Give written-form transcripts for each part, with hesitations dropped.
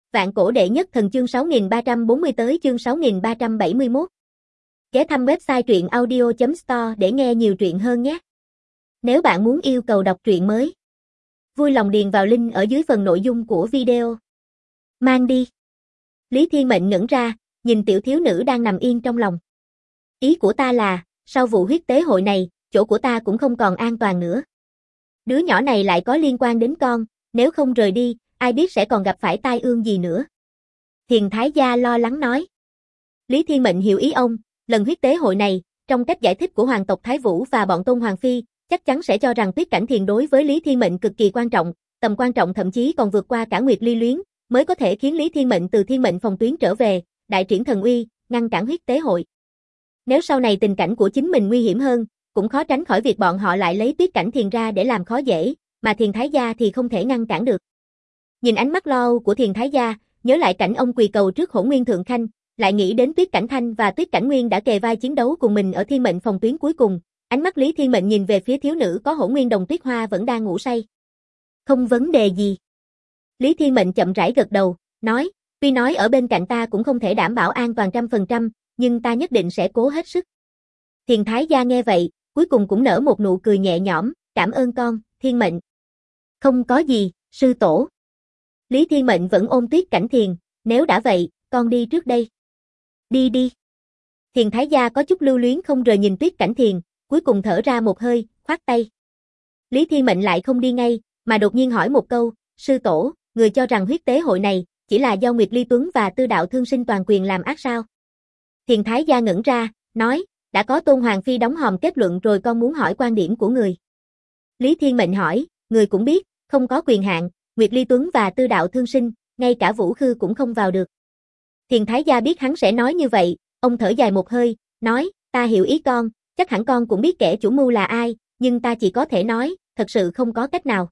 Vạn cổ đệ nhất thần chương 6340 tới chương 6371. Ghé thăm website truyện audio.store để nghe nhiều truyện hơn nhé. Nếu bạn muốn yêu cầu đọc truyện mới, vui lòng điền vào link ở dưới phần nội dung của video. Mang đi. Lý Thiên Mệnh ngẩn ra, nhìn tiểu thiếu nữ đang nằm yên trong lòng. Ý của ta là, sau vụ huyết tế hội này, chỗ của ta cũng không còn an toàn nữa. Đứa nhỏ này lại có liên quan đến con, nếu không rời đi, ai biết sẽ còn gặp phải tai ương gì nữa. Thiền Thái Gia lo lắng nói. Lý Thiên Mệnh hiểu ý ông, lần huyết tế hội này, trong cách giải thích của hoàng tộc Thái Vũ và bọn Tôn Hoàng Phi, chắc chắn sẽ cho rằng Tuyết Cảnh Thiền đối với Lý Thiên Mệnh cực kỳ quan trọng, tầm quan trọng thậm chí còn vượt qua cả Nguyệt Ly Luyến, mới có thể khiến Lý Thiên Mệnh từ Thiên Mệnh phòng tuyến trở về, đại triển thần uy, ngăn cản huyết tế hội. Nếu sau này tình cảnh của chính mình nguy hiểm hơn, cũng khó tránh khỏi việc bọn họ lại lấy Tuyết Cảnh Thiền ra để làm khó dễ, mà Thiền Thái Gia thì không thể ngăn cản được. Nhìn ánh mắt lo âu của Thiền Thái Gia, nhớ lại cảnh ông quỳ cầu trước Hỗn Nguyên Thượng Khanh, lại nghĩ đến Tuyết Cảnh Thanh và Tuyết Cảnh Nguyên đã kề vai chiến đấu cùng mình ở Thiên Mệnh phòng tuyến cuối cùng, ánh mắt Lý Thiên Mệnh nhìn về phía thiếu nữ có Hỗn Nguyên Đồng Tuyết Hoa vẫn đang ngủ say. Không vấn đề gì. Lý Thiên Mệnh chậm rãi gật đầu, nói, tuy nói ở bên cạnh ta cũng không thể đảm bảo an toàn 100%, nhưng ta nhất định sẽ cố hết sức. Thiền Thái Gia nghe vậy, cuối cùng cũng nở một nụ cười nhẹ nhõm, cảm ơn con, Thiên Mệnh. Không có gì, sư tổ. Lý Thiên Mệnh vẫn ôm Tuyết Cảnh Thiền, nếu đã vậy, con đi trước đây. Đi đi. Thiền Thái Gia có chút lưu luyến không rời nhìn Tuyết Cảnh Thiền, cuối cùng thở ra một hơi, khoát tay. Lý Thiên Mệnh lại không đi ngay, mà đột nhiên hỏi một câu, sư tổ, người cho rằng huyết tế hội này, chỉ là do Nguyệt Ly Tuấn và Tư Đạo Thương Sinh toàn quyền làm ác sao? Thiền Thái Gia ngẩn ra, nói, đã có Tôn Hoàng Phi đóng hòm kết luận rồi con muốn hỏi quan điểm của người. Lý Thiên Mệnh hỏi, người cũng biết, không có quyền hạn, Nguyệt Ly Tuấn và Tư Đạo Thương Sinh, ngay cả Vũ Khư cũng không vào được. Thiền Thái Gia biết hắn sẽ nói như vậy, ông thở dài một hơi, nói, ta hiểu ý con, chắc hẳn con cũng biết kẻ chủ mưu là ai, nhưng ta chỉ có thể nói, thật sự không có cách nào.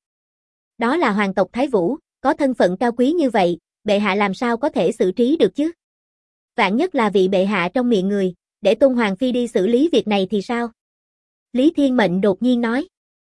Đó là hoàng tộc Thái Vũ, có thân phận cao quý như vậy, bệ hạ làm sao có thể xử trí được chứ? Vạn nhất là vị bệ hạ trong miệng người, để Tôn Hoàng Phi đi xử lý việc này thì sao? Lý Thiên Mệnh đột nhiên nói.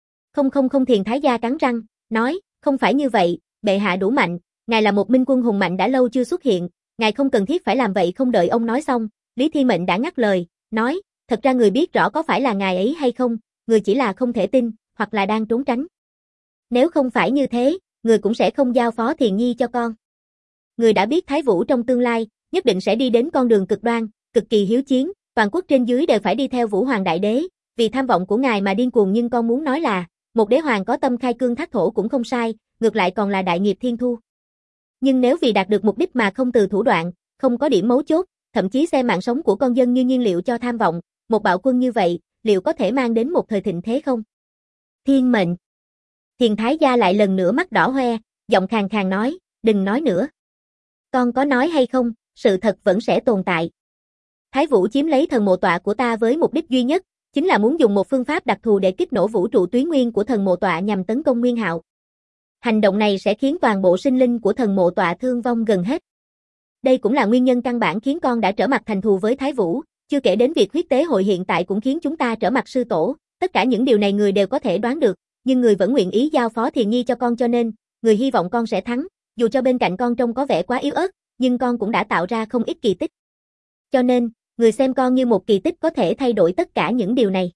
Không, Thiền Thái Gia cắn răng, nói, không phải như vậy, bệ hạ đủ mạnh, ngài là một minh quân hùng mạnh đã lâu chưa xuất hiện, ngài không cần thiết phải làm vậy. Không đợi ông nói xong, Lý Thiên Mệnh đã ngắt lời, nói, thật ra người biết rõ có phải là ngài ấy hay không, người chỉ là không thể tin, hoặc là đang trốn tránh. Nếu không phải như thế, người cũng sẽ không giao phó Thiền Nhi cho con. Người đã biết Thái Vũ trong tương lai, nhất định sẽ đi đến con đường cực đoan, cực kỳ hiếu chiến, toàn quốc trên dưới đều phải đi theo Vũ Hoàng Đại Đế, vì tham vọng của ngài mà điên cuồng, nhưng con muốn nói là, một đế hoàng có tâm khai cương thác thổ cũng không sai, ngược lại còn là đại nghiệp thiên thu. Nhưng nếu vì đạt được mục đích mà không từ thủ đoạn, không có điểm mấu chốt, thậm chí xem mạng sống của con dân như nhiên liệu cho tham vọng, một bạo quân như vậy, liệu có thể mang đến một thời thịnh thế không? Thiên Mệnh. Thiền Thái Gia lại lần nữa mắt đỏ hoe, giọng khàn khàn nói, đừng nói nữa. Con có nói hay không, sự thật vẫn sẽ tồn tại. Thái Vũ chiếm lấy thần mộ tọa của ta với mục đích duy nhất, chính là muốn dùng một phương pháp đặc thù để kích nổ vũ trụ túy nguyên của thần mộ tọa nhằm tấn công Nguyên Hạo. Hành động này sẽ khiến toàn bộ sinh linh của thần mộ tọa thương vong gần hết. Đây cũng là nguyên nhân căn bản khiến con đã trở mặt thành thù với Thái Vũ, chưa kể đến việc huyết tế hội hiện tại cũng khiến chúng ta trở mặt sư tổ, tất cả những điều này người đều có thể đoán được, nhưng người vẫn nguyện ý giao phó Thiền Nhi cho con, cho nên, người hy vọng con sẽ thắng, dù cho bên cạnh con trông có vẻ quá yếu ớt, nhưng con cũng đã tạo ra không ít kỳ tích. Cho nên, người xem con như một kỳ tích có thể thay đổi tất cả những điều này.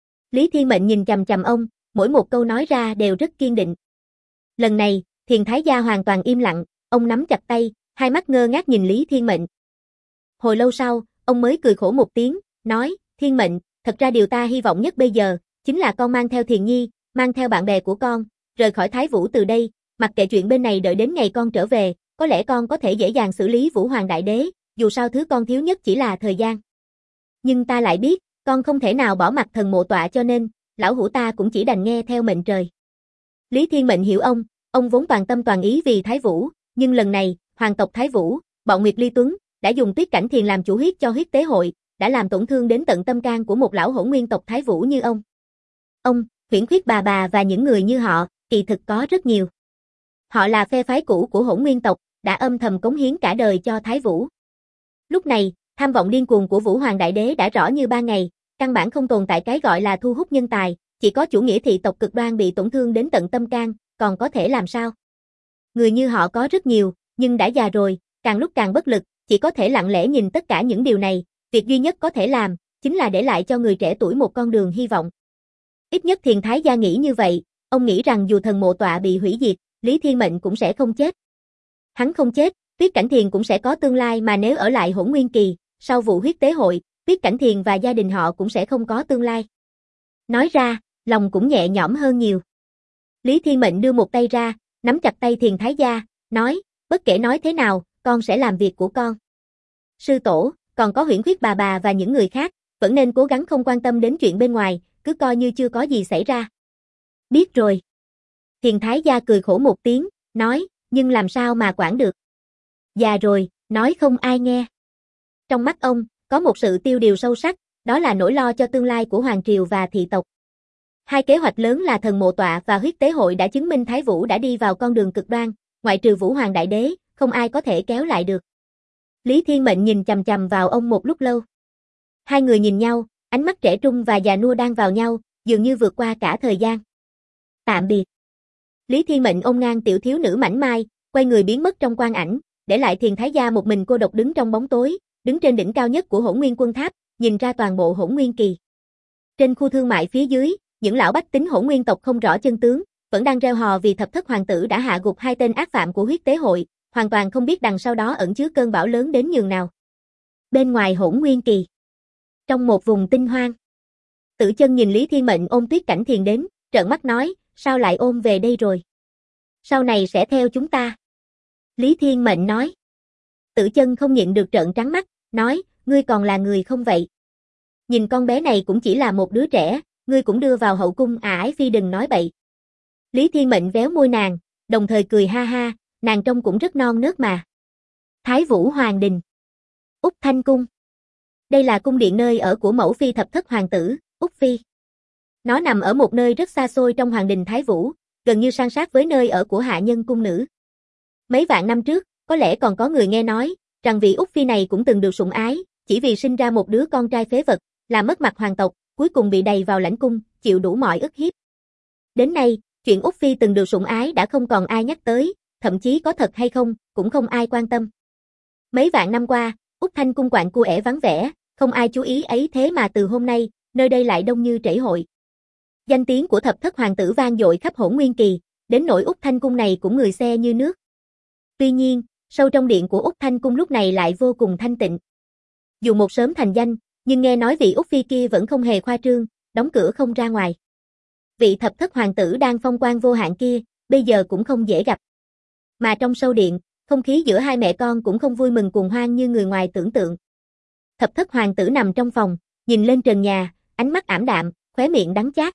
Lý Thiên Mệnh nhìn chằm chằm ông, mỗi một câu nói ra đều rất kiên định. Lần này, Thiền Thái Gia hoàn toàn im lặng, ông nắm chặt tay, hai mắt ngơ ngác nhìn Lý Thiên Mệnh. Hồi lâu sau, ông mới cười khổ một tiếng, nói, Thiên Mệnh, thật ra điều ta hy vọng nhất bây giờ, chính là con mang theo Thiền Nhi, mang theo bạn bè của con, rời khỏi Thái Vũ từ đây, mặc kệ chuyện bên này, đợi đến ngày con trở về, có lẽ con có thể dễ dàng xử lý Vũ Hoàng Đại Đế, dù sao thứ con thiếu nhất chỉ là thời gian. Nhưng ta lại biết, con không thể nào bỏ mặc thần mộ tọa, cho nên, lão hủ ta cũng chỉ đành nghe theo mệnh trời. Lý Thiên Mệnh hiểu ông vốn toàn tâm toàn ý vì Thái Vũ, nhưng lần này, hoàng tộc Thái Vũ, bọn Nguyệt Ly Tuấn, đã dùng Tuyết Cảnh Thiền làm chủ huyết cho huyết tế hội, đã làm tổn thương đến tận tâm can của một lão hỗn nguyên tộc Thái Vũ như ông. Ông, Huyễn Khuyết bà và những người như họ, kỳ thực có rất nhiều. Họ là phe phái cũ của hỗn nguyên tộc, đã âm thầm cống hiến cả đời cho Thái Vũ. Lúc này, tham vọng điên cuồng của Vũ Hoàng Đại Đế đã rõ như ban ngày, căn bản không tồn tại cái gọi là thu hút nhân tài, chỉ có chủ nghĩa thị tộc cực đoan bị tổn thương đến tận tâm can, còn có thể làm sao? Người như họ có rất nhiều, nhưng đã già rồi, càng lúc càng bất lực, chỉ có thể lặng lẽ nhìn tất cả những điều này, việc duy nhất có thể làm, chính là để lại cho người trẻ tuổi một con đường hy vọng. Ít nhất Thiền Thái Gia nghĩ như vậy, ông nghĩ rằng dù thần mộ tọa bị hủy diệt, Lý Thiên Mệnh cũng sẽ không chết. Hắn không chết, Tuyết Cảnh Thiền cũng sẽ có tương lai, mà nếu ở lại Hỗn Nguyên Kỳ, sau vụ huyết tế hội, Tuyết Cảnh Thiền và gia đình họ cũng sẽ không có tương lai. Nói ra, lòng cũng nhẹ nhõm hơn nhiều. Lý Thiên Mệnh đưa một tay ra, nắm chặt tay Thiền Thái Gia, nói, bất kể nói thế nào, con sẽ làm việc của con. Sư tổ, còn có Huyễn Khuyết bà và những người khác, vẫn nên cố gắng không quan tâm đến chuyện bên ngoài, cứ coi như chưa có gì xảy ra. Biết rồi. Thiền Thái Gia cười khổ một tiếng, nói, nhưng làm sao mà quản được. Già rồi, nói không ai nghe. Trong mắt ông, có một sự tiêu điều sâu sắc, đó là nỗi lo cho tương lai của Hoàng Triều và thị tộc. Hai kế hoạch lớn là thần mộ tọa và huyết tế hội đã chứng minh Thái Vũ đã đi vào con đường cực đoan, ngoại trừ Vũ Hoàng Đại Đế, không ai có thể kéo lại được. Lý Thiên Mệnh nhìn chằm chằm vào ông một lúc lâu. Hai người nhìn nhau, ánh mắt trẻ trung và già nua đang vào nhau, dường như vượt qua cả thời gian. Tạm biệt. Lý Thiên Mệnh ôm ngang tiểu thiếu nữ mảnh mai, quay người biến mất trong quang ảnh, để lại Thiền Thái Gia một mình cô độc đứng trong bóng tối, đứng trên đỉnh cao nhất của Hỗn Nguyên Quân Tháp, nhìn ra toàn bộ Hỗn Nguyên Kỳ. Trên khu thương mại phía dưới, những lão bách tính Hỗn Nguyên tộc không rõ chân tướng, vẫn đang reo hò vì Thập Thất Hoàng tử đã hạ gục hai tên ác phạm của huyết tế hội, hoàn toàn không biết đằng sau đó ẩn chứa cơn bão lớn đến nhường nào. Bên ngoài Hỗn Nguyên Kỳ, trong một vùng tinh hoang, Tử Chân nhìn Lý Thiên Mệnh ôm Tuyết Cảnh Thiền đến, trợn mắt nói, sao lại ôm về đây rồi? Sau này sẽ theo chúng ta. Lý Thiên Mệnh nói. Tử Chân không nhịn được trợn trắng mắt, nói, ngươi còn là người không vậy? Nhìn con bé này cũng chỉ là một đứa trẻ, ngươi cũng đưa vào hậu cung à? Ái Phi đừng nói bậy. Lý Thiên Mệnh véo môi nàng, đồng thời cười ha ha, nàng trông cũng rất non nớt mà. Thái Vũ Hoàng Đình, Úc Thanh Cung. Đây là cung điện nơi ở của mẫu phi Thập Thất Hoàng tử, Úc Phi. Nó nằm ở một nơi rất xa xôi trong Hoàng Đình Thái Vũ, gần như san sát với nơi ở của hạ nhân cung nữ. Mấy vạn năm trước, có lẽ còn có người nghe nói, rằng vị Úc Phi này cũng từng được sủng ái, chỉ vì sinh ra một đứa con trai phế vật, làm mất mặt hoàng tộc, cuối cùng bị đày vào lãnh cung, chịu đủ mọi ức hiếp. Đến nay, chuyện Úc Phi từng được sủng ái đã không còn ai nhắc tới, thậm chí có thật hay không, cũng không ai quan tâm. Mấy vạn năm qua, Úc Thanh Cung quạnh quẻ vắng vẻ, không ai chú ý ấy, thế mà từ hôm nay, nơi đây lại đông như trẩy hội. Danh tiếng của Thập Thất Hoàng tử vang dội khắp Hỗn Nguyên Kỳ, đến nỗi Úc Thanh Cung này cũng người xe như nước. Tuy nhiên, sâu trong điện của Úc Thanh Cung lúc này lại vô cùng thanh tịnh. Dù một sớm thành danh, nhưng nghe nói vị Úc Phi kia vẫn không hề khoa trương, đóng cửa không ra ngoài. Vị Thập Thất Hoàng tử đang phong quang vô hạn kia, bây giờ cũng không dễ gặp. Mà trong sâu điện, không khí giữa hai mẹ con cũng không vui mừng cuồng hoan như người ngoài tưởng tượng. Thập Thất Hoàng tử nằm trong phòng, nhìn lên trần nhà, ánh mắt ảm đạm, khóe miệng đắng chát.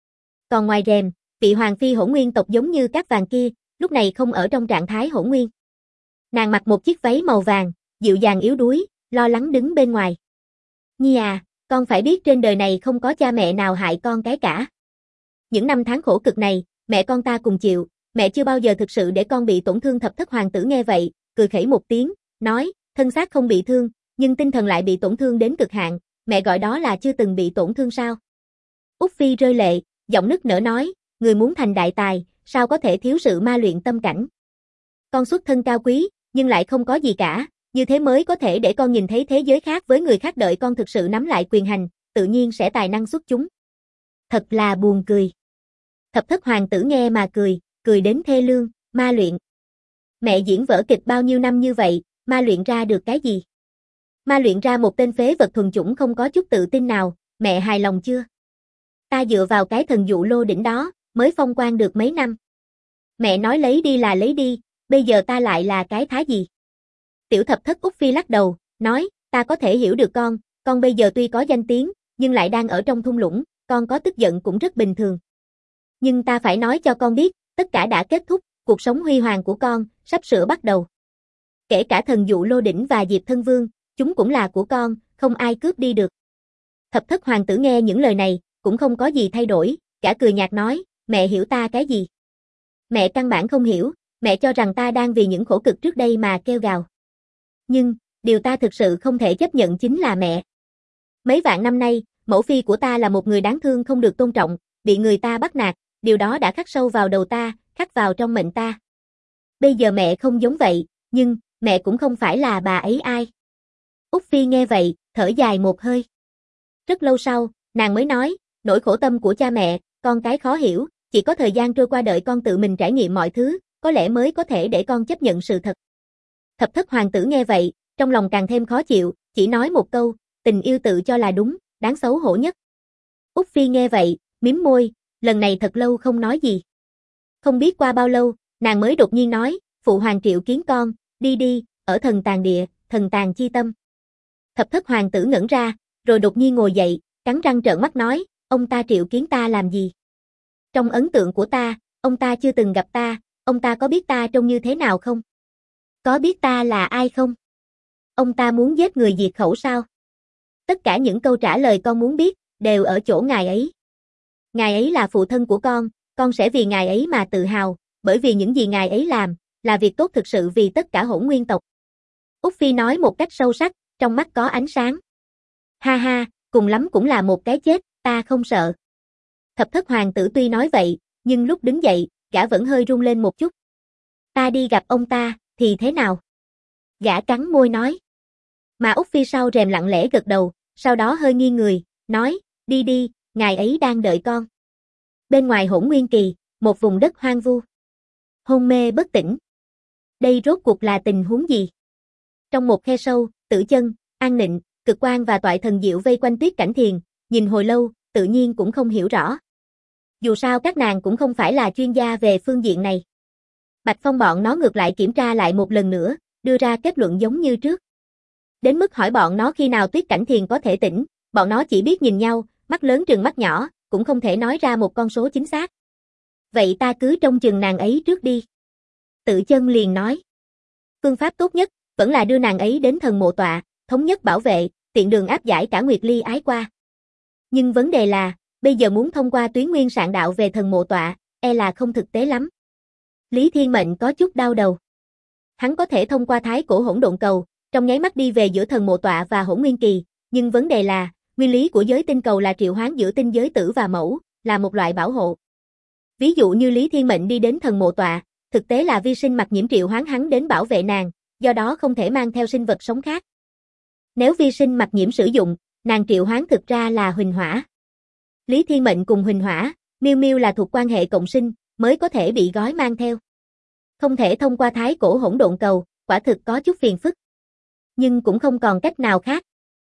Còn ngoài rèm, vị Hoàng Phi Hỗn Nguyên tộc giống như cát vàng kia, lúc này không ở trong trạng thái hỗn nguyên. Nàng mặc một chiếc váy màu vàng, dịu dàng yếu đuối, lo lắng đứng bên ngoài. Nhi à, con phải biết trên đời này không có cha mẹ nào hại con cái cả. Những năm tháng khổ cực này, mẹ con ta cùng chịu, mẹ chưa bao giờ thực sự để con bị tổn thương. Thập Thất Hoàng tử nghe vậy, cười khẩy một tiếng, nói, thân xác không bị thương, nhưng tinh thần lại bị tổn thương đến cực hạn, mẹ gọi đó là chưa từng bị tổn thương sao? Úc Phi rơi lệ, giọng nức nở nói, người muốn thành đại tài, sao có thể thiếu sự ma luyện tâm cảnh? Con xuất thân cao quý, nhưng lại không có gì cả, như thế mới có thể để con nhìn thấy thế giới khác với người khác. Đợi con thực sự nắm lại quyền hành, tự nhiên sẽ tài năng xuất chúng. Thật là buồn cười. Thập Thất Hoàng tử nghe mà cười đến thê lương, ma luyện. Mẹ diễn vở kịch bao nhiêu năm như vậy, ma luyện ra được cái gì? Ma luyện ra một tên phế vật thuần chủng không có chút tự tin nào, mẹ hài lòng chưa? Ta dựa vào cái thần dụ lô đỉnh đó, mới phong quan được mấy năm. Mẹ nói lấy đi là lấy đi, bây giờ ta lại là cái thá gì? Tiểu Thập Thất Úc Phi lắc đầu, nói, ta có thể hiểu được con bây giờ tuy có danh tiếng, nhưng lại đang ở trong thung lũng, con có tức giận cũng rất bình thường. Nhưng ta phải nói cho con biết, tất cả đã kết thúc, cuộc sống huy hoàng của con, sắp sửa bắt đầu. Kể cả thần dụ lô đỉnh và Diệp Thân Vương, chúng cũng là của con, không ai cướp đi được. Thập Thất Hoàng tử nghe những lời này, cũng không có gì thay đổi, cả cười nhạt nói, mẹ hiểu ta cái gì? Mẹ căn bản không hiểu, mẹ cho rằng ta đang vì những khổ cực trước đây mà kêu gào. Nhưng, điều ta thực sự không thể chấp nhận chính là mẹ. Mấy vạn năm nay, mẫu phi của ta là một người đáng thương không được tôn trọng, bị người ta bắt nạt, điều đó đã khắc sâu vào đầu ta, khắc vào trong mệnh ta. Bây giờ mẹ không giống vậy, Nhưng, mẹ cũng không phải là bà ấy ai. Úc Phi nghe vậy, thở dài một hơi. Rất lâu sau, nàng mới nói, nỗi khổ tâm của cha mẹ, con cái khó hiểu, chỉ có thời gian trôi qua đợi con tự mình trải nghiệm mọi thứ, có lẽ mới có thể để con chấp nhận sự thật. Thập thất hoàng tử nghe vậy, trong lòng càng thêm khó chịu, chỉ nói một câu, tình yêu tự cho là đúng, đáng xấu hổ nhất. Úc Phi nghe vậy, mím môi, lần này thật lâu không nói gì. Không biết qua bao lâu, nàng mới đột nhiên nói, phụ hoàng triệu kiến con, đi đi, ở thần tàng địa, thần tàng chi tâm. Thập thất hoàng tử ngẩn ra, rồi đột nhiên ngồi dậy, cắn răng trợn mắt nói, ông ta triệu kiến ta làm gì? Trong ấn tượng của ta, ông ta chưa từng gặp ta, ông ta có biết ta trông như thế nào không? Có biết ta là ai không? Ông ta muốn giết người diệt khẩu sao? Tất cả những câu trả lời con muốn biết, đều ở chỗ ngài ấy. Ngài ấy là phụ thân của con sẽ vì ngài ấy mà tự hào, bởi vì những gì ngài ấy làm, là việc tốt thực sự vì tất cả hỗn nguyên tộc. Úc Phi nói một cách sâu sắc, trong mắt có ánh sáng. Ha ha, cùng lắm cũng là một cái chết, ta không sợ. Thập thất hoàng tử tuy nói vậy, nhưng lúc đứng dậy, gã vẫn hơi run lên một chút. Ta đi gặp ông ta, thì thế nào? Gã cắn môi nói. Mà Úc Phi sau rèm lặng lẽ gật đầu, sau đó hơi nghiêng người, nói, đi đi, ngài ấy đang đợi con. Bên ngoài Hỗn Nguyên Kỳ, một vùng đất hoang vu. Hôn mê bất tỉnh. Đây rốt cuộc là tình huống gì? Trong một khe sâu, Tử Chân, An Nịnh, Cực Quang và Toại Thần Diệu vây quanh Tuyết Cảnh Thiền, nhìn hồi lâu, tự nhiên cũng không hiểu rõ. Dù sao các nàng cũng không phải là chuyên gia về phương diện này. Bạch Phong bọn nó ngược lại kiểm tra lại một lần nữa, đưa ra kết luận giống như trước. Đến mức hỏi bọn nó khi nào Tuyết Cảnh Thiền có thể tỉnh, bọn nó chỉ biết nhìn nhau, mắt lớn trừng mắt nhỏ, cũng không thể nói ra một con số chính xác. Vậy ta cứ trông chừng nàng ấy trước đi. Tự Chân liền nói. Phương pháp tốt nhất, vẫn là đưa nàng ấy đến thần mộ tọa, thống nhất bảo vệ, tiện đường áp giải cả Nguyệt Ly ái qua. Nhưng vấn đề là, bây giờ muốn thông qua tuyến nguyên sạn đạo về thần mộ tọa, e là không thực tế lắm. Lý Thiên Mệnh có chút đau đầu. Hắn có thể thông qua thái cổ hỗn độn cầu, trong nháy mắt đi về giữa thần mộ tọa và hỗn nguyên kỳ, nhưng vấn đề là, nguyên lý của giới tinh cầu là triệu hoán giữa tinh giới tử và mẫu, là một loại bảo hộ. Ví dụ như Lý Thiên Mệnh đi đến thần mộ tọa, thực tế là vi sinh mặc nhiễm triệu hoán hắn đến bảo vệ nàng, do đó không thể mang theo sinh vật sống khác. Nếu vi sinh mặc nhiễm sử dụng, nàng triệu hoán thực ra là Huỳnh Hỏa. Lý Thiên Mệnh cùng Huỳnh Hỏa, Miêu Miêu là thuộc quan hệ cộng sinh, mới có thể bị gói mang theo. Không thể thông qua thái cổ hỗn độn cầu, quả thực có chút phiền phức. Nhưng cũng không còn cách nào khác.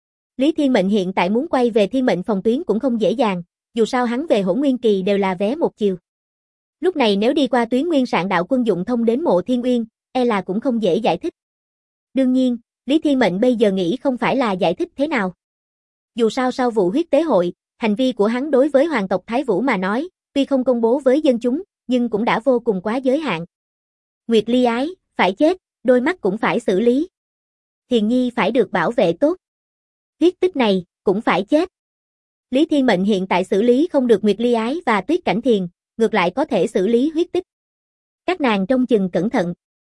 Lý Thiên Mệnh hiện tại muốn quay về Thiên Mệnh phòng tuyến cũng không dễ dàng, dù sao hắn về Hỗn Nguyên Kỳ đều là vé một chiều. Lúc này nếu đi qua tuyến nguyên sạn đạo quân dụng thông đến mộ Thiên Uyên, e là cũng không dễ giải thích. Đương nhiên, Lý Thiên Mệnh bây giờ nghĩ không phải là giải thích thế nào. Dù sao sau vụ huyết tế hội, hành vi của hắn đối với hoàng tộc Thái Vũ mà nói, tuy không công bố với dân chúng, nhưng cũng đã vô cùng quá giới hạn. Nguyệt Ly ái, phải chết, đôi mắt cũng phải xử lý. Thiền Nhi phải được bảo vệ tốt. Huyết tích này, cũng phải chết. Lý Thiên Mệnh hiện tại xử lý không được Nguyệt Ly ái và Tuyết Cảnh Thiền, ngược lại có thể xử lý huyết tích. Các nàng trông chừng cẩn thận.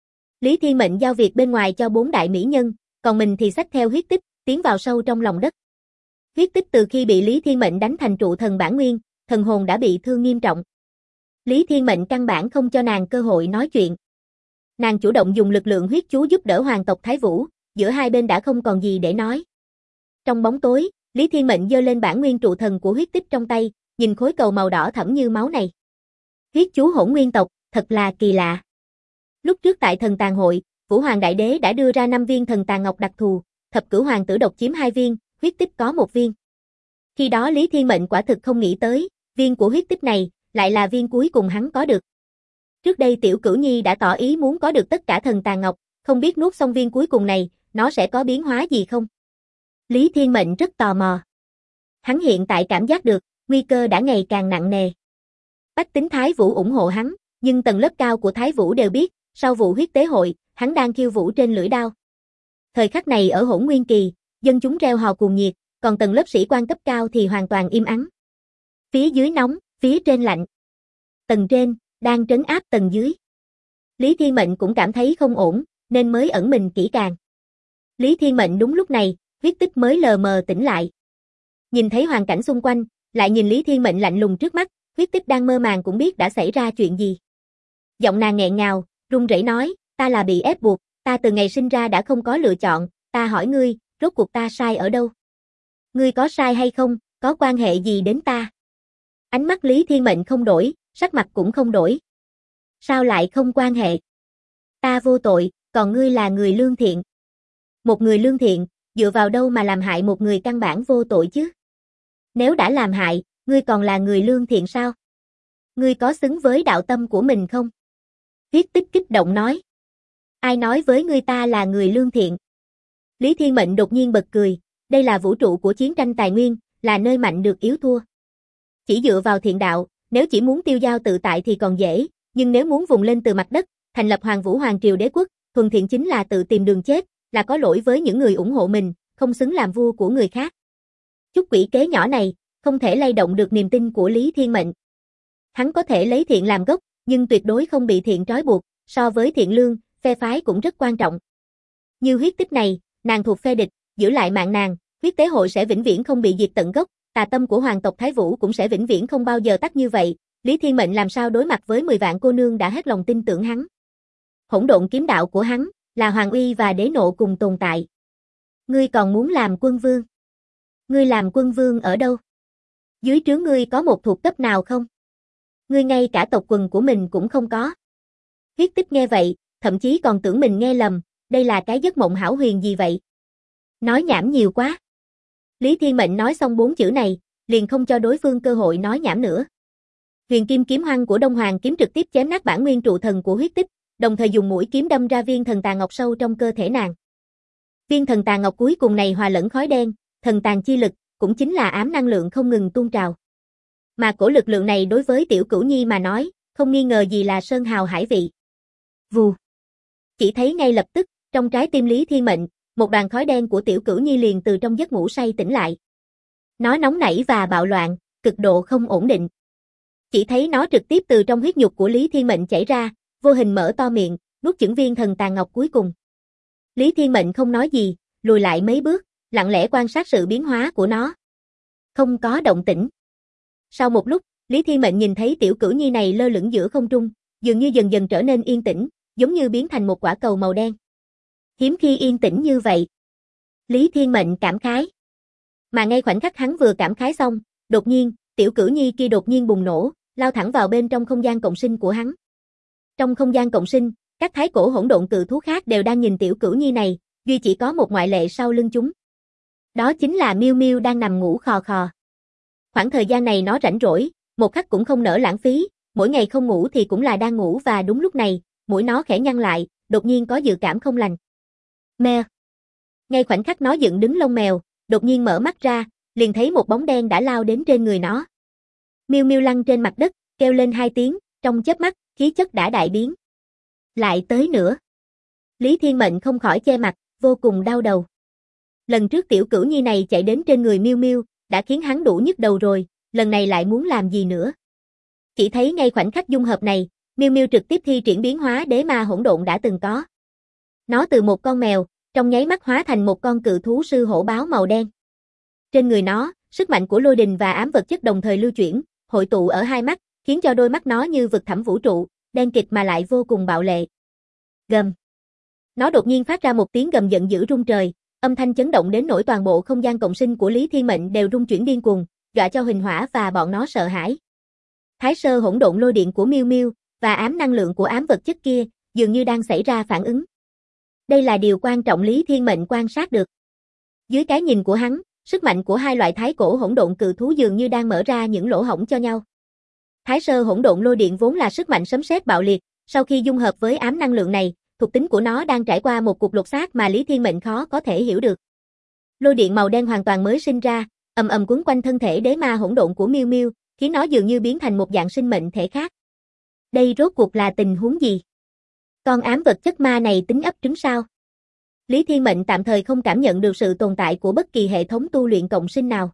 Lý Thiên Mệnh giao việc bên ngoài cho 4 đại mỹ nhân, còn mình thì xách theo huyết tích, tiến vào sâu trong lòng đất. Huyết tích từ khi bị Lý Thiên Mệnh đánh thành trụ thần bản nguyên, thần hồn đã bị thương nghiêm trọng. Lý Thiên Mệnh căn bản không cho nàng cơ hội nói chuyện. Nàng chủ động dùng lực lượng huyết chú giúp đỡ hoàng tộc Thái Vũ, giữa hai bên đã không còn gì để nói. Trong bóng tối, Lý Thiên Mệnh giơ lên bản nguyên trụ thần của huyết tích trong tay, nhìn khối cầu màu đỏ thẫm như máu này. Huyết chú hỗn nguyên tộc, thật là kỳ lạ. Lúc trước tại thần tàn hội, Vũ Hoàng Đại Đế đã đưa ra 5 viên thần tàn ngọc đặc thù, thập cửu hoàng tử độc chiếm 2 viên, huyết tích có 1 viên. Khi đó Lý Thiên Mệnh quả thực không nghĩ tới, viên của huyết tích này, lại là viên cuối cùng hắn có được. Trước đây Tiểu Cửu Nhi đã tỏ ý muốn có được tất cả thần tàn ngọc, không biết nuốt xong viên cuối cùng này, nó sẽ có biến hóa gì không? Lý Thiên Mệnh rất tò mò. Hắn hiện tại cảm giác được, nguy cơ đã ngày càng nặng nề. Bách tính Thái Vũ ủng hộ hắn, nhưng tầng lớp cao của Thái Vũ đều biết, sau vụ huyết tế hội, hắn đang khiêu vũ trên lưỡi đao. Thời khắc này ở Hỗn Nguyên Kỳ, dân chúng reo hò cuồng nhiệt, còn tầng lớp sĩ quan cấp cao thì hoàn toàn im ắng. Phía dưới nóng, phía trên lạnh. Tầng trên, đang trấn áp tầng dưới. Lý Thiên Mệnh cũng cảm thấy không ổn, nên mới ẩn mình kỹ càng. Lý Thiên Mệnh đúng lúc này, huyết tích mới lờ mờ tỉnh lại. Nhìn thấy hoàn cảnh xung quanh, lại nhìn Lý Thiên Mệnh lạnh lùng trước mắt, huyết tích đang mơ màng cũng biết đã xảy ra chuyện gì. Giọng nàng nghẹn ngào, run rẩy nói, ta là bị ép buộc, Ta từ ngày sinh ra đã không có lựa chọn, ta hỏi ngươi, rốt cuộc ta sai ở đâu? Ngươi có sai hay không, có quan hệ gì đến ta? Ánh mắt Lý Thiên Mệnh không đổi, sắc mặt cũng không đổi. Sao lại không quan hệ? Ta vô tội, còn ngươi là người lương thiện. Một người lương thiện, dựa vào đâu mà làm hại một người căn bản vô tội chứ? Nếu đã làm hại, ngươi còn là người lương thiện sao? Ngươi có xứng với đạo tâm của mình không? Huyết Tích kích động nói. Ai nói với ngươi ta là người lương thiện? Lý Thiên Mệnh đột nhiên bật cười, đây là vũ trụ của chiến tranh tài nguyên, là nơi mạnh được yếu thua. Chỉ dựa vào thiện đạo, nếu chỉ muốn tiêu dao tự tại thì còn dễ, nhưng nếu muốn vùng lên từ mặt đất, thành lập Hoàng Vũ Hoàng Triều đế quốc, thuần thiện chính là tự tìm đường chết, là có lỗi với những người ủng hộ mình, không xứng làm vua của người khác. Chút quỷ kế nhỏ này, không thể lay động được niềm tin của Lý Thiên Mệnh. Hắn có thể lấy thiện làm gốc, nhưng tuyệt đối không bị thiện trói buộc, so với thiện lương, phe phái cũng rất quan trọng. Như Huyết Tích này, nàng thuộc phe địch, giữ lại mạng nàng, huyết tế hội sẽ vĩnh viễn không bị diệt tận gốc, tà tâm của hoàng tộc Thái Vũ cũng sẽ vĩnh viễn không bao giờ tắt như vậy, Lý Thiên Mệnh làm sao đối mặt với 10 vạn cô nương đã hết lòng tin tưởng hắn. Hỗn độn kiếm đạo của hắn, là hoàng uy và đế nộ cùng tồn tại. Ngươi còn muốn làm quân vương? Ngươi làm quân vương ở đâu? Dưới trướng ngươi có một thuộc cấp nào không? Ngươi ngay cả tộc quần của mình cũng không có. Huyết Tích nghe vậy, thậm chí còn tưởng mình nghe lầm, đây là cái giấc mộng hão huyền gì vậy? Nói nhảm nhiều quá. Lý Thiên Mệnh nói xong 4 chữ này, liền không cho đối phương cơ hội nói nhảm nữa. Huyền Kim kiếm hoăng của Đông Hoàng kiếm trực tiếp chém nát bản nguyên trụ thần của Huyết Tích, đồng thời dùng mũi kiếm đâm ra viên thần tàn ngọc sâu trong cơ thể nàng. Viên thần tàn ngọc cuối cùng này hòa lẫn khói đen, thần tàn chi lực, cũng chính là ám năng lượng không ngừng tuôn trào. Mà cổ lực lượng này đối với Tiểu Cửu Nhi mà nói, không nghi ngờ gì là sơn hào hải vị. Vù. Chỉ thấy ngay lập tức, trong trái tim Lý Thiên Mệnh, một đoàn khói đen của Tiểu Cửu Nhi liền từ trong giấc ngủ say tỉnh lại. Nó nóng nảy và bạo loạn, cực độ không ổn định. Chỉ thấy nó trực tiếp từ trong huyết nhục của Lý Thiên Mệnh chảy ra, vô hình mở to miệng, nuốt chửng viên thần tàn ngọc cuối cùng. Lý Thiên Mệnh không nói gì, lùi lại mấy bước, lặng lẽ quan sát sự biến hóa của nó. Không có động tĩnh. Sau một lúc, Lý Thiên Mệnh nhìn thấy Tiểu Cửu Nhi này lơ lửng giữa không trung, dường như dần dần trở nên yên tĩnh, giống như biến thành một quả cầu màu đen. Hiếm khi yên tĩnh như vậy. Lý Thiên Mệnh cảm khái. Mà ngay khoảnh khắc hắn vừa cảm khái xong, đột nhiên, Tiểu Cửu Nhi kia đột nhiên bùng nổ, lao thẳng vào bên trong không gian cộng sinh của hắn. Trong không gian cộng sinh, các thái cổ hỗn độn cự thú khác đều đang nhìn Tiểu Cửu Nhi này, duy chỉ có một ngoại lệ sau lưng chúng. Đó chính là Miêu Miêu đang nằm ngủ khò khò. Khoảng thời gian này nó rảnh rỗi, một khắc cũng không nỡ lãng phí, mỗi ngày không ngủ thì cũng là đang ngủ và đúng lúc này, mũi nó khẽ nhăn lại, đột nhiên có dự cảm không lành. Mèo. Ngay khoảnh khắc nó dựng đứng lông mèo, đột nhiên mở mắt ra, liền thấy một bóng đen đã lao đến trên người nó. Miêu Miêu lăn trên mặt đất, kêu lên 2 tiếng, trong chớp mắt, khí chất đã đại biến. Lại tới nữa. Lý Thiên Mệnh không khỏi che mặt, vô cùng đau đầu. Lần trước Tiểu Cửu Nhi này chạy đến trên người Miêu Miêu, đã khiến hắn đủ nhức đầu rồi, lần này lại muốn làm gì nữa? Chỉ thấy ngay khoảnh khắc dung hợp này, Miêu Miêu trực tiếp thi triển biến hóa đế ma hỗn độn đã từng có. Nó từ một con mèo, trong nháy mắt hóa thành một con cự thú sư hổ báo màu đen. Trên người nó, sức mạnh của lôi đình và ám vật chất đồng thời lưu chuyển, hội tụ ở 2 mắt, khiến cho đôi mắt nó như vực thẳm vũ trụ, đen kịt mà lại vô cùng bạo lệ. Gầm. Nó đột nhiên phát ra một tiếng gầm giận dữ rung trời, âm thanh chấn động đến nỗi toàn bộ không gian cộng sinh của Lý Thiên Mệnh đều rung chuyển điên cuồng, dọa cho Huỳnh Hỏa và bọn nó sợ hãi. Thái sơ hỗn độn lôi điện của Miêu Miêu và ám năng lượng của ám vật chất kia, dường như đang xảy ra phản ứng. Đây là điều quan trọng Lý Thiên Mệnh quan sát được. Dưới cái nhìn của hắn, sức mạnh của hai loại thái cổ hỗn độn cự thú dường như đang mở ra những lỗ hổng cho nhau. Thái sơ hỗn độn lôi điện vốn là sức mạnh sấm sét bạo liệt, sau khi dung hợp với ám năng lượng này, thuộc tính của nó đang trải qua một cuộc lột xác mà Lý Thiên Mệnh khó có thể hiểu được. Lôi điện màu đen hoàn toàn mới sinh ra, ầm ầm quấn quanh thân thể đế ma hỗn độn của Miêu Miêu, khiến nó dường như biến thành một dạng sinh mệnh thể khác. Đây rốt cuộc là tình huống gì? Con ám vật chất ma này tính ấp trứng sao? Lý Thiên Mệnh tạm thời không cảm nhận được sự tồn tại của bất kỳ hệ thống tu luyện cộng sinh nào.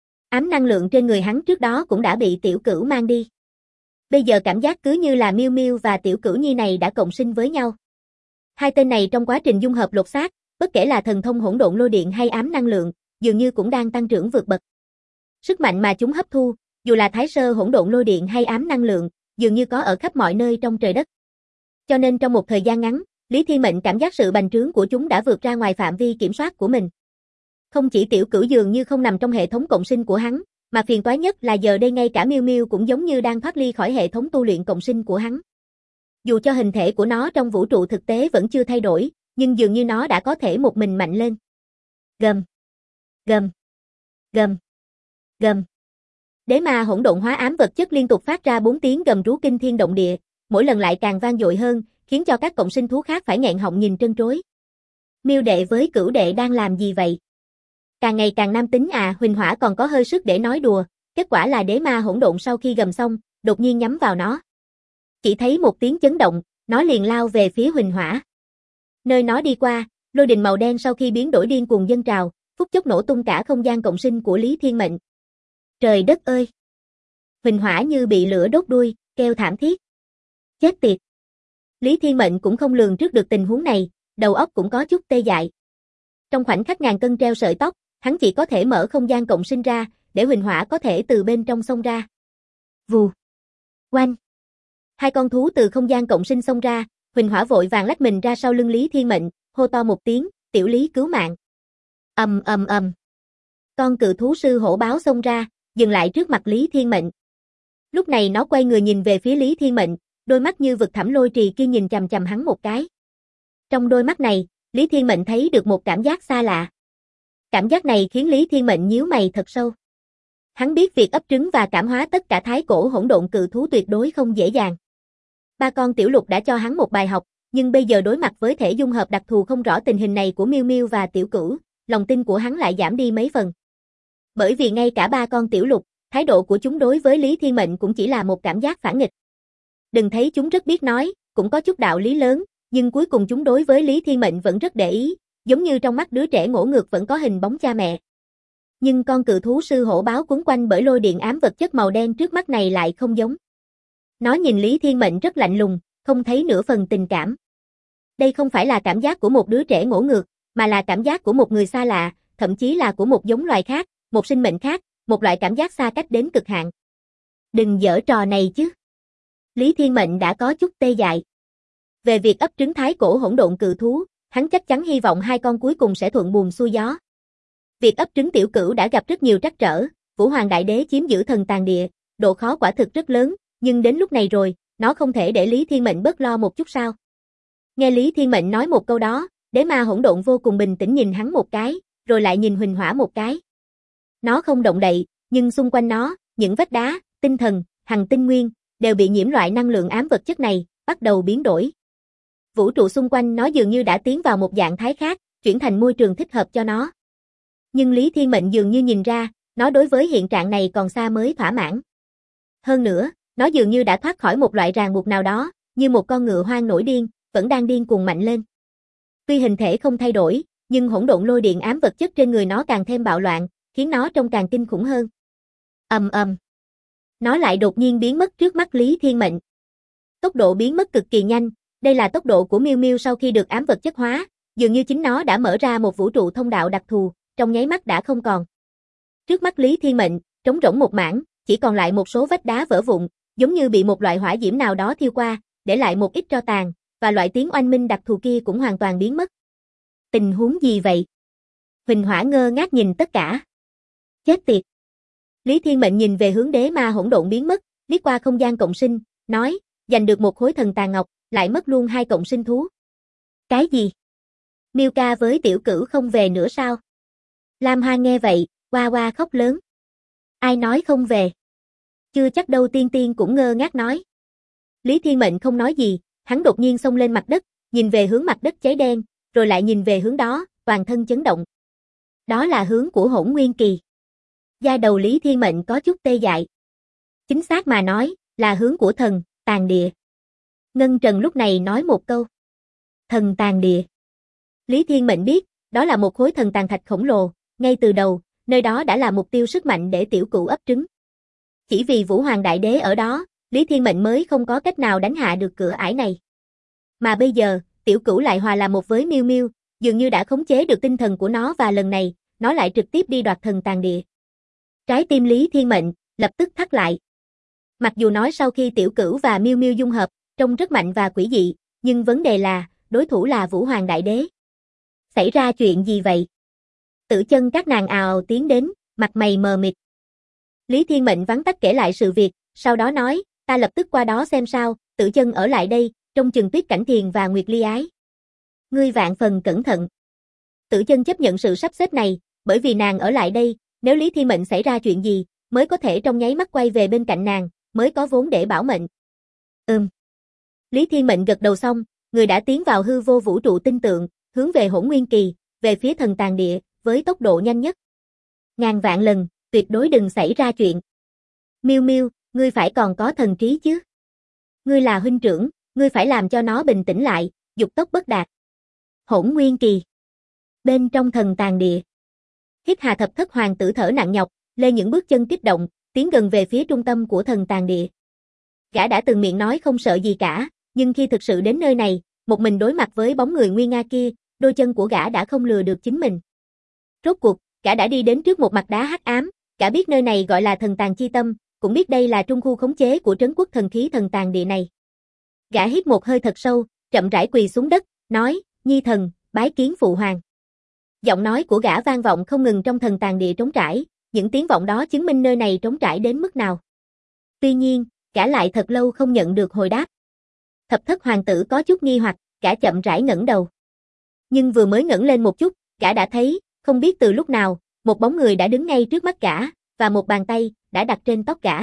Ám năng lượng trên người hắn trước đó cũng đã bị Tiểu Cửu mang đi. Bây giờ cảm giác cứ như là Miêu Miêu và Tiểu Cửu Nhi này đã cộng sinh với nhau. Hai tên này trong quá trình dung hợp lột xác, bất kể là thần thông hỗn độn lôi điện hay ám năng lượng, dường như cũng đang tăng trưởng vượt bậc. Sức mạnh mà chúng hấp thu, dù là thái sơ hỗn độn lôi điện hay ám năng lượng, dường như có ở khắp mọi nơi trong trời đất. Cho nên trong một thời gian ngắn, Lý Thiên Mệnh cảm giác sự bành trướng của chúng đã vượt ra ngoài phạm vi kiểm soát của mình. Không chỉ Tiểu Cửu dường như không nằm trong hệ thống cộng sinh của hắn, mà phiền toái nhất là giờ đây ngay cả Miêu Miêu cũng giống như đang thoát ly khỏi hệ thống tu luyện cộng sinh của hắn. Dù cho hình thể của nó trong vũ trụ thực tế vẫn chưa thay đổi, nhưng dường như nó đã có thể một mình mạnh lên. Gầm, gầm, gầm, gầm. Đế ma hỗn độn hóa ám vật chất liên tục phát ra 4 tiếng gầm rú kinh thiên động địa, mỗi lần lại càng vang dội hơn, khiến cho các cộng sinh thú khác phải nghẹn họng nhìn trân trối. Miêu đệ với Cửu đệ đang làm gì vậy? Càng ngày càng nam tính à, Huỳnh Hỏa còn có hơi sức để nói đùa, kết quả là đế ma hỗn độn sau khi gầm xong, đột nhiên nhắm vào nó. Chỉ thấy một tiếng chấn động, nó liền lao về phía Huỳnh Hỏa. Nơi nó đi qua, lôi đình màu đen sau khi biến đổi điên cuồng dâng trào, phút chốc nổ tung cả không gian cộng sinh của Lý Thiên Mệnh. Trời đất ơi! Huỳnh Hỏa như bị lửa đốt đuôi, kêu thảm thiết. Chết tiệt! Lý Thiên Mệnh cũng không lường trước được tình huống này, đầu óc cũng có chút tê dại. Trong khoảnh khắc ngàn cân treo sợi tóc, hắn chỉ có thể mở không gian cộng sinh ra, để Huỳnh Hỏa có thể từ bên trong xông ra. Vù! Oanh! Hai con thú từ không gian cộng sinh xông ra, Huỳnh Hỏa vội vàng lách mình ra sau lưng Lý Thiên Mệnh, hô to một tiếng, "Tiểu Lý cứu mạng!" Ầm ầm ầm. Con cự thú sư hổ báo xông ra, dừng lại trước mặt Lý Thiên Mệnh. Lúc này nó quay người nhìn về phía Lý Thiên Mệnh, đôi mắt như vực thẳm lôi trì kia nhìn chằm chằm hắn một cái. Trong đôi mắt này, Lý Thiên Mệnh thấy được một cảm giác xa lạ. Cảm giác này khiến Lý Thiên Mệnh nhíu mày thật sâu. Hắn biết việc ấp trứng và cảm hóa tất cả thái cổ hỗn độn cự thú tuyệt đối không dễ dàng. Ba con tiểu lục đã cho hắn một bài học, nhưng bây giờ đối mặt với thể dung hợp đặc thù không rõ tình hình này của Miêu Miêu và Tiểu Cửu, lòng tin của hắn lại giảm đi mấy phần. Bởi vì ngay cả ba con tiểu lục, thái độ của chúng đối với Lý Thiên Mệnh cũng chỉ là một cảm giác phản nghịch. Đừng thấy chúng rất biết nói, cũng có chút đạo lý lớn, nhưng cuối cùng chúng đối với Lý Thiên Mệnh vẫn rất để ý, giống như trong mắt đứa trẻ ngỗ ngược vẫn có hình bóng cha mẹ. Nhưng con cự thú sư hổ báo quấn quanh bởi lôi điện ám vật chất màu đen trước mắt này lại không giống. Nó nhìn Lý Thiên Mệnh rất lạnh lùng, không thấy nửa phần tình cảm. Đây không phải là cảm giác của một đứa trẻ ngỗ ngược, mà là cảm giác của một người xa lạ, thậm chí là của một giống loài khác, một sinh mệnh khác, một loại cảm giác xa cách đến cực hạn. Đừng giở trò này chứ. Lý Thiên Mệnh đã có chút tê dại. Về việc ấp trứng thái cổ hỗn độn cự thú, hắn chắc chắn hy vọng hai con cuối cùng sẽ thuận buồm xuôi gió. Việc ấp trứng Tiểu Cửu đã gặp rất nhiều trắc trở, Vũ Hoàng Đại Đế chiếm giữ thần tàn địa, độ khó quả thực rất lớn, nhưng đến lúc này rồi, nó không thể để Lý Thiên Mệnh bớt lo một chút sao. Nghe Lý Thiên Mệnh nói một câu đó, đế ma hỗn độn vô cùng bình tĩnh nhìn hắn một cái, rồi lại nhìn Huỳnh Hỏa một cái. Nó không động đậy, nhưng xung quanh nó, những vách đá, tinh thần, hằng tinh nguyên, đều bị nhiễm loại năng lượng ám vật chất này, bắt đầu biến đổi. Vũ trụ xung quanh nó dường như đã tiến vào một dạng thái khác, chuyển thành môi trường thích hợp cho nó. Nhưng Lý Thiên Mệnh dường như nhìn ra, nó đối với hiện trạng này còn xa mới thỏa mãn. Hơn nữa, nó dường như đã thoát khỏi một loại ràng buộc nào đó, như một con ngựa hoang nổi điên, vẫn đang điên cuồng mạnh lên. Tuy hình thể không thay đổi, nhưng hỗn độn lôi điện ám vật chất trên người nó càng thêm bạo loạn, khiến nó trông càng kinh khủng hơn. Ầm ầm. Nó lại đột nhiên biến mất trước mắt Lý Thiên Mệnh. Tốc độ biến mất cực kỳ nhanh, đây là tốc độ của Miêu Miêu sau khi được ám vật chất hóa, dường như chính nó đã mở ra một vũ trụ thông đạo đặc thù, trong nháy mắt đã không còn. Trước mắt Lý Thiên Mệnh, trống rỗng một mảng, chỉ còn lại một số vách đá vỡ vụn, giống như bị một loại hỏa diễm nào đó thiêu qua, để lại một ít tro tàn, và loại tiếng oanh minh đặc thù kia cũng hoàn toàn biến mất. Tình huống gì vậy? Huỳnh Hỏa ngơ ngác nhìn tất cả. Chết tiệt! Lý Thiên Mệnh nhìn về hướng đế ma hỗn độn biến mất, liếc qua không gian cộng sinh, nói, giành được một khối thần tàn ngọc, lại mất luôn hai cộng sinh thú. Cái gì? Miêu ca với Tiểu Cửu không về nữa sao? Lam Hoa nghe vậy, oa oa khóc lớn. Ai nói không về? Chưa chắc đâu, Tiên Tiên cũng ngơ ngác nói. Lý Thiên Mệnh không nói gì, hắn đột nhiên xông lên mặt đất, nhìn về hướng mặt đất cháy đen, rồi lại nhìn về hướng đó, toàn thân chấn động. Đó là hướng của Hỗn Nguyên Kỳ. Da đầu Lý Thiên Mệnh có chút tê dại. Chính xác mà nói, là hướng của thần, tàn địa. Ngân Trần lúc này nói một câu. Thần tàn địa. Lý Thiên Mệnh biết, đó là một khối thần tàn thạch khổng lồ, ngay từ đầu, nơi đó đã là mục tiêu sức mạnh để Tiểu Cửu ấp trứng. Chỉ vì Vũ Hoàng Đại Đế ở đó, Lý Thiên Mệnh mới không có cách nào đánh hạ được cửa ải này. Mà bây giờ, Tiểu Cửu lại hòa làm một với Miêu Miêu, dường như đã khống chế được tinh thần của nó và lần này, nó lại trực tiếp đi đoạt thần tàn địa. Trái tim Lý Thiên Mệnh lập tức thắt lại. Mặc dù nói sau khi Tiểu Cửu và Miêu Miêu dung hợp, trông rất mạnh và quỷ dị, nhưng vấn đề là, đối thủ là Vũ Hoàng Đại Đế. Xảy ra chuyện gì vậy? Tử Chân các nàng ào ào tiến đến, mặt mày mờ mịt. Lý Thiên Mệnh vắn tắt kể lại sự việc, sau đó nói, ta lập tức qua đó xem sao, Tử Chân ở lại đây, trông chừng Tuyết Cảnh Thiền và Nguyệt Ly Ái. Ngươi vạn phần cẩn thận. Tử Chân chấp nhận sự sắp xếp này, bởi vì nàng ở lại đây, nếu Lý Thiên Mệnh xảy ra chuyện gì, mới có thể trong nháy mắt quay về bên cạnh nàng, mới có vốn để bảo mệnh. Lý Thiên Mệnh gật đầu xong, người đã tiến vào hư vô vũ trụ tinh tượng, hướng về Hỗn Nguyên Kỳ, về phía Thần Tàng Địa, với tốc độ nhanh nhất. Ngàn vạn lần, tuyệt đối đừng xảy ra chuyện. Miu Miu, ngươi phải còn có thần trí chứ? Ngươi là huynh trưởng, ngươi phải làm cho nó bình tĩnh lại, dục tốc bất đạt. Hỗn Nguyên Kỳ. Bên trong Thần Tàng Địa. Hít hà thập thất hoàng tử thở nặng nhọc, lê những bước chân kích động, tiến gần về phía trung tâm của Thần Tàng Địa. Gã đã từng miệng nói không sợ gì cả, nhưng khi thực sự đến nơi này, một mình đối mặt với bóng người nguy nga kia, đôi chân của gã đã không lừa được chính mình. Rốt cuộc, gã đã đi đến trước một mặt đá hắc ám, gã biết nơi này gọi là Thần Tàng Chi Tâm, cũng biết đây là trung khu khống chế của trấn quốc thần khí Thần Tàng Địa này. Gã hít một hơi thật sâu, chậm rãi quỳ xuống đất, nói, Nhi thần, bái kiến phụ hoàng. Giọng nói của gã vang vọng không ngừng trong Thần Tàng Địa trống trải, những tiếng vọng đó chứng minh nơi này trống trải đến mức nào. Tuy nhiên, gã lại thật lâu không nhận được hồi đáp. Thập thất hoàng tử có chút nghi hoặc, gã chậm rãi ngẩng đầu. Nhưng vừa mới ngẩng lên một chút, gã đã thấy, không biết từ lúc nào, một bóng người đã đứng ngay trước mắt gã, và một bàn tay đã đặt trên tóc gã.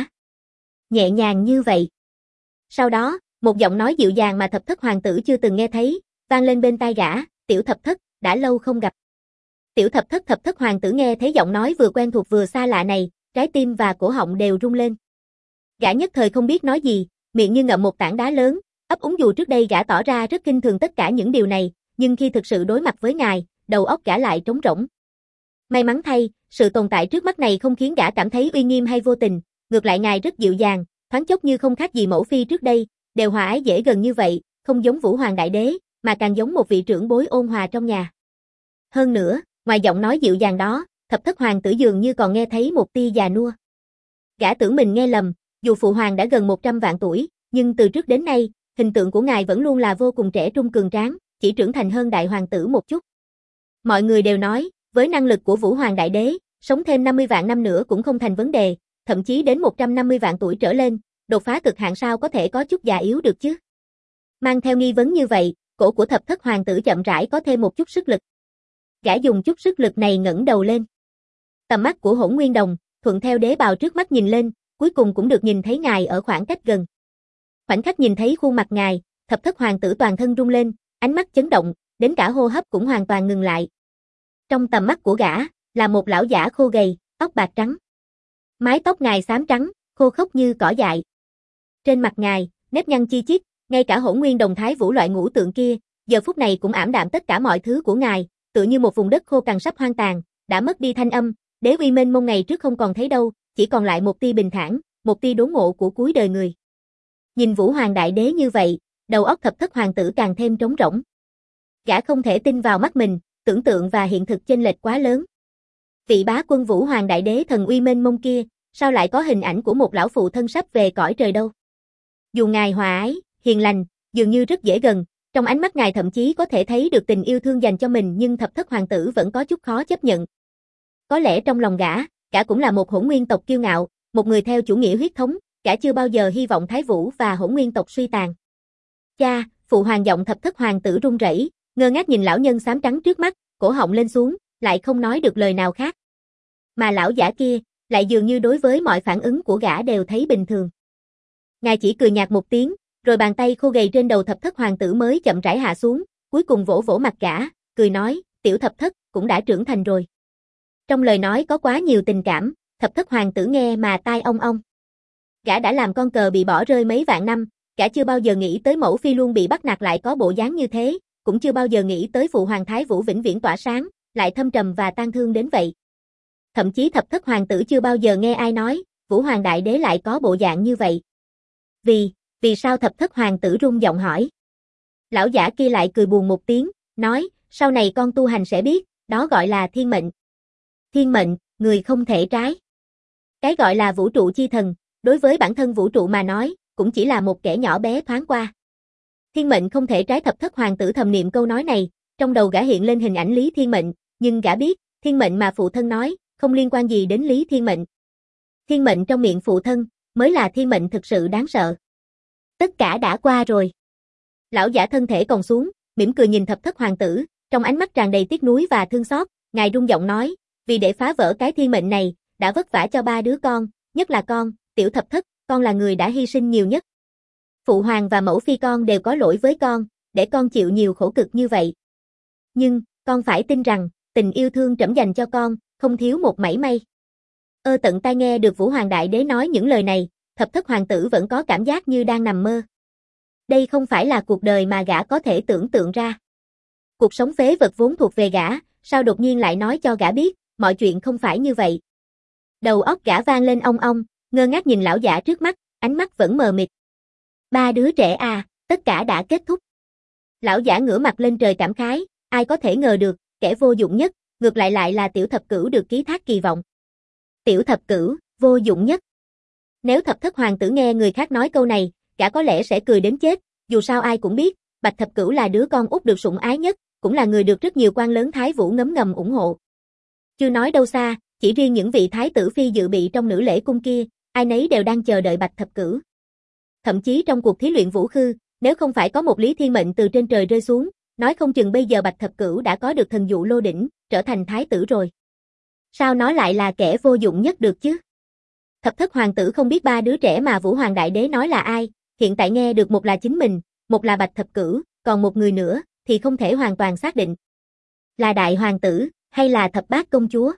Nhẹ nhàng như vậy. Sau đó, một giọng nói dịu dàng mà thập thất hoàng tử chưa từng nghe thấy, vang lên bên tai gã, tiểu thập thất, đã lâu không gặp. Tiểu thập thất hoàng tử nghe thấy giọng nói vừa quen thuộc vừa xa lạ này, trái tim và cổ họng đều rung lên. Gã nhất thời không biết nói gì, miệng như ngậm một tảng đá lớn, ấp úng dù trước đây gã tỏ ra rất khinh thường tất cả những điều này, nhưng khi thực sự đối mặt với ngài, đầu óc gã lại trống rỗng. May mắn thay, sự tồn tại trước mắt này không khiến gã cảm thấy uy nghiêm hay vô tình, ngược lại ngài rất dịu dàng, thoáng chốc như không khác gì mẫu phi trước đây, đều hòa ái dễ gần như vậy, không giống Vũ Hoàng Đại Đế, mà càng giống một vị trưởng bối ôn hòa trong nhà. Hơn nữa, ngoài giọng nói dịu dàng đó, thập thất hoàng tử dường như còn nghe thấy một tia già nua. Gã tưởng mình nghe lầm, dù phụ hoàng đã gần 100 vạn tuổi, nhưng từ trước đến nay, hình tượng của ngài vẫn luôn là vô cùng trẻ trung cường tráng, chỉ trưởng thành hơn đại hoàng tử một chút. Mọi người đều nói, với năng lực của Vũ Hoàng Đại Đế, sống thêm 50 vạn năm nữa cũng không thành vấn đề, thậm chí đến 150 vạn tuổi trở lên, đột phá cực hạn sao có thể có chút già yếu được chứ. Mang theo nghi vấn như vậy, cổ của thập thất hoàng tử chậm rãi có thêm một chút sức lực. Gã dùng chút sức lực này ngẩng đầu lên. Tầm mắt của Hỗn Nguyên Đồng, thuận theo đế bào trước mắt nhìn lên, cuối cùng cũng được nhìn thấy ngài ở khoảng cách gần. Khoảnh khắc nhìn thấy khuôn mặt ngài, thập thất hoàng tử toàn thân rung lên, ánh mắt chấn động, đến cả hô hấp cũng hoàn toàn ngừng lại. Trong tầm mắt của gã, là một lão giả khô gầy, tóc bạc trắng. Mái tóc ngài xám trắng, khô khốc như cỏ dại. Trên mặt ngài, nếp nhăn chi chít, ngay cả Hỗn Nguyên Đồng Thái Vũ loại ngũ tượng kia, giờ phút này cũng ảm đạm tất cả mọi thứ của ngài, tựa như một vùng đất khô cằn sắp hoang tàn, đã mất đi thanh âm, đế uy mênh mông ngày trước không còn thấy đâu, chỉ còn lại một tia bình thản, một tia đốn ngộ của cuối đời người. Nhìn Vũ Hoàng Đại Đế như vậy, đầu óc thập thất hoàng tử càng thêm trống rỗng. Gã không thể tin vào mắt mình, tưởng tượng và hiện thực chênh lệch quá lớn. Vị bá quân Vũ Hoàng Đại Đế thần uy mênh mông kia, sao lại có hình ảnh của một lão phụ thân sắp về cõi trời đâu? Dù ngài hòa ái, hiền lành, dường như rất dễ gần, trong ánh mắt ngài thậm chí có thể thấy được tình yêu thương dành cho mình, nhưng thập thất hoàng tử vẫn có chút khó chấp nhận. Có lẽ trong lòng gã cũng là một Hỗn Nguyên tộc kiêu ngạo, một người theo chủ nghĩa huyết thống, gã chưa bao giờ hy vọng Thái Vũ và Hỗn Nguyên tộc suy tàn. Cha, phụ hoàng giọng thập thất hoàng tử run rẩy, ngơ ngác nhìn lão nhân xám trắng trước mắt, cổ họng lên xuống, lại không nói được lời nào khác. Mà lão giả kia, lại dường như đối với mọi phản ứng của gã đều thấy bình thường. Ngài chỉ cười nhạt một tiếng, rồi bàn tay khô gầy trên đầu thập thất hoàng tử mới chậm rãi hạ xuống, cuối cùng vỗ vỗ mặt gã, cười nói, tiểu thập thất, cũng đã trưởng thành rồi. Trong lời nói có quá nhiều tình cảm, thập thất hoàng tử nghe mà tai ong ong. Gã đã làm con cờ bị bỏ rơi mấy vạn năm, gã chưa bao giờ nghĩ tới mẫu phi luôn bị bắt nạt lại có bộ dáng như thế, cũng chưa bao giờ nghĩ tới phụ hoàng Thái Vũ vĩnh viễn tỏa sáng, lại thâm trầm và tang thương đến vậy. Thậm chí thập thất hoàng tử chưa bao giờ nghe ai nói, Vũ Hoàng Đại Đế lại có bộ dạng như vậy. Vì sao thập thất hoàng tử run giọng hỏi. Lão giả kia lại cười buồn một tiếng, nói, sau này con tu hành sẽ biết, đó gọi là thiên mệnh. Thiên mệnh, người không thể trái. Cái gọi là vũ trụ chi thần, đối với bản thân vũ trụ mà nói, cũng chỉ là một kẻ nhỏ bé thoáng qua. Thiên mệnh không thể trái. Thập thất hoàng tử thầm niệm câu nói này, trong đầu gã hiện lên hình ảnh Lý Thiên Mệnh, nhưng gã biết, thiên mệnh mà phụ thân nói, không liên quan gì đến Lý Thiên Mệnh. Thiên mệnh trong miệng phụ thân, mới là thiên mệnh thực sự đáng sợ. Tất cả đã qua rồi. Lão giả thân thể còng xuống, mỉm cười nhìn thập thất hoàng tử, trong ánh mắt tràn đầy tiếc nuối và thương xót, ngài rung giọng nói, vì để phá vỡ cái thiên mệnh này, đã vất vả cho 3 đứa con, nhất là con, tiểu thập thất, con là người đã hy sinh nhiều nhất. Phụ hoàng và mẫu phi con đều có lỗi với con, để con chịu nhiều khổ cực như vậy. Nhưng, con phải tin rằng, tình yêu thương trẫm dành cho con, không thiếu một mảy may. Tận tai nghe được Vũ Hoàng Đại Đế nói những lời này, thập thất hoàng tử vẫn có cảm giác như đang nằm mơ. Đây không phải là cuộc đời mà gã có thể tưởng tượng ra. Cuộc sống phế vật vốn thuộc về gã, sao đột nhiên lại nói cho gã biết, mọi chuyện không phải như vậy. Đầu óc gã vang lên ong ong, ngơ ngác nhìn lão giả trước mắt, ánh mắt vẫn mờ mịt. 3 đứa trẻ à, tất cả đã kết thúc. Lão giả ngửa mặt lên trời cảm khái, ai có thể ngờ được, kẻ vô dụng nhất, ngược lại là tiểu thập cửu được ký thác kỳ vọng. Tiểu thập cửu, vô dụng nhất. Nếu thập thất hoàng tử nghe người khác nói câu này, gã có lẽ sẽ cười đến chết, dù sao ai cũng biết, Bạch Thập Cửu là đứa con út được sủng ái nhất, cũng là người được rất nhiều quan lớn Thái Vũ ngấm ngầm ủng hộ. Chưa nói đâu xa, chỉ riêng những vị thái tử phi dự bị trong nữ lễ cung kia, ai nấy đều đang chờ đợi Bạch Thập Cửu. Thậm chí trong cuộc thí luyện vũ khư, nếu không phải có một Lý Thiên Mệnh từ trên trời rơi xuống, nói không chừng bây giờ Bạch Thập Cửu đã có được thần dụ lô đỉnh, trở thành thái tử rồi. Sao nó lại là kẻ vô dụng nhất được chứ? Thập thất hoàng tử không biết 3 đứa trẻ mà Vũ Hoàng Đại Đế nói là ai, hiện tại nghe được một là chính mình, một là Bạch Thập Cửu, còn một người nữa, thì không thể hoàn toàn xác định. Là đại hoàng tử, hay là thập bát công chúa?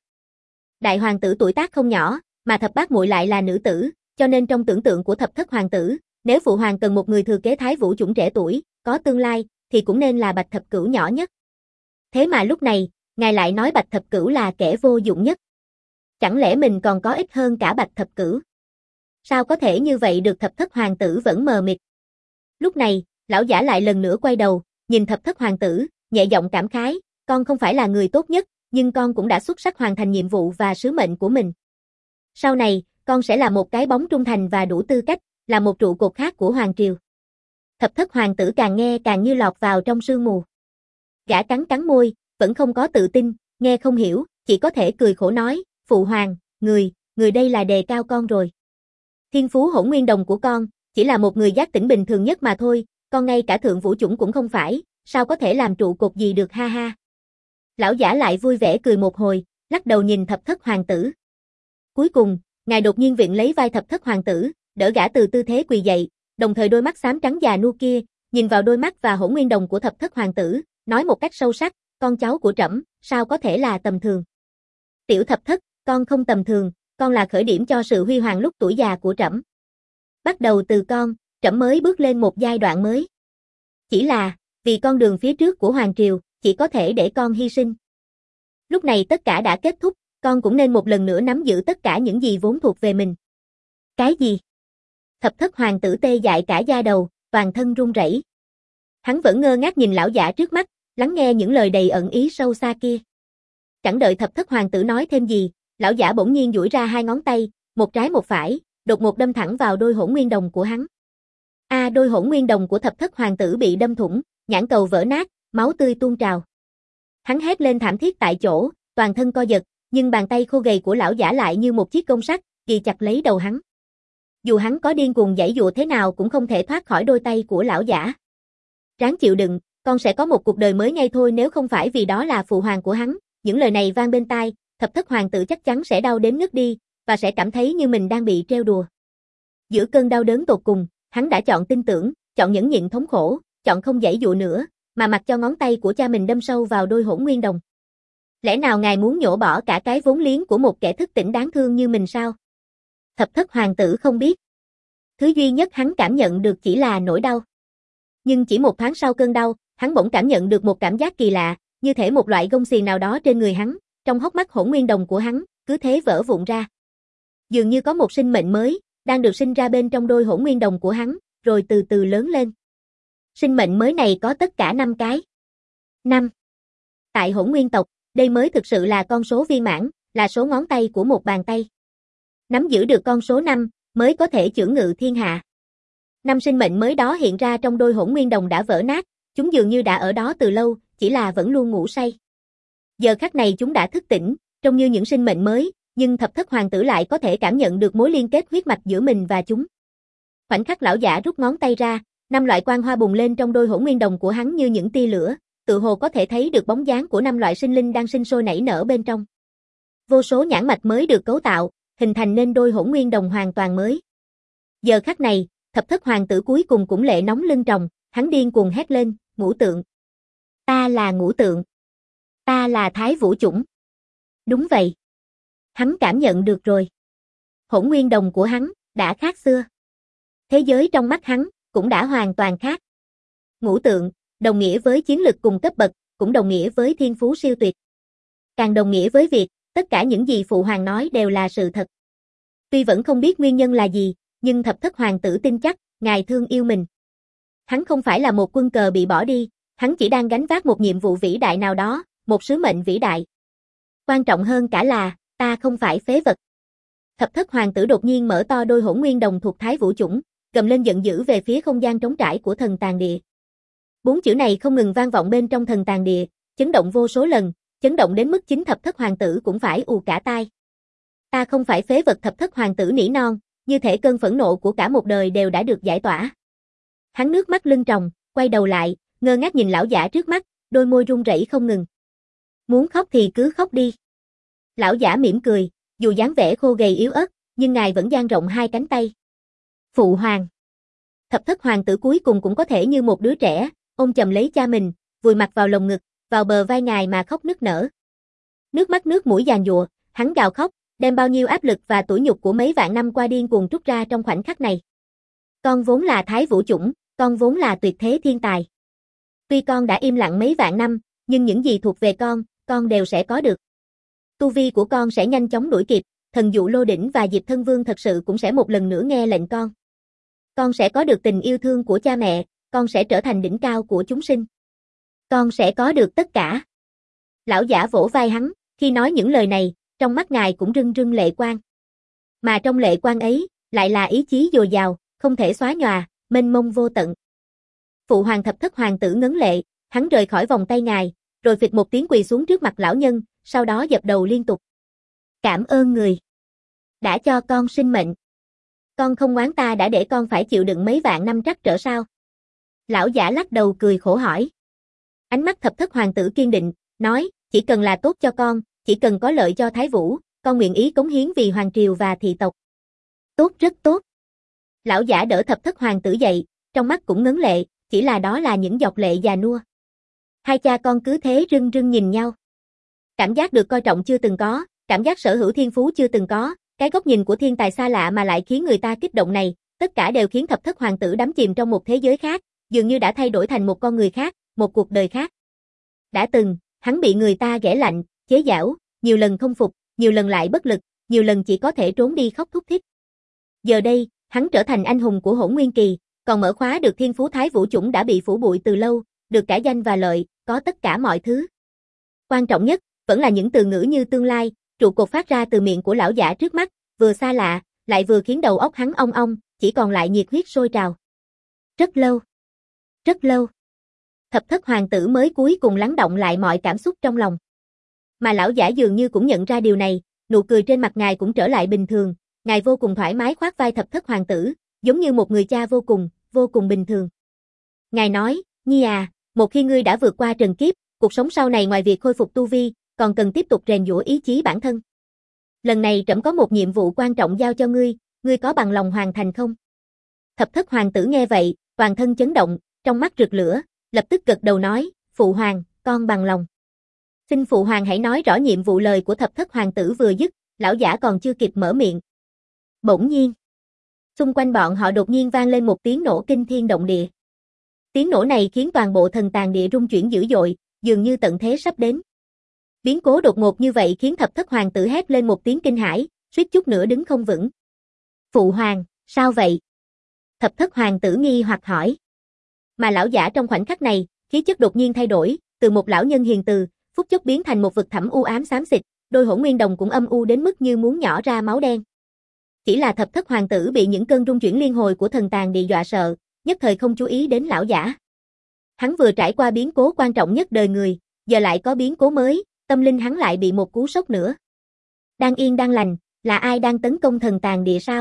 Đại hoàng tử tuổi tác không nhỏ, mà thập bát muội lại là nữ tử, cho nên trong tưởng tượng của thập thất hoàng tử, nếu phụ hoàng cần một người thừa kế Thái Vũ chủng trẻ tuổi, có tương lai, thì cũng nên là Bạch Thập Cửu nhỏ nhất. Thế mà lúc này, ngài lại nói Bạch Thập Cửu là kẻ vô dụng nhất. Chẳng lẽ mình còn có ích hơn cả Bạch Thập Cửu? Sao có thể như vậy được? Thập thất hoàng tử vẫn mờ mịt. Lúc này, lão giả lại lần nữa quay đầu, nhìn thập thất hoàng tử, nhẹ giọng cảm khái, con không phải là người tốt nhất, nhưng con cũng đã xuất sắc hoàn thành nhiệm vụ và sứ mệnh của mình. Sau này, con sẽ là một cái bóng trung thành và đủ tư cách, là một trụ cột khác của hoàng triều. Thập thất hoàng tử càng nghe càng như lọt vào trong sương mù. Gã cắn cắn môi, vẫn không có tự tin, nghe không hiểu, chỉ có thể cười khổ nói, phụ hoàng, người đây là đề cao con rồi. Thiên phú Hỗn Nguyên Đồng của con, chỉ là một người giác tỉnh bình thường nhất mà thôi, con ngay cả thượng vũ chủng cũng không phải, sao có thể làm trụ cột gì được ha ha. Lão giả lại vui vẻ cười một hồi, lắc đầu nhìn thập thất hoàng tử. Cuối cùng, ngài đột nhiên viện lấy vai thập thất hoàng tử, đỡ gã từ tư thế quỳ dậy, đồng thời đôi mắt xám trắng già nua kia, nhìn vào đôi mắt và Hỗn Nguyên Đồng của thập thất hoàng tử, nói một cách sâu sắc, con cháu của trẫm, sao có thể là tầm thường. Tiểu thập thất, con không tầm thường, con là khởi điểm cho sự huy hoàng lúc tuổi già của trẫm. Bắt đầu từ con, trẫm mới bước lên một giai đoạn mới. Chỉ là, vì con đường phía trước của hoàng triều, chỉ có thể để con hy sinh. Lúc này tất cả đã kết thúc, con cũng nên một lần nữa nắm giữ tất cả những gì vốn thuộc về mình. Cái gì? Thập thất hoàng tử tê dại cả da đầu, toàn thân run rẩy. Hắn vẫn ngơ ngác nhìn lão giả trước mắt, lắng nghe những lời đầy ẩn ý sâu xa kia. Chẳng đợi thập thất hoàng tử nói thêm gì, lão giả bỗng nhiên duỗi ra 2 ngón tay, một trái một phải, đột ngột đâm thẳng vào đôi Hỗn Nguyên Đồng của hắn. Đôi Hỗn Nguyên Đồng của thập thất hoàng tử bị đâm thủng, nhãn cầu vỡ nát, máu tươi tuôn trào. Hắn hét lên thảm thiết tại chỗ, toàn thân co giật, nhưng bàn tay khô gầy của lão giả lại như một chiếc côn sắt, ghì chặt lấy đầu hắn. Dù hắn có điên cuồng giãy giụa thế nào cũng không thể thoát khỏi đôi tay của lão giả. Ráng chịu đựng, con sẽ có một cuộc đời mới ngay thôi, nếu không phải vì đó là phụ hoàng của hắn. Những lời này vang bên tai, thập thất hoàng tử chắc chắn sẽ đau đến ngất đi, và sẽ cảm thấy như mình đang bị trêu đùa. Giữa cơn đau đớn tột cùng, hắn đã chọn tin tưởng, chọn nhẫn nhịn thống khổ, chọn không giãy giụa nữa, mà mặc cho ngón tay của cha mình đâm sâu vào đôi Hỗn Nguyên Đồng. Lẽ nào ngài muốn nhổ bỏ cả cái vốn liếng của một kẻ thức tỉnh đáng thương như mình sao? Thập thất hoàng tử không biết. Thứ duy nhất hắn cảm nhận được chỉ là nỗi đau. Nhưng chỉ một thoáng sau cơn đau, hắn bỗng cảm nhận được một cảm giác kỳ lạ, như thể một loại gông xiềng nào đó trên người hắn, trong hốc mắt Hỗn Nguyên Đồng của hắn, cứ thế vỡ vụn ra. Dường như có một sinh mệnh mới, đang được sinh ra bên trong đôi Hỗn Nguyên Đồng của hắn, rồi từ từ lớn lên. Sinh mệnh mới này có tất cả 5 cái. 5. Tại Hỗn Nguyên tộc, đây mới thực sự là con số viên mãn, là số ngón tay của một bàn tay. Nắm giữ được con số 5, mới có thể chưởng ngự thiên hạ. Năm sinh mệnh mới đó hiện ra trong đôi hỗn nguyên đồng đã vỡ nát, chúng dường như đã ở đó từ lâu, chỉ là vẫn luôn ngủ say. Giờ khắc này chúng đã thức tỉnh, trông như những sinh mệnh mới, nhưng thập thất hoàng tử lại có thể cảm nhận được mối liên kết huyết mạch giữa mình và chúng. Khoảnh khắc lão giả rút ngón tay ra, 5 loại quang hoa bùng lên trong đôi hỗn nguyên đồng của hắn như những tia lửa, tự hồ có thể thấy được bóng dáng của 5 loại sinh linh đang sinh sôi nảy nở bên trong. Vô số nhãn mạch mới được cấu tạo, hình thành nên đôi hỗn nguyên đồng hoàn toàn mới. Giờ khắc này, thập thất hoàng tử cuối cùng cũng lệ nóng lưng tròng, hắn điên cuồng hét lên, ngũ tượng. Ta là ngũ tượng. Ta là Thái Vũ chủng. Đúng vậy. Hắn cảm nhận được rồi. Hỗn nguyên đồng của hắn, đã khác xưa. Thế giới trong mắt hắn, cũng đã hoàn toàn khác. Ngũ tượng, đồng nghĩa với chiến lực cùng cấp bậc, cũng đồng nghĩa với thiên phú siêu tuyệt. Càng đồng nghĩa với việc, tất cả những gì Phụ Hoàng nói đều là sự thật. Tuy vẫn không biết nguyên nhân là gì, nhưng thập thất hoàng tử tin chắc, ngài thương yêu mình. Hắn không phải là một quân cờ bị bỏ đi, hắn chỉ đang gánh vác một nhiệm vụ vĩ đại nào đó, một sứ mệnh vĩ đại. Quan trọng hơn cả là, ta không phải phế vật. Thập thất hoàng tử đột nhiên mở to đôi hỗn nguyên đồng thuộc Thái Vũ chủng, gầm lên giận dữ về phía không gian trống trải của thần tàn địa. 4 chữ này không ngừng vang vọng bên trong thần tàn địa, chấn động vô số lần, chấn động đến mức chính thập thất hoàng tử cũng phải ù cả tai. Ta không phải phế vật, thập thất hoàng tử nỉ non, như thể cơn phẫn nộ của cả một đời đều đã được giải tỏa. Hắn nước mắt lưng tròng, quay đầu lại, ngơ ngác nhìn lão giả trước mắt, đôi môi run rẩy không ngừng. Muốn khóc thì cứ khóc đi. Lão giả mỉm cười, dù dáng vẻ khô gầy yếu ớt, nhưng ngài vẫn dang rộng hai cánh tay. Phụ hoàng. Thập thất hoàng tử cuối cùng cũng có thể như một đứa trẻ, ôm chầm lấy cha mình, vùi mặt vào lồng ngực, vào bờ vai ngài mà khóc nức nở. Nước mắt nước mũi giàn giụa, hắn gào khóc, đem bao nhiêu áp lực và tủi nhục của mấy vạn năm qua điên cuồng trút ra trong khoảnh khắc này. Con vốn là Thái Vũ chủng, con vốn là tuyệt thế thiên tài. Tuy con đã im lặng mấy vạn năm, nhưng những gì thuộc về con đều sẽ có được. Tu vi của con sẽ nhanh chóng đuổi kịp, thần dụ Lô Đỉnh và Diệp Thân Vương thật sự cũng sẽ một lần nữa nghe lệnh con. Con sẽ có được tình yêu thương của cha mẹ, con sẽ trở thành đỉnh cao của chúng sinh. Con sẽ có được tất cả. Lão giả vỗ vai hắn, khi nói những lời này, trong mắt ngài cũng rưng rưng lệ quang. Mà trong lệ quang ấy, lại là ý chí dồi dào, không thể xóa nhòa, mênh mông vô tận. Phụ hoàng thập thất hoàng tử ngấn lệ, hắn rời khỏi vòng tay ngài, rồi phịch một tiếng quỳ xuống trước mặt lão nhân, sau đó dập đầu liên tục. Cảm ơn người đã cho con sinh mệnh. Con không oán ta đã để con phải chịu đựng mấy vạn năm trắc trở sao? Lão giả lắc đầu cười khổ hỏi. Ánh mắt thập thất hoàng tử kiên định, nói, chỉ cần là tốt cho con, chỉ cần có lợi cho Thái Vũ, con nguyện ý cống hiến vì hoàng triều và thị tộc. Tốt, rất tốt. Lão giả đỡ thập thất hoàng tử dậy, trong mắt cũng ngấn lệ, chỉ là đó là những giọt lệ già nua. Hai cha con cứ thế rưng rưng nhìn nhau. Cảm giác được coi trọng chưa từng có, cảm giác sở hữu thiên phú chưa từng có, cái góc nhìn của thiên tài xa lạ mà lại khiến người ta kích động này, tất cả đều khiến thập thất hoàng tử đắm chìm trong một thế giới khác, dường như đã thay đổi thành một con người khác, một cuộc đời khác. Đã từng, hắn bị người ta ghẻ lạnh, chế giễu, nhiều lần không phục, nhiều lần lại bất lực, nhiều lần chỉ có thể trốn đi khóc thút thít. Giờ đây, hắn trở thành anh hùng của Hỗn Nguyên Kỳ, còn mở khóa được thiên phú Thái Vũ chủng đã bị phủ bụi từ lâu, được cả danh và lợi, có tất cả mọi thứ. Quan trọng nhất, vẫn là những từ ngữ như tương lai, trụ cột phát ra từ miệng của lão giả trước mắt, vừa xa lạ, lại vừa khiến đầu óc hắn ong ong, chỉ còn lại nhiệt huyết sôi trào. Rất lâu. Rất lâu. Thập thất hoàng tử mới cuối cùng lắng đọng lại mọi cảm xúc trong lòng. Mà lão giả dường như cũng nhận ra điều này, nụ cười trên mặt ngài cũng trở lại bình thường, ngài vô cùng thoải mái khoác vai thập thất hoàng tử, giống như một người cha vô cùng bình thường. Ngài nói, Nhi à, một khi ngươi đã vượt qua trần kiếp, cuộc sống sau này ngoài việc khôi phục tu vi, còn cần tiếp tục rèn giũa ý chí bản thân. Lần này trẫm có một nhiệm vụ quan trọng giao cho ngươi có bằng lòng hoàn thành không? Thập thất hoàng tử nghe vậy, toàn thân chấn động, trong mắt rực lửa, lập tức gật đầu nói, phụ hoàng, con bằng lòng. Xin phụ hoàng hãy nói rõ nhiệm vụ. Lời của thập thất hoàng tử vừa dứt, lão giả còn chưa kịp mở miệng. Bỗng nhiên, xung quanh bọn họ đột nhiên vang lên một tiếng nổ kinh thiên động địa. Tiếng nổ này khiến toàn bộ thần tàn địa rung chuyển dữ dội, dường như tận thế sắp đến. Biến cố đột ngột như vậy khiến thập thất hoàng tử hét lên một tiếng kinh hãi, suýt chút nữa đứng không vững. Phụ hoàng, sao vậy? Thập thất hoàng tử nghi hoặc hỏi. Mà lão giả trong khoảnh khắc này, khí chất đột nhiên thay đổi, từ một lão nhân hiền từ, phút chốc biến thành một vực thẳm u ám xám xịt, đôi hỗn nguyên đồng cũng âm u đến mức như muốn nhỏ ra máu đen. Chỉ là thập thất hoàng tử bị những cơn rung chuyển liên hồi của thần tàn địa dọa sợ, nhất thời không chú ý đến lão giả. Hắn vừa trải qua biến cố quan trọng nhất đời người, giờ lại có biến cố mới, tâm linh hắn lại bị một cú sốc nữa. Đang yên đang lành, là ai đang tấn công thần tàn địa sao?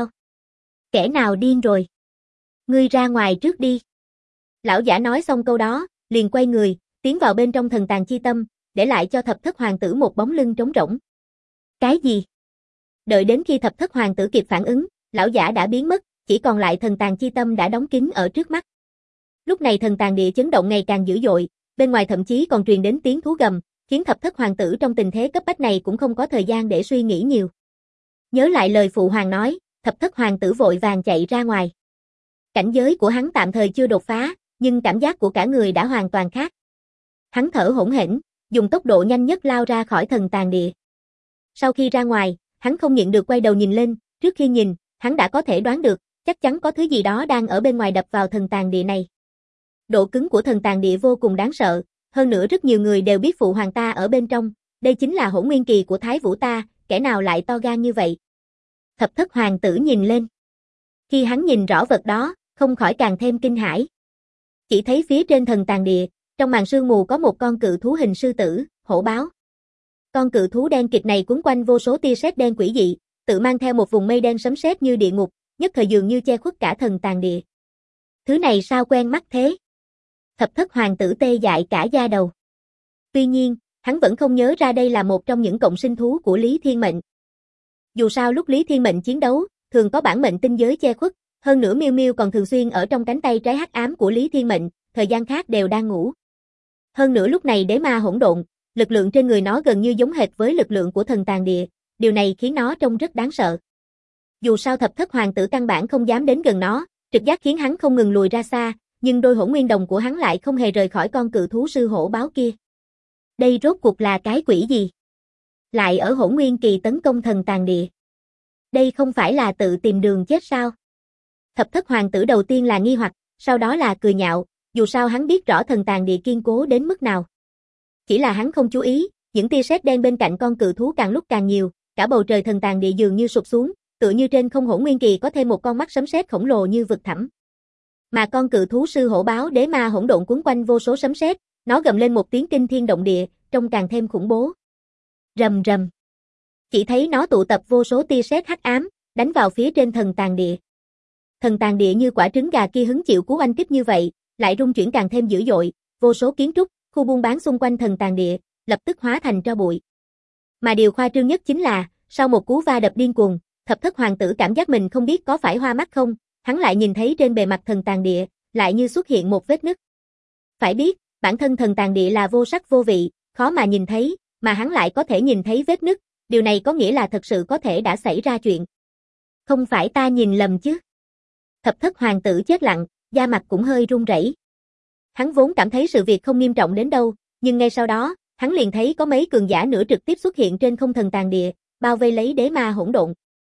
Kẻ nào điên rồi? Ngươi ra ngoài trước đi. Lão giả nói xong câu đó, liền quay người, tiến vào bên trong thần tàn chi tâm, để lại cho thập thất hoàng tử một bóng lưng trống rỗng. Cái gì? Đợi đến khi thập thất hoàng tử kịp phản ứng, lão giả đã biến mất, chỉ còn lại thần tàn chi tâm đã đóng kín ở trước mắt. Lúc này thần tàn địa chấn động ngày càng dữ dội, bên ngoài thậm chí còn truyền đến tiếng thú gầm, khiến thập thất hoàng tử trong tình thế cấp bách này cũng không có thời gian để suy nghĩ nhiều. Nhớ lại lời phụ hoàng nói, thập thất hoàng tử vội vàng chạy ra ngoài. Cảnh giới của hắn tạm thời chưa đột phá, nhưng cảm giác của cả người đã hoàn toàn khác. Hắn thở hổn hển, dùng tốc độ nhanh nhất lao ra khỏi thần tàn địa. Sau khi ra ngoài, hắn không nhịn được quay đầu nhìn lên, trước khi nhìn, hắn đã có thể đoán được, chắc chắn có thứ gì đó đang ở bên ngoài đập vào thần tàn địa này. Độ cứng của thần tàn địa vô cùng đáng sợ, hơn nữa rất nhiều người đều biết phụ hoàng ta ở bên trong, đây chính là hỗn nguyên kỳ của Thái Vũ ta, kẻ nào lại to gan như vậy. Thập thất hoàng tử nhìn lên. Khi hắn nhìn rõ vật đó, không khỏi càng thêm kinh hãi. Chỉ thấy phía trên thần tàn địa, trong màn sương mù có một con cự thú hình sư tử, hổ báo. Con cự thú đen kịt này cuốn quanh vô số tia sét đen quỷ dị, tự mang theo một vùng mây đen sấm sét như địa ngục, nhất thời dường như che khuất cả thần tàn địa. Thứ này sao quen mắt thế? Thập thất hoàng tử tê dại cả da đầu. Tuy nhiên, hắn vẫn không nhớ ra đây là một trong những cộng sinh thú của Lý Thiên Mệnh. Dù sao lúc Lý Thiên Mệnh chiến đấu, thường có bản mệnh tinh giới che khuất, hơn nữa Miêu Miêu còn thường xuyên ở trong cánh tay trái hắc ám của Lý Thiên Mệnh, thời gian khác đều đang ngủ. Hơn nữa lúc này đế ma hỗn độn, lực lượng trên người nó gần như giống hệt với lực lượng của thần tàn địa, điều này khiến nó trông rất đáng sợ. Dù sao thập thất hoàng tử căn bản không dám đến gần nó, trực giác khiến hắn không ngừng lùi ra xa, nhưng đôi hỗn nguyên đồng của hắn lại không hề rời khỏi con cự thú sư hổ báo kia. Đây rốt cuộc là cái quỷ gì? Lại ở hỗn nguyên kỳ tấn công thần tàn địa. Đây không phải là tự tìm đường chết sao? Thập thất hoàng tử đầu tiên là nghi hoặc, sau đó là cười nhạo, dù sao hắn biết rõ thần tàn địa kiên cố đến mức nào. Chỉ là hắn không chú ý, những tia sét đen bên cạnh con cự thú càng lúc càng nhiều, cả bầu trời thần tàn địa dường như sụp xuống, tựa như trên không hỗn nguyên kỳ có thêm một con mắt sấm sét khổng lồ như vực thẳm. Mà con cự thú sư hổ báo đế ma hỗn độn cuốn quanh vô số sấm sét, nó gầm lên một tiếng kinh thiên động địa, trông càng thêm khủng bố. Rầm rầm. Chỉ thấy nó tụ tập vô số tia sét hắc ám, đánh vào phía trên thần tàn địa. Thần tàn địa như quả trứng gà kia hứng chịu cú oanh kích như vậy, lại rung chuyển càng thêm dữ dội, vô số kiến trúc, khu buôn bán xung quanh thần tàn địa, lập tức hóa thành tro bụi. Mà điều khoa trương nhất chính là, sau một cú va đập điên cuồng, thập thất hoàng tử cảm giác mình không biết có phải hoa mắt không, hắn lại nhìn thấy trên bề mặt thần tàn địa, lại như xuất hiện một vết nứt. Phải biết, bản thân thần tàn địa là vô sắc vô vị, khó mà nhìn thấy, mà hắn lại có thể nhìn thấy vết nứt, điều này có nghĩa là thật sự có thể đã xảy ra chuyện. Không phải ta nhìn lầm chứ? Thập thất hoàng tử chết lặng, da mặt cũng hơi run rẩy. Hắn vốn cảm thấy sự việc không nghiêm trọng đến đâu, nhưng ngay sau đó, hắn liền thấy có mấy cường giả nữa trực tiếp xuất hiện trên không thần tàn địa, bao vây lấy đế ma hỗn độn.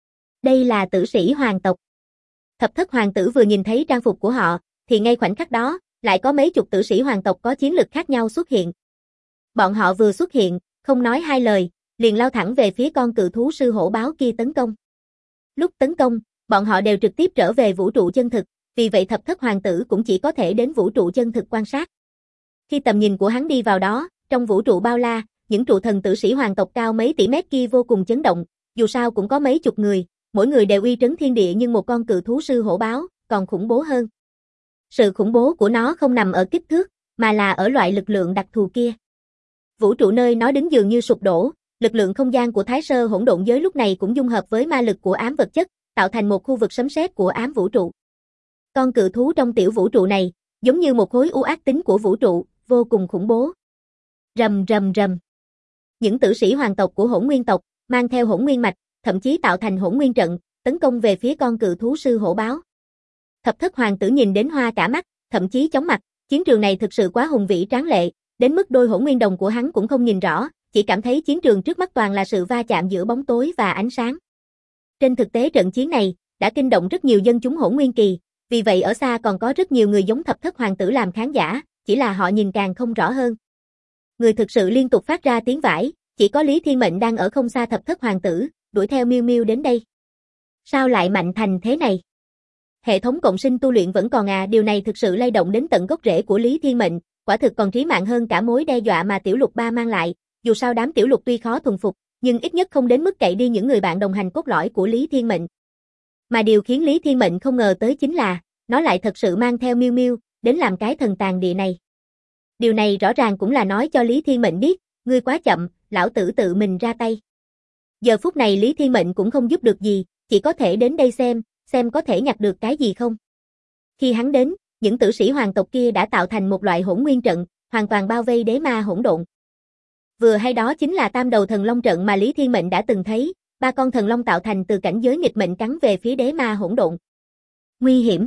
Đây là tử sĩ hoàng tộc. Thập thất hoàng tử vừa nhìn thấy trang phục của họ, thì ngay khoảnh khắc đó, lại có mấy chục tử sĩ hoàng tộc có chiến lực khác nhau xuất hiện. Bọn họ vừa xuất hiện, không nói hai lời, liền lao thẳng về phía con cự thú sư hổ báo kia tấn công. Lúc tấn công, bọn họ đều trực tiếp trở về vũ trụ chân thực, vì vậy thập thất hoàng tử cũng chỉ có thể đến vũ trụ chân thực quan sát. Khi tầm nhìn của hắn đi vào đó, trong vũ trụ bao la, những trụ thần tử sĩ hoàng tộc cao mấy tỷ mét kia vô cùng chấn động, dù sao cũng có mấy chục người, mỗi người đều uy trấn thiên địa nhưng một con cự thú sư hổ báo, còn khủng bố hơn. Sự khủng bố của nó không nằm ở kích thước, mà là ở loại lực lượng đặc thù kia. Vũ trụ nơi nó đứng dường như sụp đổ, lực lượng không gian của Thái Sơ hỗn độn giới lúc này cũng dung hợp với ma lực của ám vật chất, tạo thành một khu vực sấm sét của ám vũ trụ. Con cự thú trong tiểu vũ trụ này, giống như một khối u ác tính của vũ trụ, vô cùng khủng bố. Rầm rầm rầm. Những tử sĩ hoàng tộc của hỗn nguyên tộc, mang theo hỗn nguyên mạch, thậm chí tạo thành hỗn nguyên trận, tấn công về phía con cự thú sư hổ báo. Thập thất hoàng tử nhìn đến hoa cả mắt, thậm chí chóng mặt, chiến trường này thực sự quá hùng vĩ tráng lệ, đến mức đôi hỗn nguyên đồng của hắn cũng không nhìn rõ, chỉ cảm thấy chiến trường trước mắt toàn là sự va chạm giữa bóng tối và ánh sáng. Trên thực tế trận chiến này, đã kinh động rất nhiều dân chúng hỗn nguyên kỳ, vì vậy ở xa còn có rất nhiều người giống thập thất hoàng tử làm khán giả, chỉ là họ nhìn càng không rõ hơn. Người thực sự liên tục phát ra tiếng vãi, chỉ có Lý Thiên Mệnh đang ở không xa thập thất hoàng tử, đuổi theo Miêu Miêu đến đây. Sao lại mạnh thành thế này? Hệ thống cộng sinh tu luyện vẫn còn à, điều này thực sự lay động đến tận gốc rễ của Lý Thiên Mệnh, quả thực còn trí mạng hơn cả mối đe dọa mà Tiểu Lục Ba mang lại, dù sao đám Tiểu Lục tuy khó thuần phục, nhưng ít nhất không đến mức cậy đi những người bạn đồng hành cốt lõi của Lý Thiên Mệnh. Mà điều khiến Lý Thiên Mệnh không ngờ tới chính là, nó lại thật sự mang theo Miu Miu đến làm cái thần tàng địa này. Điều này rõ ràng cũng là nói cho Lý Thiên Mệnh biết, ngươi quá chậm, lão tử tự mình ra tay. Giờ phút này Lý Thiên Mệnh cũng không giúp được gì, chỉ có thể đến đây xem có thể nhặt được cái gì không. Khi hắn đến, những tử sĩ hoàng tộc kia đã tạo thành một loại hỗn nguyên trận, hoàn toàn bao vây đế ma hỗn độn. Vừa hay đó chính là tam đầu thần long trận mà Lý Thiên Mệnh đã từng thấy, 3 con thần long tạo thành từ cảnh giới nghịch mệnh cắn về phía đế ma hỗn độn. Nguy hiểm.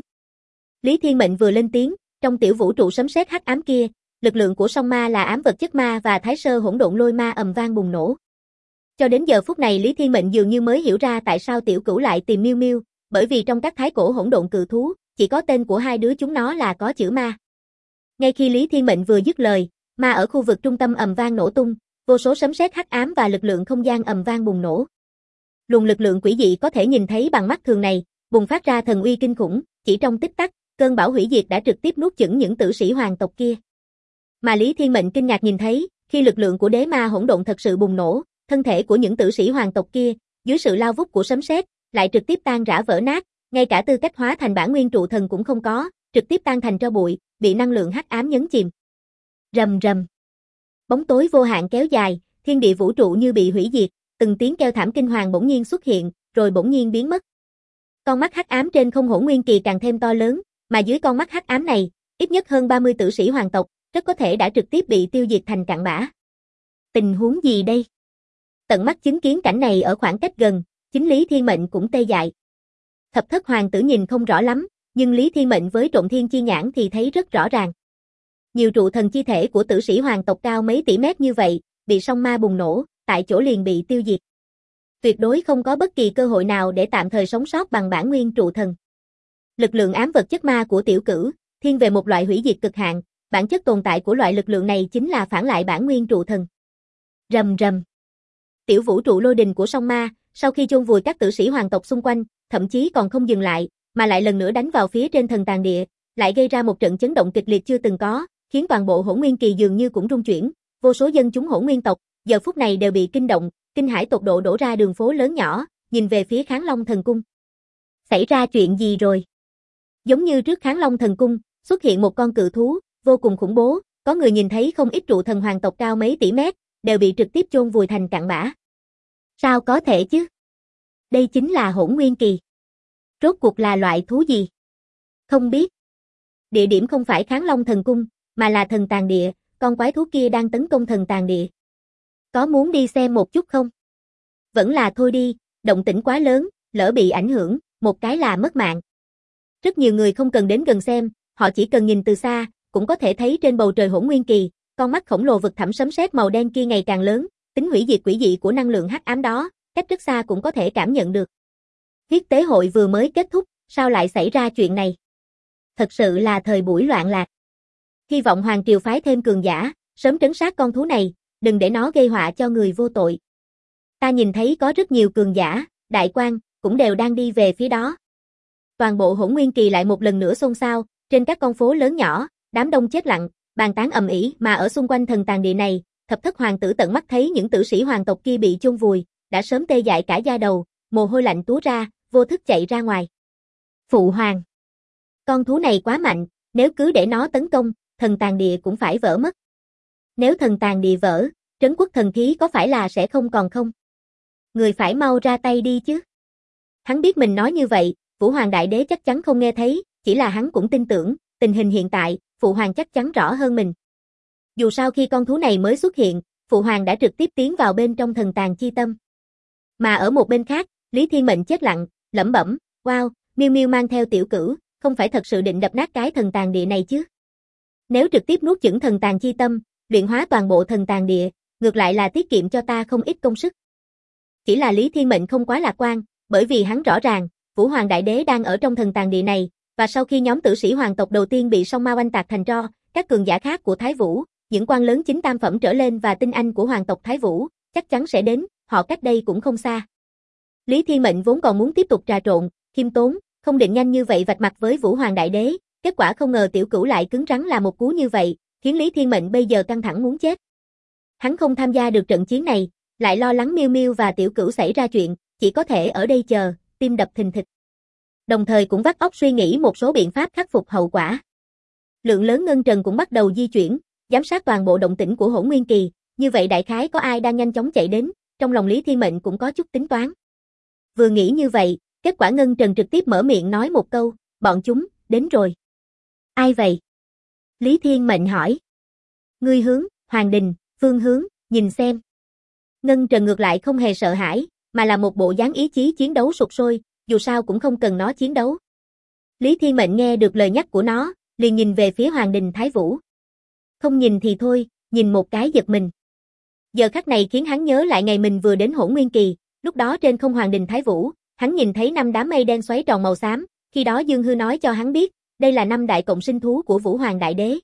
Lý Thiên Mệnh vừa lên tiếng, trong tiểu vũ trụ sấm sét hắc ám kia, lực lượng của song ma là ám vật chất ma và thái sơ hỗn độn lôi ma ầm vang bùng nổ. Cho đến giờ phút này Lý Thiên Mệnh dường như mới hiểu ra tại sao Tiểu Cửu lại tìm Miu Miu, bởi vì trong các thái cổ hỗn độn cự thú, chỉ có tên của hai đứa chúng nó là có chữ ma. Ngay khi Lý Thiên Mệnh vừa dứt lời, ma ở khu vực trung tâm ầm vang nổ tung, vô số sấm sét hắc ám và lực lượng không gian ầm vang bùng nổ. Luồng lực lượng quỷ dị có thể nhìn thấy bằng mắt thường này, bùng phát ra thần uy kinh khủng, chỉ trong tích tắc, cơn bão hủy diệt đã trực tiếp nuốt chửng những tử sĩ hoàng tộc kia. Mà Lý Thiên Mệnh kinh ngạc nhìn thấy, khi lực lượng của đế ma hỗn độn thật sự bùng nổ, thân thể của những tử sĩ hoàng tộc kia, dưới sự lao vút của sấm sét, lại trực tiếp tan rã vỡ nát, ngay cả tư cách hóa thành bản nguyên trụ thần cũng không có, trực tiếp tan thành tro bụi, bị năng lượng hắc ám nhấn chìm. Rầm rầm. Bóng tối vô hạn kéo dài, thiên địa vũ trụ như bị hủy diệt, từng tiếng kêu thảm kinh hoàng bỗng nhiên xuất hiện, rồi bỗng nhiên biến mất. Con mắt hắc ám trên không hỗn nguyên kỳ càng thêm to lớn, mà dưới con mắt hắc ám này, ít nhất hơn 30 tử sĩ hoàng tộc, rất có thể đã trực tiếp bị tiêu diệt thành cặn bã. Tình huống gì đây? Tận mắt chứng kiến cảnh này ở khoảng cách gần, chính Lý Thiên Mệnh cũng tê dại. Thập thất hoàng tử nhìn không rõ lắm, nhưng Lý Thiên Mệnh với trộm thiên chi nhãn thì thấy rất rõ ràng. Nhiều trụ thần chi thể của tử sĩ hoàng tộc cao mấy tỷ mét như vậy, bị song ma bùng nổ, tại chỗ liền bị tiêu diệt. Tuyệt đối không có bất kỳ cơ hội nào để tạm thời sống sót bằng bản nguyên trụ thần. Lực lượng ám vật chất ma của Tiểu Cửu, thiên về một loại hủy diệt cực hạn, bản chất tồn tại của loại lực lượng này chính là phản lại bản nguyên trụ thần. Rầm rầm. Tiểu vũ trụ lôi đình của song ma, sau khi chôn vùi các tử sĩ hoàng tộc xung quanh, thậm chí còn không dừng lại, mà lại lần nữa đánh vào phía trên thần tàng địa, lại gây ra một trận chấn động kịch liệt chưa từng có, khiến toàn bộ hỗn nguyên kỳ dường như cũng rung chuyển, vô số dân chúng hỗn nguyên tộc, giờ phút này đều bị kinh động, kinh hãi tột độ đổ ra đường phố lớn nhỏ, nhìn về phía Kháng Long thần cung. Xảy ra chuyện gì rồi? Giống như trước Kháng Long thần cung, xuất hiện một con cự thú, vô cùng khủng bố, có người nhìn thấy không ít trụ thần hoàng tộc cao mấy tỷ mét, đều bị trực tiếp chôn vùi thành cặn bã. Sao có thể chứ? Đây chính là hỗn nguyên kỳ. Rốt cuộc là loại thú gì? Không biết. Địa điểm không phải Kháng Long thần cung, mà là thần tàng địa, con quái thú kia đang tấn công thần tàng địa. Có muốn đi xem một chút không? Vẫn là thôi đi, động tĩnh quá lớn, lỡ bị ảnh hưởng, một cái là mất mạng. Rất nhiều người không cần đến gần xem, họ chỉ cần nhìn từ xa, cũng có thể thấy trên bầu trời hỗn nguyên kỳ, con mắt khổng lồ vực thẳm sấm sét màu đen kia ngày càng lớn, tính hủy diệt quỷ dị của năng lượng hắc ám đó, cách rất xa cũng có thể cảm nhận được. Huyết tế hội vừa mới kết thúc, sao lại xảy ra chuyện này? Thật sự là thời buổi loạn lạc. Hy vọng hoàng triều phái thêm cường giả, sớm trấn sát con thú này, đừng để nó gây họa cho người vô tội. Ta nhìn thấy có rất nhiều cường giả, đại quan, cũng đều đang đi về phía đó. Toàn bộ hỗn nguyên kỳ lại một lần nữa xôn xao, trên các con phố lớn nhỏ, đám đông chết lặng, bàn tán ầm ĩ, mà ở xung quanh thần tàng địa này, thập thất hoàng tử tận mắt thấy những tử sĩ hoàng tộc kia bị chôn vùi, đã sớm tê dại cả da đầu, mồ hôi lạnh túa ra, vô thức chạy ra ngoài. Phụ hoàng, con thú này quá mạnh, nếu cứ để nó tấn công, thần tàng địa cũng phải vỡ mất. Nếu thần tàng địa vỡ, trấn quốc thần khí có phải là sẽ không còn không? Người phải mau ra tay đi chứ. Hắn biết mình nói như vậy, Vũ Hoàng Đại Đế chắc chắn không nghe thấy, chỉ là hắn cũng tin tưởng, tình hình hiện tại, Phụ Hoàng chắc chắn rõ hơn mình. Dù sao khi con thú này mới xuất hiện, Phụ Hoàng đã trực tiếp tiến vào bên trong thần tàng chi tâm. Mà ở một bên khác, Lý Thiên Mệnh chết lặng, lẩm bẩm, wow, Miu Miu mang theo Tiểu Cửu, không phải thật sự định đập nát cái thần tàng địa này chứ. Nếu trực tiếp nuốt chửng thần tàng chi tâm, luyện hóa toàn bộ thần tàng địa, ngược lại là tiết kiệm cho ta không ít công sức. Chỉ là Lý Thiên Mệnh không quá lạc quan, bởi vì hắn rõ ràng, Vũ Hoàng Đại Đế đang ở trong thần tàng địa này, và sau khi nhóm tử sĩ hoàng tộc đầu tiên bị song ma oanh tạc thành tro, các cường giả khác của Thái Vũ, những quan lớn chính tam phẩm trở lên và tinh anh của hoàng tộc Thái Vũ, chắc chắn sẽ đến, họ cách đây cũng không xa. Lý Thiên Mệnh vốn còn muốn tiếp tục trà trộn, khiêm tốn, không định nhanh như vậy vạch mặt với Vũ Hoàng Đại Đế, kết quả không ngờ tiểu cửu lại cứng rắn là một cú như vậy, khiến Lý Thiên Mệnh bây giờ căng thẳng muốn chết. Hắn không tham gia được trận chiến này, lại lo lắng Miêu Miêu và tiểu cửu xảy ra chuyện, chỉ có thể ở đây chờ, tim đập thình thịch. Đồng thời cũng vắt óc suy nghĩ một số biện pháp khắc phục hậu quả. Lượng lớn ngân trần cũng bắt đầu di chuyển, giám sát toàn bộ động tĩnh của Hỗn Nguyên Kỳ, như vậy đại khái có ai đang nhanh chóng chạy đến, trong lòng Lý Thiên Mệnh cũng có chút tính toán. Vừa nghĩ như vậy, kết quả ngân trần trực tiếp mở miệng nói một câu, bọn chúng, đến rồi. Ai vậy? Lý Thiên Mệnh hỏi. Ngươi hướng, Hoàng Đình, phương hướng, nhìn xem. Ngân trần ngược lại không hề sợ hãi, mà là một bộ dáng ý chí chiến đấu sục sôi, dù sao cũng không cần nó chiến đấu. Lý Thiên Mệnh nghe được lời nhắc của nó, liền nhìn về phía Hoàng Đình Thái Vũ. Không nhìn thì thôi, nhìn một cái giật mình. Giờ khắc này khiến hắn nhớ lại ngày mình vừa đến Hỗn Nguyên Kỳ, lúc đó trên không Hoàng Đình Thái Vũ, hắn nhìn thấy 5 đám mây đen xoáy tròn màu xám, khi đó Dương Hư nói cho hắn biết, đây là 5 đại cộng sinh thú của Vũ Hoàng Đại Đế.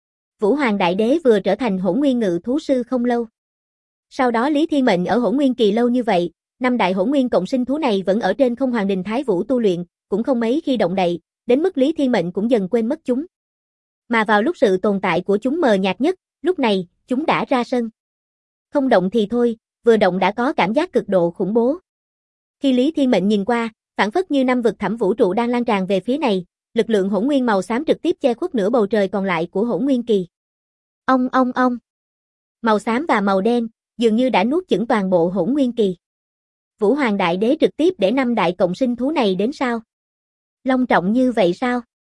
Vũ Hoàng Đại Đế vừa trở thành Hỗn Nguyên Ngự Thú Sư không lâu. Sau đó Lý Thiên Mệnh ở Hỗn Nguyên Kỳ lâu như vậy, 5 đại Hỗn Nguyên cộng sinh thú này vẫn ở trên không Hoàng Đình Thái Vũ tu luyện, cũng không mấy khi động đậy, đến mức Lý Thiên Mệnh cũng dần quên mất chúng. Mà vào lúc sự tồn tại của chúng mờ nhạt nhất, lúc này, chúng đã ra sân. Không động thì thôi, vừa động đã có cảm giác cực độ khủng bố. Khi Lý Thiên Mệnh nhìn qua, phảng phất như 5 vực thẳm vũ trụ đang lan tràn về phía này, lực lượng hỗn nguyên màu xám trực tiếp che khuất nửa bầu trời còn lại của Hỗn Nguyên Kỳ. Ong ong ong. Màu xám và màu đen, dường như đã nuốt chửng toàn bộ Hỗn Nguyên Kỳ. Vũ Hoàng Đại Đế trực tiếp để 5 đại cộng sinh thú này đến sao? Long trọng như vậy sao?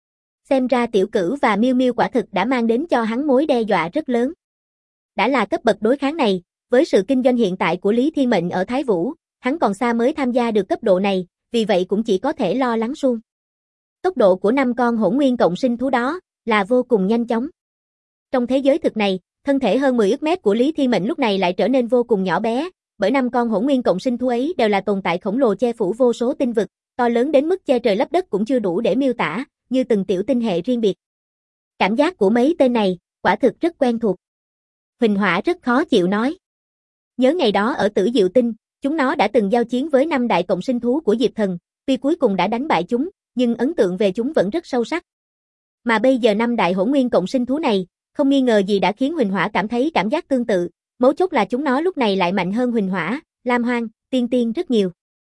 Xem ra tiểu cửu và Miêu Miêu quả thực đã mang đến cho hắn mối đe dọa rất lớn. Đã là cấp bậc đối kháng này, với sự kinh doanh hiện tại của Lý Thiên Mệnh ở Thái Vũ, hắn còn xa mới tham gia được cấp độ này, vì vậy cũng chỉ có thể lo lắng suông. Tốc độ của 5 con hỗn nguyên cộng sinh thú đó là vô cùng nhanh chóng. Trong thế giới thực này, thân thể hơn 10 ức mét của Lý Thiên Mệnh lúc này lại trở nên vô cùng nhỏ bé, bởi 5 con hỗn nguyên cộng sinh thú ấy đều là tồn tại khổng lồ che phủ vô số tinh vực, to lớn đến mức che trời lấp đất cũng chưa đủ để miêu tả, như từng tiểu tinh hệ riêng biệt. Cảm giác của mấy tên này, quả thực rất quen thuộc. Huỳnh Hỏa rất khó chịu nói. Nhớ ngày đó ở Tử Diệu Tinh, chúng nó đã từng giao chiến với 5 đại cộng sinh thú của Diệp Thần, tuy cuối cùng đã đánh bại chúng, nhưng ấn tượng về chúng vẫn rất sâu sắc. Mà bây giờ 5 đại hỗn nguyên cộng sinh thú này, không nghi ngờ gì đã khiến Huỳnh Hỏa cảm thấy cảm giác tương tự, mấu chốt là chúng nó lúc này lại mạnh hơn Huỳnh Hỏa, Lam Hoang, Tiên Tiên rất nhiều.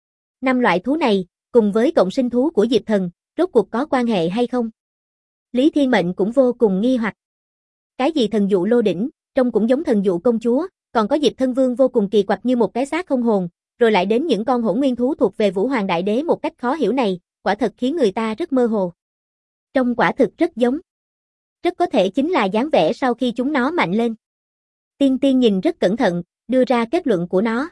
5 loại thú này, cùng với cộng sinh thú của Diệp Thần, rốt cuộc có quan hệ hay không? Lý Thiên Mệnh cũng vô cùng nghi hoặc. Cái gì thần dụ lô đỉnh, trông cũng giống thần dụ công chúa, còn có Diệp Thân Vương vô cùng kỳ quặc như một cái xác không hồn, rồi lại đến những con hỗn nguyên thú thuộc về Vũ Hoàng Đại Đế một cách khó hiểu này, quả thật khiến người ta rất mơ hồ. Trông quả thực rất giống. Rất có thể chính là dáng vẻ sau khi chúng nó mạnh lên. Tiên Tiên nhìn rất cẩn thận, đưa ra kết luận của nó.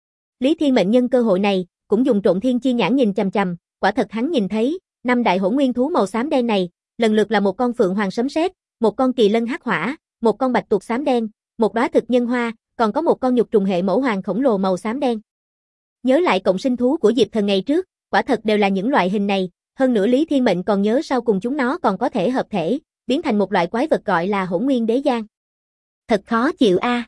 Lý Thiên Mệnh nhân cơ hội này, cũng dùng trộn thiên chi nhãn nhìn chằm chằm, quả thật hắn nhìn thấy, 5 đại hỗn nguyên thú màu xám đen này, lần lượt là một con phượng hoàng sấm sét, một con kỳ lân hắc hỏa, một con bạch tuộc xám đen, một đóa thực nhân hoa, còn có một con nhục trùng hệ mẫu hoàng khổng lồ màu xám đen. Nhớ lại cộng sinh thú của Diệp Thần ngày trước, quả thật đều là những loại hình này, hơn nữa Lý Thiên Mệnh còn nhớ sau cùng chúng nó còn có thể hợp thể, biến thành một loại quái vật gọi là Hỗn Nguyên Đế Giang. Thật khó chịu a.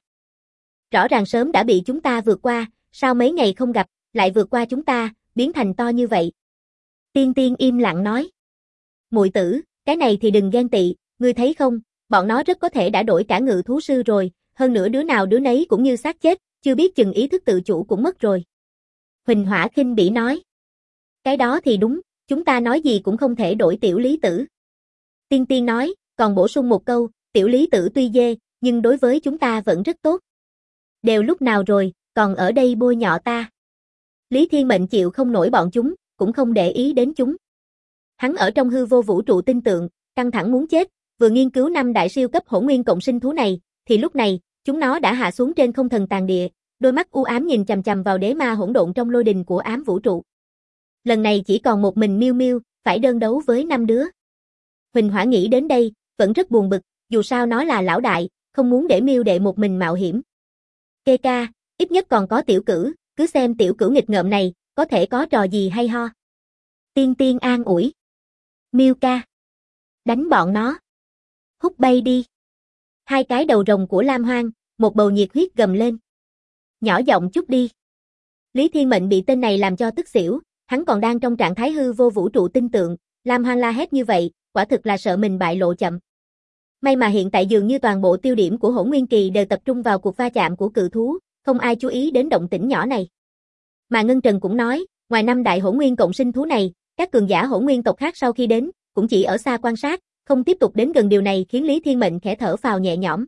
Rõ ràng sớm đã bị chúng ta vượt qua, sao mấy ngày không gặp, lại vượt qua chúng ta, biến thành to như vậy. Tiên Tiên im lặng nói. Muội tử, cái này thì đừng ghen tị, ngươi thấy không, bọn nó rất có thể đã đổi cả ngự thú sư rồi, hơn nữa đứa nào đứa nấy cũng như xác chết, chưa biết chừng ý thức tự chủ cũng mất rồi. Huỳnh Hỏa khinh bỉ nói. Cái đó thì đúng, chúng ta nói gì cũng không thể đổi tiểu Lý Tử. Tiên Tiên nói, còn bổ sung một câu, tiểu Lý Tử tuy dê, nhưng đối với chúng ta vẫn rất tốt. Đều lúc nào rồi, còn ở đây bôi nhọ ta. Lý Thiên Mệnh chịu không nổi bọn chúng, cũng không để ý đến chúng. Hắn ở trong hư vô vũ trụ tinh tượng, căng thẳng muốn chết, vừa nghiên cứu 5 đại siêu cấp hỗn nguyên cộng sinh thú này, thì lúc này, chúng nó đã hạ xuống trên không thần tàn địa, đôi mắt u ám nhìn chằm chằm vào đế ma hỗn độn trong lôi đình của ám vũ trụ. Lần này chỉ còn một mình Miêu Miêu, phải đơn đấu với 5 đứa. Huỳnh Hỏa nghĩ đến đây, vẫn rất buồn bực, dù sao nó là lão đại, không muốn để Miêu đệ một mình mạo hiểm. Kê ca, ít nhất còn có tiểu cửu, cứ xem tiểu cửu nghịch ngợm này, có thể có trò gì hay ho. Tiên Tiên an ủi. Miêu ca. Đánh bọn nó. Hút bay đi. Hai cái đầu rồng của Lam Hoang, một bầu nhiệt huyết gầm lên. Nhỏ giọng chút đi. Lý Thiên Mệnh bị tên này làm cho tức xỉu, hắn còn đang trong trạng thái hư vô vũ trụ tinh tượng, Lam Hoang la hét như vậy, quả thực là sợ mình bại lộ chậm. May mà hiện tại dường như toàn bộ tiêu điểm của Hỗn Nguyên Kỳ đều tập trung vào cuộc va chạm của cự thú, không ai chú ý đến động tĩnh nhỏ này. Mà Ngân Trần cũng nói, ngoài 5 đại hỗn nguyên cộng sinh thú này, các cường giả hỗn nguyên tộc khác sau khi đến, cũng chỉ ở xa quan sát, không tiếp tục đến gần, điều này khiến Lý Thiên Mệnh khẽ thở phào nhẹ nhõm.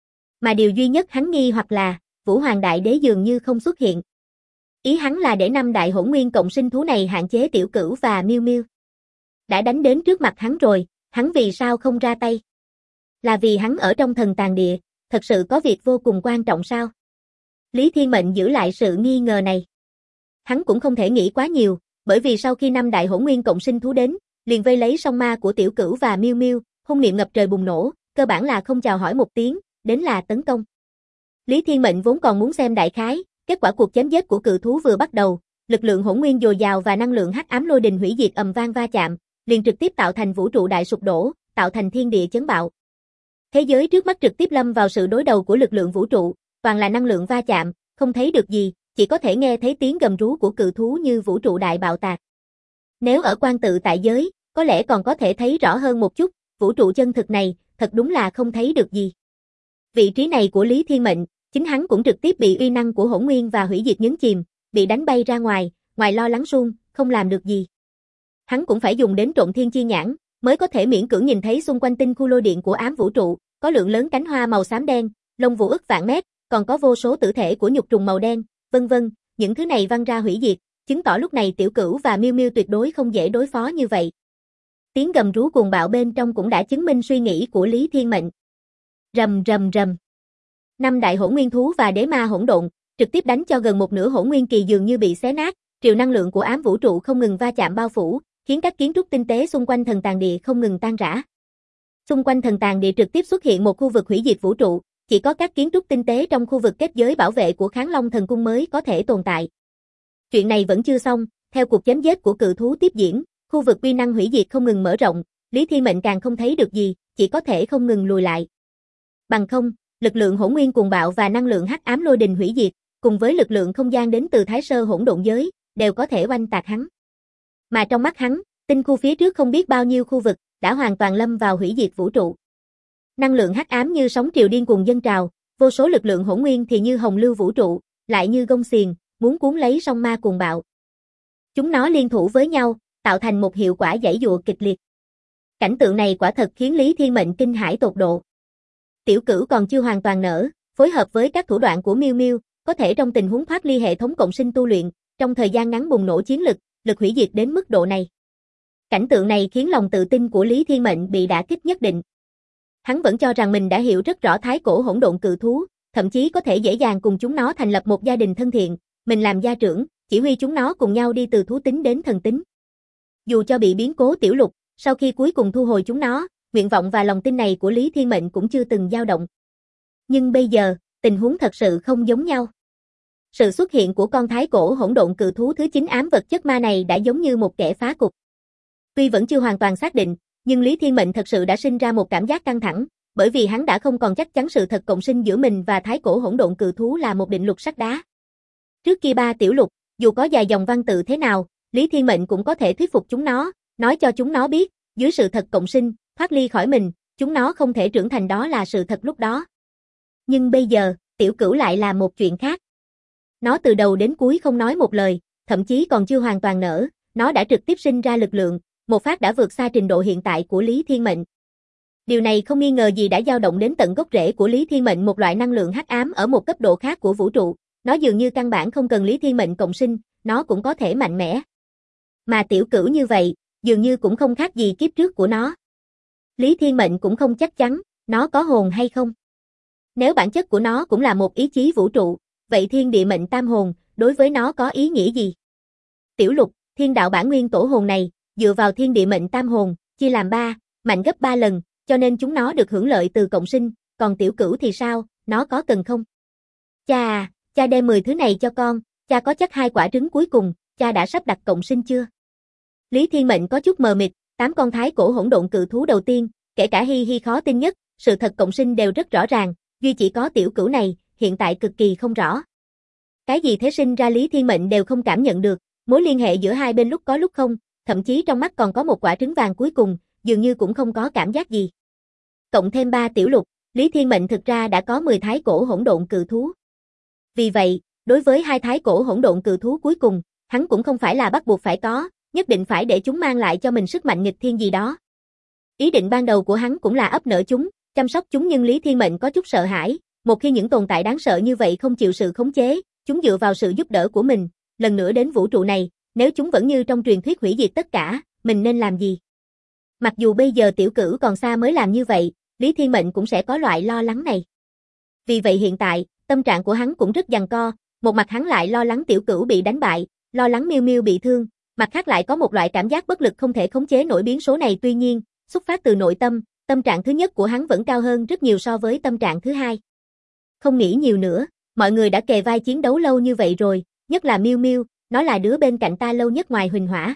Mà điều duy nhất hắn nghi hoặc là, Vũ Hoàng Đại Đế dường như không xuất hiện. Ý hắn là để 5 đại hỗn nguyên cộng sinh thú này hạn chế Tiểu Cửu và Miêu Miêu. Đã đánh đến trước mặt hắn rồi, hắn vì sao không ra tay? Là vì hắn ở trong thần tàng địa, thật sự có việc vô cùng quan trọng sao? Lý Thiên Mệnh giữ lại sự nghi ngờ này. Hắn cũng không thể nghĩ quá nhiều, bởi vì sau khi 5 đại hỗn nguyên cộng sinh thú đến, liền vây lấy song ma của Tiểu Cửu và Miêu Miêu, hung niệm ngập trời bùng nổ, cơ bản là không chào hỏi một tiếng, đến là tấn công. Lý Thiên Mệnh vốn còn muốn xem đại khái, kết quả cuộc chém giết của cự thú vừa bắt đầu, lực lượng hỗn nguyên dồi dào và năng lượng hắc ám lôi đình hủy diệt ầm vang va chạm, liền trực tiếp tạo thành vũ trụ đại sụp đổ, tạo thành thiên địa chấn bạo. Thế giới trước mắt trực tiếp lâm vào sự đối đầu của lực lượng vũ trụ, toàn là năng lượng va chạm, không thấy được gì, chỉ có thể nghe thấy tiếng gầm rú của cự thú như vũ trụ đại bạo tạc. Nếu ở quan tự tại giới, có lẽ còn có thể thấy rõ hơn một chút, vũ trụ chân thực này, thật đúng là không thấy được gì. Vị trí này của Lý Thiên Mệnh, chính hắn cũng trực tiếp bị uy năng của hỗn nguyên và hủy diệt nhấn chìm, bị đánh bay ra ngoài, ngoài lo lắng suông, không làm được gì. Hắn cũng phải dùng đến Trộn Thiên Chi Nhãn, mới có thể miễn cưỡng nhìn thấy xung quanh tinh khu lôi điện của ám vũ trụ, có lượng lớn cánh hoa màu xám đen, lông vũ ức vạn mét, còn có vô số tử thể của nhục trùng màu đen, vân vân, những thứ này văng ra hủy diệt, chứng tỏ lúc này Tiểu Cửu và Miêu Miêu tuyệt đối không dễ đối phó như vậy. Tiếng gầm rú cuồng bạo bên trong cũng đã chứng minh suy nghĩ của Lý Thiên Mệnh. Rầm rầm rầm. 5 đại hỗn nguyên thú và đế ma hỗn độn, trực tiếp đánh cho gần một nửa hỗn nguyên kỳ dường như bị xé nát, triều năng lượng của ám vũ trụ không ngừng va chạm bao phủ, khiến các kiến trúc tinh tế xung quanh thần tàng địa không ngừng tan rã. Xung quanh thần tàng địa trực tiếp xuất hiện một khu vực hủy diệt vũ trụ, chỉ có các kiến trúc tinh tế trong khu vực kết giới bảo vệ của Kháng Long Thần Cung mới có thể tồn tại. Chuyện này vẫn chưa xong, theo cuộc chém giết của cự thú tiếp diễn, khu vực uy năng hủy diệt không ngừng mở rộng, Lý Thiên Mệnh càng không thấy được gì, chỉ có thể không ngừng lùi lại. Bằng không, lực lượng hỗn nguyên cuồng bạo và năng lượng hắc ám lôi đình hủy diệt, cùng với lực lượng không gian đến từ Thái Sơ hỗn độn giới, đều có thể oanh tạc hắn. Mà trong mắt hắn, tinh khu phía trước không biết bao nhiêu khu vực, đã hoàn toàn lâm vào hủy diệt vũ trụ. Năng lượng hắc ám như sóng triều điên cuồng dâng trào, vô số lực lượng hỗn nguyên thì như hồng lưu vũ trụ, lại như gông xiềng, muốn cuốn lấy song ma cuồng bạo. Chúng nó liên thủ với nhau, tạo thành một hiệu quả giãy giụa kịch liệt. Cảnh tượng này quả thật khiến Lý Thiên Mệnh kinh hãi tột độ. Tiểu Cửu còn chưa hoàn toàn nở, phối hợp với các thủ đoạn của Miêu Miêu, có thể trong tình huống thoát ly hệ thống cộng sinh tu luyện, trong thời gian ngắn bùng nổ chiến lực hủy diệt đến mức độ này. Cảnh tượng này khiến lòng tự tin của Lý Thiên Mệnh bị đả kích nhất định. Hắn vẫn cho rằng mình đã hiểu rất rõ thái cổ hỗn độn cự thú, thậm chí có thể dễ dàng cùng chúng nó thành lập một gia đình thân thiện, mình làm gia trưởng, chỉ huy chúng nó cùng nhau đi từ thú tính đến thần tính. Dù cho bị biến cố tiểu lục, sau khi cuối cùng thu hồi chúng nó, nguyện vọng và lòng tin này của Lý Thiên Mệnh cũng chưa từng dao động. Nhưng bây giờ, tình huống thật sự không giống nhau. Sự xuất hiện của con thái cổ hỗn độn cự thú thứ 9 ám vật chất ma này đã giống như một kẻ phá cục. Tuy vẫn chưa hoàn toàn xác định, nhưng Lý Thiên Mệnh thật sự đã sinh ra một cảm giác căng thẳng, bởi vì hắn đã không còn chắc chắn sự thật cộng sinh giữa mình và thái cổ hỗn độn cự thú là một định luật sắt đá. Trước kia 3 tiểu lục, dù có dài dòng văn tự thế nào, Lý Thiên Mệnh cũng có thể thuyết phục chúng nó, nói cho chúng nó biết, dưới sự thật cộng sinh, thoát ly khỏi mình, chúng nó không thể trưởng thành, đó là sự thật lúc đó. Nhưng bây giờ, Tiểu Cửu lại là một chuyện khác. Nó từ đầu đến cuối không nói một lời, thậm chí còn chưa hoàn toàn nở, nó đã trực tiếp sinh ra lực lượng, một phát đã vượt xa trình độ hiện tại của Lý Thiên Mệnh. Điều này không nghi ngờ gì đã dao động đến tận gốc rễ của Lý Thiên Mệnh, một loại năng lượng hắc ám ở một cấp độ khác của vũ trụ, nó dường như căn bản không cần Lý Thiên Mệnh cộng sinh, nó cũng có thể mạnh mẽ. Mà Tiểu Cửu như vậy, dường như cũng không khác gì kiếp trước của nó. Lý Thiên Mệnh cũng không chắc chắn, nó có hồn hay không. Nếu bản chất của nó cũng là một ý chí vũ trụ, vậy thiên địa mệnh tam hồn, đối với nó có ý nghĩa gì? Tiểu lục, thiên đạo bản nguyên tổ hồn này, dựa vào thiên địa mệnh tam hồn, chia làm 3, mạnh gấp 3 lần, cho nên chúng nó được hưởng lợi từ cộng sinh, còn Tiểu Cửu thì sao, nó có cần không? Cha à, cha đem 10 thứ này cho con, cha có chắc 2 quả trứng cuối cùng, cha đã sắp đặt cộng sinh chưa? Lý Thiên Mệnh có chút mờ mịt, 8 con thái cổ hỗn độn cự thú đầu tiên, kể cả Hi Hi khó tin nhất, sự thật cộng sinh đều rất rõ ràng, duy chỉ có Tiểu Cửu này, hiện tại cực kỳ không rõ. Cái gì thế sinh ra Lý Thiên Mệnh đều không cảm nhận được, mối liên hệ giữa hai bên lúc có lúc không, thậm chí trong mắt còn có một quả trứng vàng cuối cùng, dường như cũng không có cảm giác gì. Cộng thêm 3 tiểu lục, Lý Thiên Mệnh thực ra đã có 10 thái cổ hỗn độn cự thú. Vì vậy, đối với 2 thái cổ hỗn độn cự thú cuối cùng, hắn cũng không phải là bắt buộc phải có, nhất định phải để chúng mang lại cho mình sức mạnh nghịch thiên gì đó. Ý định ban đầu của hắn cũng là ấp nở chúng, chăm sóc chúng, nhưng Lý Thiên Mệnh có chút sợ hãi, một khi những tồn tại đáng sợ như vậy không chịu sự khống chế, chúng dựa vào sự giúp đỡ của mình, lần nữa đến vũ trụ này, nếu chúng vẫn như trong truyền thuyết hủy diệt tất cả, mình nên làm gì? Mặc dù bây giờ Tiểu Cửu còn xa mới làm như vậy, Lý Thiên Mệnh cũng sẽ có loại lo lắng này. Vì vậy hiện tại, tâm trạng của hắn cũng rất giằng co, một mặt hắn lại lo lắng Tiểu Cửu bị đánh bại, lo lắng Miêu Miêu bị thương, mặt khác lại có một loại cảm giác bất lực không thể khống chế nổi biến số này, tuy nhiên, xuất phát từ nội tâm, tâm trạng thứ nhất của hắn vẫn cao hơn rất nhiều so với tâm trạng thứ hai. Không nghĩ nhiều nữa, mọi người đã kề vai chiến đấu lâu như vậy rồi, nhất là Miêu Miêu, nó là đứa bên cạnh ta lâu nhất ngoài Huỳnh Hỏa.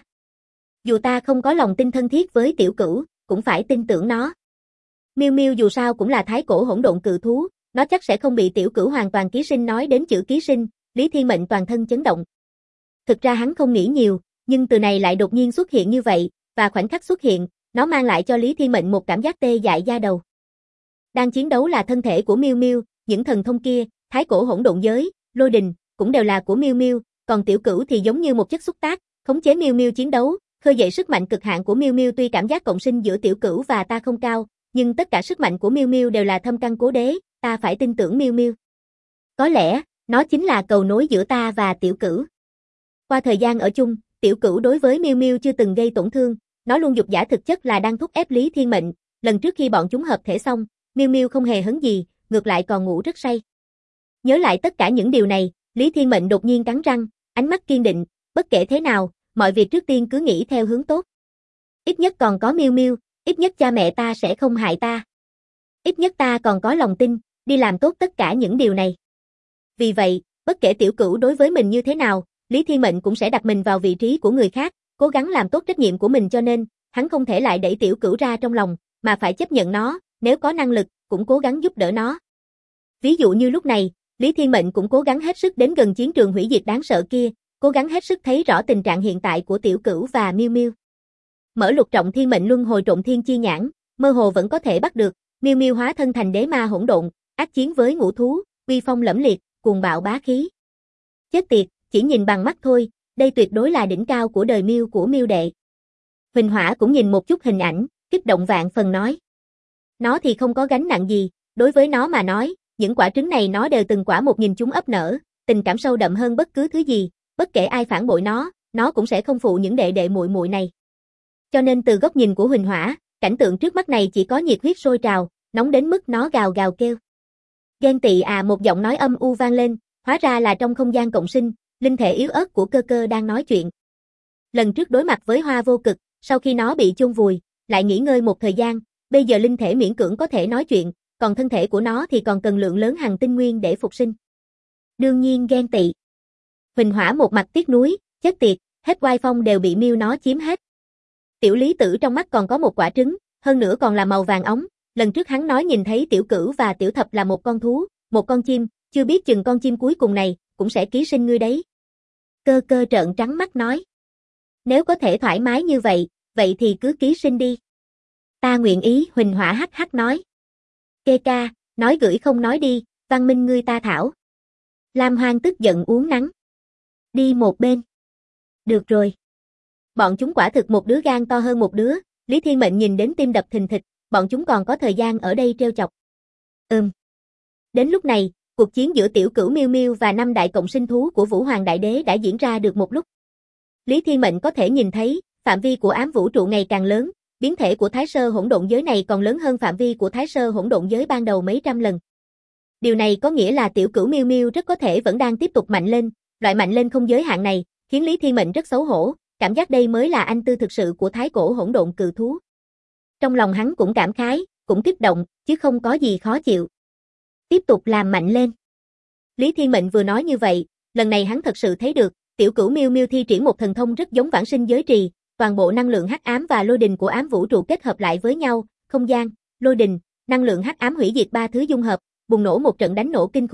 Dù ta không có lòng tin thân thiết với Tiểu Cửu, cũng phải tin tưởng nó. Miêu Miêu dù sao cũng là thái cổ hỗn độn cự thú, nó chắc sẽ không bị Tiểu Cửu hoàn toàn ký sinh. Nói đến chữ ký sinh, Lý Thiên Mệnh toàn thân chấn động. Thực ra hắn không nghĩ nhiều, nhưng từ này lại đột nhiên xuất hiện như vậy, và khoảnh khắc xuất hiện, nó mang lại cho Lý Thiên Mệnh một cảm giác tê dại da đầu. Đang chiến đấu là thân thể của Miêu Miêu, những thần thông kia, thái cổ hỗn độn giới, lôi đình, cũng đều là của Miêu Miêu, còn Tiểu Cửu thì giống như một chất xúc tác, khống chế Miêu Miêu chiến đấu, khơi dậy sức mạnh cực hạn của Miêu Miêu. Tuy cảm giác cộng sinh giữa Tiểu Cửu và ta không cao, nhưng tất cả sức mạnh của Miêu Miêu đều là thâm căn cố đế, ta phải tin tưởng Miêu Miêu. Có lẽ, nó chính là cầu nối giữa ta và Tiểu Cửu. Qua thời gian ở chung, Tiểu Cửu đối với Miêu Miêu chưa từng gây tổn thương, nó luôn dục giả thực chất là đang thúc ép Lý Thiên Mệnh. Lần trước khi bọn chúng hợp thể xong, Miêu Miêu không hề hấn gì, ngược lại còn ngủ rất say. Nhớ lại tất cả những điều này, Lý Thiên Mệnh đột nhiên cắn răng, ánh mắt kiên định, bất kể thế nào, mọi việc trước tiên cứ nghĩ theo hướng tốt. Ít nhất còn có Miêu Miêu, ít nhất cha mẹ ta sẽ không hại ta. Ít nhất ta còn có lòng tin, đi làm tốt tất cả những điều này. Vì vậy, bất kể Tiểu Cửu đối với mình như thế nào, Lý Thiên Mệnh cũng sẽ đặt mình vào vị trí của người khác, cố gắng làm tốt trách nhiệm của mình, cho nên, hắn không thể lại đẩy Tiểu Cửu ra trong lòng, mà phải chấp nhận nó, nếu có năng lực, cũng cố gắng giúp đỡ nó. Ví dụ như lúc này, Lý Thiên Mệnh cũng cố gắng hết sức đến gần chiến trường hủy diệt đáng sợ kia, cố gắng hết sức thấy rõ tình trạng hiện tại của Tiểu Cửu và Miêu Miêu. Mở lục trọng thiên mệnh luân hồi trộn thiên chi nhãn, mơ hồ vẫn có thể bắt được, Miêu Miêu hóa thân thành đế ma hỗn độn, ác chiến với ngũ thú, uy phong lẫm liệt, cuồng bạo bá khí. Chết tiệt, chỉ nhìn bằng mắt thôi, đây tuyệt đối là đỉnh cao của đời Miêu của Miêu đệ. Huỳnh Hỏa cũng nhìn một chút hình ảnh, kích động vạn phần nói. Nó thì không có gánh nặng gì, đối với nó mà nói, những quả trứng này nó đều từng quả một nhìn chúng ấp nở, tình cảm sâu đậm hơn bất cứ thứ gì, bất kể ai phản bội nó cũng sẽ không phụ những đệ đệ muội muội này. Cho nên từ góc nhìn của Huỳnh Hỏa, cảnh tượng trước mắt này chỉ có nhiệt huyết sôi trào, nóng đến mức nó gào gào kêu. Ghen tị à, một giọng nói âm u vang lên, hóa ra là trong không gian cộng sinh, linh thể yếu ớt của Cơ Cơ đang nói chuyện. Lần trước đối mặt với Hoa Vô Cực, sau khi nó bị chôn vùi, lại nghỉ ngơi một thời gian, bây giờ linh thể miễn cưỡng có thể nói chuyện, còn thân thể của nó thì còn cần lượng lớn hằng tinh nguyên để phục sinh. Đương nhiên ghen tị. Huỳnh Hỏa một mặt tiếc nuối, chết tiệt, hết oai phong đều bị Miêu nó chiếm hết. Tiểu Lý Tử trong mắt còn có một quả trứng, hơn nữa còn là màu vàng óng, lần trước hắn nói nhìn thấy Tiểu Cửu và Tiểu Thập là một con thú, một con chim, chưa biết chừng con chim cuối cùng này cũng sẽ ký sinh ngươi đấy. Cơ Cơ trợn trắng mắt nói. Nếu có thể thoải mái như vậy, vậy thì cứ ký sinh đi. Ta nguyện ý, Huỳnh Hỏa hắc hắc nói. Kê ca, nói gửi không nói đi, văn minh ngươi ta thảo. Lam Hoang tức giận uống nắng. Đi một bên. Được rồi. Bọn chúng quả thực một đứa gan to hơn một đứa, Lý Thiên Mệnh nhìn đến tim đập thình thịch, bọn chúng còn có thời gian ở đây trêu chọc. Đến lúc này, cuộc chiến giữa Tiểu Cửu Miêu Miêu và 5 đại cộng sinh thú của Vũ Hoàng Đại Đế đã diễn ra được một lúc. Lý Thiên Mệnh có thể nhìn thấy, phạm vi của ám vũ trụ ngày càng lớn, biến thể của Thái Sơ hỗn độn giới này còn lớn hơn phạm vi của Thái Sơ hỗn độn giới ban đầu mấy trăm lần. Điều này có nghĩa là Tiểu Cửu Miêu Miêu rất có thể vẫn đang tiếp tục mạnh lên, loại mạnh lên không giới hạn này, khiến Lý Thiên Mệnh rất xấu hổ, cảm giác đây mới là anh tư thực sự của thái cổ hỗn độn cự thú. Trong lòng hắn cũng cảm khái, cũng kích động, chứ không có gì khó chịu. Tiếp tục làm mạnh lên. Lý Thiên Mệnh vừa nói như vậy, lần này hắn thật sự thấy được, Tiểu Cửu Miêu Miêu thi triển một thần thông rất giống vãng sinh giới trì, toàn bộ năng lượng hắc ám và lôi đình của ám vũ trụ kết hợp lại với nhau, không gian, lôi đình, năng lượng hắc ám hủy diệt ba thứ dung hợp, bùng nổ một trận đánh nổ kinh khủng,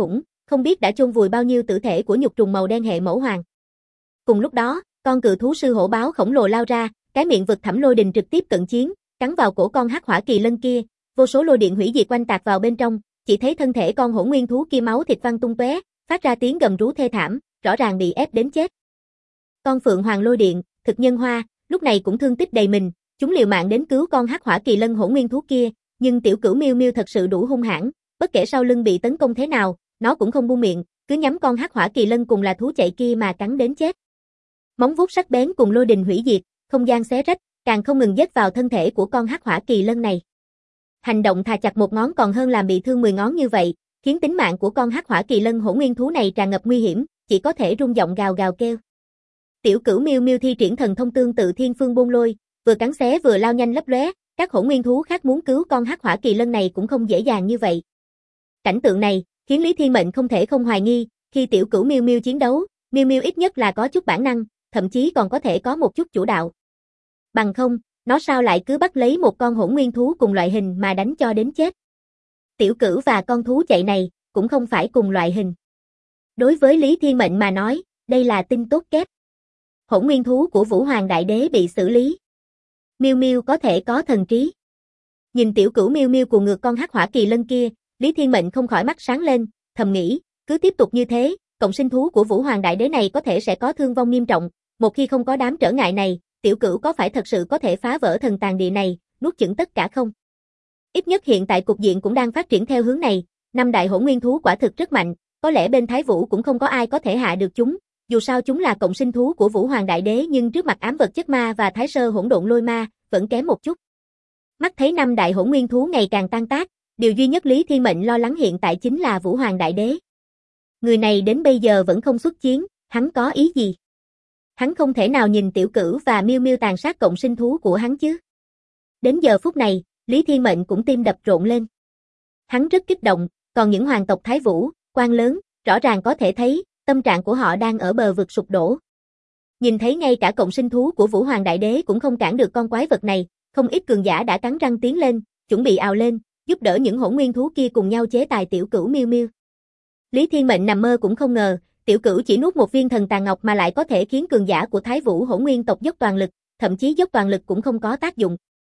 không biết đã chôn vùi bao nhiêu tử thể của nhục trùng màu đen hệ mẫu hoàng. Cùng lúc đó, con cự thú sư hổ báo khổng lồ lao ra, cái miệng vực thẳm lôi đình trực tiếp cận chiến, cắn vào cổ con hắc hỏa kỳ lân kia, vô số lôi điện hủy diệt quanh tạc vào bên trong, chỉ thấy thân thể con hổ nguyên thú kia máu thịt văng tung tóe, phát ra tiếng gầm rú thê thảm, rõ ràng bị ép đến chết. Con phượng hoàng lôi điện, thực nhân hoa, lúc này cũng thương tích đầy mình, chúng liều mạng đến cứu con hắc hỏa kỳ lân hổ nguyên thú kia, nhưng tiểu cửu miêu miêu thật sự đủ hung hãn, bất kể sau lưng bị tấn công thế nào, nó cũng không buông miệng, cứ nhắm con hắc hỏa kỳ lân cùng là thú chạy kia mà cắn đến chết. Móng vuốt sắc bén cùng lôi đình hủy diệt, không gian xé rách, càng không ngừng giết vào thân thể của con hắc hỏa kỳ lân này. Hành động thà chặt một ngón còn hơn làm bị thương 10 ngón như vậy, khiến tính mạng của con hắc hỏa kỳ lân hổ nguyên thú này tràn ngập nguy hiểm, chỉ có thể rung giọng gào gào kêu. Tiểu cửu miêu miêu thi triển thần thông tương tự thiên phương bôn lôi, vừa cắn xé vừa lao nhanh lấp lóe, các hổ nguyên thú khác muốn cứu con hắc hỏa kỳ lân này cũng không dễ dàng như vậy. Cảnh tượng này khiến Lý Thiên Mệnh không thể không hoài nghi, khi tiểu cửu miêu miêu chiến đấu, miêu miêu ít nhất là có chút bản năng, thậm chí còn có thể có một chút chủ đạo. Bằng không, nó sao lại cứ bắt lấy một con hỗn nguyên thú cùng loại hình mà đánh cho đến chết. Tiểu cửu và con thú chạy này cũng không phải cùng loại hình. Đối với Lý Thiên Mệnh mà nói, đây là tin tốt kép. Hỗn nguyên thú của Vũ Hoàng Đại Đế bị xử lý. Miêu miêu có thể có thần trí. Nhìn tiểu cửu miêu miêu cuồng ngược con hắc hỏa kỳ lân kia, Lý Thiên Mệnh không khỏi mắt sáng lên, thầm nghĩ, cứ tiếp tục như thế, cộng sinh thú của Vũ Hoàng Đại Đế này có thể sẽ có thương vong nghiêm trọng, một khi không có đám trở ngại này, tiểu cửu có phải thật sự có thể phá vỡ thần tàn địa này, nuốt chửng tất cả không? Ít nhất hiện tại cục diện cũng đang phát triển theo hướng này, 5 đại hỗn nguyên thú quả thực rất mạnh, có lẽ bên Thái Vũ cũng không có ai có thể hạ được chúng, dù sao chúng là cộng sinh thú của Vũ Hoàng Đại Đế nhưng trước mặt ám vật chất ma và Thái Sơ hỗn độn lôi ma, vẫn kém một chút. Mắt thấy 5 đại hỗn nguyên thú ngày càng tan tác, điều duy nhất Lý Thiên Mệnh lo lắng hiện tại chính là Vũ Hoàng Đại Đế. Người này đến bây giờ vẫn không xuất chiến, hắn có ý gì? Hắn không thể nào nhìn tiểu cửu và miêu miêu tàn sát cộng sinh thú của hắn chứ. Đến giờ phút này, Lý Thiên Mệnh cũng tim đập rộn lên. Hắn rất kích động, còn những hoàng tộc Thái Vũ, quan lớn, rõ ràng có thể thấy, tâm trạng của họ đang ở bờ vực sụp đổ. Nhìn thấy ngay cả cộng sinh thú của Vũ Hoàng Đại Đế cũng không cản được con quái vật này, không ít cường giả đã cắn răng tiến lên, chuẩn bị ào lên, giúp đỡ những hỗn nguyên thú kia cùng nhau chế tài tiểu cửu miêu miêu. Lý Thiên Mệnh nằm mơ cũng không ngờ, tiểu cửu chỉ nuốt một viên thần tàn ngọc mà lại có thể khiến cường giả của Thái Vũ hỗn nguyên tộc dốc toàn lực, thậm chí dốc toàn lực cũng không có tác dụng.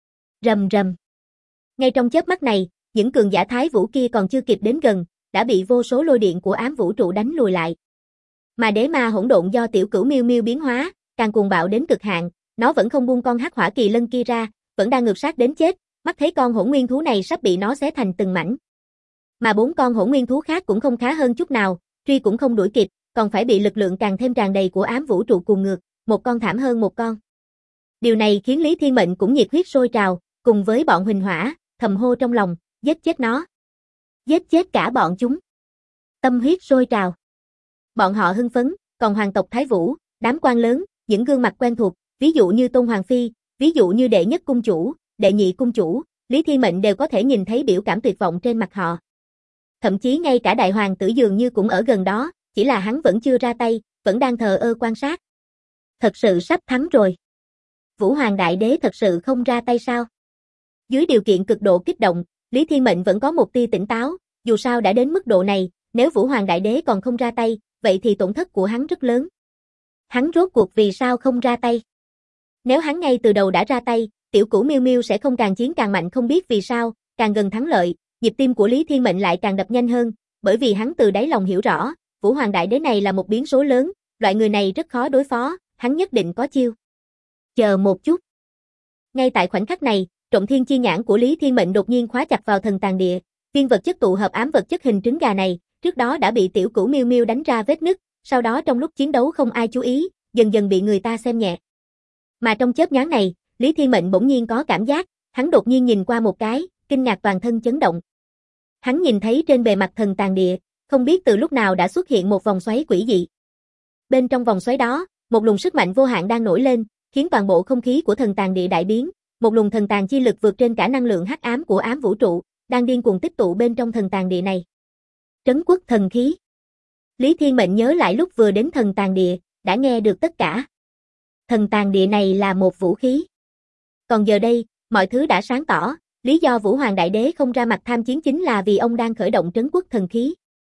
Rầm rầm. Ngay trong chớp mắt này, những cường giả Thái Vũ kia còn chưa kịp đến gần, đã bị vô số lôi điện của ám vũ trụ đánh lùi lại. Mà đế ma hỗn độn do tiểu cửu miêu miêu biến hóa, càng cuồng bạo đến cực hạn, nó vẫn không buông con hắc hỏa kỳ lân kia ra, vẫn đang ngược sát đến chết, mắt thấy con hỗn nguyên thú này sắp bị nó xé thành từng mảnh. Mà 4 con hỗn nguyên thú khác cũng không khá hơn chút nào, truy cũng không đuổi kịp, còn phải bị lực lượng càng thêm tràn đầy của ám vũ trụ cuồng ngược, một con thảm hơn một con. Điều này khiến Lý Thiên Mệnh cũng nhiệt huyết sôi trào, cùng với bọn Huỳnh Hỏa, thầm hô trong lòng, giết chết nó. Giết chết cả bọn chúng. Tâm huyết sôi trào. Bọn họ hưng phấn, còn hoàng tộc Thái Vũ, đám quan lớn, những gương mặt quen thuộc, ví dụ như Tôn Hoàng Phi, ví dụ như đệ nhất cung chủ, đệ nhị cung chủ, Lý Thiên Mệnh đều có thể nhìn thấy biểu cảm tuyệt vọng trên mặt họ. Thậm chí ngay cả đại hoàng tử dường như cũng ở gần đó, chỉ là hắn vẫn chưa ra tay, vẫn đang thờ ơ quan sát. Thật sự sắp thắng rồi. Vũ Hoàng Đại Đế thật sự không ra tay sao? Dưới điều kiện cực độ kích động, Lý Thiên Mệnh vẫn có một tia tỉnh táo, dù sao đã đến mức độ này, nếu Vũ Hoàng Đại Đế còn không ra tay, vậy thì tổn thất của hắn rất lớn. Hắn rốt cuộc vì sao không ra tay? Nếu hắn ngay từ đầu đã ra tay, tiểu cửu miêu miêu sẽ không càng chiến càng mạnh không biết vì sao, càng gần thắng lợi, nhịp tim của Lý Thiên Mệnh lại càng đập nhanh hơn, bởi vì hắn từ đáy lòng hiểu rõ, Vũ Hoàng Đại Đế này là một biến số lớn, loại người này rất khó đối phó, hắn nhất định có chiêu. Chờ một chút. Ngay tại khoảnh khắc này, Trộm Thiên Chi Nhãn của Lý Thiên Mệnh đột nhiên khóa chặt vào thần tàn địa, viên vật chất tụ hợp ám vật chất hình trứng gà này, trước đó đã bị tiểu cửu miêu miêu đánh ra vết nứt, sau đó trong lúc chiến đấu không ai chú ý, dần dần bị người ta xem nhẹ. Mà trong chớp nhoáng này, Lý Thiên Mệnh bỗng nhiên có cảm giác, hắn đột nhiên nhìn qua một cái, kinh ngạc toàn thân chấn động. Hắn nhìn thấy trên bề mặt thần tàn địa, không biết từ lúc nào đã xuất hiện một vòng xoáy quỷ dị. Bên trong vòng xoáy đó, một luồng sức mạnh vô hạn đang nổi lên, khiến toàn bộ không khí của thần tàn địa đại biến, một luồng thần tàn chi lực vượt trên cả năng lượng hắc ám của ám vũ trụ, đang điên cuồng tích tụ bên trong thần tàn địa này. Trấn quốc thần khí. Lý Thiên Mệnh nhớ lại lúc vừa đến thần tàn địa, đã nghe được tất cả. Thần tàn địa này là một vũ khí. Còn giờ đây, mọi thứ đã sáng tỏ, lý do Vũ Hoàng Đại Đế không ra mặt tham chiến chính là vì ông đang khởi động trấn quốc thần khí.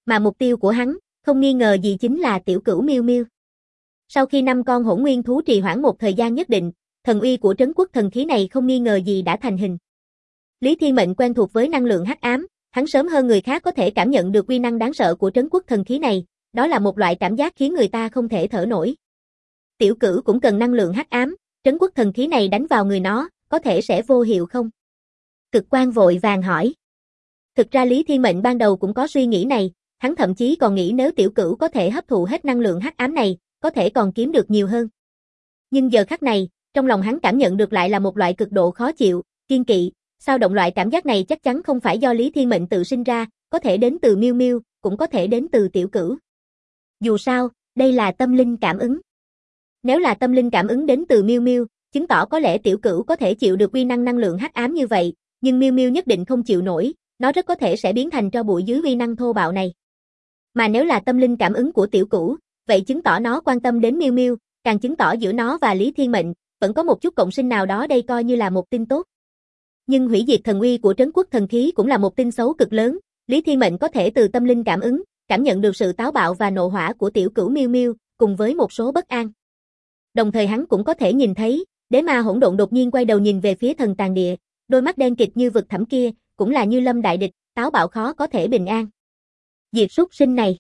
Mà mục tiêu của hắn, không nghi ngờ gì chính là tiểu cửu Miêu Miêu. Sau khi 5 con hỗn nguyên thú trì hoãn một thời gian nhất định, thần uy của trấn quốc thần khí này không nghi ngờ gì đã thành hình. Lý Thiên Mệnh quen thuộc với năng lượng hắc ám, hắn sớm hơn người khác có thể cảm nhận được uy năng đáng sợ của trấn quốc thần khí này, đó là một loại cảm giác khiến người ta không thể thở nổi. Tiểu cửu cũng cần năng lượng hắc ám, trấn quốc thần khí này đánh vào người nó, có thể sẽ vô hiệu không? Cực Quang vội vàng hỏi. Thực ra Lý Thiên Mệnh ban đầu cũng có suy nghĩ này, hắn thậm chí còn nghĩ nếu tiểu cửu có thể hấp thụ hết năng lượng hắc ám này, có thể còn kiếm được nhiều hơn. Nhưng giờ khắc này, trong lòng hắn cảm nhận được lại là một loại cực độ khó chịu, kiên kỵ, sao động loại cảm giác này chắc chắn không phải do Lý Thiên Mệnh tự sinh ra, có thể đến từ Miêu Miêu, cũng có thể đến từ tiểu cửu. Dù sao, đây là tâm linh cảm ứng. Nếu là tâm linh cảm ứng đến từ Miêu Miêu, chứng tỏ có lẽ tiểu cửu có thể chịu được uy năng năng lượng hắc ám như vậy, nhưng Miêu Miêu nhất định không chịu nổi, nó rất có thể sẽ biến thành tro bụi dưới uy năng thô bạo này. Mà nếu là tâm linh cảm ứng của tiểu cửu, vậy chứng tỏ nó quan tâm đến Miêu Miêu, càng chứng tỏ giữa nó và Lý Thiên Mệnh vẫn có một chút cộng sinh nào đó, đây coi như là một tin tốt. Nhưng hủy diệt thần uy của trấn quốc thần khí cũng là một tin xấu cực lớn, Lý Thiên Mệnh có thể từ tâm linh cảm ứng, cảm nhận được sự táo bạo và nộ hỏa của tiểu cửu Miêu Miêu, cùng với một số bất an. Đồng thời hắn cũng có thể nhìn thấy, đế ma hỗn độn đột nhiên quay đầu nhìn về phía thần tàn địa, đôi mắt đen kịt như vực thẳm kia, cũng là như lâm đại địch, táo bạo khó có thể bình an. Diệt súc sinh này.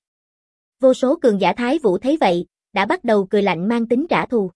Vô số cường giả Thái Vũ thấy vậy, đã bắt đầu cười lạnh mang tính trả thù.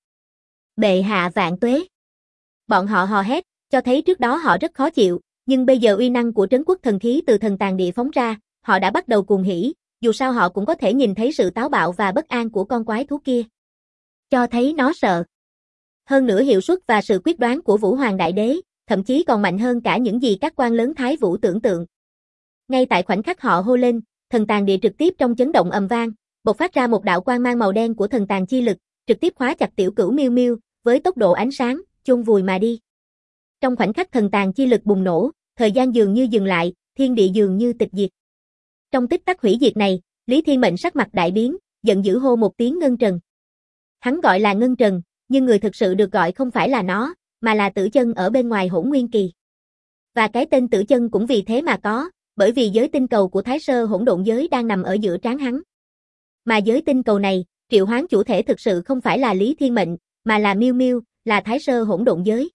Bệ hạ vạn tuế. Bọn họ hò hét, cho thấy trước đó họ rất khó chịu, nhưng bây giờ uy năng của trấn quốc thần khí từ thần tàn địa phóng ra, họ đã bắt đầu cuồng hỉ, dù sao họ cũng có thể nhìn thấy sự táo bạo và bất an của con quái thú kia. Cho thấy nó sợ. Hơn nữa hiệu suất và sự quyết đoán của Vũ Hoàng Đại Đế, thậm chí còn mạnh hơn cả những gì các quan lớn Thái Vũ tưởng tượng. Ngay tại khoảnh khắc họ hô lên, thần tàn địa trực tiếp trong chấn động ầm vang, bộc phát ra một đạo quang mang màu đen của thần tàn chi lực, trực tiếp khóa chặt tiểu cửu Miêu Miêu, với tốc độ ánh sáng, chôn vùi mà đi. Trong khoảnh khắc thần tàn chi lực bùng nổ, thời gian dường như dừng lại, thiên địa dường như tịch diệt. Trong tích tắc hủy diệt này, Lý Thiên Mệnh sắc mặt đại biến, giận dữ hô một tiếng Ngân Trần. Hắn gọi là Ngân Trần, nhưng người thực sự được gọi không phải là nó, mà là Tử Chân ở bên ngoài Hỗn Nguyên Kỳ. Và cái tên Tử Chân cũng vì thế mà có, bởi vì giới tinh cầu của Thái Sơ hỗn độn giới đang nằm ở giữa trán hắn. Mà giới tinh cầu này, triệu hoán chủ thể thực sự không phải là Lý Thiên Mệnh, mà là Miêu Miêu, là Thái Sơ hỗn độn giới.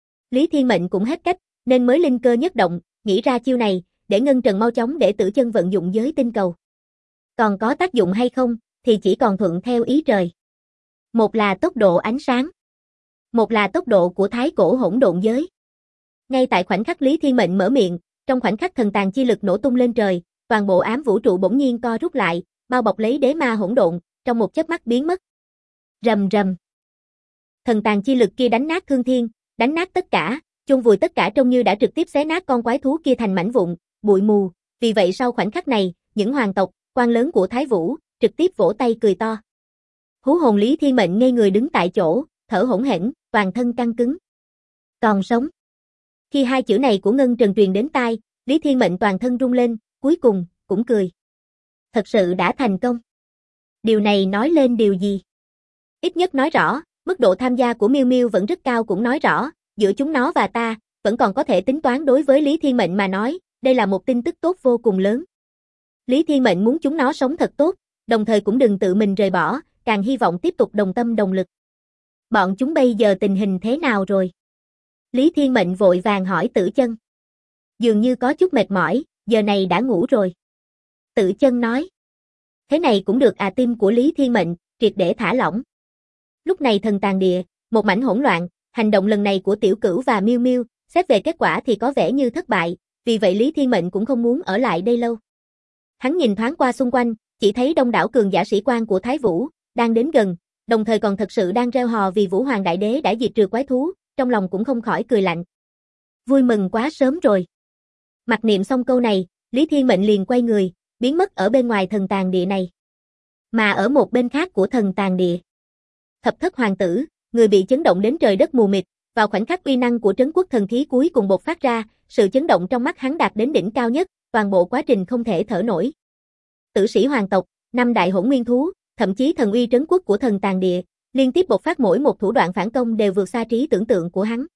Lý Thiên Mệnh cũng hết cách, nên mới linh cơ nhất động, nghĩ ra chiêu này, để Ngân Trần mau chóng để Tử Chân vận dụng giới tinh cầu. Còn có tác dụng hay không, thì chỉ còn thuận theo ý trời. Một là tốc độ ánh sáng, một là tốc độ của Thái Cổ hỗn độn giới. Ngay tại khoảnh khắc Lý Thiên Mệnh mở miệng, trong khoảnh khắc thần tàn chi lực nổ tung lên trời, toàn bộ ám vũ trụ bỗng nhiên co rút lại, bao bọc lấy đế ma hỗn độn, trong một chớp mắt biến mất. Rầm rầm. Thần tàn chi lực kia đánh nát thương thiên, đánh nát tất cả, chôn vùi tất cả, trông như đã trực tiếp xé nát con quái thú kia thành mảnh vụn, bụi mù. Vì vậy sau khoảnh khắc này, những hoàng tộc, quan lớn của Thái Vũ trực tiếp vỗ tay cười to. Hú hồn Lý Thiên Mệnh ngây người đứng tại chỗ, thở hổn hển, toàn thân căng cứng. Còn sống. Khi hai chữ này của Ngân Trần truyền đến tai, Lý Thiên Mệnh toàn thân rung lên, cuối cùng cũng cười. Thật sự đã thành công. Điều này nói lên điều gì? Ít nhất nói rõ, mức độ tham gia của Miêu Miêu vẫn rất cao, cũng nói rõ, giữa chúng nó và ta, vẫn còn có thể tính toán. Đối với Lý Thiên Mệnh mà nói, đây là một tin tức tốt vô cùng lớn. Lý Thiên Mệnh muốn chúng nó sống thật tốt, đồng thời cũng đừng tự mình rời bỏ, càng hy vọng tiếp tục đồng tâm đồng lực. Bọn chúng bây giờ tình hình thế nào rồi? Lý Thiên Mệnh vội vàng hỏi Tử Chân. Dường như có chút mệt mỏi, giờ này đã ngủ rồi. Tử Chân nói. Thế này cũng được à, tim của Lý Thiên Mệnh triệt để thả lỏng. Lúc này thần tàn địa, một mảnh hỗn loạn, hành động lần này của Tiểu Cửu và Miêu Miêu, xét về kết quả thì có vẻ như thất bại, vì vậy Lý Thiên Mệnh cũng không muốn ở lại đây lâu. Hắn nhìn thoáng qua xung quanh, chỉ thấy đông đảo cường giả sĩ quan của Thái Vũ đang đến gần, đồng thời còn thật sự đang reo hò vì Vũ Hoàng Đại Đế đã diệt trừ quái thú, trong lòng cũng không khỏi cười lạnh. Vui mừng quá sớm rồi. Mặc niệm xong câu này, Lý Thiên Mệnh liền quay người, biến mất ở bên ngoài thần tàn địa này. Mà ở một bên khác của thần tàn địa, Thập Thất Hoàng tử, người bị chấn động đến trời đất mù mịt, vào khoảnh khắc uy năng của trấn quốc thần khí cuối cùng bộc phát ra, sự chấn động trong mắt hắn đạt đến đỉnh cao nhất, toàn bộ quá trình không thể thở nổi. Tử sĩ hoàng tộc, 5 đại hỗn nguyên thú, thậm chí thần uy trấn quốc của thần tàn địa, liên tiếp bộc phát mỗi một thủ đoạn phản công đều vượt xa trí tưởng tượng của hắn.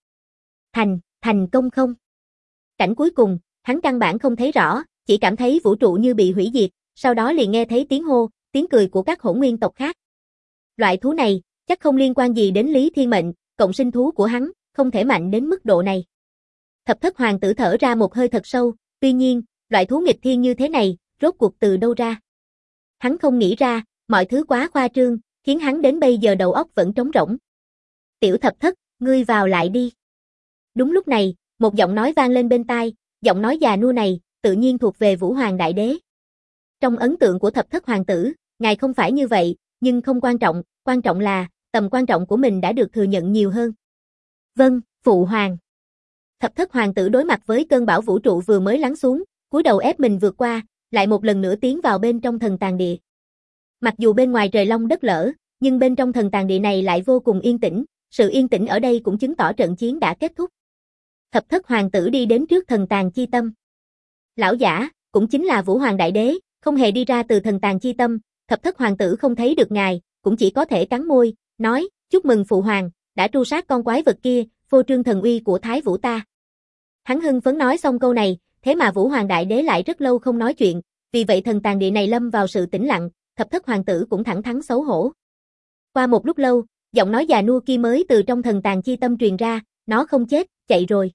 Thành công không? Cảnh cuối cùng, hắn căn bản không thấy rõ, chỉ cảm thấy vũ trụ như bị hủy diệt, sau đó liền nghe thấy tiếng hô, tiếng cười của các hỗn nguyên tộc khác. Loại thú này, chắc không liên quan gì đến Lý Thiên Mệnh, cộng sinh thú của hắn, không thể mạnh đến mức độ này. Thập thất hoàng tử thở ra một hơi thật sâu, tuy nhiên, loại thú nghịch thiên như thế này, rốt cuộc từ đâu ra? Hắn không nghĩ ra, mọi thứ quá khoa trương, khiến hắn đến bây giờ đầu óc vẫn trống rỗng. Tiểu thập thất, ngươi vào lại đi. Đúng lúc này, một giọng nói vang lên bên tai, giọng nói già nua này, tự nhiên thuộc về Vũ Hoàng Đại Đế. Trong ấn tượng của thập thất hoàng tử, ngài không phải như vậy, nhưng không quan trọng là, tầm quan trọng của mình đã được thừa nhận nhiều hơn. Vâng, Phụ Hoàng. Thập thất hoàng tử đối mặt với cơn bão vũ trụ vừa mới lắng xuống, cúi đầu ép mình vượt qua, lại một lần nữa tiến vào bên trong thần tàng địa. Mặc dù bên ngoài trời long đất lở, nhưng bên trong thần tàng địa này lại vô cùng yên tĩnh, sự yên tĩnh ở đây cũng chứng tỏ trận chiến đã kết thúc. Thập thất hoàng tử đi đến trước thần tàng chi tâm. Lão giả, cũng chính là Vũ Hoàng Đại Đế, không hề đi ra từ thần tàng chi tâm, thập thất hoàng tử không thấy được ngài, cũng chỉ có thể cắn môi, nói, chúc mừng Phụ Hoàng, đã tru sát con quái vật kia, phô trương thần uy của Thái Vũ ta. Hắn hưng phấn nói xong câu này, thế mà Vũ Hoàng Đại Đế lại rất lâu không nói chuyện, vì vậy thần tàng địa này lâm vào sự tĩnh lặng, thập thất hoàng tử cũng thẳng thắn xấu hổ. Qua một lúc lâu, giọng nói già nua kia mới từ trong thần tàng chi tâm truyền ra, nó không chết, chạy rồi.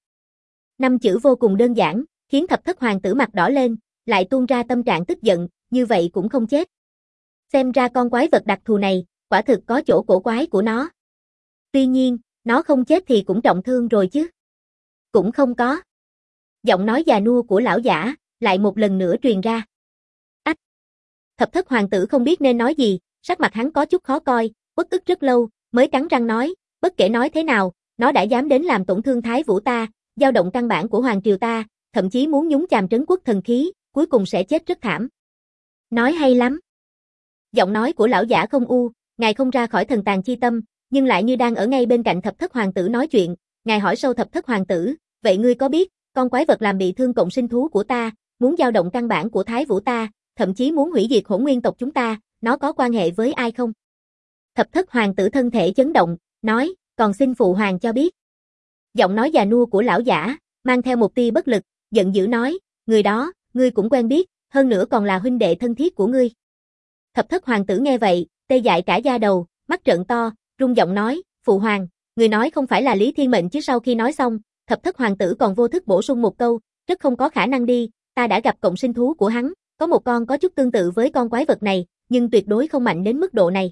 5 chữ vô cùng đơn giản, khiến thập thất hoàng tử mặt đỏ lên, lại tuôn ra tâm trạng tức giận, như vậy cũng không chết. Xem ra con quái vật đặc thù này, quả thực có chỗ cổ quái của nó. Tuy nhiên, nó không chết thì cũng trọng thương rồi chứ. Cũng không có. Giọng nói già nua của lão giả, lại một lần nữa truyền ra. Ách! Thập thất hoàng tử không biết nên nói gì, sắc mặt hắn có chút khó coi, uất ức rất lâu, mới cắn răng nói, bất kể nói thế nào, nó đã dám đến làm tổn thương Thái Vũ ta, dao động căn bản của Hoàng Triều ta, thậm chí muốn nhúng chàm trấn quốc thần khí, cuối cùng sẽ chết rất thảm. Nói hay lắm. Giọng nói của lão giả không u, ngài không ra khỏi thần tàng chi tâm, nhưng lại như đang ở ngay bên cạnh thập thất hoàng tử nói chuyện, ngài hỏi sâu thập thất hoàng tử, vậy ngươi có biết, con quái vật làm bị thương cộng sinh thú của ta, muốn dao động căn bản của Thái Vũ ta, thậm chí muốn hủy diệt hỗn nguyên tộc chúng ta, nó có quan hệ với ai không? Thập thất hoàng tử thân thể chấn động, nói, còn xin Phụ Hoàng cho biết. Giọng nói già nua của lão giả, mang theo một tia bất lực, giận dữ nói, người đó, ngươi cũng quen biết, hơn nữa còn là huynh đệ thân thiết của ngươi. Thập thất hoàng tử nghe vậy, tê dại cả da đầu, mắt trợn to, rung giọng nói, Phụ Hoàng, người nói không phải là Lý Thiên Mệnh chứ. Sau khi nói xong, thập thất hoàng tử còn vô thức bổ sung một câu, rất không có khả năng đi, ta đã gặp cộng sinh thú của hắn, có một con có chút tương tự với con quái vật này, nhưng tuyệt đối không mạnh đến mức độ này.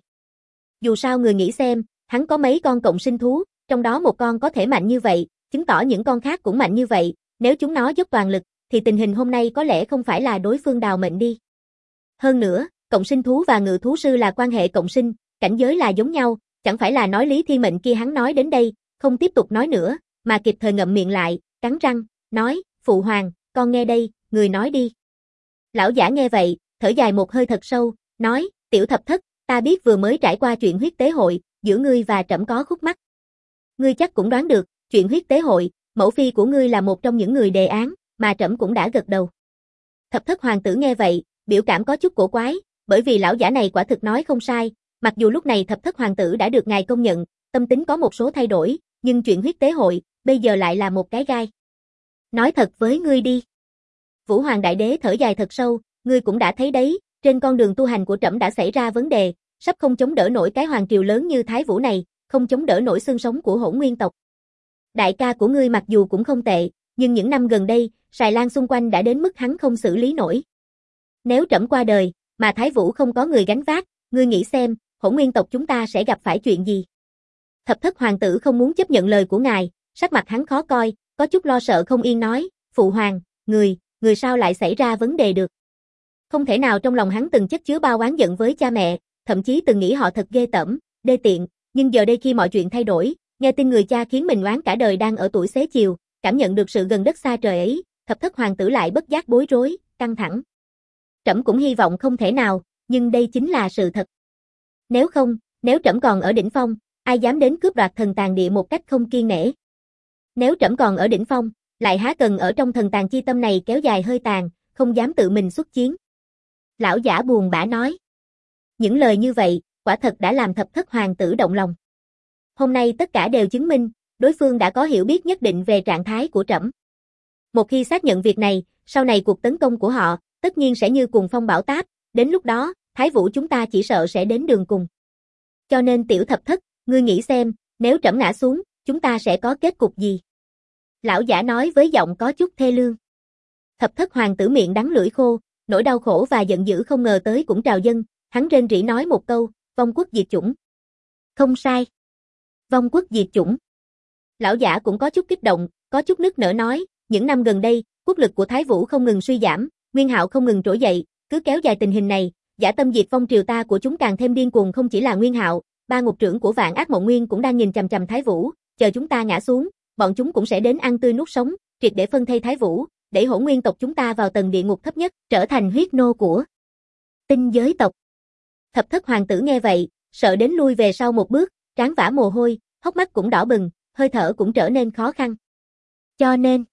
Dù sao người nghĩ xem, hắn có mấy con cộng sinh thú, trong đó một con có thể mạnh như vậy, chứng tỏ những con khác cũng mạnh như vậy, nếu chúng nó dốc toàn lực, thì tình hình hôm nay có lẽ không phải là đối phương đào mệnh đi. Hơn nữa, cộng sinh thú và ngự thú sư là quan hệ cộng sinh, cảnh giới là giống nhau, chẳng phải là nói Lý Thiên Mệnh kia. Hắn nói đến đây, không tiếp tục nói nữa, mà kịp thời ngậm miệng lại, cắn răng, nói, Phụ Hoàng, con nghe đây, người nói đi. Lão giả nghe vậy, thở dài một hơi thật sâu, nói, tiểu thập thất, ta biết vừa mới trải qua chuyện huyết tế hội, giữa ngươi và trẫm có khúc mắc. Ngươi chắc cũng đoán được, chuyện huyết tế hội, mẫu phi của ngươi là một trong những người đề án, mà trẫm cũng đã gật đầu. Thập thất hoàng tử nghe vậy, biểu cảm có chút cổ quái, bởi vì lão giả này quả thực nói không sai, mặc dù lúc này thập thất hoàng tử đã được ngài công nhận, tâm tính có một số thay đổi, nhưng chuyện huyết tế hội, bây giờ lại là một cái gai. Nói thật với ngươi đi. Vũ Hoàng Đại Đế thở dài thật sâu, ngươi cũng đã thấy đấy, trên con đường tu hành của trẫm đã xảy ra vấn đề, sắp không chống đỡ nổi cái hoàng triều lớn như Thái Vũ này, không chống đỡ nổi xương sống của hỗn nguyên tộc. Đại ca của ngươi mặc dù cũng không tệ, nhưng những năm gần đây, Sài Lan xung quanh đã đến mức hắn không xử lý nổi. Nếu trẫm qua đời, mà Thái Vũ không có người gánh vác, ngươi nghĩ xem, hỗn nguyên tộc chúng ta sẽ gặp phải chuyện gì? Thập thất hoàng tử không muốn chấp nhận lời của ngài, sắc mặt hắn khó coi, có chút lo sợ không yên nói, Phụ Hoàng, người sao lại xảy ra vấn đề được? Không thể nào, trong lòng hắn từng chất chứa bao oán giận với cha mẹ, thậm chí từng nghĩ họ thật ghê tởm, đê tiện, nhưng giờ đây khi mọi chuyện thay đổi, nghe tin người cha khiến mình oán cả đời đang ở tuổi xế chiều, cảm nhận được sự gần đất xa trời ấy, thập thất hoàng tử lại bất giác bối rối, căng thẳng. Trẫm cũng hy vọng không thể nào, nhưng đây chính là sự thật. Nếu trẫm còn ở đỉnh phong, ai dám đến cướp đoạt thần tàng địa một cách không kiêng nể? Nếu trẫm còn ở đỉnh phong, lại há cần ở trong thần tàng chi tâm này kéo dài hơi tàn, không dám tự mình xuất chiến. Lão giả buồn bã nói. Những lời như vậy, quả thật đã làm thập thất hoàng tử động lòng. Hôm nay tất cả đều chứng minh, đối phương đã có hiểu biết nhất định về trạng thái của trẫm. Một khi xác nhận việc này, sau này cuộc tấn công của họ, tất nhiên sẽ như cuồng phong bão táp, Đến lúc đó, Thái Vũ chúng ta chỉ sợ sẽ đến đường cùng. Cho nên tiểu thập thất, ngươi nghĩ xem, nếu trẫm ngã xuống, chúng ta sẽ có kết cục gì? Lão giả nói với giọng có chút thê lương. Thập thất hoàng tử miệng đắng lưỡi khô, nỗi đau khổ và giận dữ không ngờ tới cũng trào dâng, hắn rên rỉ nói một câu, vong quốc diệt chủng. Không sai. Vong quốc diệt chủng. Lão giả cũng có chút kích động, có chút nức nở nói, những năm gần đây, quốc lực của Thái Vũ không ngừng suy giảm, Nguyên Hạo không ngừng trỗi dậy, cứ kéo dài tình hình này, dã tâm diệt vong triều ta của chúng càng thêm điên cuồng, không chỉ là Nguyên Hạo, ba ngục trưởng của Vạn Ác Mộng Nguyên cũng đang nhìn chằm chằm Thái Vũ, chờ chúng ta ngã xuống, bọn chúng cũng sẽ đến ăn tươi nuốt sống, triệt để phân thây Thái Vũ, để Hỗn Nguyên tộc chúng ta vào tầng địa ngục thấp nhất, trở thành huyết nô của tinh giới tộc. Thập thất hoàng tử nghe vậy, sợ đến lui về sau một bước, trán vã mồ hôi, hốc mắt cũng đỏ bừng, hơi thở cũng trở nên khó khăn. Cho nên,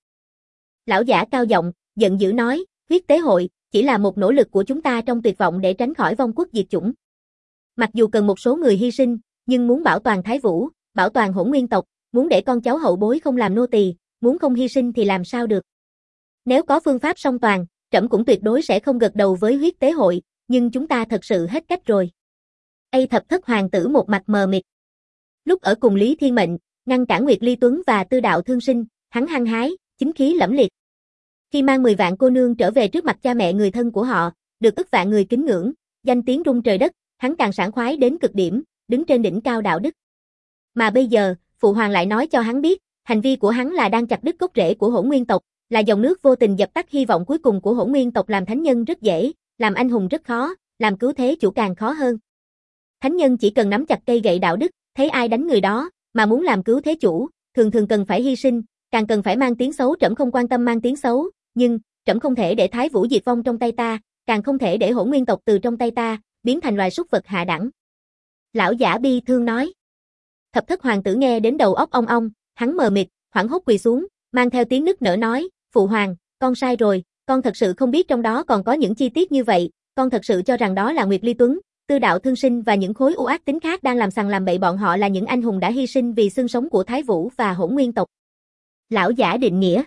lão giả cao giọng, giận dữ nói, huyết tế hội, chỉ là một nỗ lực của chúng ta trong tuyệt vọng để tránh khỏi vong quốc diệt chủng. Mặc dù cần một số người hy sinh, nhưng muốn bảo toàn Thái Vũ, bảo toàn Hỗn Nguyên tộc, muốn để con cháu hậu bối không làm nô tỳ, muốn không hy sinh thì làm sao được. Nếu có phương pháp song toàn, trẫm cũng tuyệt đối sẽ không gật đầu với huyết tế hội, nhưng chúng ta thật sự hết cách rồi. Thập thất hoàng tử một mặt mờ mịt. Lúc ở cùng Lý Thiên Mệnh, ngăn cản Nguyệt Ly Tuấn và Tư Đạo Thương Sinh, hắn hăng hái, chính khí lẫm liệt. Khi mang 10 vạn cô nương trở về trước mặt cha mẹ người thân của họ, được ức vạn người kính ngưỡng, danh tiếng rung trời đất, hắn càng sảng khoái đến cực điểm, đứng trên đỉnh cao đạo đức. Mà bây giờ, phụ hoàng lại nói cho hắn biết, hành vi của hắn là đang chặt đứt gốc rễ của Hỗn Nguyên tộc, là dòng nước vô tình dập tắt hy vọng cuối cùng của Hỗn Nguyên tộc. Làm thánh nhân rất dễ, làm anh hùng rất khó, làm cứu thế chủ càng khó hơn. Thánh nhân chỉ cần nắm chặt cây gậy đạo đức, thấy ai đánh người đó, mà muốn làm cứu thế chủ, thường thường cần phải hy sinh, càng cần phải mang tiếng xấu. Trẫm không quan tâm mang tiếng xấu, nhưng trẫm không thể để Thái Vũ diệt vong trong tay ta, càng không thể để Hỗn Nguyên tộc từ trong tay ta biến thành loài súc vật hạ đẳng. Lão giả bi thương nói. Thập thất hoàng tử nghe đến đầu óc ong ong, hắn mờ mịt, hoảng hốt quỳ xuống, mang theo tiếng nức nở nói, phụ hoàng, con sai rồi, con thật sự không biết trong đó còn có những chi tiết như vậy, con thật sự cho rằng đó là Nguyệt Ly Tuấn, Tư Đạo Thương Sinh và những khối u ác tính khác đang làm sằng làm bậy. Bọn họ là những anh hùng đã hy sinh vì xương sống của Thái Vũ và Hỗn Nguyên tộc. Lão giả định nghĩa.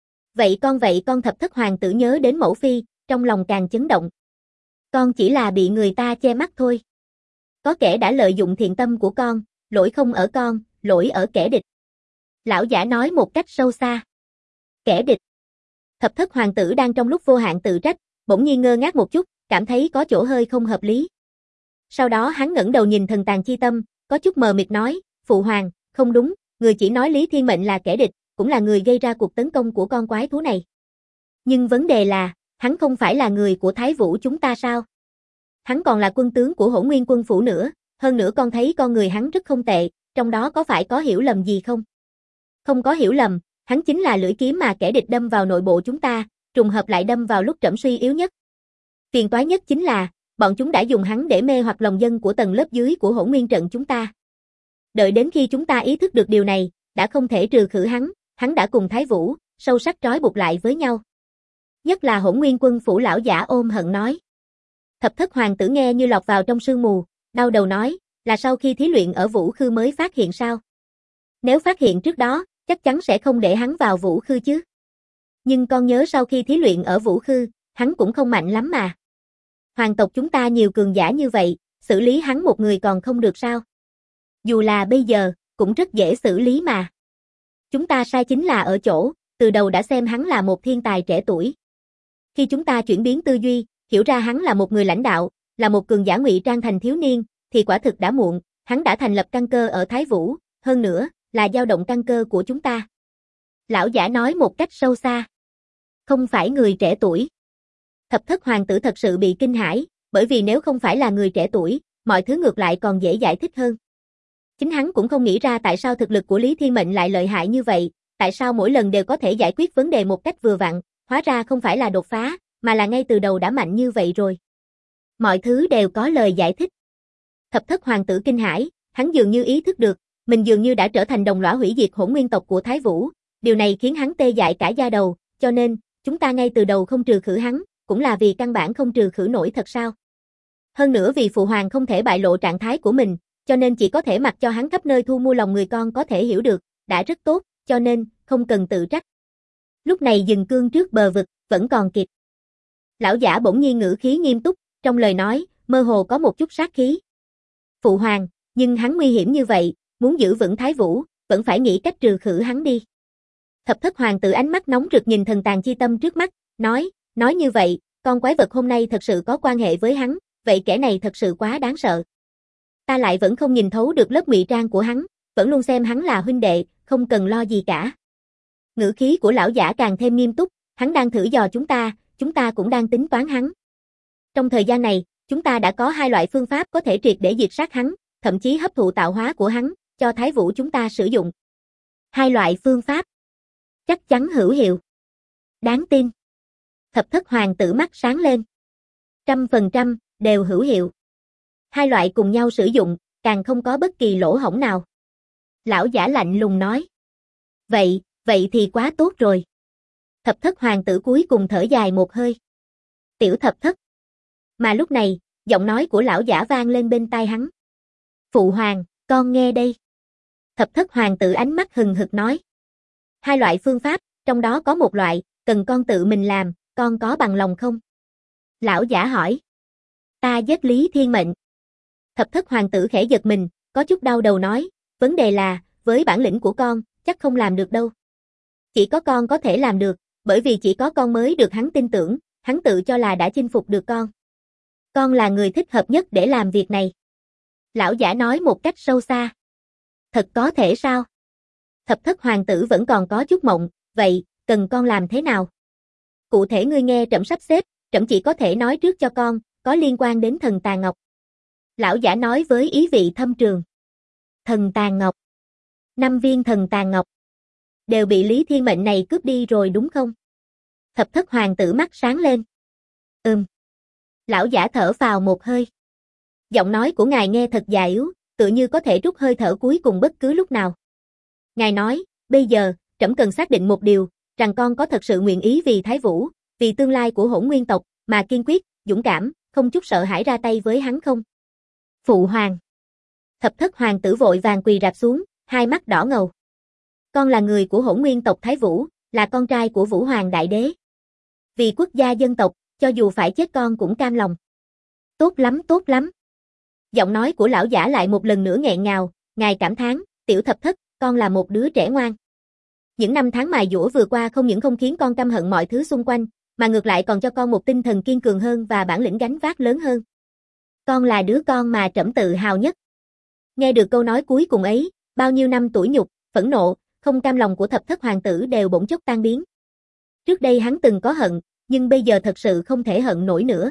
Vậy con thập thất hoàng tử nhớ đến mẫu phi, trong lòng càng chấn động. Con chỉ là bị người ta che mắt thôi. Có kẻ đã lợi dụng thiện tâm của con, lỗi không ở con, lỗi ở kẻ địch. Lão giả nói một cách sâu xa. Kẻ địch. Thập thất hoàng tử đang trong lúc vô hạn tự trách, bỗng nhiên ngơ ngác một chút, cảm thấy có chỗ hơi không hợp lý. Sau đó hắn ngẩng đầu nhìn thần tàng chi tâm, có chút mờ mịt nói, phụ hoàng, không đúng, người chỉ nói Lý Thiên Mệnh là kẻ địch, cũng là người gây ra cuộc tấn công của con quái thú này. Nhưng vấn đề là, hắn không phải là người của Thái Vũ chúng ta sao? Hắn còn là quân tướng của Hỗn Nguyên quân phủ nữa, hơn nữa con thấy con người hắn rất không tệ, trong đó có phải có hiểu lầm gì không? Không có hiểu lầm, hắn chính là lưỡi kiếm mà kẻ địch đâm vào nội bộ chúng ta, trùng hợp lại đâm vào lúc trẫm suy yếu nhất. Phiền toái nhất chính là, bọn chúng đã dùng hắn để mê hoặc lòng dân của tầng lớp dưới của Hỗn Nguyên trận chúng ta. Đợi đến khi chúng ta ý thức được điều này, đã không thể trừ khử hắn đã cùng Thái Vũ, sâu sắc trói buộc lại với nhau. Nhất là Hỗn Nguyên quân phủ. Lão giả ôm hận nói. Thập thất hoàng tử nghe như lọt vào trong sương mù, đau đầu nói, là sau khi thí luyện ở Vũ Khư mới phát hiện sao? Nếu phát hiện trước đó, chắc chắn sẽ không để hắn vào Vũ Khư chứ. Nhưng con nhớ sau khi thí luyện ở Vũ Khư, hắn cũng không mạnh lắm mà. Hoàng tộc chúng ta nhiều cường giả như vậy, xử lý hắn một người còn không được sao? Dù là bây giờ, cũng rất dễ xử lý mà. Chúng ta sai chính là ở chỗ, từ đầu đã xem hắn là một thiên tài trẻ tuổi. Khi chúng ta chuyển biến tư duy, hiểu ra hắn là một người lãnh đạo, là một cường giả ngụy trang thành thiếu niên, thì quả thực đã muộn, hắn đã thành lập căn cơ ở Thái Vũ, hơn nữa, là dao động căn cơ của chúng ta. Lão giả nói một cách sâu xa. Không phải người trẻ tuổi. Thập thất hoàng tử thật sự bị kinh hãi, bởi vì nếu không phải là người trẻ tuổi, mọi thứ ngược lại còn dễ giải thích hơn. Chính hắn cũng không nghĩ ra tại sao thực lực của Lý Thiên Mệnh lại lợi hại như vậy, tại sao mỗi lần đều có thể giải quyết vấn đề một cách vừa vặn, hóa ra không phải là đột phá, mà là ngay từ đầu đã mạnh như vậy rồi. Mọi thứ đều có lời giải thích. Thập thất hoàng tử kinh hãi, hắn dường như ý thức được, mình dường như đã trở thành đồng lõa hủy diệt Hỗn Nguyên tộc của Thái Vũ, điều này khiến hắn tê dại cả da đầu, cho nên, chúng ta ngay từ đầu không trừ khử hắn, cũng là vì căn bản không trừ khử nổi thật sao? Hơn nữa vì phụ hoàng không thể bại lộ trạng thái của mình, cho nên chỉ có thể mặc cho hắn khắp nơi thu mua lòng người. Con có thể hiểu được, đã rất tốt, cho nên, không cần tự trách. Lúc này dừng cương trước bờ vực, vẫn còn kịp. Lão giả bỗng nhiên ngữ khí nghiêm túc, trong lời nói, mơ hồ có một chút sát khí. Phụ hoàng, nhưng hắn nguy hiểm như vậy, muốn giữ vững Thái Vũ, vẫn phải nghĩ cách trừ khử hắn đi. Thập thất hoàng tử ánh mắt nóng rực nhìn thần tàn chi tâm trước mắt, nói như vậy, con quái vật hôm nay thật sự có quan hệ với hắn, vậy kẻ này thật sự quá đáng sợ. Ta lại vẫn không nhìn thấu được lớp ngụy trang của hắn, vẫn luôn xem hắn là huynh đệ, không cần lo gì cả. Ngữ khí của lão giả càng thêm nghiêm túc, hắn đang thử dò chúng ta cũng đang tính toán hắn. Trong thời gian này, chúng ta đã có 2 loại phương pháp có thể triệt để diệt sát hắn, thậm chí hấp thụ tạo hóa của hắn, cho Thái Vũ chúng ta sử dụng. 2 loại phương pháp. Chắc chắn hữu hiệu. Đáng tin. Thập thất hoàng tử mắt sáng lên. 100% đều hữu hiệu. 2 loại cùng nhau sử dụng, càng không có bất kỳ lỗ hổng nào. Lão giả lạnh lùng nói. Vậy thì quá tốt rồi. Thập thất hoàng tử cuối cùng thở dài một hơi. Tiểu thập thất. Mà lúc này, giọng nói của lão giả vang lên bên tai hắn. Phụ hoàng, con nghe đây. Thập thất hoàng tử ánh mắt hừng hực nói. 2 loại phương pháp, trong đó có một loại, cần con tự mình làm, con có bằng lòng không? Lão giả hỏi. Ta giết Lý Thiên Mệnh. Thập thất hoàng tử khẽ giật mình, có chút đau đầu nói, vấn đề là, với bản lĩnh của con, chắc không làm được đâu. Chỉ có con có thể làm được, bởi vì chỉ có con mới được hắn tin tưởng, hắn tự cho là đã chinh phục được con. Con là người thích hợp nhất để làm việc này. Lão giả nói một cách sâu xa. Thật có thể sao? Thập thất hoàng tử vẫn còn có chút mộng, vậy, cần con làm thế nào? Cụ thể ngươi nghe trẫm sắp xếp, trẫm chỉ có thể nói trước cho con, có liên quan đến thần tàn ngọc. Lão giả nói với ý vị thâm trường. Thần tàn ngọc. 5 viên thần tàn ngọc. Đều bị Lý Thiên Mệnh này cướp đi rồi đúng không? Thập thất hoàng tử mắt sáng lên. Lão giả thở phào một hơi. Giọng nói của ngài nghe thật già yếu, tự như có thể rút hơi thở cuối cùng bất cứ lúc nào. Ngài nói, bây giờ, trẫm cần xác định một điều, rằng con có thật sự nguyện ý vì Thái Vũ, vì tương lai của Hỗn Nguyên tộc, mà kiên quyết, dũng cảm, không chút sợ hãi ra tay với hắn không? Phụ hoàng. Thập thất hoàng tử vội vàng quỳ rạp xuống, hai mắt đỏ ngầu. Con là người của Hỗn Nguyên tộc Thái Vũ, là con trai của Vũ Hoàng Đại Đế. Vì quốc gia dân tộc, cho dù phải chết con cũng cam lòng. Tốt lắm, tốt lắm. Giọng nói của lão giả lại một lần nữa nghẹn ngào, ngài cảm thán, tiểu thập thất, con là một đứa trẻ ngoan. Những năm tháng mài dũa vừa qua không những không khiến con căm hận mọi thứ xung quanh, mà ngược lại còn cho con một tinh thần kiên cường hơn và bản lĩnh gánh vác lớn hơn. Con là đứa con mà trẫm tự hào nhất. Nghe được câu nói cuối cùng ấy, bao nhiêu năm tủi nhục, phẫn nộ, không cam lòng của thập thất hoàng tử đều bỗng chốc tan biến. Trước đây hắn từng có hận, nhưng bây giờ thật sự không thể hận nổi nữa.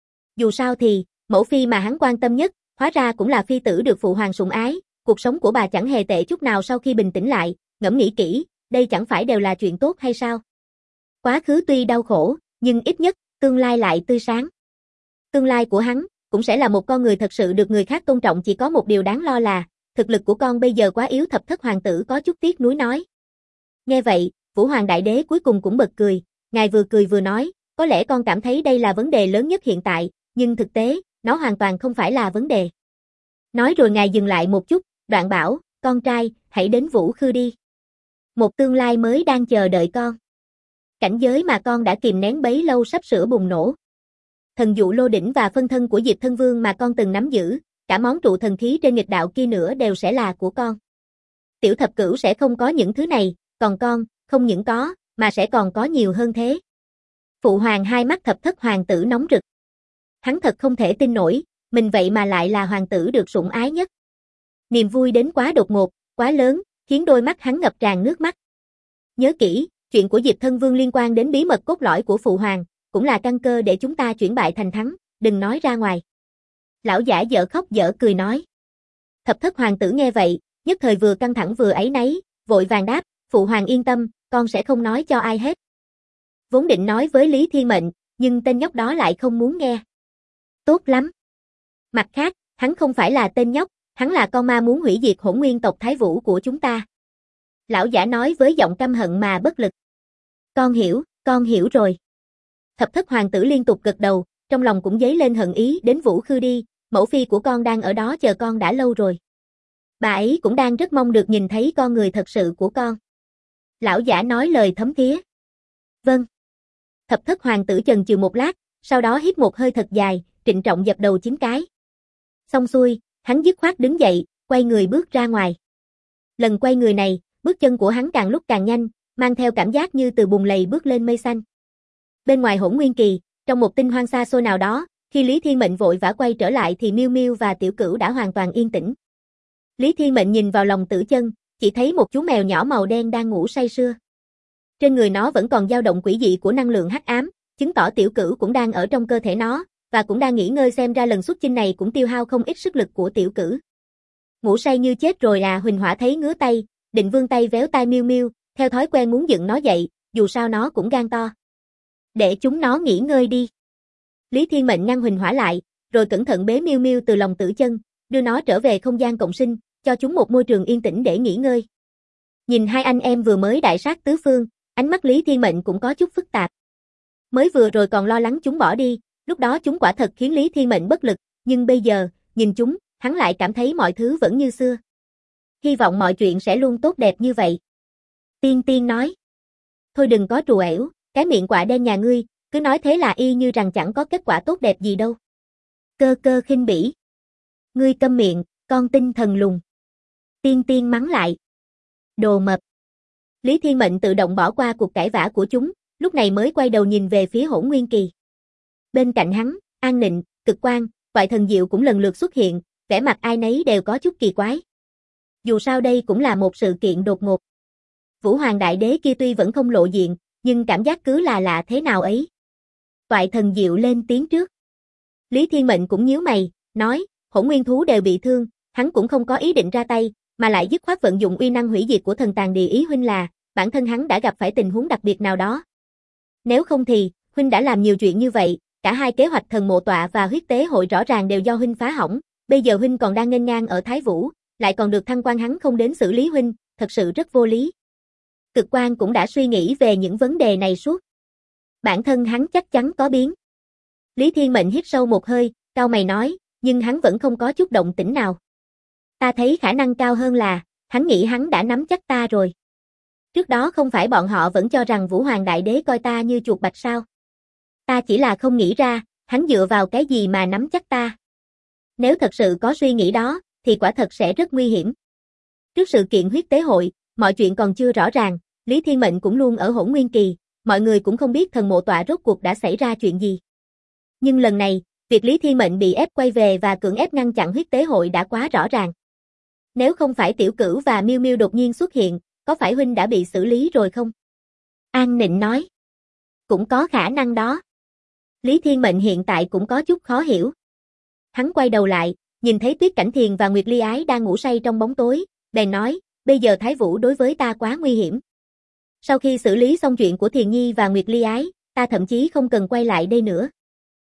Dù sao thì, mẫu phi mà hắn quan tâm nhất, hóa ra cũng là phi tử được phụ hoàng sủng ái, cuộc sống của bà chẳng hề tệ chút nào sau khi bình tĩnh lại, ngẫm nghĩ kỹ, đây chẳng phải đều là chuyện tốt hay sao? Quá khứ tuy đau khổ, nhưng ít nhất, tương lai lại tươi sáng. Tương lai của hắn, cũng sẽ là một con người thật sự được người khác tôn trọng, chỉ có một điều đáng lo là, thực lực của con bây giờ quá yếu. Thập thất hoàng tử có chút tiếc nuối nói. Nghe vậy, Vũ Hoàng Đại Đế cuối cùng cũng bật cười, ngài vừa cười vừa nói, có lẽ con cảm thấy đây là vấn đề lớn nhất hiện tại, nhưng thực tế, nó hoàn toàn không phải là vấn đề. Nói rồi ngài dừng lại một chút, đoạn bảo, con trai, hãy đến Vũ Khư đi. Một tương lai mới đang chờ đợi con. Cảnh giới mà con đã kìm nén bấy lâu sắp sửa bùng nổ. Thần dụ lô đỉnh và phân thân của Diệp Thân Vương mà con từng nắm giữ, cả món trụ thần khí trên nghịch đạo kia nữa đều sẽ là của con. Tiểu thập cửu sẽ không có những thứ này, còn con, không những có, mà sẽ còn có nhiều hơn thế. Phụ hoàng hai mắt thập thất hoàng tử nóng rực. Hắn thật không thể tin nổi, mình vậy mà lại là hoàng tử được sủng ái nhất. Niềm vui đến quá đột ngột, quá lớn, khiến đôi mắt hắn ngập tràn nước mắt. Nhớ kỹ, chuyện của Diệp Thân Vương liên quan đến bí mật cốt lõi của phụ hoàng, cũng là căn cơ để chúng ta chuyển bại thành thắng, đừng nói ra ngoài. Lão giả dở khóc dở cười nói. Thập thất hoàng tử nghe vậy, nhất thời vừa căng thẳng vừa áy náy, vội vàng đáp, phụ hoàng yên tâm, con sẽ không nói cho ai hết. Vốn định nói với Lý Thiên Mệnh, nhưng tên nhóc đó lại không muốn nghe. Tốt lắm. Mặt khác, hắn không phải là tên nhóc, hắn là con ma muốn hủy diệt Hỗn Nguyên tộc Thái Vũ của chúng ta. Lão giả nói với giọng căm hận mà bất lực. Con hiểu rồi. Thập thất hoàng tử liên tục gật đầu, trong lòng cũng dấy lên hận ý. Đến Vũ Khư đi, mẫu phi của con đang ở đó chờ con đã lâu rồi. Bà ấy cũng đang rất mong được nhìn thấy con người thật sự của con. Lão giả nói lời thấm thía. Vâng. Thập thất hoàng tử chần chừ một lát, sau đó hít một hơi thật dài, trịnh trọng dập đầu 9 cái. Xong xuôi, hắn dứt khoát đứng dậy, quay người bước ra ngoài. Lần quay người này, bước chân của hắn càng lúc càng nhanh, mang theo cảm giác như từ bùn lầy bước lên mây xanh. Bên ngoài Hỗn Nguyên Kỳ, trong một tinh hoang xa xôi nào đó, khi Lý Thiên Mệnh vội vã quay trở lại thì Miêu Miêu và Tiểu Cửu đã hoàn toàn yên tĩnh. Lý Thiên Mệnh nhìn vào lòng Tử Chân, chỉ thấy một chú mèo nhỏ màu đen đang ngủ say sưa. Trên người nó vẫn còn dao động quỷ dị của năng lượng hắc ám, chứng tỏ Tiểu Cửu cũng đang ở trong cơ thể nó, và cũng đang nghỉ ngơi, xem ra lần xuất chinh này cũng tiêu hao không ít sức lực của Tiểu Cửu. Ngủ say như chết rồi à? Huỳnh Hỏa thấy ngứa tay, định vươn tay véo tai Miêu Miêu, theo thói quen muốn dựng nó dậy, dù sao nó cũng gan to. Để chúng nó nghỉ ngơi đi. Lý Thiên Mệnh ngăn Huỳnh Hỏa lại, rồi cẩn thận bế Miêu Miêu từ lòng Tử Chân, đưa nó trở về không gian cộng sinh, cho chúng một môi trường yên tĩnh để nghỉ ngơi. Nhìn hai anh em vừa mới đại sát tứ phương, ánh mắt Lý Thiên Mệnh cũng có chút phức tạp. Mới vừa rồi còn lo lắng chúng bỏ đi, lúc đó chúng quả thật khiến Lý Thiên Mệnh bất lực, nhưng bây giờ, nhìn chúng, hắn lại cảm thấy mọi thứ vẫn như xưa. Hy vọng mọi chuyện sẽ luôn tốt đẹp như vậy. Tiên Tiên nói. Thôi đừng có trù ẻo, cái miệng quạ đen nhà ngươi, cứ nói thế là y như rằng chẳng có kết quả tốt đẹp gì đâu. Cơ Cơ khinh bỉ. Ngươi câm miệng, con tinh thần lùn. Tiên Tiên mắng lại. Đồ mập. Lý Thiên Mệnh tự động bỏ qua cuộc cãi vã của chúng, lúc này mới quay đầu nhìn về phía Hỗn Nguyên Kỳ. Bên cạnh hắn, An Nịnh, Cực Quang, Toại Thần Diệu cũng lần lượt xuất hiện, vẻ mặt ai nấy đều có chút kỳ quái. Dù sao đây cũng là một sự kiện đột ngột. Vũ Hoàng Đại Đế kia tuy vẫn không lộ diện, nhưng cảm giác cứ là lạ thế nào ấy. Toại Thần Diệu lên tiếng trước. Lý Thiên Mệnh cũng nhíu mày, nói, Hỗn Nguyên thú đều bị thương, hắn cũng không có ý định ra tay, mà lại dứt khoát vận dụng uy năng hủy diệt của thần tàng địa, ý huynh là bản thân hắn đã gặp phải tình huống đặc biệt nào đó. Nếu không thì, huynh đã làm nhiều chuyện như vậy, cả hai kế hoạch thần mộ tọa và huyết tế hội rõ ràng đều do huynh phá hỏng, bây giờ huynh còn đang nghênh ngang ở Thái Vũ, lại còn được thăng quan, hắn không đến xử lý huynh, thật sự rất vô lý. Cực Quan cũng đã suy nghĩ về những vấn đề này suốt. Bản thân hắn chắc chắn có biến. Lý Thiên Mệnh hít sâu một hơi, cau mày nói, nhưng hắn vẫn không có chút động tĩnh nào. Ta thấy khả năng cao hơn là, hắn nghĩ hắn đã nắm chắc ta rồi. Trước đó không phải bọn họ vẫn cho rằng Vũ Hoàng Đại Đế coi ta như chuột bạch sao? Ta chỉ là không nghĩ ra, hắn dựa vào cái gì mà nắm chắc ta. Nếu thật sự có suy nghĩ đó, thì quả thật sẽ rất nguy hiểm. Trước sự kiện huyết tế hội, mọi chuyện còn chưa rõ ràng, Lý Thiên Mệnh cũng luôn ở Hỗn Nguyên Kỳ, mọi người cũng không biết thần mộ tọa rốt cuộc đã xảy ra chuyện gì. Nhưng lần này, việc Lý Thiên Mệnh bị ép quay về và cưỡng ép ngăn chặn huyết tế hội đã quá rõ ràng. Nếu không phải Tiểu Cửu và Miêu Miêu đột nhiên xuất hiện, có phải huynh đã bị xử lý rồi không? An Nịnh nói. Cũng có khả năng đó. Lý Thiên Mệnh hiện tại cũng có chút khó hiểu. Hắn quay đầu lại, nhìn thấy Tuyết Cảnh Thiền và Nguyệt Ly Ái đang ngủ say trong bóng tối, bèn nói, bây giờ Thái Vũ đối với ta quá nguy hiểm. Sau khi xử lý xong chuyện của Thiền Nhi và Nguyệt Ly Ái, ta thậm chí không cần quay lại đây nữa.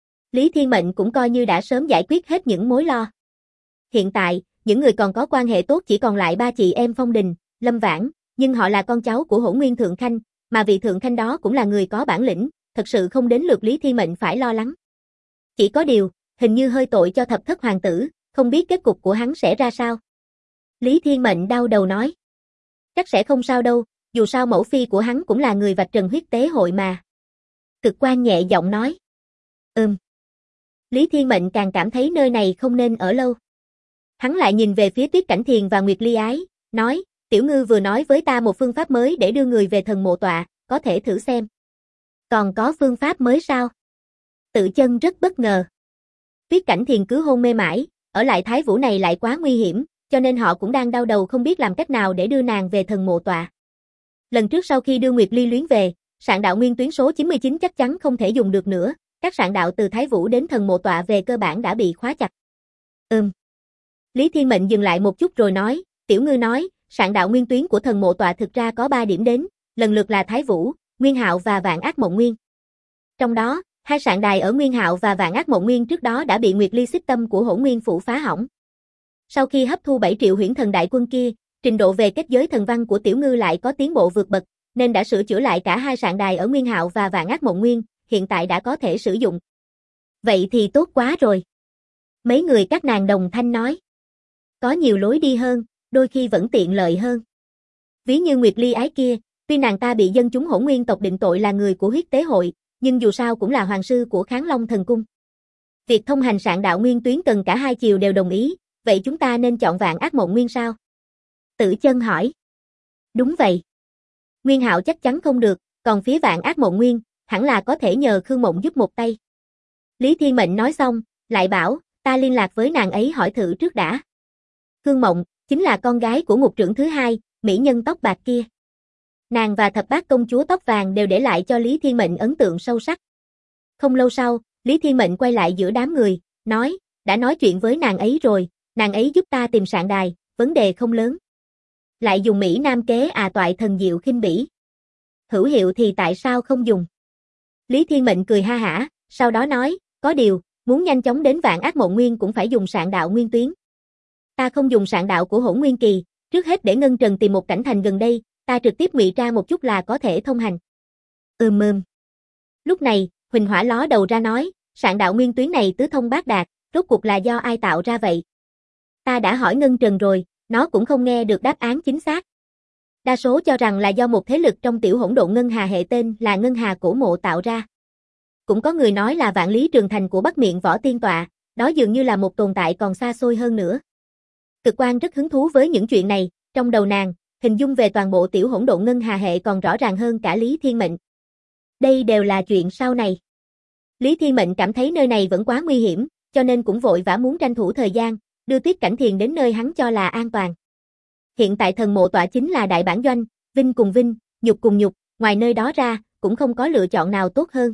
Lý Thiên Mệnh cũng coi như đã sớm giải quyết hết những mối lo. Hiện tại, những người còn có quan hệ tốt chỉ còn lại ba chị em Phong Đình, Lâm Vãn, nhưng họ là con cháu của Hỗn Nguyên Thượng Khanh, mà vị Thượng Khanh đó cũng là người có bản lĩnh, thật sự không đến lượt Lý Thiên Mệnh phải lo lắng. Chỉ có điều, hình như hơi tội cho Thập Thất Hoàng tử, không biết kết cục của hắn sẽ ra sao. Lý Thiên Mệnh đau đầu nói. Chắc sẽ không sao đâu, dù sao mẫu phi của hắn cũng là người vạch trần huyết tế hội mà. Cực Quan nhẹ giọng nói. Lý Thiên Mệnh càng cảm thấy nơi này không nên ở lâu. Hắn lại nhìn về phía Tuyết Cảnh Thiền và Nguyệt Ly Ái, nói, Tiểu Ngư vừa nói với ta một phương pháp mới để đưa người về thần mộ tọa, có thể thử xem. Còn có phương pháp mới sao? Tự Chân rất bất ngờ. Tuyết Cảnh Thiền cứ hôn mê mãi, ở lại Thái Vũ này lại quá nguy hiểm, cho nên họ cũng đang đau đầu không biết làm cách nào để đưa nàng về thần mộ tọa. Lần trước sau khi đưa Nguyệt Ly Luyến về, sạn đạo nguyên tuyến số 99 chắc chắn không thể dùng được nữa, các sạn đạo từ Thái Vũ đến thần mộ tọa về cơ bản đã bị khóa chặt. Lý Thiên Mệnh dừng lại một chút rồi nói, Tiểu Ngư nói, sạn đạo nguyên tuyến của thần mộ tọa thực ra có 3 điểm đến, lần lượt là Thái Vũ, Nguyên Hạo và Vạn Ác Mộng Nguyên. Trong đó, hai sạn đài ở Nguyên Hạo và Vạn Ác Mộng Nguyên trước đó đã bị Nguyệt Ly xích tâm của Hỗn Nguyên phủ phá hỏng. Sau khi hấp thu 7 triệu huyễn thần đại quân kia, trình độ về kết giới thần văn của Tiểu Ngư lại có tiến bộ vượt bậc, nên đã sửa chữa lại cả hai sạn đài ở Nguyên Hạo và Vạn Ác Mộng Nguyên, hiện tại đã có thể sử dụng. Vậy thì tốt quá rồi. Mấy người các nàng đồng thanh nói. Có nhiều lối đi hơn, đôi khi vẫn tiện lợi hơn. Ví như Nguyệt Ly Ái kia, tuy nàng ta bị dân chúng Hỗn Nguyên tộc định tội là người của huyết tế hội, nhưng dù sao cũng là hoàng sư của Kháng Long thần cung. Việc thông hành sạn đạo nguyên tuyến cần cả hai chiều đều đồng ý, vậy chúng ta nên chọn Vạn Ác Mộng Nguyên sao? Tử Chân hỏi. Đúng vậy. Nguyên Hạo chắc chắn không được, còn phía Vạn Ác Mộng Nguyên, hẳn là có thể nhờ Khương Mộng giúp một tay. Lý Thiên Mệnh nói xong, lại bảo, ta liên lạc với nàng ấy hỏi thử trước đã. Khương Mộng, chính là con gái của ngục trưởng thứ hai, mỹ nhân tóc bạc kia. Nàng và thập bát công chúa tóc vàng đều để lại cho Lý Thiên Mệnh ấn tượng sâu sắc. Không lâu sau, Lý Thiên Mệnh quay lại giữa đám người, nói, đã nói chuyện với nàng ấy rồi, nàng ấy giúp ta tìm sạn đài, vấn đề không lớn. Lại dùng Mỹ Nam kế toại thần diệu khinh bỉ. Hữu hiệu thì tại sao không dùng? Lý Thiên Mệnh cười ha hả, sau đó nói, có điều, muốn nhanh chóng đến Vạn Ác Mộng Nguyên cũng phải dùng sạn đạo nguyên tuyến. Ta không dùng sạn đạo của Hỗn Nguyên Kỳ, trước hết để Ngân Trần tìm một cảnh thành gần đây, ta trực tiếp ngụy trang một chút là có thể thông hành. Lúc này, Huỳnh Hỏa ló đầu ra nói, sạn đạo nguyên tuyến này tứ thông bát đạt, rốt cuộc là do ai tạo ra vậy? Ta đã hỏi Ngân Trần rồi, nó cũng không nghe được đáp án chính xác. Đa số cho rằng là do một thế lực trong tiểu hỗn độn ngân hà hệ tên là Ngân Hà Cổ Mộ tạo ra. Cũng có người nói là Vạn Lý Trường Thành của Bắc Miện Võ Tiên Tọa, đó dường như là một tồn tại còn xa xôi hơn nữa. Cực Quan rất hứng thú với những chuyện này, trong đầu nàng, hình dung về toàn bộ tiểu hỗn độn ngân hà hệ còn rõ ràng hơn cả Lý Thiên Mệnh. Đây đều là chuyện sau này. Lý Thiên Mệnh cảm thấy nơi này vẫn quá nguy hiểm, cho nên cũng vội vã muốn tranh thủ thời gian, đưa Tuyết Cảnh Thiền đến nơi hắn cho là an toàn. Hiện tại thần mộ tọa chính là đại bản doanh, vinh cùng vinh, nhục cùng nhục, ngoài nơi đó ra, cũng không có lựa chọn nào tốt hơn.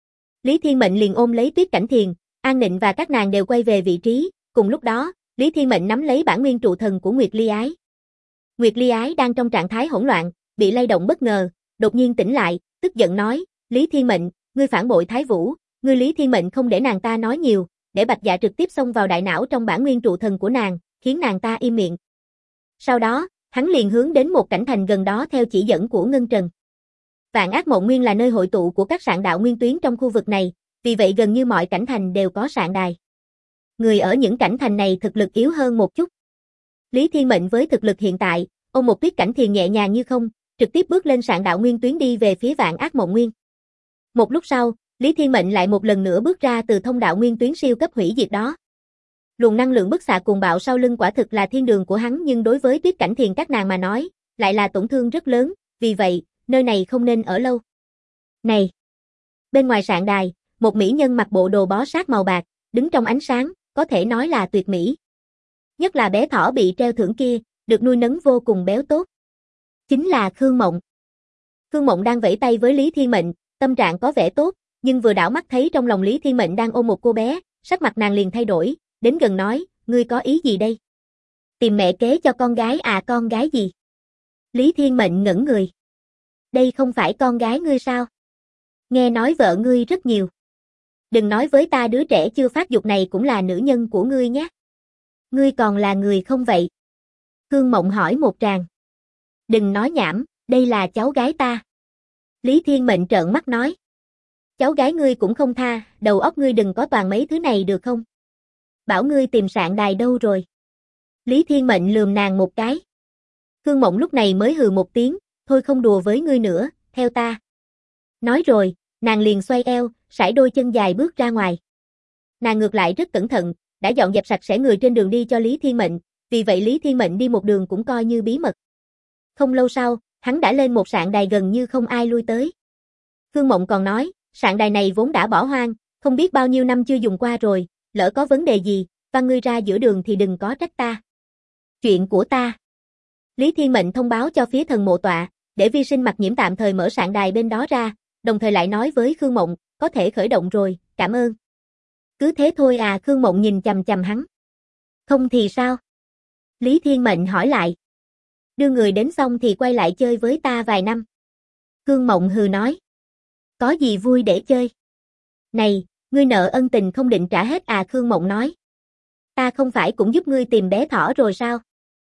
Lý Thiên Mệnh liền ôm lấy Tuyết Cảnh Thiền, An Nịnh và các nàng đều quay về vị trí, cùng lúc đó, Lý Thiên Mệnh nắm lấy bản nguyên trụ thần của Nguyệt Ly Ái. Nguyệt Ly Ái đang trong trạng thái hỗn loạn, bị lay động bất ngờ, đột nhiên tỉnh lại, tức giận nói, Lý Thiên Mệnh, ngươi phản bội Thái Vũ, ngươi Lý Thiên Mệnh không để nàng ta nói nhiều, để Bạch Dạ trực tiếp xông vào đại não trong bản nguyên trụ thần của nàng, khiến nàng ta im miệng. Sau đó, hắn liền hướng đến một cảnh thành gần đó theo chỉ dẫn của Ngân Trần. Vạn Ác Mộng Nguyên là nơi hội tụ của các sạn đạo nguyên tuyến trong khu vực này, vì vậy gần như mọi cảnh thành đều có sạn đài. Người ở những cảnh thành này thực lực yếu hơn một chút. Lý Thiên Mệnh với thực lực hiện tại, ôm một Tuyết Cảnh Thiền nhẹ nhàng như không, trực tiếp bước lên sạn đạo nguyên tuyến đi về phía Vạn Ác Mộng Nguyên. Một lúc sau, Lý Thiên Mệnh lại một lần nữa bước ra từ thông đạo nguyên tuyến siêu cấp hủy diệt đó. Luồng năng lượng bức xạ cuồng bạo sau lưng quả thực là thiên đường của hắn, nhưng đối với Tuyết Cảnh Thiền các nàng mà nói, lại là tổn thương rất lớn, vì vậy, nơi này không nên ở lâu. Này! Bên ngoài sạn đài, một mỹ nhân mặc bộ đồ bó sát màu bạc, đứng trong ánh sáng, có thể nói là tuyệt mỹ. Nhất là bé thỏ bị treo thưởng kia, được nuôi nấng vô cùng béo tốt. Chính là Khương Mộng. Khương Mộng đang vẫy tay với Lý Thiên Mệnh, tâm trạng có vẻ tốt, nhưng vừa đảo mắt thấy trong lòng Lý Thiên Mệnh đang ôm một cô bé, sắc mặt nàng liền thay đổi, đến gần nói, ngươi có ý gì đây? Tìm mẹ kế cho con gái à? Con gái gì? Lý Thiên Mệnh ngẩn người. Đây không phải con gái ngươi sao? Nghe nói vợ ngươi rất nhiều. Đừng nói với ta đứa trẻ chưa phát dục này cũng là nữ nhân của ngươi nhé. Ngươi còn là người không vậy? Khương Mộng hỏi một tràng. Đừng nói nhảm, đây là cháu gái ta. Lý Thiên Mệnh trợn mắt nói. Cháu gái ngươi cũng không tha, đầu óc ngươi đừng có toàn mấy thứ này được không? Bảo ngươi tìm sạn đài đâu rồi? Lý Thiên Mệnh lườm nàng một cái. Khương Mộng lúc này mới hừ một tiếng, thôi không đùa với ngươi nữa, theo ta. Nói rồi, nàng liền xoay eo, sải đôi chân dài bước ra ngoài. Nàng ngược lại rất cẩn thận, đã dọn dẹp sạch sẽ người trên đường đi cho Lý Thiên Mệnh, vì vậy Lý Thiên Mệnh đi một đường cũng coi như bí mật. Không lâu sau, hắn đã lên một sạn đài gần như không ai lui tới. Khương Mộng còn nói, sạn đài này vốn đã bỏ hoang, không biết bao nhiêu năm chưa dùng qua rồi, lỡ có vấn đề gì, văng ngươi ra giữa đường thì đừng có trách ta. Chuyện của ta. Lý Thiên Mệnh thông báo cho phía thần mộ tọa, để Vi Sinh Mặc Nhiễm tạm thời mở sạn đài bên đó ra, đồng thời lại nói với Khương Mộng, có thể khởi động rồi, cảm ơn. Cứ thế thôi à? Khương Mộng nhìn chằm chằm hắn. Không thì sao? Lý Thiên Mệnh hỏi lại. Đưa người đến xong thì quay lại chơi với ta vài năm. Khương Mộng hừ nói. Có gì vui để chơi? Này, ngươi nợ ân tình không định trả hết à? Khương Mộng nói. Ta không phải cũng giúp ngươi tìm bé thỏ rồi sao?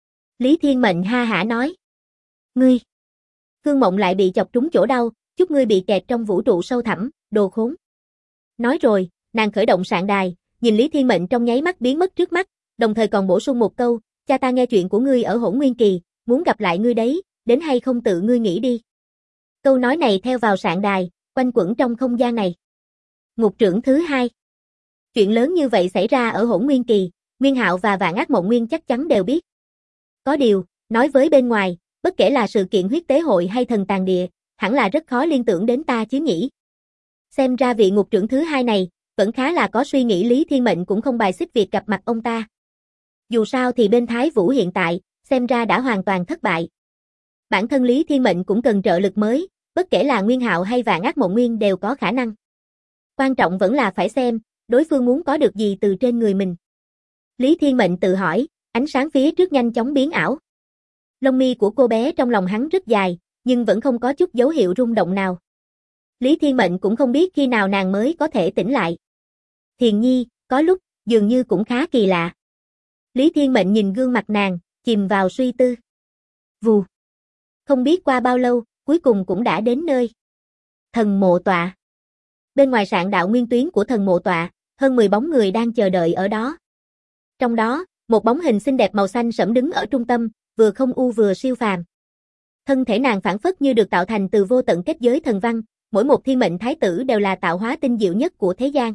Lý Thiên Mệnh ha hả nói. Ngươi. Khương Mộng lại bị chọc trúng chỗ đau, chúc ngươi bị kẹt trong vũ trụ sâu thẳm, đồ khốn. Nói rồi, nàng khởi động sạn đài, nhìn Lý Thiên Mệnh trong nháy mắt biến mất trước mắt, đồng thời còn bổ sung một câu, cha ta nghe chuyện của ngươi ở Hỗn Nguyên Kỳ, muốn gặp lại ngươi đấy, đến hay không tự ngươi nghĩ đi. Câu nói này theo vào sạn đài, quanh quẩn trong không gian này. Ngục trưởng thứ hai. Chuyện lớn như vậy xảy ra ở Hỗn Nguyên Kỳ, Nguyên Hạo và Vạn Ác Mộng Nguyên chắc chắn đều biết. Có điều, nói với bên ngoài, bất kể là sự kiện huyết tế hội hay thần tàn địa, hẳn là rất khó liên tưởng đến ta chứ nhỉ. Xem ra vị ngục trưởng thứ hai này, vẫn khá là có suy nghĩ. Lý Thiên Mệnh cũng không bài xích việc gặp mặt ông ta. Dù sao thì bên Thái Vũ hiện tại, xem ra đã hoàn toàn thất bại. Bản thân Lý Thiên Mệnh cũng cần trợ lực mới, bất kể là Nguyên Hạo hay Vạn Ác Mộng Nguyên đều có khả năng. Quan trọng vẫn là phải xem, đối phương muốn có được gì từ trên người mình. Lý Thiên Mệnh tự hỏi, ánh sáng phía trước nhanh chóng biến ảo. Lông mi của cô bé trong lòng hắn rất dài, nhưng vẫn không có chút dấu hiệu rung động nào. Lý Thiên Mệnh cũng không biết khi nào nàng mới có thể tỉnh lại. Thiền Nhi, có lúc, dường như cũng khá kỳ lạ. Lý Thiên Mệnh nhìn gương mặt nàng, chìm vào suy tư. Vù. Không biết qua bao lâu, cuối cùng cũng đã đến nơi. Thần mộ tọa. Bên ngoài sạn đạo nguyên tuyến của thần mộ tọa, hơn 10 bóng người đang chờ đợi ở đó. Trong đó, một bóng hình xinh đẹp màu xanh sẫm đứng ở trung tâm, vừa không u vừa siêu phàm. Thân thể nàng phảng phất như được tạo thành từ vô tận kết giới thần văn, mỗi một thiên mệnh thái tử đều là tạo hóa tinh diệu nhất của thế gian.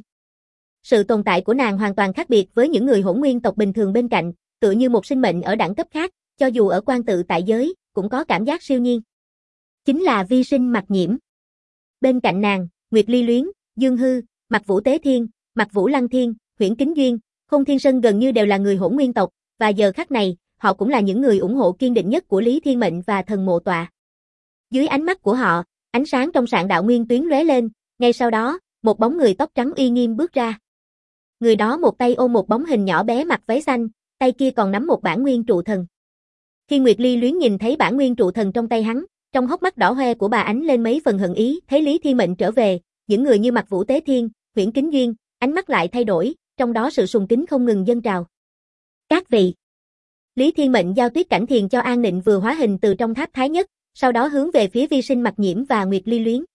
Sự tồn tại của nàng hoàn toàn khác biệt với những người Hỗn Nguyên tộc bình thường bên cạnh, tựa như một sinh mệnh ở đẳng cấp khác, cho dù ở quan tự tại giới, cũng có cảm giác siêu nhiên. Chính là Vi Sinh Mặc Nhiễm. Bên cạnh nàng, Nguyệt Ly Luyến, Dương Hư, Mặc Vũ Tế Thiên, Mặc Vũ Lăng Thiên, Huyễn Kính Duyên, Khôn Thiên Sơn gần như đều là người Hỗn Nguyên tộc, và giờ khắc này, họ cũng là những người ủng hộ kiên định nhất của Lý Thiên Mệnh và thần mộ tọa. Dưới ánh mắt của họ, ánh sáng trong sạn đạo nguyên tuyến lóe lên, ngay sau đó, một bóng người tóc trắng uy nghiêm bước ra. Người đó một tay ôm một bóng hình nhỏ bé mặc váy xanh, tay kia còn nắm một bản nguyên trụ thần. Khi Nguyệt Ly Luyến nhìn thấy bản nguyên trụ thần trong tay hắn, trong hốc mắt đỏ hoe của bà ánh lên mấy phần hận ý, thấy Lý Thiên Mệnh trở về, những người như Mặc Vũ Tế Thiên, Huyễn Kính Duyên, ánh mắt lại thay đổi, trong đó sự sùng kính không ngừng dâng trào. Các vị. Lý Thiên Mệnh giao Tuyết Cảnh Thiền cho An Nịnh vừa hóa hình từ trong tháp thái nhất, sau đó hướng về phía Vi Sinh Mặc Nhiễm và Nguyệt Ly Luyến.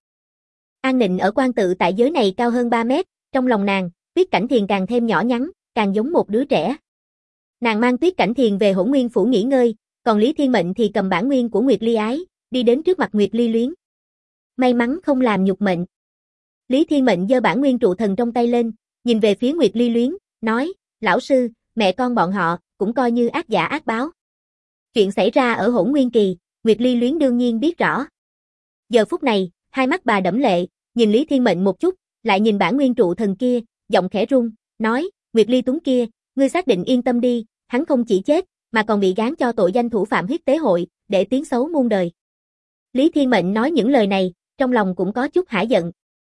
An Nịnh ở quan tự tại giới này cao hơn 3 mét, trong lòng nàng, Tuyết Cảnh Thiền càng thêm nhỏ nhắn, càng giống một đứa trẻ. Nàng mang Tuyết Cảnh Thiền về Hỗn Nguyên phủ nghỉ ngơi, còn Lý Thiên Mệnh thì cầm bản nguyên của Nguyệt Ly Ái, đi đến trước mặt Nguyệt Ly Luyến. May mắn không làm nhục mệnh. Lý Thiên Mệnh giơ bản nguyên trụ thần trong tay lên, nhìn về phía Nguyệt Ly Luyến, nói, lão sư, mẹ con bọn họ, cũng coi như ác giả ác báo. Chuyện xảy ra ở Hỗn Nguyên Kỳ, Nguyệt Ly Luyến đương nhiên biết rõ. Giờ phút này, hai mắt bà đẫm lệ, nhìn Lý Thiên Mệnh một chút, lại nhìn bản nguyên trụ thần kia, giọng khẽ run, nói, Nguyệt Ly Tuấn kia, ngươi xác định yên tâm đi, hắn không chỉ chết, mà còn bị gán cho tội danh thủ phạm huyết tế hội, để tiếng xấu muôn đời. Lý Thiên Mệnh nói những lời này, trong lòng cũng có chút hả giận.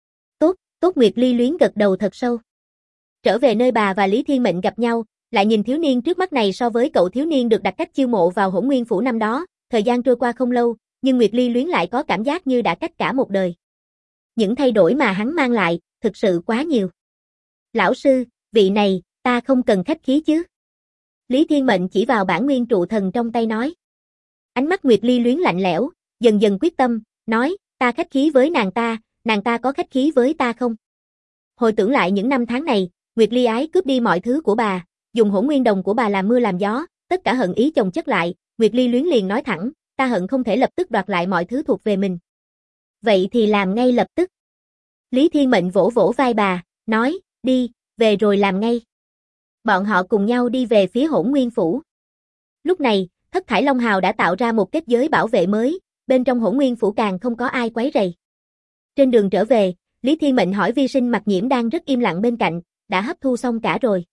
Tốt Nguyệt Ly Luyến gật đầu thật sâu. Trở về nơi bà và Lý Thiên Mệnh gặp nhau, lại nhìn thiếu niên trước mắt này so với cậu thiếu niên được đặt cách chiêu mộ vào Hỗn Nguyên phủ năm đó, thời gian trôi qua không lâu, nhưng Nguyệt Ly Luyến lại có cảm giác như đã cách cả một đời. Những thay đổi mà hắn mang lại, thực sự quá nhiều. Lão sư, vị này, ta không cần khách khí chứ. Lý Thiên Mệnh chỉ vào bản nguyên trụ thần trong tay nói. Ánh mắt Nguyệt Ly Luyến lạnh lẽo, dần dần quyết tâm, nói, ta khách khí với nàng ta có khách khí với ta không? Hồi tưởng lại những năm tháng này, Nguyệt Ly Ái cướp đi mọi thứ của bà, dùng hỗn nguyên đồng của bà làm mưa làm gió, tất cả hận ý chồng chất lại, Nguyệt Ly Luyến liền nói thẳng, ta hận không thể lập tức đoạt lại mọi thứ thuộc về mình. Vậy thì làm ngay lập tức. Lý Thiên Mệnh vỗ vỗ vai bà, nói, đi, về rồi làm ngay. Bọn họ cùng nhau đi về phía Hỗn Nguyên phủ. Lúc này, Thất Thải Long Hào đã tạo ra một kết giới bảo vệ mới, bên trong Hỗn Nguyên phủ càng không có ai quấy rầy. Trên đường trở về, Lý Thiên Mệnh hỏi Vi Sinh Mặc Nhiễm đang rất im lặng bên cạnh, đã hấp thu xong cả rồi.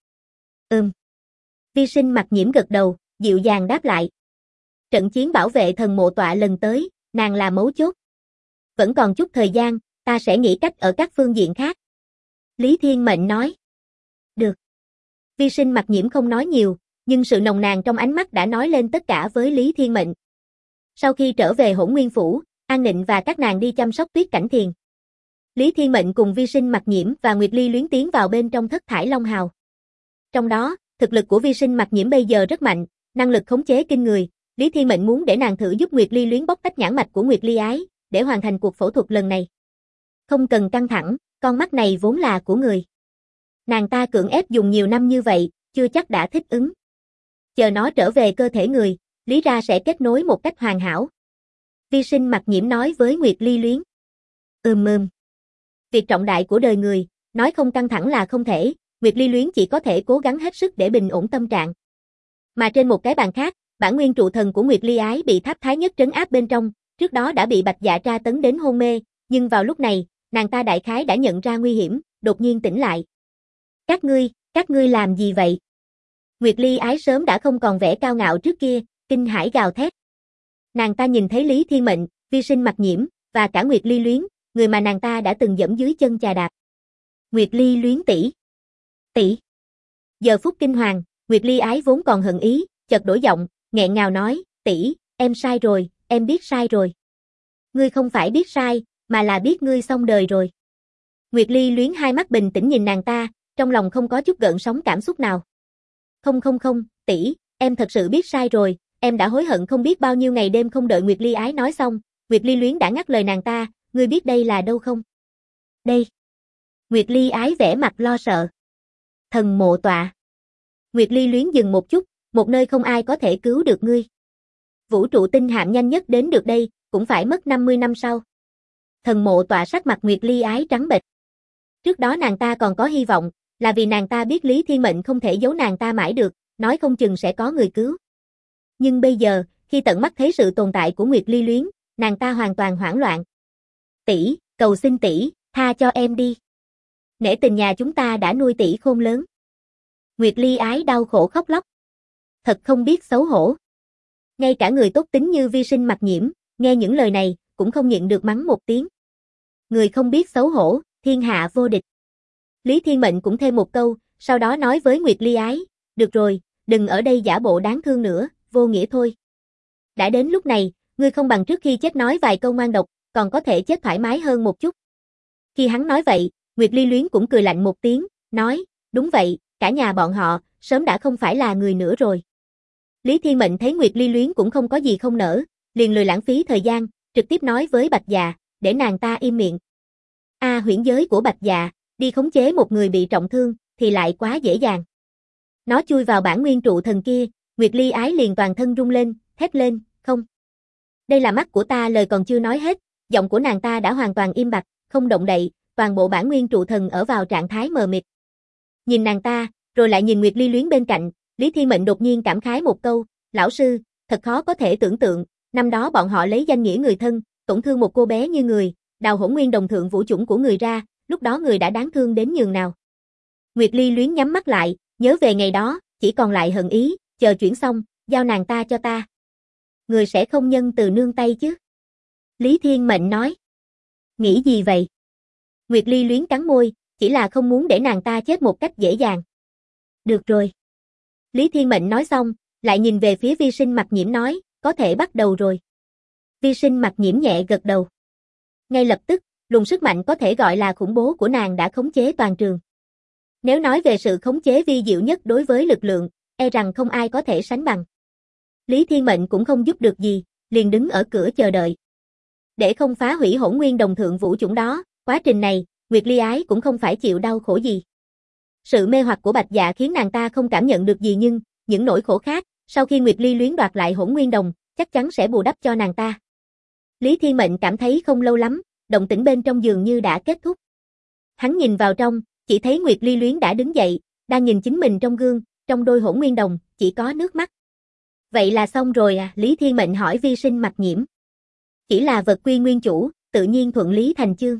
Vi Sinh Mặc Nhiễm gật đầu, dịu dàng đáp lại. Trận chiến bảo vệ thần mộ tọa lần tới, nàng là mấu chốt. Vẫn còn chút thời gian, ta sẽ nghĩ cách ở các phương diện khác. Lý Thiên Mệnh nói. Được. Vi Sinh Mặc Nhiễm không nói nhiều, nhưng sự nồng nàn trong ánh mắt đã nói lên tất cả với Lý Thiên Mệnh. Sau khi trở về Hỗn Nguyên phủ, An Nịnh và các nàng đi chăm sóc Tuyết Cảnh Thiền. Lý Thiên Mệnh cùng Vi Sinh Mặc Nhiễm và Nguyệt Ly Luyến tiến vào bên trong Thất Thải Long Hào. Trong đó, thực lực của Vi Sinh Mặc Nhiễm bây giờ rất mạnh, năng lực khống chế kinh người. Lý Thiên Mệnh muốn để nàng thử giúp Nguyệt Ly Luyến bóc tách nhãn mạch của Nguyệt Ly Ái, để hoàn thành cuộc phẫu thuật lần này. Không cần căng thẳng, con mắt này vốn là của người. Nàng ta cưỡng ép dùng nhiều năm như vậy, chưa chắc đã thích ứng. Chờ nó trở về cơ thể người, lý ra sẽ kết nối một cách hoàn hảo. Vi Sinh Mặc Nhiễm nói với Nguyệt Ly Luyến. Việc trọng đại của đời người, nói không căng thẳng là không thể, Nguyệt Ly Luyến chỉ có thể cố gắng hết sức để bình ổn tâm trạng. Mà trên một cái bàn khác, bản nguyên trụ thần của Nguyệt Ly Ái bị Tháp Thái Nhất trấn áp bên trong, trước đó đã bị Bạch Dạ tra tấn đến hôn mê, nhưng vào lúc này, nàng ta đại khái đã nhận ra nguy hiểm, đột nhiên tỉnh lại. Các ngươi làm gì vậy? Nguyệt Ly Ái sớm đã không còn vẻ cao ngạo trước kia, kinh hãi gào thét. Nàng ta nhìn thấy Lý Thiên Mệnh, Vi Sinh Mặc Nhiễm, và cả Nguyệt Ly Luyến, người mà nàng ta đã từng dẫm dưới chân chà đạp. Nguyệt Ly Luyến tỷ. Giờ phút kinh hoàng, Nguyệt Ly Ái vốn còn hận ý, chợt đổi giọng, nghẹn ngào nói, tỷ, em sai rồi, em biết sai rồi. Ngươi không phải biết sai, mà là biết ngươi xong đời rồi. Nguyệt Ly Luyến hai mắt bình tĩnh nhìn nàng ta, trong lòng không có chút gợn sóng cảm xúc nào. Không, tỷ, em thật sự biết sai rồi, em đã hối hận không biết bao nhiêu ngày đêm. Không đợi Nguyệt Ly Ái nói xong, Nguyệt Ly Luyến đã ngắt lời nàng ta, ngươi biết đây là đâu không? Đây. Nguyệt Ly Ái vẻ mặt lo sợ. Thần mộ tọa. Nguyệt Ly Luyến dừng một chút, một nơi không ai có thể cứu được ngươi. Vũ trụ tinh hạm nhanh nhất đến được đây, cũng phải mất 50 năm sau. Thần mộ tọa sắc mặt Nguyệt Ly Ái trắng bệch. Trước đó nàng ta còn có hy vọng, là vì nàng ta biết Lý Thiên Mệnh không thể giấu nàng ta mãi được, nói không chừng sẽ có người cứu. Nhưng bây giờ, khi tận mắt thấy sự tồn tại của Nguyệt Ly Luyến, nàng ta hoàn toàn hoảng loạn. Tỷ, cầu xin tỷ, tha cho em đi. Nể tình nhà chúng ta đã nuôi tỷ khôn lớn. Nguyệt Ly Ái đau khổ khóc lóc. Thật không biết xấu hổ. Ngay cả người tốt tính như Vi Sinh Mặc Nhiễm, nghe những lời này, cũng không nhịn được mắng một tiếng. Người không biết xấu hổ, thiên hạ vô địch. Lý Thiên Mệnh cũng thêm một câu, sau đó nói với Nguyệt Ly Ái, được rồi, đừng ở đây giả bộ đáng thương nữa, vô nghĩa thôi. Đã đến lúc này, ngươi không bằng trước khi chết nói vài câu ngoan độc, còn có thể chết thoải mái hơn một chút. Khi hắn nói vậy, Nguyệt Ly Luyến cũng cười lạnh một tiếng, nói, đúng vậy, cả nhà bọn họ, sớm đã không phải là người nữa rồi. Lý Thiên Mệnh thấy Nguyệt Ly Luyến cũng không có gì không nỡ, liền lười lãng phí thời gian, trực tiếp nói với Bạch Dạ, để nàng ta im miệng. Huyễn giới của Bạch Dạ, đi khống chế một người bị trọng thương, thì lại quá dễ dàng. Nó chui vào bản nguyên trụ thần kia, Nguyệt Ly Ái liền toàn thân rung lên, thét lên, không. Đây là mắt của ta. Lời còn chưa nói hết, giọng của nàng ta đã hoàn toàn im bặt, không động đậy, toàn bộ bản nguyên trụ thần ở vào trạng thái mờ mịt. Nhìn nàng ta, rồi lại nhìn Nguyệt Ly Luyến bên cạnh, Lý Thiên Mệnh đột nhiên cảm khái một câu, lão sư, thật khó có thể tưởng tượng, năm đó bọn họ lấy danh nghĩa người thân, tổn thương một cô bé như người, đào hỗn nguyên đồng thượng vũ chủng của người ra, lúc đó người đã đáng thương đến nhường nào. Nguyệt Ly Luyến nhắm mắt lại, nhớ về ngày đó, chỉ còn lại hận ý, chờ chuyển xong, giao nàng ta cho ta. Người sẽ không nhân từ nương tay chứ? Lý Thiên Mệnh nói. Nghĩ gì vậy? Nguyệt Ly Luyến cắn môi, chỉ là không muốn để nàng ta chết một cách dễ dàng. Được rồi. Lý Thiên Mệnh nói xong, lại nhìn về phía Vi Sinh Mặc Nhiễm nói, có thể bắt đầu rồi. Vi Sinh Mặc Nhiễm nhẹ gật đầu. Ngay lập tức, luồng sức mạnh có thể gọi là khủng bố của nàng đã khống chế toàn trường. Nếu nói về sự khống chế vi diệu nhất đối với lực lượng, e rằng không ai có thể sánh bằng. Lý Thiên Mệnh cũng không giúp được gì, liền đứng ở cửa chờ đợi. Để không phá hủy hỗn nguyên đồng thượng vũ chủng đó, quá trình này, Nguyệt Ly Ái cũng không phải chịu đau khổ gì. Sự mê hoặc của Bạch Dạ khiến nàng ta không cảm nhận được gì, nhưng những nỗi khổ khác, sau khi Nguyệt Ly Luyến đoạt lại hỗn nguyên đồng, chắc chắn sẽ bù đắp cho nàng ta. Lý Thiên Mệnh cảm thấy không lâu lắm, động tĩnh bên trong dường như đã kết thúc. Hắn nhìn vào trong, chỉ thấy Nguyệt Ly Luyến đã đứng dậy, đang nhìn chính mình trong gương, trong đôi hỗn nguyên đồng, chỉ có nước mắt. Vậy là xong rồi à? Lý Thiên Mệnh hỏi Vi Sinh Mặc Nhiễm. Chỉ là vật quy nguyên chủ, tự nhiên thuận lý thành chương.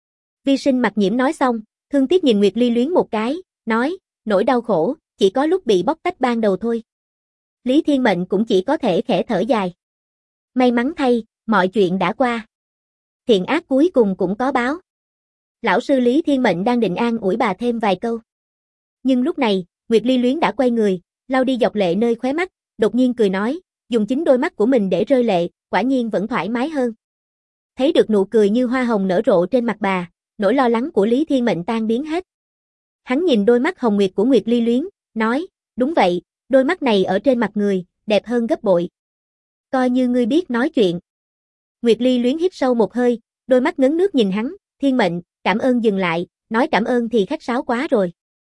Vi Sinh Mặc Nhiễm nói xong, thương tiếc nhìn Nguyệt Ly Luyến một cái, nói, nỗi đau khổ, chỉ có lúc bị bóc tách ban đầu thôi. Lý Thiên Mệnh cũng chỉ có thể khẽ thở dài. May mắn thay, mọi chuyện đã qua. Thiện ác cuối cùng cũng có báo. Lão sư Lý Thiên Mệnh đang định an ủi bà thêm vài câu. Nhưng lúc này, Nguyệt Ly Luyến đã quay người, lau đi giọt lệ nơi khóe mắt, đột nhiên cười nói, dùng chính đôi mắt của mình để rơi lệ, quả nhiên vẫn thoải mái hơn. Thấy được nụ cười như hoa hồng nở rộ trên mặt bà, nỗi lo lắng của Lý Thiên Mệnh tan biến hết. Hắn nhìn đôi mắt hồng nguyệt của Nguyệt Ly Luyến, nói, đúng vậy, đôi mắt này ở trên mặt người, đẹp hơn gấp bội. Coi như ngươi biết nói chuyện. Nguyệt Ly Luyến hít sâu một hơi, đôi mắt ngấn nước nhìn hắn, Thiên Mệnh, cảm ơn dừng lại, nói cảm ơn thì khách sáo quá rồi.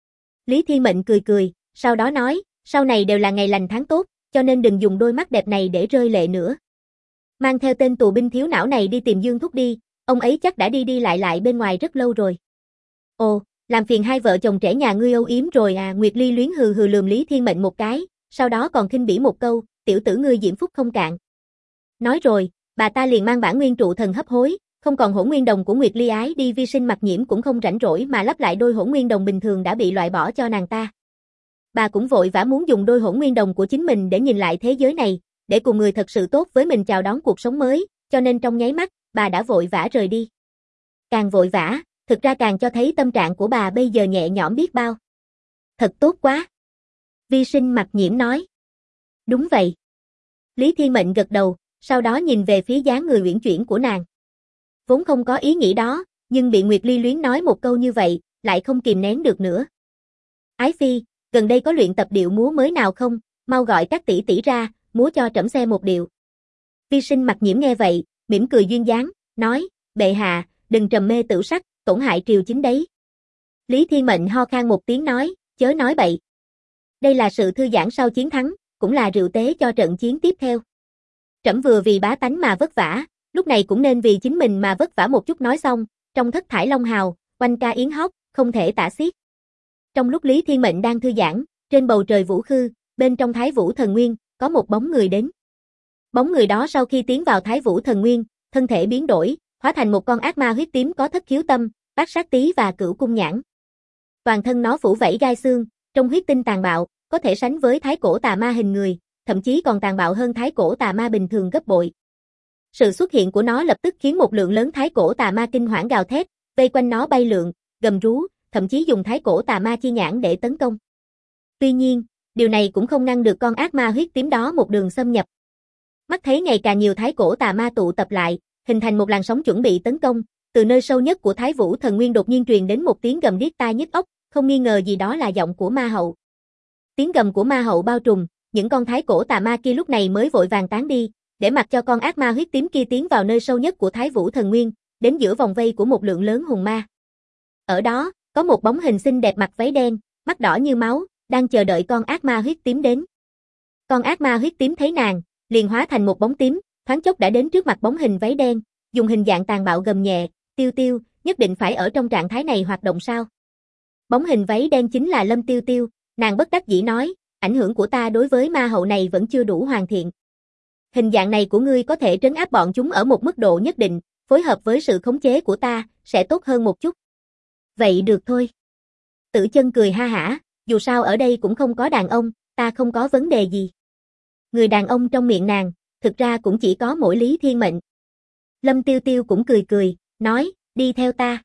Lý Thiên Mệnh cười cười, sau đó nói, sau này đều là ngày lành tháng tốt, cho nên đừng dùng đôi mắt đẹp này để rơi lệ nữa. Mang theo tên tù binh thiếu não này đi tìm Dương Thúc đi, ông ấy chắc đã đi đi lại lại bên ngoài rất lâu rồi. Ồ, Làm phiền hai vợ chồng trẻ nhà ngươi âu yếm rồi à, Nguyệt Ly Luyến hừ hừ lườm Lý Thiên Mệnh một cái, sau đó còn khinh bỉ một câu, tiểu tử ngươi diễm phúc không cạn. Nói rồi, bà ta liền mang bản nguyên trụ thần hấp hối, không còn hỗn nguyên đồng của Nguyệt Ly ái đi Vi Sinh Mặc Nhiễm cũng không rảnh rỗi mà lắp lại đôi hỗn nguyên đồng bình thường đã bị loại bỏ cho nàng ta. Bà cũng vội vã muốn dùng đôi hỗn nguyên đồng của chính mình để nhìn lại thế giới này, để cùng người thật sự tốt với mình chào đón cuộc sống mới, cho nên trong nháy mắt, bà đã vội vã rời đi. Càng vội vã, thực ra càng cho thấy tâm trạng của bà bây giờ nhẹ nhõm biết bao. Thật tốt quá. Vi Sinh Mặc Nhiễm nói. Đúng vậy. Lý Thiên Mệnh gật đầu, sau đó nhìn về phía dáng người uyển chuyển của nàng. Vốn không có ý nghĩ đó, nhưng bị Nguyệt Ly Luyến nói một câu như vậy, lại không kìm nén được nữa. Ái Phi, gần đây có luyện tập điệu múa mới nào không, mau gọi các tỷ tỷ ra, múa cho trẫm xem một điệu. Vi Sinh Mặc Nhiễm nghe vậy, mỉm cười duyên dáng, nói, bệ hạ, đừng trầm mê tửu sắc, tổn hại triều chính đấy. Lý Thiên Mệnh ho khan một tiếng nói, chớ nói bậy. Đây là sự thư giãn sau chiến thắng, cũng là rượu tế cho trận chiến tiếp theo. Trẫm vừa vì bá tánh mà vất vả, lúc này cũng nên vì chính mình mà vất vả một chút. Nói xong, trong thất thải long hào, oanh ca yến hót, không thể tả xiết. Trong lúc Lý Thiên Mệnh đang thư giãn, trên bầu trời vũ khư, bên trong Thái Vũ Thần Nguyên, có một bóng người đến. Bóng người đó sau khi tiến vào Thái Vũ Thần Nguyên, thân thể biến đổi, hóa thành một con ác ma huyết tím có thất khiếu tâm, bát sát tí và cửu cung nhãn. Toàn thân nó phủ vảy gai xương, trong huyết tinh tàn bạo, có thể sánh với thái cổ tà ma hình người, thậm chí còn tàn bạo hơn thái cổ tà ma bình thường gấp bội. Sự xuất hiện của nó lập tức khiến một lượng lớn thái cổ tà ma kinh hoảng gào thét, vây quanh nó bay lượn, gầm rú, thậm chí dùng thái cổ tà ma chi nhãn để tấn công. Tuy nhiên, điều này cũng không ngăn được con ác ma huyết tím đó một đường xâm nhập. Mắt thấy ngày càng nhiều thái cổ tà ma tụ tập lại, hình thành một làn sóng chuẩn bị tấn công, từ nơi sâu nhất của Thái Vũ Thần Nguyên đột nhiên truyền đến một tiếng gầm điếc tai nhức óc, không nghi ngờ gì đó là giọng của ma hậu. Tiếng gầm của ma hậu bao trùm, những con thái cổ tà ma kia lúc này mới vội vàng tán đi, để mặc cho con ác ma huyết tím kia tiến vào nơi sâu nhất của Thái Vũ Thần Nguyên, đến giữa vòng vây của một lượng lớn hùng ma. Ở đó, có một bóng hình xinh đẹp mặc váy đen, mắt đỏ như máu, đang chờ đợi con ác ma huyết tím đến. Con ác ma huyết tím thấy nàng, liền hóa thành một bóng tím, thoáng chốc đã đến trước mặt bóng hình váy đen, dùng hình dạng tàn bạo gầm nhẹ, Tiêu Tiêu, nhất định phải ở trong trạng thái này hoạt động sao? Bóng hình váy đen chính là Lâm Tiêu Tiêu, nàng bất đắc dĩ nói, ảnh hưởng của ta đối với ma hậu này vẫn chưa đủ hoàn thiện. Hình dạng này của ngươi có thể trấn áp bọn chúng ở một mức độ nhất định, phối hợp với sự khống chế của ta, sẽ tốt hơn một chút. Vậy được thôi. Tử Chân cười ha hả, dù sao ở đây cũng không có đàn ông, ta không có vấn đề gì. Người đàn ông trong miệng nàng, thực ra cũng chỉ có mỗi Lý Thiên Mệnh. Lâm Tiêu Tiêu cũng cười cười, nói, đi theo ta.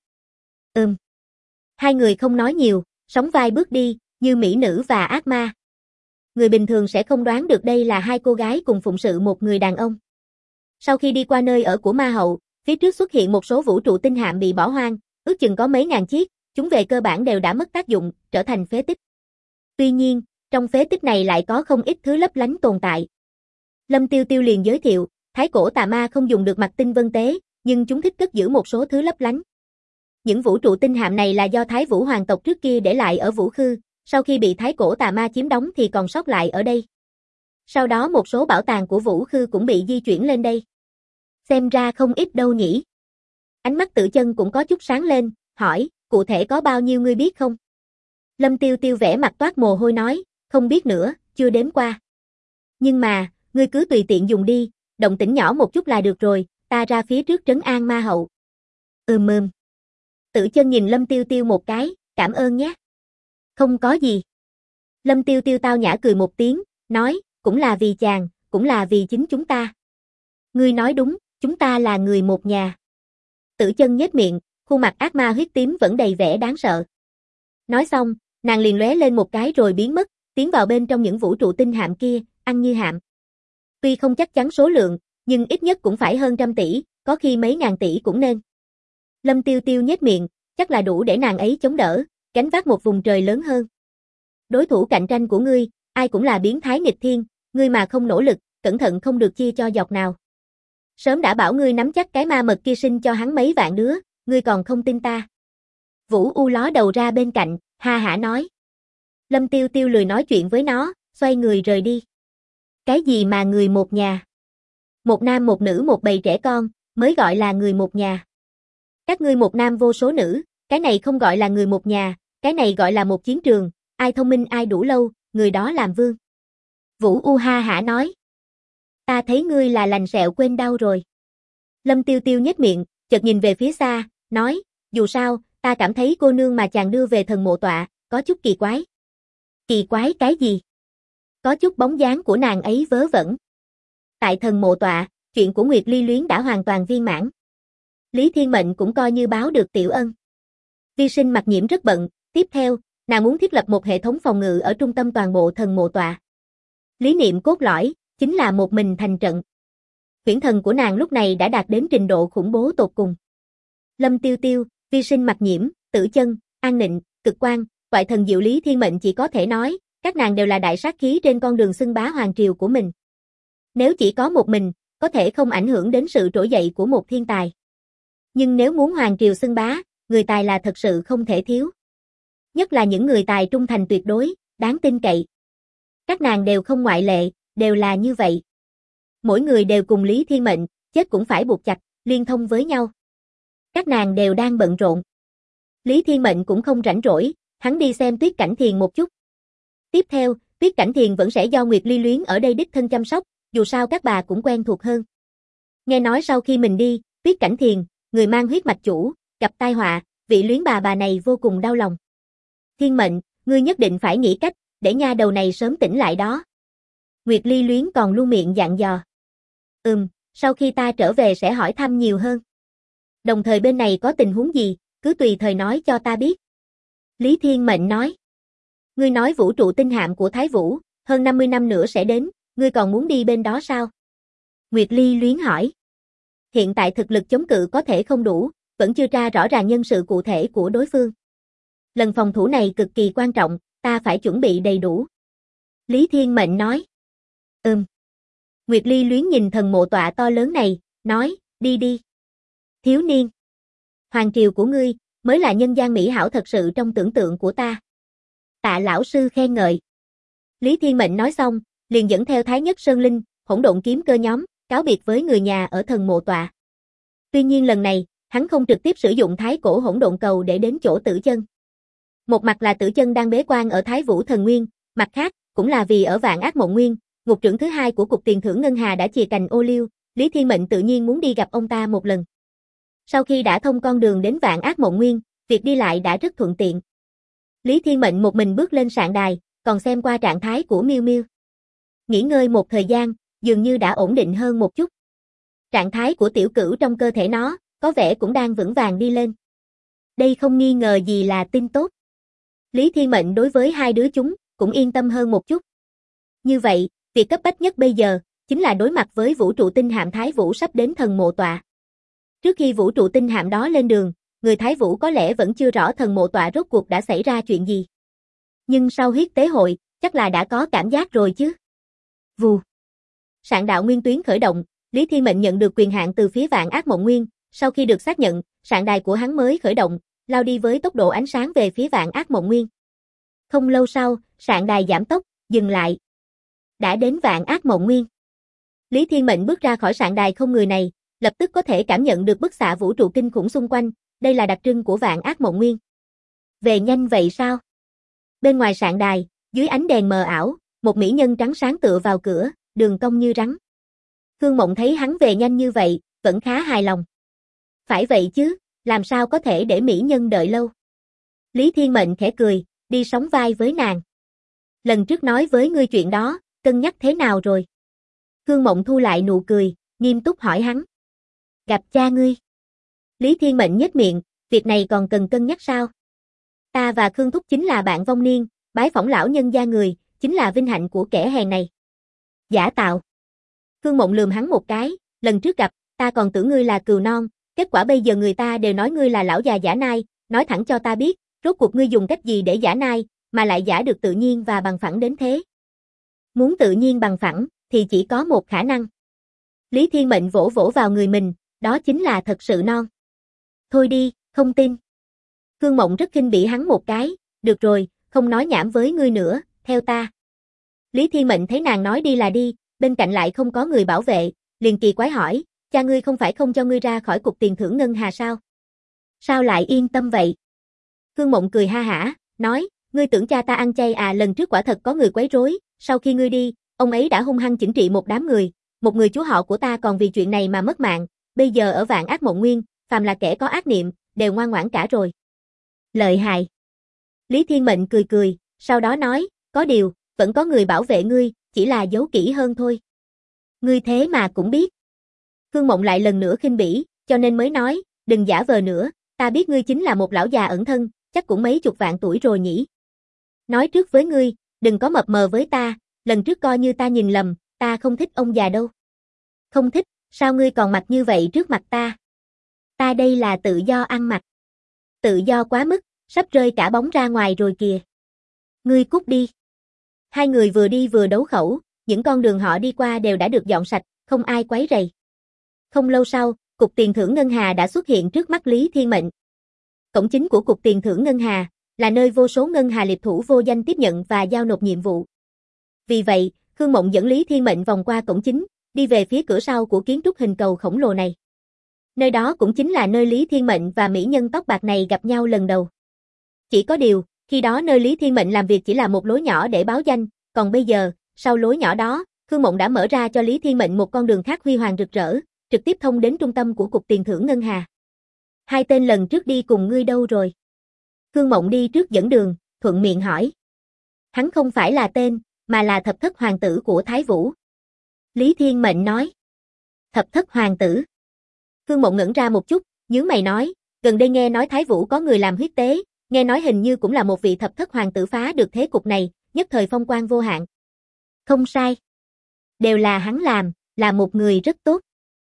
Hai người không nói nhiều, sóng vai bước đi, như mỹ nữ và ác ma. Người bình thường sẽ không đoán được đây là hai cô gái cùng phụng sự một người đàn ông. Sau khi đi qua nơi ở của ma hậu, phía trước xuất hiện một số vũ trụ tinh hạm bị bỏ hoang, ước chừng có mấy ngàn chiếc, chúng về cơ bản đều đã mất tác dụng, trở thành phế tích. Tuy nhiên, trong phế tích này lại có không ít thứ lấp lánh tồn tại. Lâm Tiêu Tiêu liền giới thiệu, thái cổ tà ma không dùng được mặt tinh vân tế, nhưng chúng thích cất giữ một số thứ lấp lánh. Những vũ trụ tinh hạm này là do Thái Vũ hoàng tộc trước kia để lại ở Vũ Khư, sau khi bị thái cổ tà ma chiếm đóng thì còn sót lại ở đây. Sau đó một số bảo tàng của Vũ Khư cũng bị di chuyển lên đây. Xem ra không ít đâu nhỉ. Ánh mắt Tử Chân cũng có chút sáng lên, hỏi, cụ thể có bao nhiêu ngươi biết không? Lâm Tiêu Tiêu vẻ mặt toát mồ hôi nói, không biết nữa, chưa đếm qua. Nhưng mà, ngươi cứ tùy tiện dùng đi, động tĩnh nhỏ một chút là được rồi, ta ra phía trước trấn an ma hậu. Tử Chân nhìn Lâm Tiêu Tiêu một cái, cảm ơn nhé. Không có gì. Lâm Tiêu Tiêu tao nhã cười một tiếng, nói, cũng là vì chàng, cũng là vì chính chúng ta. Ngươi nói đúng, chúng ta là người một nhà. Tử Chân nhếch miệng, khuôn mặt ác ma huyết tím vẫn đầy vẻ đáng sợ. Nói xong, nàng liền lóe lên một cái rồi biến mất, tiến vào bên trong những vũ trụ tinh hạm kia, ăn như hạm. Tuy không chắc chắn số lượng, nhưng ít nhất cũng phải hơn trăm tỷ, có khi mấy ngàn tỷ cũng nên. Lâm Tiêu Tiêu nhếch miệng, chắc là đủ để nàng ấy chống đỡ, gánh vác một vùng trời lớn hơn. Đối thủ cạnh tranh của ngươi, ai cũng là biến thái nghịch thiên, ngươi mà không nỗ lực, cẩn thận không được chia cho dọc nào. Sớm đã bảo ngươi nắm chắc cái ma mật kia sinh cho hắn mấy vạn đứa, ngươi còn không tin ta. Vũ U ló đầu ra bên cạnh, ha hả nói. Lâm Tiêu Tiêu lười nói chuyện với nó, xoay người rời đi. Cái gì mà người một nhà? Một nam một nữ một bầy trẻ con, mới gọi là người một nhà. Các ngươi một nam vô số nữ, Cái này không gọi là người một nhà, cái này gọi là một chiến trường, ai thông minh ai đủ lâu, người đó làm vương. Vũ U ha hả nói. Ta thấy ngươi là lành sẹo quên đau rồi. Lâm Tiêu Tiêu nhếch miệng, chợt nhìn về phía xa, nói, dù sao, ta cảm thấy cô nương mà chàng đưa về thần mộ tọa, có chút kỳ quái. Kỳ quái cái gì? Có chút bóng dáng của nàng ấy vớ vẩn. Tại thần mộ tọa, chuyện của Nguyệt Ly Luyến đã hoàn toàn viên mãn. Lý Thiên Mệnh cũng coi như báo được tiểu ân. Vi Sinh Mặc Nhiễm rất bận, tiếp theo, nàng muốn thiết lập một hệ thống phòng ngự ở trung tâm toàn bộ thần mộ tọa. Lý niệm cốt lõi, chính là một mình thành trận. Huyễn thần của nàng lúc này đã đạt đến trình độ khủng bố tột cùng. Lâm Tiêu Tiêu, Vi Sinh Mặc Nhiễm, Tử Chân, An Nịnh, Cực Quang, Toại Thần Diệu Lý Thiên Mệnh chỉ có thể nói, các nàng đều là đại sát khí trên con đường xưng bá hoàng triều của mình. Nếu chỉ có một mình, có thể không ảnh hưởng đến sự trỗi dậy của một thiên tài. Nhưng nếu muốn hoàng triều xưng bá, người tài là thật sự không thể thiếu. Nhất là những người tài trung thành tuyệt đối, đáng tin cậy. Các nàng đều không ngoại lệ, đều là như vậy. Mỗi người đều cùng Lý Thiên Mệnh, chết cũng phải buộc chặt, liên thông với nhau. Các nàng đều đang bận rộn. Lý Thiên Mệnh cũng không rảnh rỗi, hắn đi xem Tuyết Cảnh Thiền một chút. Tiếp theo, Tuyết Cảnh Thiền vẫn sẽ do Nguyệt Ly Luyến ở đây đích thân chăm sóc, dù sao các bà cũng quen thuộc hơn. Nghe nói sau khi mình đi, Tuyết Cảnh Thiền, người mang huyết mạch chủ, gặp tai họa, vị Luyến bà này vô cùng đau lòng. Thiên Mệnh, ngươi nhất định phải nghĩ cách, để nha đầu này sớm tỉnh lại đó. Nguyệt Ly Luyến còn luôn miệng dặn dò. Sau khi ta trở về sẽ hỏi thăm nhiều hơn. Đồng thời bên này có tình huống gì, cứ tùy thời nói cho ta biết. Lý Thiên Mệnh nói. Ngươi nói vũ trụ tinh hạm của Thái Vũ, hơn 50 năm nữa sẽ đến, ngươi còn muốn đi bên đó sao? Nguyệt Ly Luyến hỏi. Hiện tại thực lực chống cự có thể không đủ, vẫn chưa tra rõ ràng nhân sự cụ thể của đối phương. Lần phòng thủ này cực kỳ quan trọng, ta phải chuẩn bị đầy đủ. Lý Thiên Mệnh nói. Nguyệt Ly Luyến nhìn thần mộ tọa to lớn này, nói, đi đi. Thiếu niên. Hoàng triều của ngươi, mới là nhân gian mỹ hảo thật sự trong tưởng tượng của ta. Tạ lão sư khen ngợi. Lý Thiên Mệnh nói xong, liền dẫn theo Thái Nhất Sơn Linh, Hỗn Độn Kiếm Cơ nhóm, cáo biệt với người nhà ở thần mộ tọa. Tuy nhiên lần này, hắn không trực tiếp sử dụng Thái Cổ Hỗn Độn Cầu để đến chỗ Tử Chân. Một mặt là Tử Chân đang bế quan ở Thái Vũ Thần Nguyên, mặt khác, cũng là vì ở Vạn Ác Mộng Nguyên, ngục trưởng thứ hai của cục tiền thưởng ngân hà đã chìa cành ô liu, Lý Thiên Mệnh tự nhiên muốn đi gặp ông ta một lần. Sau khi đã thông con đường đến Vạn Ác Mộng Nguyên, việc đi lại đã rất thuận tiện. Lý Thiên Mệnh một mình bước lên sạn đài, còn xem qua trạng thái của Miêu Miêu. Nghỉ ngơi một thời gian, dường như đã ổn định hơn một chút. Trạng thái của tiểu cửu trong cơ thể nó, có vẻ cũng đang vững vàng đi lên. Đây không nghi ngờ gì là tin tốt. Lý Thiên Mệnh đối với hai đứa chúng, cũng yên tâm hơn một chút. Như vậy, việc cấp bách nhất bây giờ, chính là đối mặt với vũ trụ tinh hạm Thái Vũ sắp đến thần mộ tọa. Trước khi vũ trụ tinh hạm đó lên đường, người Thái Vũ có lẽ vẫn chưa rõ thần mộ tọa rốt cuộc đã xảy ra chuyện gì. Nhưng sau huyết tế hội, chắc là đã có cảm giác rồi chứ. Vù. Sạn đạo nguyên tuyến khởi động, Lý Thiên Mệnh nhận được quyền hạn từ phía Vạn Ác Mộng Nguyên, sau khi được xác nhận, sạn đài của hắn mới khởi động, lao đi với tốc độ ánh sáng về phía Vạn Ác Mộng Nguyên. Không lâu sau, sạn đài giảm tốc, dừng lại. Đã đến Vạn Ác Mộng Nguyên. Lý Thiên Mệnh bước ra khỏi sạn đài không người này, lập tức có thể cảm nhận được bức xạ vũ trụ kinh khủng xung quanh, đây là đặc trưng của Vạn Ác Mộng Nguyên. Về nhanh vậy sao? Bên ngoài sạn đài, dưới ánh đèn mờ ảo, một mỹ nhân trắng sáng tựa vào cửa, đường cong như rắn. Khương Mộng thấy hắn về nhanh như vậy, vẫn khá hài lòng. Phải vậy chứ, làm sao có thể để mỹ nhân đợi lâu? Lý Thiên Mệnh khẽ cười, đi sóng vai với nàng. Lần trước nói với ngươi chuyện đó, cân nhắc thế nào rồi? Khương Mộng thu lại nụ cười, nghiêm túc hỏi hắn. Gặp cha ngươi. Lý Thiên Mệnh nhếch miệng, việc này còn cần cân nhắc sao? Ta và Khương Thúc chính là bạn vong niên, bái phỏng lão nhân gia người, chính là vinh hạnh của kẻ hèn này. Giả tạo. Khương Mộng lườm hắn một cái, lần trước gặp, ta còn tưởng ngươi là cừu non, kết quả bây giờ người ta đều nói ngươi là lão già giả nai, nói thẳng cho ta biết, rốt cuộc ngươi dùng cách gì để giả nai, mà lại giả được tự nhiên và bằng phẳng đến thế. Muốn tự nhiên bằng phẳng, thì chỉ có một khả năng. Lý Thiên Mệnh vỗ vỗ vào người mình, đó chính là thật sự non. Thôi đi, không tin. Khương Mộng rất khinh bỉ hắn một cái, được rồi, không nói nhảm với ngươi nữa, theo ta. Lý Thiên Mệnh thấy nàng nói đi là đi, bên cạnh lại không có người bảo vệ, liền kỳ quái hỏi, cha ngươi không phải không cho ngươi ra khỏi cục tiền thưởng ngân hà sao? Sao lại yên tâm vậy? Khương Mộng cười ha hả, nói, ngươi tưởng cha ta ăn chay à, lần trước quả thật có người quấy rối, sau khi ngươi đi, ông ấy đã hung hăng chỉnh trị một đám người, một người chú họ của ta còn vì chuyện này mà mất mạng, bây giờ ở Vạn Ác Mộng Nguyên, phàm là kẻ có ác niệm, đều ngoan ngoãn cả rồi. Lợi hại. Lý Thiên Mệnh cười cười, sau đó nói, có điều, vẫn có người bảo vệ ngươi, chỉ là giấu kỹ hơn thôi. Ngươi thế mà cũng biết. Khương Mộng lại lần nữa khinh bỉ, cho nên mới nói, đừng giả vờ nữa, ta biết ngươi chính là một lão già ẩn thân, chắc cũng mấy chục vạn tuổi rồi nhỉ. Nói trước với ngươi, đừng có mập mờ với ta, lần trước coi như ta nhìn lầm, ta không thích ông già đâu. Không thích, sao ngươi còn mặc như vậy trước mặt ta? Ta đây là tự do ăn mặc. Tự do quá mức, sắp rơi cả bóng ra ngoài rồi kìa. Ngươi cút đi. Hai người vừa đi vừa đấu khẩu, những con đường họ đi qua đều đã được dọn sạch, không ai quấy rầy. Không lâu sau, Cục Tiền thưởng Ngân Hà đã xuất hiện trước mắt Lý Thiên Mệnh. Cổng chính của Cục Tiền thưởng Ngân Hà là nơi vô số ngân hà liệp thủ vô danh tiếp nhận và giao nộp nhiệm vụ. Vì vậy, Khương Mộng dẫn Lý Thiên Mệnh vòng qua cổng chính, đi về phía cửa sau của kiến trúc hình cầu khổng lồ này. Nơi đó cũng chính là nơi Lý Thiên Mệnh và mỹ nhân tóc bạc này gặp nhau lần đầu. Chỉ có điều, khi đó nơi Lý Thiên Mệnh làm việc chỉ là một lối nhỏ để báo danh, còn bây giờ, sau lối nhỏ đó, Khương Mộng đã mở ra cho Lý Thiên Mệnh một con đường khác huy hoàng rực rỡ, trực tiếp thông đến trung tâm của Cục Tiền thưởng Ngân Hà. Hai tên lần trước đi cùng ngươi đâu rồi? Khương Mộng đi trước dẫn đường, thuận miệng hỏi. Hắn không phải là tên, mà là thập thất hoàng tử của Thái Vũ. Lý Thiên Mệnh nói. Thập thất hoàng tử. Khương Mộng ngẩn ra một chút, nhướng mày nói, gần đây nghe nói Thái Vũ có người làm huyết tế, nghe nói hình như cũng là một vị thập thất hoàng tử phá được thế cục này, nhất thời phong quang vô hạn. Không sai. Đều là hắn làm, là một người rất tốt.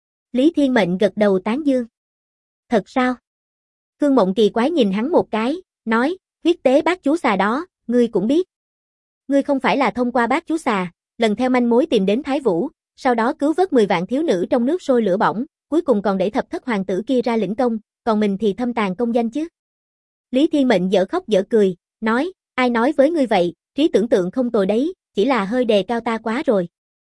Lý Thiên Mệnh gật đầu tán dương. Thật sao? Khương Mộng kỳ quái nhìn hắn một cái, nói, huyết tế bác chú xà đó, ngươi cũng biết. Ngươi không phải là thông qua bác chú xà, lần theo manh mối tìm đến Thái Vũ, sau đó cứu vớt 10 vạn thiếu nữ trong nước sôi lửa bỏng, cuối cùng còn để thập thất hoàng tử kia ra lĩnh công, còn mình thì thâm tàn công danh chứ. Lý Thiên Mệnh dở khóc dở cười, nói, ai nói với ngươi vậy, trí tưởng tượng không tồi đấy, chỉ là hơi đề cao ta quá rồi.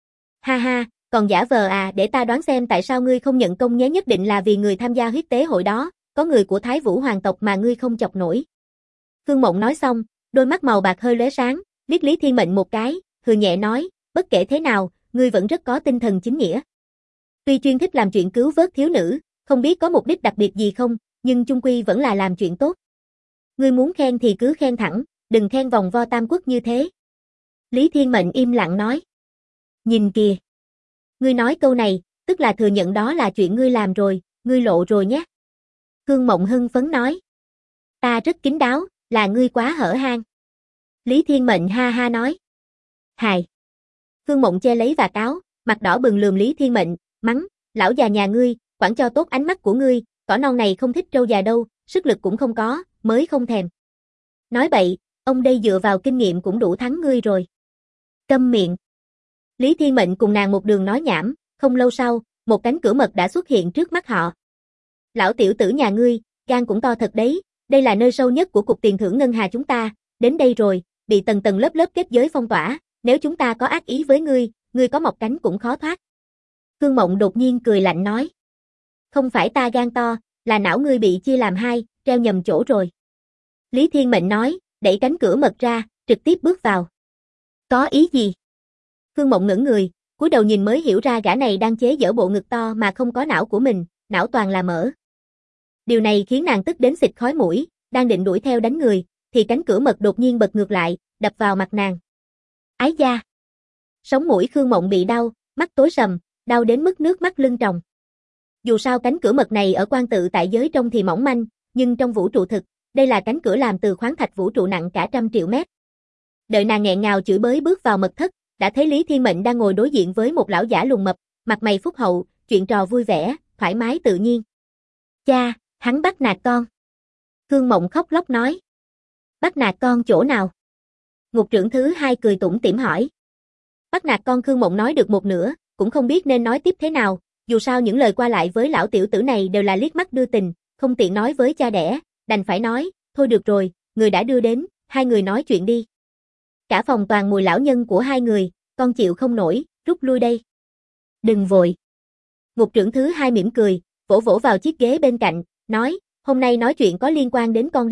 Ha ha, còn giả vờ à, để ta đoán xem tại sao ngươi không nhận công nhé, nhất định là vì người tham gia huyết tế hội đó, có người của Thái Vũ hoàng tộc mà ngươi không chọc nổi. Khương Mộng nói xong, đôi mắt màu bạc hơi lóe sáng, liếc Lý Thiên Mệnh một cái, hừ nhẹ nói, bất kể thế nào, ngươi vẫn rất có tinh thần chính nghĩa. Tuy chuyên thích làm chuyện cứu vớt thiếu nữ, không biết có mục đích đặc biệt gì không, nhưng chung quy vẫn là làm chuyện tốt. Ngươi muốn khen thì cứ khen thẳng, đừng khen vòng vo tam quốc như thế. Lý Thiên Mệnh im lặng nói. Nhìn kìa. Ngươi nói câu này, tức là thừa nhận đó là chuyện ngươi làm rồi, ngươi lộ rồi nhé. Khương Mộng hưng phấn nói. Ta rất kín đáo, là ngươi quá hở hang. Lý Thiên Mệnh ha ha nói. Hài. Khương Mộng che lấy vạt áo, mặt đỏ bừng lườm Lý Thiên Mệnh, mắng, lão già nhà ngươi, quản cho tốt ánh mắt của ngươi, cỏ non này không thích trâu già đâu, sức lực cũng không có, mới không thèm. Nói bậy, ông đây dựa vào kinh nghiệm cũng đủ thắng ngươi rồi. Câm miệng. Lý Thiên Mệnh cùng nàng một đường nói nhảm, không lâu sau, một cánh cửa mật đã xuất hiện trước mắt họ. Lão tiểu tử nhà ngươi, gan cũng to thật đấy, đây là nơi sâu nhất của Cục Tiền thưởng Ngân Hà chúng ta, đến đây rồi, bị tầng tầng lớp lớp kết giới phong tỏa, nếu chúng ta có ác ý với ngươi có mọc cánh cũng khó thoát. Khương Mộng đột nhiên cười lạnh nói. Không phải ta gan to, là não ngươi bị chia làm hai, treo nhầm chỗ rồi. Lý Thiên Mệnh nói, đẩy cánh cửa mật ra, trực tiếp bước vào. Có ý gì? Khương Mộng ngẩn người, cúi đầu nhìn mới hiểu ra gã này đang chế giở bộ ngực to mà không có não của mình, não toàn là mỡ. Điều này khiến nàng tức đến xịt khói mũi, đang định đuổi theo đánh người, thì cánh cửa mật đột nhiên bật ngược lại, đập vào mặt nàng. Ái da! Sống mũi Khương Mộng bị đau, mắt tối sầm, đau đến mức nước mắt lưng tròng. Dù sao cánh cửa mật này ở quan tự tại giới trông thì mỏng manh, nhưng trong vũ trụ thực, đây là cánh cửa làm từ khoáng thạch vũ trụ nặng cả 100 triệu mét. Đợi nàng nghẹn ngào chửi bới bước vào mật thất, đã thấy Lý Thiên Mệnh đang ngồi đối diện với một lão giả lùn mập, mặt mày phúc hậu, chuyện trò vui vẻ, thoải mái tự nhiên. Cha, hắn bắt nạt con. Khương Mộng khóc lóc nói. Bắt nạt con chỗ nào? Ngục trưởng thứ hai cười tủm tỉm hỏi. Bắt nạt con. Khương Mộng nói được một nửa, cũng không biết nên nói tiếp thế nào, dù sao những lời qua lại với lão tiểu tử này đều là liếc mắt đưa tình, không tiện nói với cha đẻ, đành phải nói, thôi được rồi, người đã đưa đến, hai người nói chuyện đi. Cả phòng toàn mùi lão nhân của hai người, con chịu không nổi, rút lui đây. Đừng vội. Ngục trưởng thứ hai mỉm cười, vỗ vỗ vào chiếc ghế bên cạnh, nói, hôm nay nói chuyện có liên quan đến con đấy,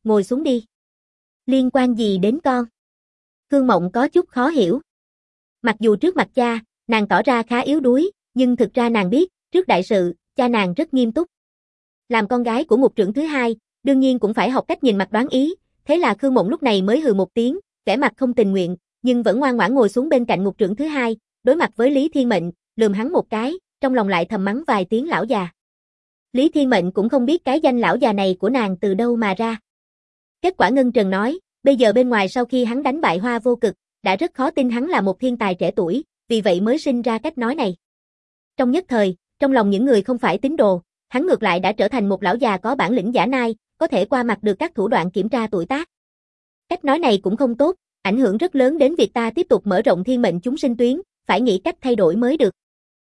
ngồi xuống đi. Liên quan gì đến con? Khương Mộng có chút khó hiểu. Mặc dù trước mặt cha, nàng tỏ ra khá yếu đuối, nhưng thực ra nàng biết, trước đại sự, cha nàng rất nghiêm túc. Làm con gái của ngục trưởng thứ hai, đương nhiên cũng phải học cách nhìn mặt đoán ý, thế là Khương Mộng lúc này mới hừ một tiếng, vẻ mặt không tình nguyện, nhưng vẫn ngoan ngoãn ngồi xuống bên cạnh ngục trưởng thứ hai, đối mặt với Lý Thiên Mệnh, lườm hắn một cái, trong lòng lại thầm mắng vài tiếng lão già. Lý Thiên Mệnh cũng không biết cái danh lão già này của nàng từ đâu mà ra. Kết quả Ngân Trần nói, bây giờ bên ngoài sau khi hắn đánh bại Hoa Vô Cực, đã rất khó tin hắn là một thiên tài trẻ tuổi, vì vậy mới sinh ra cách nói này. Trong nhất thời, trong lòng những người không phải tín đồ, hắn ngược lại đã trở thành một lão già có bản lĩnh giả nai, có thể qua mặt được các thủ đoạn kiểm tra tuổi tác. Cách nói này cũng không tốt, ảnh hưởng rất lớn đến việc ta tiếp tục mở rộng thiên mệnh chúng sinh tuyến, phải nghĩ cách thay đổi mới được.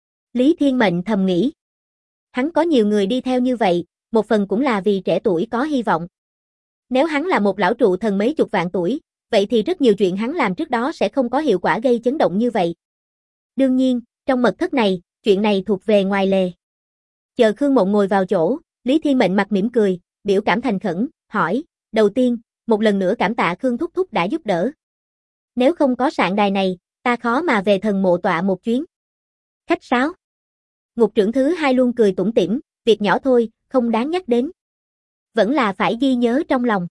Lý Thiên Mệnh thầm nghĩ. Hắn có nhiều người đi theo như vậy, một phần cũng là vì trẻ tuổi có hy vọng. Nếu hắn là một lão trụ thần mấy chục vạn tuổi, vậy thì rất nhiều chuyện hắn làm trước đó sẽ không có hiệu quả gây chấn động như vậy. Đương nhiên, trong mật thất này, chuyện này thuộc về ngoài lề. Chờ Khương Mộng ngồi vào chỗ, Lý Thiên Mệnh mặt mỉm cười, biểu cảm thành khẩn, hỏi, đầu tiên, một lần nữa cảm tạ Khương Thúc Thúc đã giúp đỡ. Nếu không có sạn đài này, ta khó mà về thần mộ tọa một chuyến. Khách sáo. Ngục trưởng thứ hai luôn cười tủm tỉm, việc nhỏ thôi, không đáng nhắc đến. Vẫn là phải ghi nhớ trong lòng.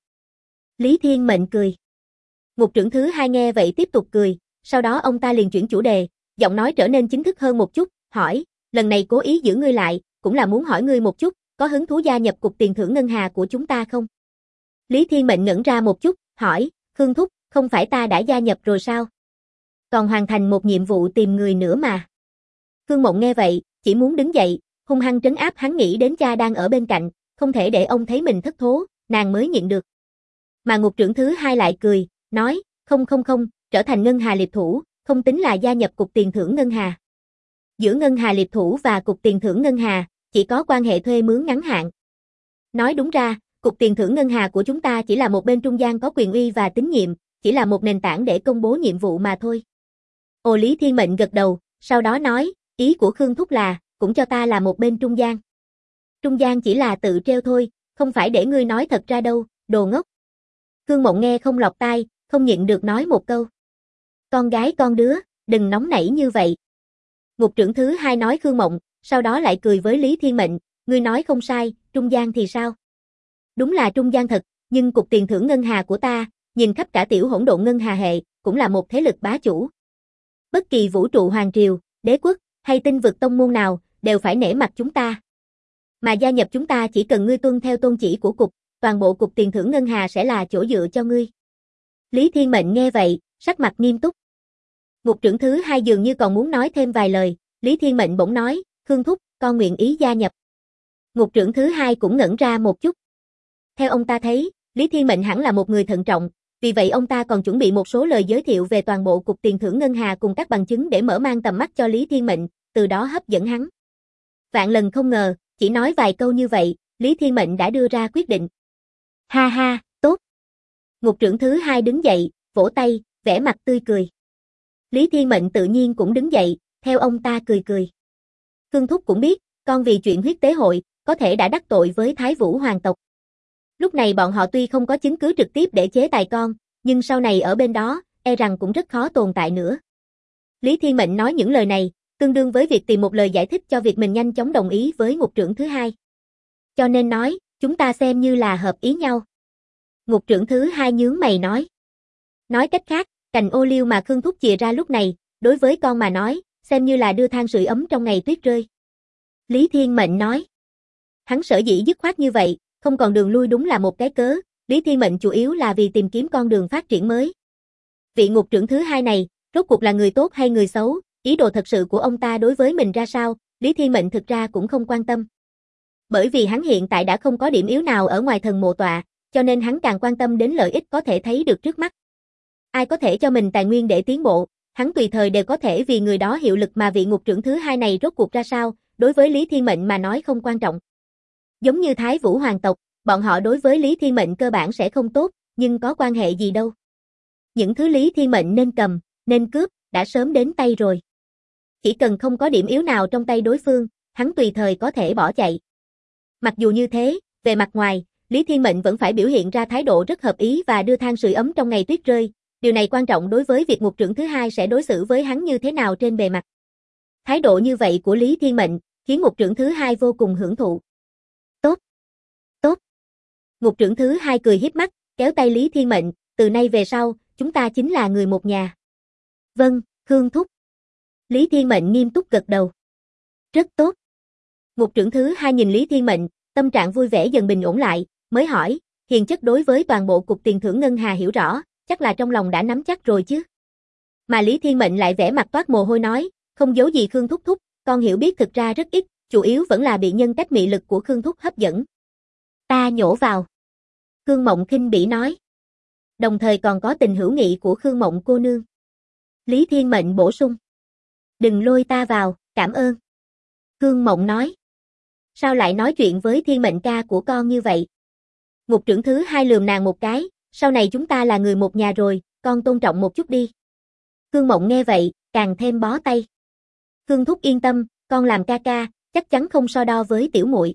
Lý Thiên Mệnh cười. Ngục trưởng thứ hai nghe vậy tiếp tục cười, sau đó ông ta liền chuyển chủ đề, giọng nói trở nên chính thức hơn một chút, hỏi, lần này cố ý giữ ngươi lại, cũng là muốn hỏi ngươi một chút, có hứng thú gia nhập cục tiền thưởng ngân hà của chúng ta không? Lý Thiên Mệnh ngẩn ra một chút, hỏi, Khương Thúc, không phải ta đã gia nhập rồi sao? Còn hoàn thành một nhiệm vụ tìm người nữa mà. Khương Mộng nghe vậy, chỉ muốn đứng dậy, hung hăng trấn áp hắn nghĩ đến cha đang ở bên cạnh, không thể để ông thấy mình thất thố, nàng mới nhịn được. Mà ngục trưởng thứ hai lại cười, nói, không, trở thành ngân hà liệp thủ, không tính là gia nhập cục tiền thưởng ngân hà. Giữa ngân hà liệp thủ và cục tiền thưởng ngân hà, chỉ có quan hệ thuê mướn ngắn hạn. Nói đúng ra, cục tiền thưởng ngân hà của chúng ta chỉ là một bên trung gian có quyền uy và tín nhiệm, chỉ là một nền tảng để công bố nhiệm vụ mà thôi. Ồ, Lý Thiên Mệnh gật đầu, sau đó nói, ý của Khương Thúc là, cũng cho ta là một bên trung gian. Trung gian chỉ là tự treo thôi, không phải để ngươi nói thật ra đâu, đồ ngốc. Khương Mộng nghe không lọt tai, không nhịn được nói một câu. Con gái con đứa, đừng nóng nảy như vậy. Ngục trưởng thứ hai nói Khương Mộng, sau đó lại cười với Lý Thiên Mệnh, ngươi nói không sai, trung gian thì sao? Đúng là trung gian thật, nhưng cục tiền thưởng ngân hà của ta, nhìn khắp cả tiểu hỗn độn ngân hà hệ, cũng là một thế lực bá chủ. Bất kỳ vũ trụ hoàng triều, đế quốc, hay tinh vực tông môn nào, đều phải nể mặt chúng ta. Mà gia nhập chúng ta chỉ cần ngươi tuân theo tôn chỉ của cục, toàn bộ cục tiền thưởng ngân hà sẽ là chỗ dựa cho ngươi. Lý Thiên Mệnh nghe vậy, sắc mặt nghiêm túc. Ngục trưởng thứ hai dường như còn muốn nói thêm vài lời, Lý Thiên Mệnh bỗng nói, Khương Thúc, con nguyện ý gia nhập. Ngục trưởng thứ hai cũng ngẩn ra một chút. Theo ông ta thấy, Lý Thiên Mệnh hẳn là một người thận trọng, vì vậy ông ta còn chuẩn bị một số lời giới thiệu về toàn bộ cục tiền thưởng ngân hà cùng các bằng chứng để mở mang tầm mắt cho Lý Thiên Mệnh, từ đó hấp dẫn hắn. Vạn lần không ngờ, chỉ nói vài câu như vậy, Lý Thiên Mệnh đã đưa ra quyết định. Ha ha, tốt. Ngục trưởng thứ hai đứng dậy, vỗ tay, vẻ mặt tươi cười. Lý Thiên Mệnh tự nhiên cũng đứng dậy, theo ông ta cười cười. Khương Thúc cũng biết, con vì chuyện huyết tế hội, có thể đã đắc tội với Thái Vũ hoàng tộc. Lúc này bọn họ tuy không có chứng cứ trực tiếp để chế tài con, nhưng sau này ở bên đó, e rằng cũng rất khó tồn tại nữa. Lý Thiên Mệnh nói những lời này, tương đương với việc tìm một lời giải thích cho việc mình nhanh chóng đồng ý với ngục trưởng thứ hai. Cho nên nói, chúng ta xem như là hợp ý nhau. Ngục trưởng thứ hai nhướng mày nói. Nói cách khác, cành ô liu mà Khương Thúc chìa ra lúc này, đối với con mà nói, xem như là đưa than sưởi ấm trong ngày tuyết rơi. Lý Thiên Mệnh nói. Hắn sở dĩ dứt khoát như vậy, không còn đường lui đúng là một cái cớ, Lý Thiên Mệnh chủ yếu là vì tìm kiếm con đường phát triển mới. Vị ngục trưởng thứ hai này, rốt cuộc là người tốt hay người xấu, ý đồ thật sự của ông ta đối với mình ra sao, Lý Thiên Mệnh thực ra cũng không quan tâm. Bởi vì hắn hiện tại đã không có điểm yếu nào ở ngoài thần mộ tọa, cho nên hắn càng quan tâm đến lợi ích có thể thấy được trước mắt. Ai có thể cho mình tài nguyên để tiến bộ, hắn tùy thời đều có thể vì người đó hiệu lực, mà vị ngục trưởng thứ hai này rốt cuộc ra sao, đối với Lý Thiên Mệnh mà nói không quan trọng. Giống như Thái Vũ hoàng tộc, bọn họ đối với Lý Thiên Mệnh cơ bản sẽ không tốt, nhưng có quan hệ gì đâu. Những thứ Lý Thiên Mệnh nên cầm, nên cướp, đã sớm đến tay rồi. Chỉ cần không có điểm yếu nào trong tay đối phương, hắn tùy thời có thể bỏ chạy. Mặc dù như thế, về mặt ngoài, Lý Thiên Mệnh vẫn phải biểu hiện ra thái độ rất hợp ý và đưa than sưởi ấm trong ngày tuyết rơi. Điều này quan trọng đối với việc ngục trưởng thứ hai sẽ đối xử với hắn như thế nào trên bề mặt. Thái độ như vậy của Lý Thiên Mệnh khiến ngục trưởng thứ hai vô cùng hưởng thụ. Tốt, tốt. Ngục trưởng thứ hai cười hiếp mắt, kéo tay Lý Thiên Mệnh, từ nay về sau, chúng ta chính là người một nhà. Vâng, Khương thúc. Lý Thiên Mệnh nghiêm túc gật đầu. Rất tốt. Ngục trưởng thứ hai nhìn Lý Thiên Mệnh, tâm trạng vui vẻ dần bình ổn lại, mới hỏi, hiền chất đối với toàn bộ cục tiền thưởng ngân hà hiểu rõ, chắc là trong lòng đã nắm chắc rồi chứ. Mà Lý Thiên Mệnh lại vẻ mặt toát mồ hôi nói, không giấu gì Khương thúc thúc, con hiểu biết thực ra rất ít, chủ yếu vẫn là bị nhân cách mị lực của Khương thúc hấp dẫn. Ta nhổ vào. Khương Mộng khinh bỉ nói. Đồng thời còn có tình hữu nghị của Khương Mộng cô nương. Lý Thiên Mệnh bổ sung. Đừng lôi ta vào, cảm ơn. Khương Mộng nói. Sao lại nói chuyện với Thiên Mệnh ca của con như vậy? Ngục trưởng thứ hai lườm nàng một cái, sau này chúng ta là người một nhà rồi, con tôn trọng một chút đi. Khương Mộng nghe vậy, càng thêm bó tay. Khương thúc yên tâm, con làm ca ca, chắc chắn không so đo với tiểu muội.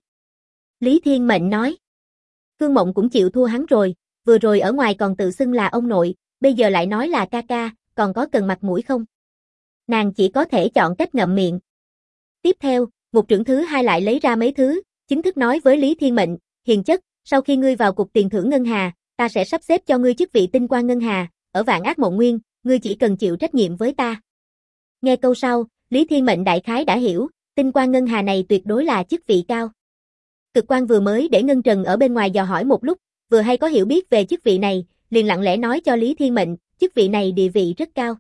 Lý Thiên Mệnh nói. Khương Mộng cũng chịu thua hắn rồi, vừa rồi ở ngoài còn tự xưng là ông nội, bây giờ lại nói là ca ca, còn có cần mặt mũi không? Nàng chỉ có thể chọn cách ngậm miệng. Tiếp theo, ngục trưởng thứ hai lại lấy ra mấy thứ, chính thức nói với Lý Thiên Mệnh, hiền chất, sau khi ngươi vào cục tiền thưởng ngân hà, ta sẽ sắp xếp cho ngươi chức vị tinh quan ngân hà, ở Vạn Ác Mộng Nguyên, ngươi chỉ cần chịu trách nhiệm với ta. Nghe câu sau, Lý Thiên Mệnh đại khái đã hiểu, tinh quan ngân hà này tuyệt đối là chức vị cao. Cực quan vừa mới để Ngân Trần ở bên ngoài dò hỏi một lúc, vừa hay có hiểu biết về chức vị này, liền lặng lẽ nói cho Lý Thiên Mệnh, chức vị này địa vị rất cao.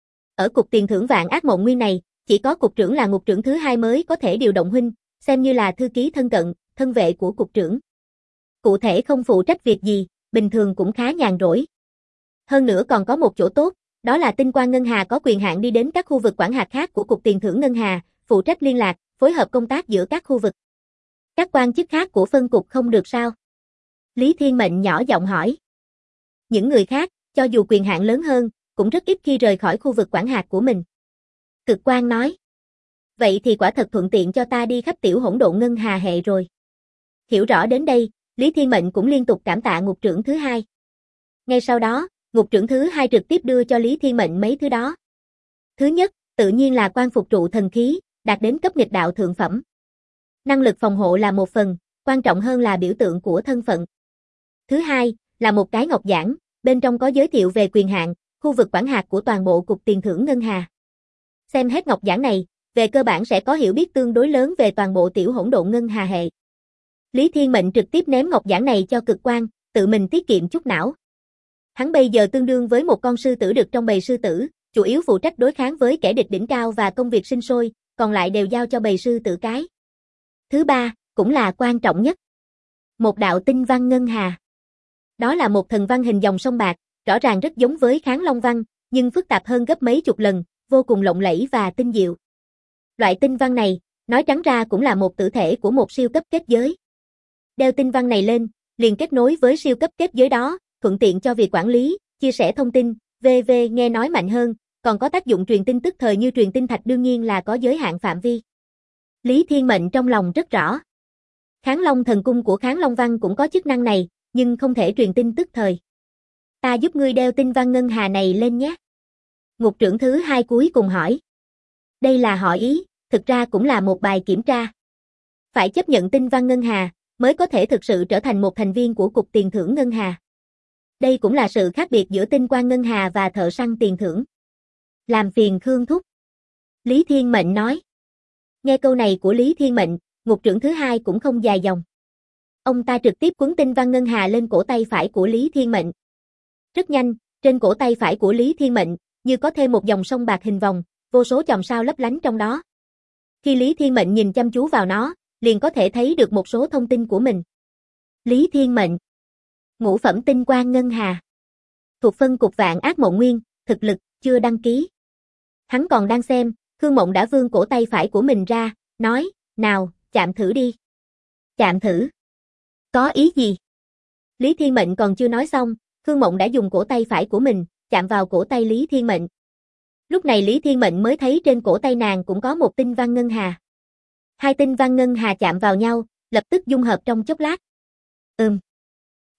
Ở cục tiền thưởng Vạn Ác Mộng Nguyên này, chỉ có cục trưởng là ngục trưởng thứ hai mới có thể điều động huynh, xem như là thư ký thân cận, thân vệ của cục trưởng. Cụ thể không phụ trách việc gì, bình thường cũng khá nhàn rỗi. Hơn nữa còn có một chỗ tốt, đó là tinh quan ngân hà có quyền hạn đi đến các khu vực quản hạt khác của cục tiền thưởng ngân hà, phụ trách liên lạc, phối hợp công tác giữa các khu vực. Các quan chức khác của phân cục không được sao? Lý Thiên Mệnh nhỏ giọng hỏi. Những người khác, cho dù quyền hạn lớn hơn, cũng rất ít khi rời khỏi khu vực quản hạt của mình. Cực quan nói. Vậy thì quả thật thuận tiện cho ta đi khắp tiểu hỗn độn ngân hà hệ rồi. Hiểu rõ đến đây, Lý Thiên Mệnh cũng liên tục cảm tạ ngục trưởng thứ hai. Ngay sau đó, ngục trưởng thứ hai trực tiếp đưa cho Lý Thiên Mệnh mấy thứ đó. Thứ nhất, tự nhiên là quan phục trụ thần khí, đạt đến cấp nghịch đạo thượng phẩm. Năng lực phòng hộ là một phần, quan trọng hơn là biểu tượng của thân phận. Thứ hai, là một cái ngọc giản, bên trong có giới thiệu về quyền hạn, khu vực quản hạt của toàn bộ cục tiền thưởng ngân hà. Xem hết ngọc giản này, về cơ bản sẽ có hiểu biết tương đối lớn về toàn bộ tiểu hỗn độn ngân hà hệ. Lý Thiên Mệnh trực tiếp ném ngọc giản này cho Cực Quan, tự mình tiết kiệm chút não. Hắn bây giờ tương đương với một con sư tử đực trong bầy sư tử, chủ yếu phụ trách đối kháng với kẻ địch đỉnh cao và công việc sinh sôi, còn lại đều giao cho bầy sư tử cái. Thứ ba, cũng là quan trọng nhất. Một đạo tinh văn ngân hà. Đó là một thần văn hình dòng sông bạc, rõ ràng rất giống với Kháng Long văn, nhưng phức tạp hơn gấp mấy chục lần, vô cùng lộng lẫy và tinh diệu. Loại tinh văn này, nói trắng ra cũng là một tử thể của một siêu cấp kết giới. Đeo tinh văn này lên, liền kết nối với siêu cấp kết giới đó, thuận tiện cho việc quản lý, chia sẻ thông tin, v.v. nghe nói mạnh hơn, còn có tác dụng truyền tin tức thời như truyền tin thạch đương nhiên là có giới hạn phạm vi. Lý Thiên Mệnh trong lòng rất rõ. Kháng Long thần cung của Kháng Long văn cũng có chức năng này, nhưng không thể truyền tin tức thời. Ta giúp ngươi đeo tinh văn ngân hà này lên nhé. Ngục trưởng thứ hai cuối cùng hỏi. Đây là hỏi ý, thực ra cũng là một bài kiểm tra. Phải chấp nhận tinh văn ngân hà, mới có thể thực sự trở thành một thành viên của cục tiền thưởng ngân hà. Đây cũng là sự khác biệt giữa tinh quan ngân hà và thợ săn tiền thưởng. Làm phiền Khương thúc. Lý Thiên Mệnh nói. Nghe câu này của Lý Thiên Mệnh, ngục trưởng thứ hai cũng không dài dòng. Ông ta trực tiếp quấn tinh văn ngân hà lên cổ tay phải của Lý Thiên Mệnh. Rất nhanh, trên cổ tay phải của Lý Thiên Mệnh, như có thêm một dòng sông bạc hình vòng, vô số chòm sao lấp lánh trong đó. Khi Lý Thiên Mệnh nhìn chăm chú vào nó, liền có thể thấy được một số thông tin của mình. Lý Thiên Mệnh. Ngũ phẩm tinh quan ngân hà. Thuộc phân cục Vạn Ác Mộng Nguyên, thực lực, chưa đăng ký. Hắn còn đang xem, Khương Mộng đã vươn cổ tay phải của mình ra, nói, nào, chạm thử đi. Chạm thử. Có ý gì? Lý Thiên Mệnh còn chưa nói xong, Khương Mộng đã dùng cổ tay phải của mình, chạm vào cổ tay Lý Thiên Mệnh. Lúc này Lý Thiên Mệnh mới thấy trên cổ tay nàng cũng có một tinh văn ngân hà. Hai tinh văn ngân hà chạm vào nhau, lập tức dung hợp trong chốc lát.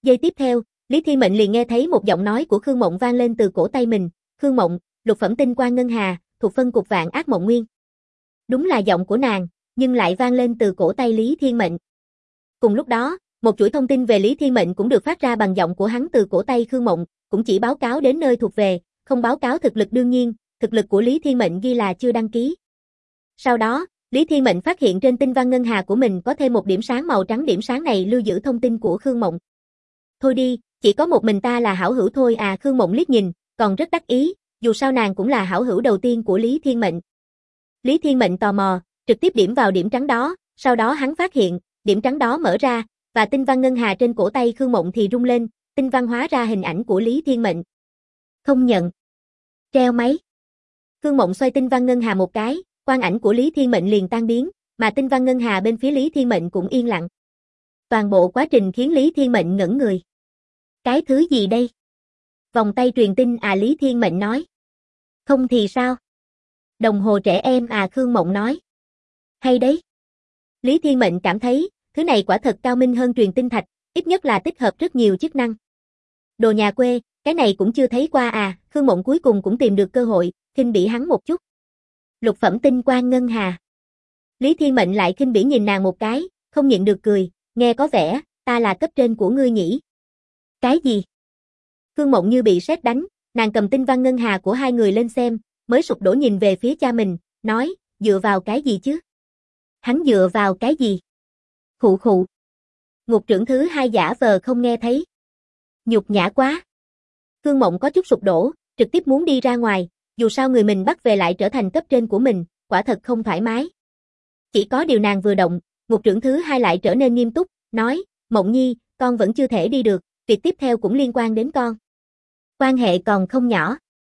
Giây tiếp theo, Lý Thiên Mệnh liền nghe thấy một giọng nói của Khương Mộng vang lên từ cổ tay mình. Khương Mộng, lục phẩm tinh quang ngân hà, thuộc phân cục Vạn Ác Mộng Nguyên. Đúng là giọng của nàng, nhưng lại vang lên từ cổ tay Lý Thiên Mệnh. Cùng lúc đó, một chuỗi thông tin về Lý Thiên Mệnh cũng được phát ra bằng giọng của hắn từ cổ tay Khương Mộng, cũng chỉ báo cáo đến nơi thuộc về, không báo cáo thực lực. Đương nhiên, thực lực của Lý Thiên Mệnh ghi là chưa đăng ký. Sau đó, Lý Thiên Mệnh phát hiện trên tinh văn ngân hà của mình có thêm một điểm sáng màu trắng. Điểm sáng này lưu giữ thông tin của Khương Mộng. Thôi đi, chỉ có một mình ta là hảo hữu thôi à. Khương Mộng liếc nhìn, còn rất đắc ý, dù sao nàng cũng là hảo hữu đầu tiên của Lý Thiên Mệnh. Lý Thiên Mệnh tò mò, trực tiếp điểm vào điểm trắng đó, sau đó hắn phát hiện, điểm trắng đó mở ra, và tinh văn ngân hà trên cổ tay Khương Mộng thì rung lên, tinh văn hóa ra hình ảnh của Lý Thiên Mệnh. Không nhận. Treo máy. Khương Mộng xoay tinh văn ngân hà một cái, quang ảnh của Lý Thiên Mệnh liền tan biến, mà tinh văn ngân hà bên phía Lý Thiên Mệnh cũng yên lặng. Toàn bộ quá trình khiến Lý Thiên Mệnh ngẩn người. Cái thứ gì đây? Vòng tay truyền tin à? Lý Thiên Mệnh nói. Không thì sao? Đồng hồ trẻ em à? Khương Mộng nói. Hay đấy. Lý Thiên Mệnh cảm thấy, thứ này quả thật cao minh hơn truyền tinh thạch, ít nhất là tích hợp rất nhiều chức năng. Đồ nhà quê, cái này cũng chưa thấy qua à? Khương Mộng cuối cùng cũng tìm được cơ hội, khinh bỉ hắn một chút. Lục phẩm tinh quang ngân hà. Lý Thiên Mệnh lại khinh bỉ nhìn nàng một cái, không nhịn được cười, nghe có vẻ, ta là cấp trên của ngươi nhỉ? Cái gì? Khương Mộng như bị sét đánh, nàng cầm tinh văn ngân hà của hai người lên xem, mới sụp đổ nhìn về phía cha mình, nói, dựa vào cái gì chứ? Hắn dựa vào cái gì? Khụ khụ. Ngục trưởng thứ hai giả vờ không nghe thấy. Nhục nhã quá. Khương Mộng có chút sụp đổ, trực tiếp muốn đi ra ngoài, dù sao người mình bắt về lại trở thành cấp trên của mình, quả thật không thoải mái. Chỉ có điều nàng vừa động, ngục trưởng thứ hai lại trở nên nghiêm túc, nói, Mộng Nhi, con vẫn chưa thể đi được, việc tiếp theo cũng liên quan đến con. Quan hệ còn không nhỏ.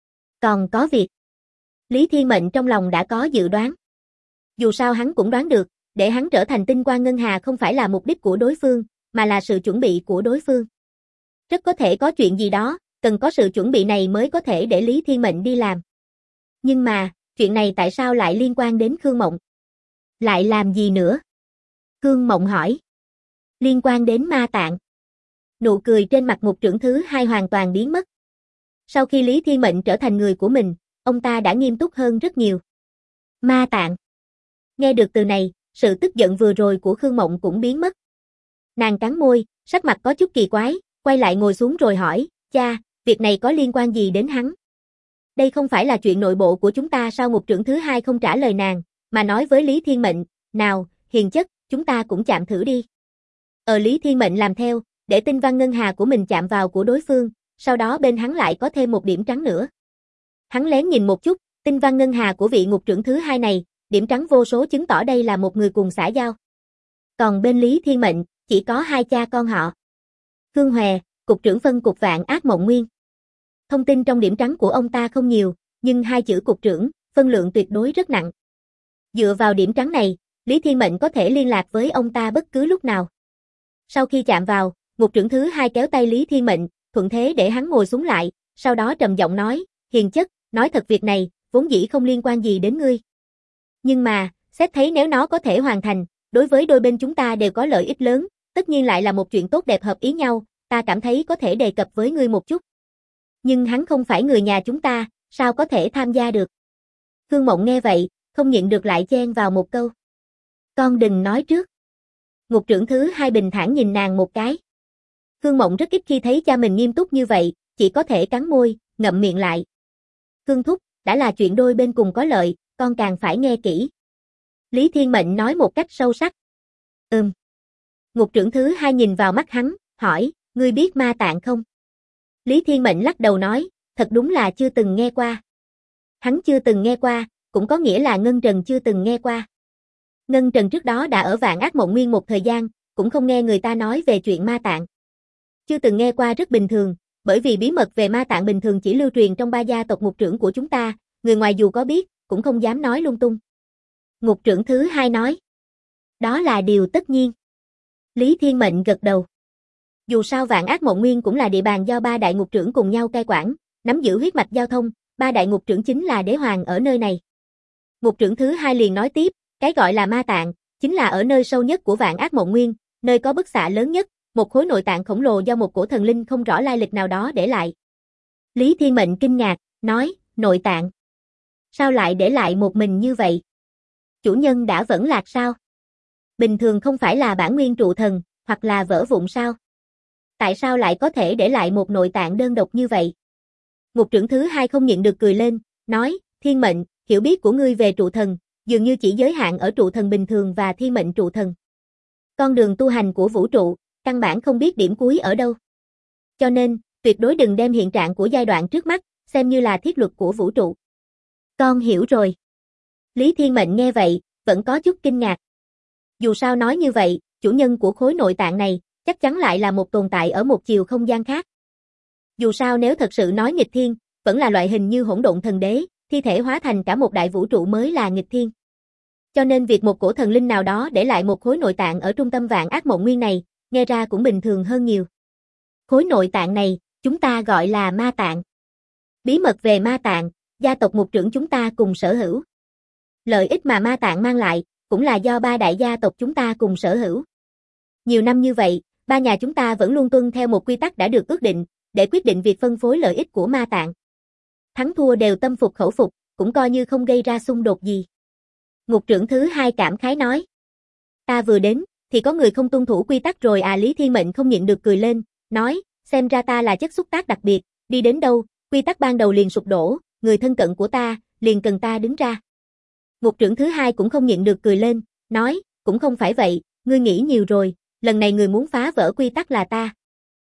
Còn có việc. Lý Thiên Mệnh trong lòng đã có dự đoán. Dù sao hắn cũng đoán được, để hắn trở thành tinh quang ngân hà không phải là mục đích của đối phương, mà là sự chuẩn bị của đối phương. Rất có thể có chuyện gì đó, cần có sự chuẩn bị này mới có thể để Lý Thiên Mệnh đi làm. Nhưng mà, chuyện này tại sao lại liên quan đến Khương Mộng? Lại làm gì nữa? Khương Mộng hỏi. Liên quan đến ma tạng. Nụ cười trên mặt ngục trưởng thứ hai hoàn toàn biến mất. Sau khi Lý Thiên Mệnh trở thành người của mình, ông ta đã nghiêm túc hơn rất nhiều. Ma tạng. Nghe được từ này, sự tức giận vừa rồi của Khương Mộng cũng biến mất. Nàng cắn môi, sắc mặt có chút kỳ quái, quay lại ngồi xuống rồi hỏi, cha, việc này có liên quan gì đến hắn? Đây không phải là chuyện nội bộ của chúng ta sao? Ngục trưởng thứ hai không trả lời nàng, mà nói với Lý Thiên Mệnh, nào, hiền chất, chúng ta cũng chạm thử đi. Lý Thiên Mệnh làm theo, để tinh văn ngân hà của mình chạm vào của đối phương, sau đó bên hắn lại có thêm một điểm trắng nữa. Hắn lén nhìn một chút, tinh văn ngân hà của vị ngục trưởng thứ hai này, điểm trắng vô số chứng tỏ đây là một người cùng xã giao. Còn bên Lý Thiên Mệnh, chỉ có hai cha con họ. Khương Hòe, cục trưởng phân cục Vạn Ác Mộng Nguyên. Thông tin trong điểm trắng của ông ta không nhiều, nhưng hai chữ cục trưởng, phân lượng tuyệt đối rất nặng. Dựa vào điểm trắng này, Lý Thiên Mệnh có thể liên lạc với ông ta bất cứ lúc nào. Sau khi chạm vào, ngục trưởng thứ hai kéo tay Lý Thiên Mệnh, thuận thế để hắn ngồi xuống lại, sau đó trầm giọng nói, hiền chất, nói thật việc này, vốn dĩ không liên quan gì đến ngươi. Nhưng mà, xét thấy nếu nó có thể hoàn thành, đối với đôi bên chúng ta đều có lợi ích lớn, tất nhiên lại là một chuyện tốt đẹp hợp ý nhau, ta cảm thấy có thể đề cập với ngươi một chút. Nhưng hắn không phải người nhà chúng ta, sao có thể tham gia được? Khương Mộng nghe vậy, không nhịn được lại chen vào một câu. Con đừng nói trước. Ngục trưởng thứ hai bình thản nhìn nàng một cái. Khương Mộng rất ít khi thấy cha mình nghiêm túc như vậy, chỉ có thể cắn môi, ngậm miệng lại. Khương thúc, đã là chuyện đôi bên cùng có lợi, con càng phải nghe kỹ. Lý Thiên Mệnh nói một cách sâu sắc. Ngục trưởng thứ hai nhìn vào mắt hắn, hỏi, ngươi biết ma tạng không? Lý Thiên Mệnh lắc đầu nói, thật đúng là chưa từng nghe qua. Hắn chưa từng nghe qua, cũng có nghĩa là Ngân Trần chưa từng nghe qua. Ngân Trần trước đó đã ở Vạn Ác Mộng Nguyên một thời gian, cũng không nghe người ta nói về chuyện ma tạng. Chưa từng nghe qua rất bình thường, bởi vì bí mật về ma tạng bình thường chỉ lưu truyền trong ba gia tộc ngục trưởng của chúng ta, người ngoài dù có biết, cũng không dám nói lung tung. Ngục trưởng thứ hai nói. Đó là điều tất nhiên. Lý Thiên Mệnh gật đầu. Dù sao Vạn Ác Mộng Nguyên cũng là địa bàn do ba đại ngục trưởng cùng nhau cai quản, nắm giữ huyết mạch giao thông, ba đại ngục trưởng chính là đế hoàng ở nơi này. Ngục trưởng thứ hai liền nói tiếp, cái gọi là ma tạng, chính là ở nơi sâu nhất của Vạn Ác Mộng Nguyên, nơi có bức xạ lớn nhất, một khối nội tạng khổng lồ do một cổ thần linh không rõ lai lịch nào đó để lại. Lý Thiên Mệnh kinh ngạc, nói, nội tạng. Sao lại để lại một mình như vậy? Chủ nhân đã vẫn lạc sao? Bình thường không phải là bản nguyên trụ thần, hoặc là vỡ vụn sao? Tại sao lại có thể để lại một nội tạng đơn độc như vậy? Ngục trưởng thứ hai không nhịn được cười lên, nói, Thiên Mệnh, hiểu biết của ngươi về trụ thần, dường như chỉ giới hạn ở trụ thần bình thường và thiên mệnh trụ thần. Con đường tu hành của vũ trụ, căn bản không biết điểm cuối ở đâu. Cho nên, tuyệt đối đừng đem hiện trạng của giai đoạn trước mắt, xem như là thiết luật của vũ trụ. Con hiểu rồi. Lý Thiên Mệnh nghe vậy, vẫn có chút kinh ngạc. Dù sao nói như vậy, chủ nhân của khối nội tạng này, chắc chắn lại là một tồn tại ở một chiều không gian khác. Dù sao nếu thật sự nói nghịch thiên, vẫn là loại hình như hỗn độn thần đế, thi thể hóa thành cả một đại vũ trụ mới là nghịch thiên. Cho nên việc một cổ thần linh nào đó để lại một khối nội tạng ở trung tâm vạn ác mộng nguyên này, nghe ra cũng bình thường hơn nhiều. Khối nội tạng này, chúng ta gọi là ma tạng. Bí mật về ma tạng, gia tộc ngục trưởng chúng ta cùng sở hữu. Lợi ích mà ma tạng mang lại, cũng là do ba đại gia tộc chúng ta cùng sở hữu. Nhiều năm như vậy, ba nhà chúng ta vẫn luôn tuân theo một quy tắc đã được ước định, để quyết định việc phân phối lợi ích của ma tạng. Thắng thua đều tâm phục khẩu phục, cũng coi như không gây ra xung đột gì. Ngục trưởng thứ hai cảm khái nói. Ta vừa đến, thì có người không tuân thủ quy tắc rồi à? Lý Thiên Mệnh không nhịn được cười lên, nói, xem ra ta là chất xúc tác đặc biệt, đi đến đâu, quy tắc ban đầu liền sụp đổ, người thân cận của ta, liền cần ta đứng ra. Ngục trưởng thứ hai cũng không nhịn được cười lên, nói, cũng không phải vậy, ngươi nghĩ nhiều rồi, lần này người muốn phá vỡ quy tắc là ta.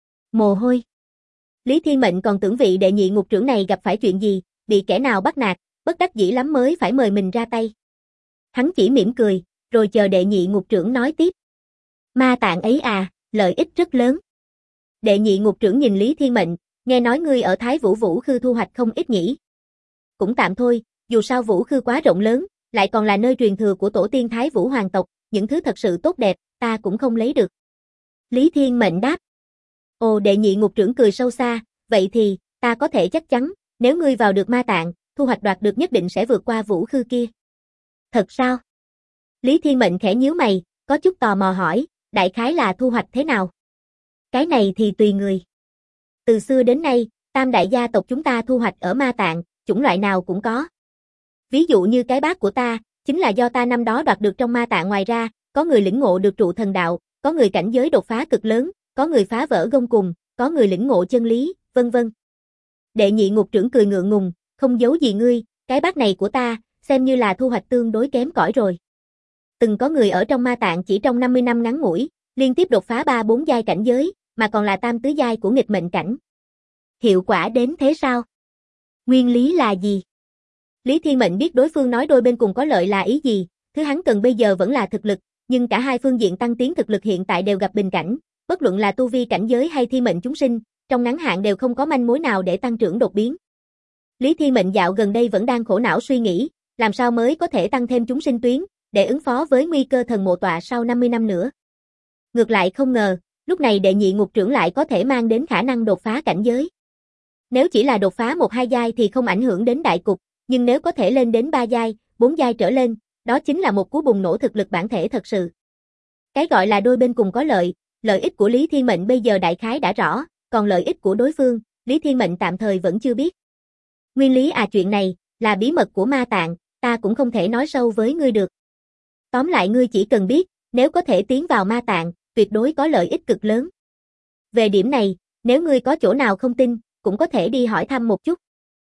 Mồ hôi. Lý Thiên Mệnh còn tưởng vị đệ nhị ngục trưởng này gặp phải chuyện gì, bị kẻ nào bắt nạt, bất đắc dĩ lắm mới phải mời mình ra tay. Hắn chỉ mỉm cười, rồi chờ đệ nhị ngục trưởng nói tiếp. Ma tạng ấy à, lợi ích rất lớn. Đệ nhị ngục trưởng nhìn Lý Thiên Mệnh, nghe nói ngươi ở Thái Vũ Vũ Khư thu hoạch không ít nhỉ. Cũng tạm thôi, dù sao Vũ Khư quá rộng lớn, lại còn là nơi truyền thừa của tổ tiên Thái Vũ hoàng tộc, những thứ thật sự tốt đẹp, ta cũng không lấy được. Lý Thiên Mệnh đáp. Ồ, đệ nhị ngục trưởng cười sâu xa, vậy thì, ta có thể chắc chắn, nếu ngươi vào được ma tạng, thu hoạch đoạt được nhất định sẽ vượt qua Vũ Khư kia. Thật sao? Lý Thiên Mệnh khẽ nhíu mày, có chút tò mò hỏi, đại khái là thu hoạch thế nào? Cái này thì tùy người. Từ xưa đến nay, tam đại gia tộc chúng ta thu hoạch ở ma tạng, chủng loại nào cũng có. Ví dụ như cái bát của ta, chính là do ta năm đó đoạt được trong ma tạng. Ngoài ra, có người lĩnh ngộ được trụ thần đạo, có người cảnh giới đột phá cực lớn, có người phá vỡ gông cùng, có người lĩnh ngộ chân lý, vân vân. Đệ nhị ngục trưởng cười ngượng ngùng, không giấu gì ngươi, cái bát này của ta, xem như là thu hoạch tương đối kém cỏi rồi. Từng có người ở trong ma tạng chỉ trong 50 năm ngắn ngủi, liên tiếp đột phá 3-4 giai cảnh giới, mà còn là tam tứ giai của nghịch mệnh cảnh. Hiệu quả đến thế sao? Nguyên lý là gì? Lý Thiên Mệnh biết đối phương nói đôi bên cùng có lợi là ý gì, thứ hắn cần bây giờ vẫn là thực lực, nhưng cả hai phương diện tăng tiến thực lực hiện tại đều gặp bình cảnh, bất luận là tu vi cảnh giới hay thiên mệnh chúng sinh, trong ngắn hạn đều không có manh mối nào để tăng trưởng đột biến. Lý Thiên Mệnh dạo gần đây vẫn đang khổ não suy nghĩ, làm sao mới có thể tăng thêm chúng sinh tuyến, để ứng phó với nguy cơ thần mộ tọa sau 50 năm nữa. Ngược lại không ngờ, lúc này đệ nhị ngục trưởng lại có thể mang đến khả năng đột phá cảnh giới. Nếu chỉ là đột phá 1-2 giai thì không ảnh hưởng đến đại cục, nhưng nếu có thể lên đến 3 giai, 4 giai trở lên, đó chính là một cú bùng nổ thực lực bản thể thật sự. Cái gọi là đôi bên cùng có lợi, lợi ích của Lý Thiên Mệnh bây giờ đại khái đã rõ, còn lợi ích của đối phương, Lý Thiên Mệnh tạm thời vẫn chưa biết. Nguyên lý à, chuyện này, là bí mật của ma tạng, ta cũng không thể nói sâu với ngươi được. Tóm lại ngươi chỉ cần biết, nếu có thể tiến vào ma tạng, tuyệt đối có lợi ích cực lớn. Về điểm này, nếu ngươi có chỗ nào không tin, cũng có thể đi hỏi thăm một chút.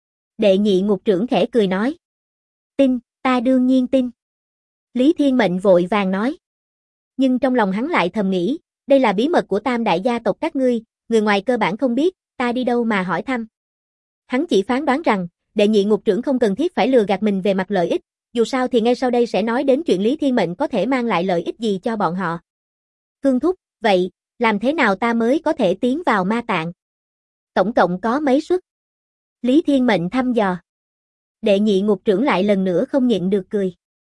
Đệ nhị ngục trưởng khẽ cười nói. Tin, ta đương nhiên tin. Lý Thiên Mệnh vội vàng nói. Nhưng trong lòng hắn lại thầm nghĩ, đây là bí mật của tam đại gia tộc các ngươi, người ngoài cơ bản không biết, ta đi đâu mà hỏi thăm. Hắn chỉ phán đoán rằng, đệ nhị ngục trưởng không cần thiết phải lừa gạt mình về mặt lợi ích, dù sao thì ngay sau đây sẽ nói đến chuyện Lý Thiên Mệnh có thể mang lại lợi ích gì cho bọn họ. Phương thúc, vậy, làm thế nào ta mới có thể tiến vào ma tạng? Tổng cộng có mấy suất? Lý Thiên Mệnh thăm dò. Đệ nhị ngục trưởng lại lần nữa không nhịn được cười.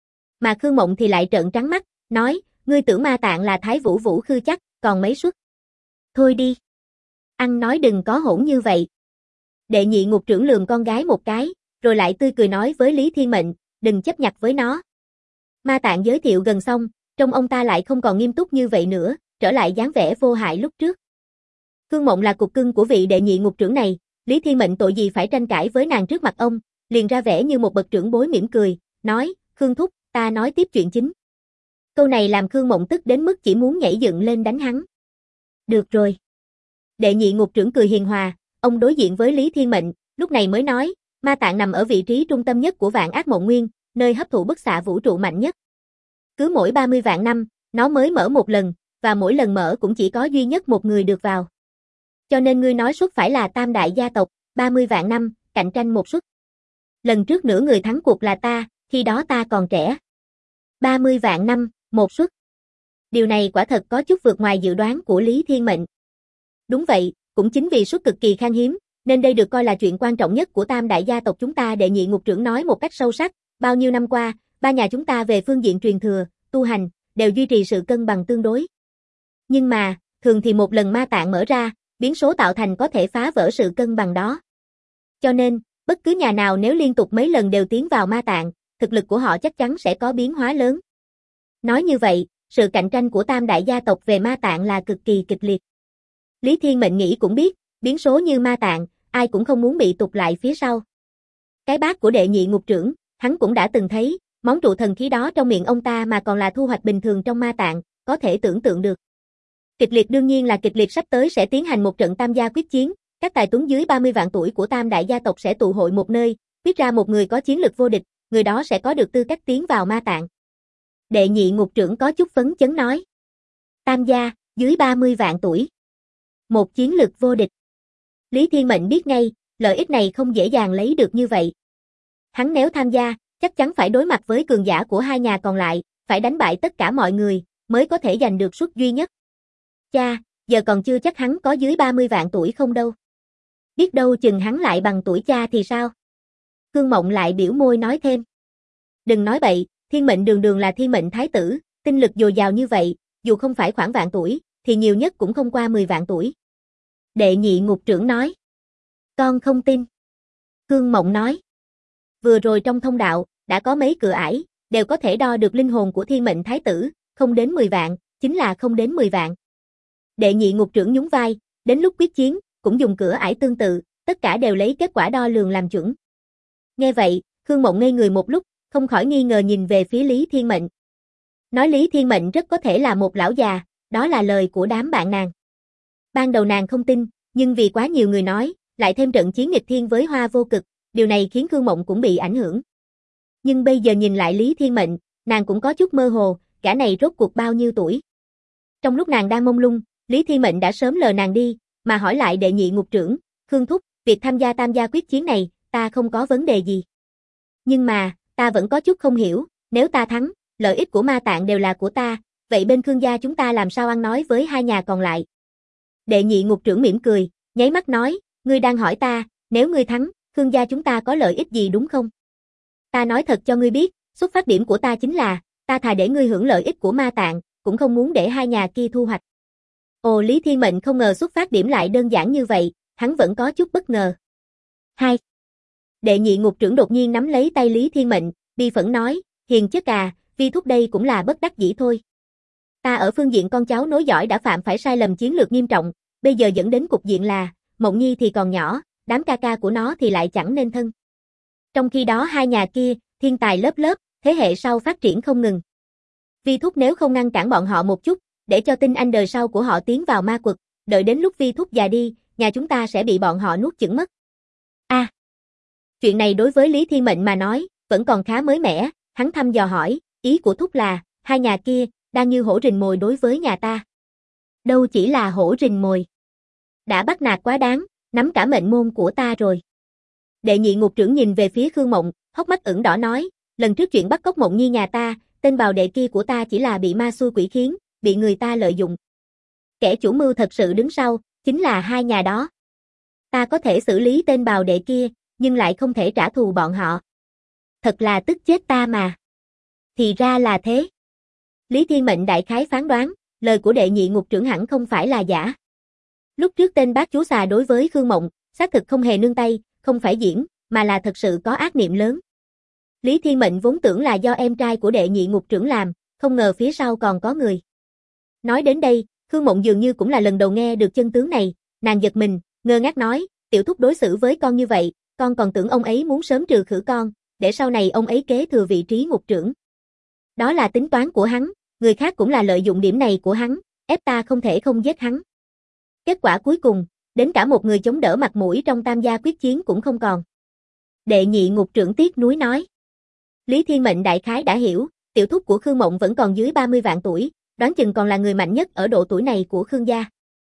Mà Khương Mộng thì lại trợn trắng mắt, nói, ngươi tưởng ma tạng là Thái Vũ Vũ Khư chắc, còn mấy suất? Thôi đi. Ăn nói đừng có hỗn như vậy. Đệ nhị ngục trưởng lườm con gái một cái, rồi lại tươi cười nói với Lý Thiên Mệnh, đừng chấp nhặt với nó. Ma tạng giới thiệu gần xong, trông ông ta lại không còn nghiêm túc như vậy nữa, trở lại dáng vẻ vô hại lúc trước. Khương Mộng là cục cưng của vị đệ nhị ngục trưởng này, Lý Thiên Mệnh tội gì phải tranh cãi với nàng trước mặt ông, liền ra vẻ như một bậc trưởng bối mỉm cười, nói, Khương thúc, ta nói tiếp chuyện chính. Câu này làm Khương Mộng tức đến mức chỉ muốn nhảy dựng lên đánh hắn. Được rồi. Đệ nhị ngục trưởng cười hiền hòa, ông đối diện với Lý Thiên Mệnh, lúc này mới nói, ma tạng nằm ở vị trí trung tâm nhất của vạn ác mộng nguyên, nơi hấp thụ bức xạ vũ trụ mạnh nhất. Cứ mỗi 30 vạn năm, nó mới mở một lần, và mỗi lần mở cũng chỉ có duy nhất một người được vào. Cho nên ngươi nói suất phải là tam đại gia tộc, 30 vạn năm, cạnh tranh một suất. Lần trước nửa người thắng cuộc là ta, khi đó ta còn trẻ. 30 vạn năm, một suất. Điều này quả thật có chút vượt ngoài dự đoán của Lý Thiên Mệnh. Đúng vậy, cũng chính vì suất cực kỳ khan hiếm, nên đây được coi là chuyện quan trọng nhất của tam đại gia tộc chúng ta. Đệ nhị ngục trưởng nói một cách sâu sắc, bao nhiêu năm qua, ba nhà chúng ta về phương diện truyền thừa, tu hành, đều duy trì sự cân bằng tương đối. Nhưng mà, thường thì một lần ma tạng mở ra, biến số tạo thành có thể phá vỡ sự cân bằng đó. Cho nên, bất cứ nhà nào nếu liên tục mấy lần đều tiến vào ma tạng, thực lực của họ chắc chắn sẽ có biến hóa lớn. Nói như vậy, sự cạnh tranh của tam đại gia tộc về ma tạng là cực kỳ kịch liệt. Lý Thiên Mệnh nghĩ cũng biết, biến số như ma tạng, ai cũng không muốn bị tụt lại phía sau. Cái bát của đệ nhị ngục trưởng, hắn cũng đã từng thấy, món trụ thần khí đó trong miệng ông ta mà còn là thu hoạch bình thường trong ma tạng, có thể tưởng tượng được. Kịch liệt đương nhiên là kịch liệt, sắp tới sẽ tiến hành một trận tam gia quyết chiến, các tài tuấn dưới 30 vạn tuổi của tam đại gia tộc sẽ tụ hội một nơi, quyết ra một người có chiến lực vô địch, người đó sẽ có được tư cách tiến vào ma tạng. Đệ nhị ngục trưởng có chút phấn chấn nói. Tam gia, dưới 30 vạn tuổi. Một chiến lực vô địch. Lý Thiên Mệnh biết ngay, lợi ích này không dễ dàng lấy được như vậy. Hắn nếu tham gia, chắc chắn phải đối mặt với cường giả của hai nhà còn lại, phải đánh bại tất cả mọi người, mới có thể giành được suất duy nhất. Cha, giờ còn chưa chắc hắn có dưới 30 vạn tuổi không đâu. Biết đâu chừng hắn lại bằng tuổi cha thì sao? Khương Mộng lại biểu môi nói thêm. Đừng nói bậy, Thiên Mệnh đường đường là thiên mệnh thái tử, tinh lực dồi dào như vậy, dù không phải khoảng vạn tuổi, thì nhiều nhất cũng không qua 10 vạn tuổi. Đệ nhị ngục trưởng nói. Con không tin. Khương Mộng nói. Vừa rồi trong thông đạo, đã có mấy cửa ải, đều có thể đo được linh hồn của thiên mệnh thái tử, không đến 10 vạn, chính là không đến 10 vạn. Đệ nhị ngục trưởng nhún vai, đến lúc quyết chiến, cũng dùng cửa ải tương tự, tất cả đều lấy kết quả đo lường làm chuẩn. Nghe vậy, Khương Mộng ngây người một lúc, không khỏi nghi ngờ nhìn về phía Lý Thiên Mệnh. Nói Lý Thiên Mệnh rất có thể là một lão già, đó là lời của đám bạn nàng. Ban đầu nàng không tin, nhưng vì quá nhiều người nói, lại thêm trận chiến nghịch thiên với Hoa Vô Cực, điều này khiến Khương Mộng cũng bị ảnh hưởng. Nhưng bây giờ nhìn lại Lý Thiên Mệnh, nàng cũng có chút mơ hồ, gã này rốt cuộc bao nhiêu tuổi. Trong lúc nàng đang mông lung, Lý Thiên Mệnh đã sớm lờ nàng đi, mà hỏi lại đệ nhị ngục trưởng, Khương thúc, việc tham gia tam gia quyết chiến này, ta không có vấn đề gì. Nhưng mà, ta vẫn có chút không hiểu, nếu ta thắng, lợi ích của ma tạng đều là của ta, vậy bên Khương gia chúng ta làm sao ăn nói với hai nhà còn lại? Đệ nhị ngục trưởng mỉm cười, nháy mắt nói, ngươi đang hỏi ta, nếu ngươi thắng, Khương gia chúng ta có lợi ích gì đúng không? Ta nói thật cho ngươi biết, xuất phát điểm của ta chính là, ta thà để ngươi hưởng lợi ích của ma tạng, cũng không muốn để hai nhà kia thu hoạch. Ồ, Lý Thiên Mệnh không ngờ xuất phát điểm lại đơn giản như vậy, hắn vẫn có chút bất ngờ. 2. Đệ nhị ngục trưởng đột nhiên nắm lấy tay Lý Thiên Mệnh, bi phẫn nói, hiền chất à, vi thúc đây cũng là bất đắc dĩ thôi. Ta ở phương diện con cháu nối dõi đã phạm phải sai lầm chiến lược nghiêm trọng, bây giờ dẫn đến cục diện là, Mộng Nhi thì còn nhỏ, đám ca ca của nó thì lại chẳng nên thân. Trong khi đó hai nhà kia, thiên tài lớp lớp, thế hệ sau phát triển không ngừng. Vi thúc nếu không ngăn cản bọn họ một chút, để cho tinh anh đời sau của họ tiến vào ma quật, đợi đến lúc vi thúc già đi, nhà chúng ta sẽ bị bọn họ nuốt chửng mất. Chuyện này đối với Lý Thiên Mệnh mà nói, vẫn còn khá mới mẻ, hắn thăm dò hỏi, ý của thúc là, hai nhà kia, đang như hổ rình mồi đối với nhà ta. Đâu chỉ là hổ rình mồi. Đã bắt nạt quá đáng, nắm cả mệnh môn của ta rồi. Đệ nhị ngục trưởng nhìn về phía Khương Mộng, hốc mắt ửng đỏ nói, lần trước chuyện bắt cóc Mộng Nhi nhà ta, tên bào đệ kia của ta chỉ là bị ma xui quỷ khiến, bị người ta lợi dụng. Kẻ chủ mưu thật sự đứng sau, chính là hai nhà đó. Ta có thể xử lý tên bào đệ kia, nhưng lại không thể trả thù bọn họ. Thật là tức chết ta mà. Thì ra là thế. Lý Thiên Mệnh đại khái phán đoán, lời của đệ nhị ngục trưởng hẳn không phải là giả. Lúc trước tên bác chúa xà đối với Khương Mộng, xác thực không hề nương tay, không phải diễn, mà là thật sự có ác niệm lớn. Lý Thiên Mệnh vốn tưởng là do em trai của đệ nhị ngục trưởng làm, không ngờ phía sau còn có người. Nói đến đây, Khương Mộng dường như cũng là lần đầu nghe được chân tướng này, nàng giật mình, ngơ ngác nói, tiểu thúc đối xử với con như vậy, con còn tưởng ông ấy muốn sớm trừ khử con, để sau này ông ấy kế thừa vị trí ngục trưởng. Đó là tính toán của hắn, người khác cũng là lợi dụng điểm này của hắn, ép ta không thể không giết hắn. Kết quả cuối cùng, đến cả một người chống đỡ mặt mũi trong tam gia quyết chiến cũng không còn. Đệ nhị ngục trưởng tiếc nuối nói. Lý Thiên Mệnh đại khái đã hiểu, tiểu thúc của Khương Mộng vẫn còn dưới 30 vạn tuổi, đoán chừng còn là người mạnh nhất ở độ tuổi này của Khương gia.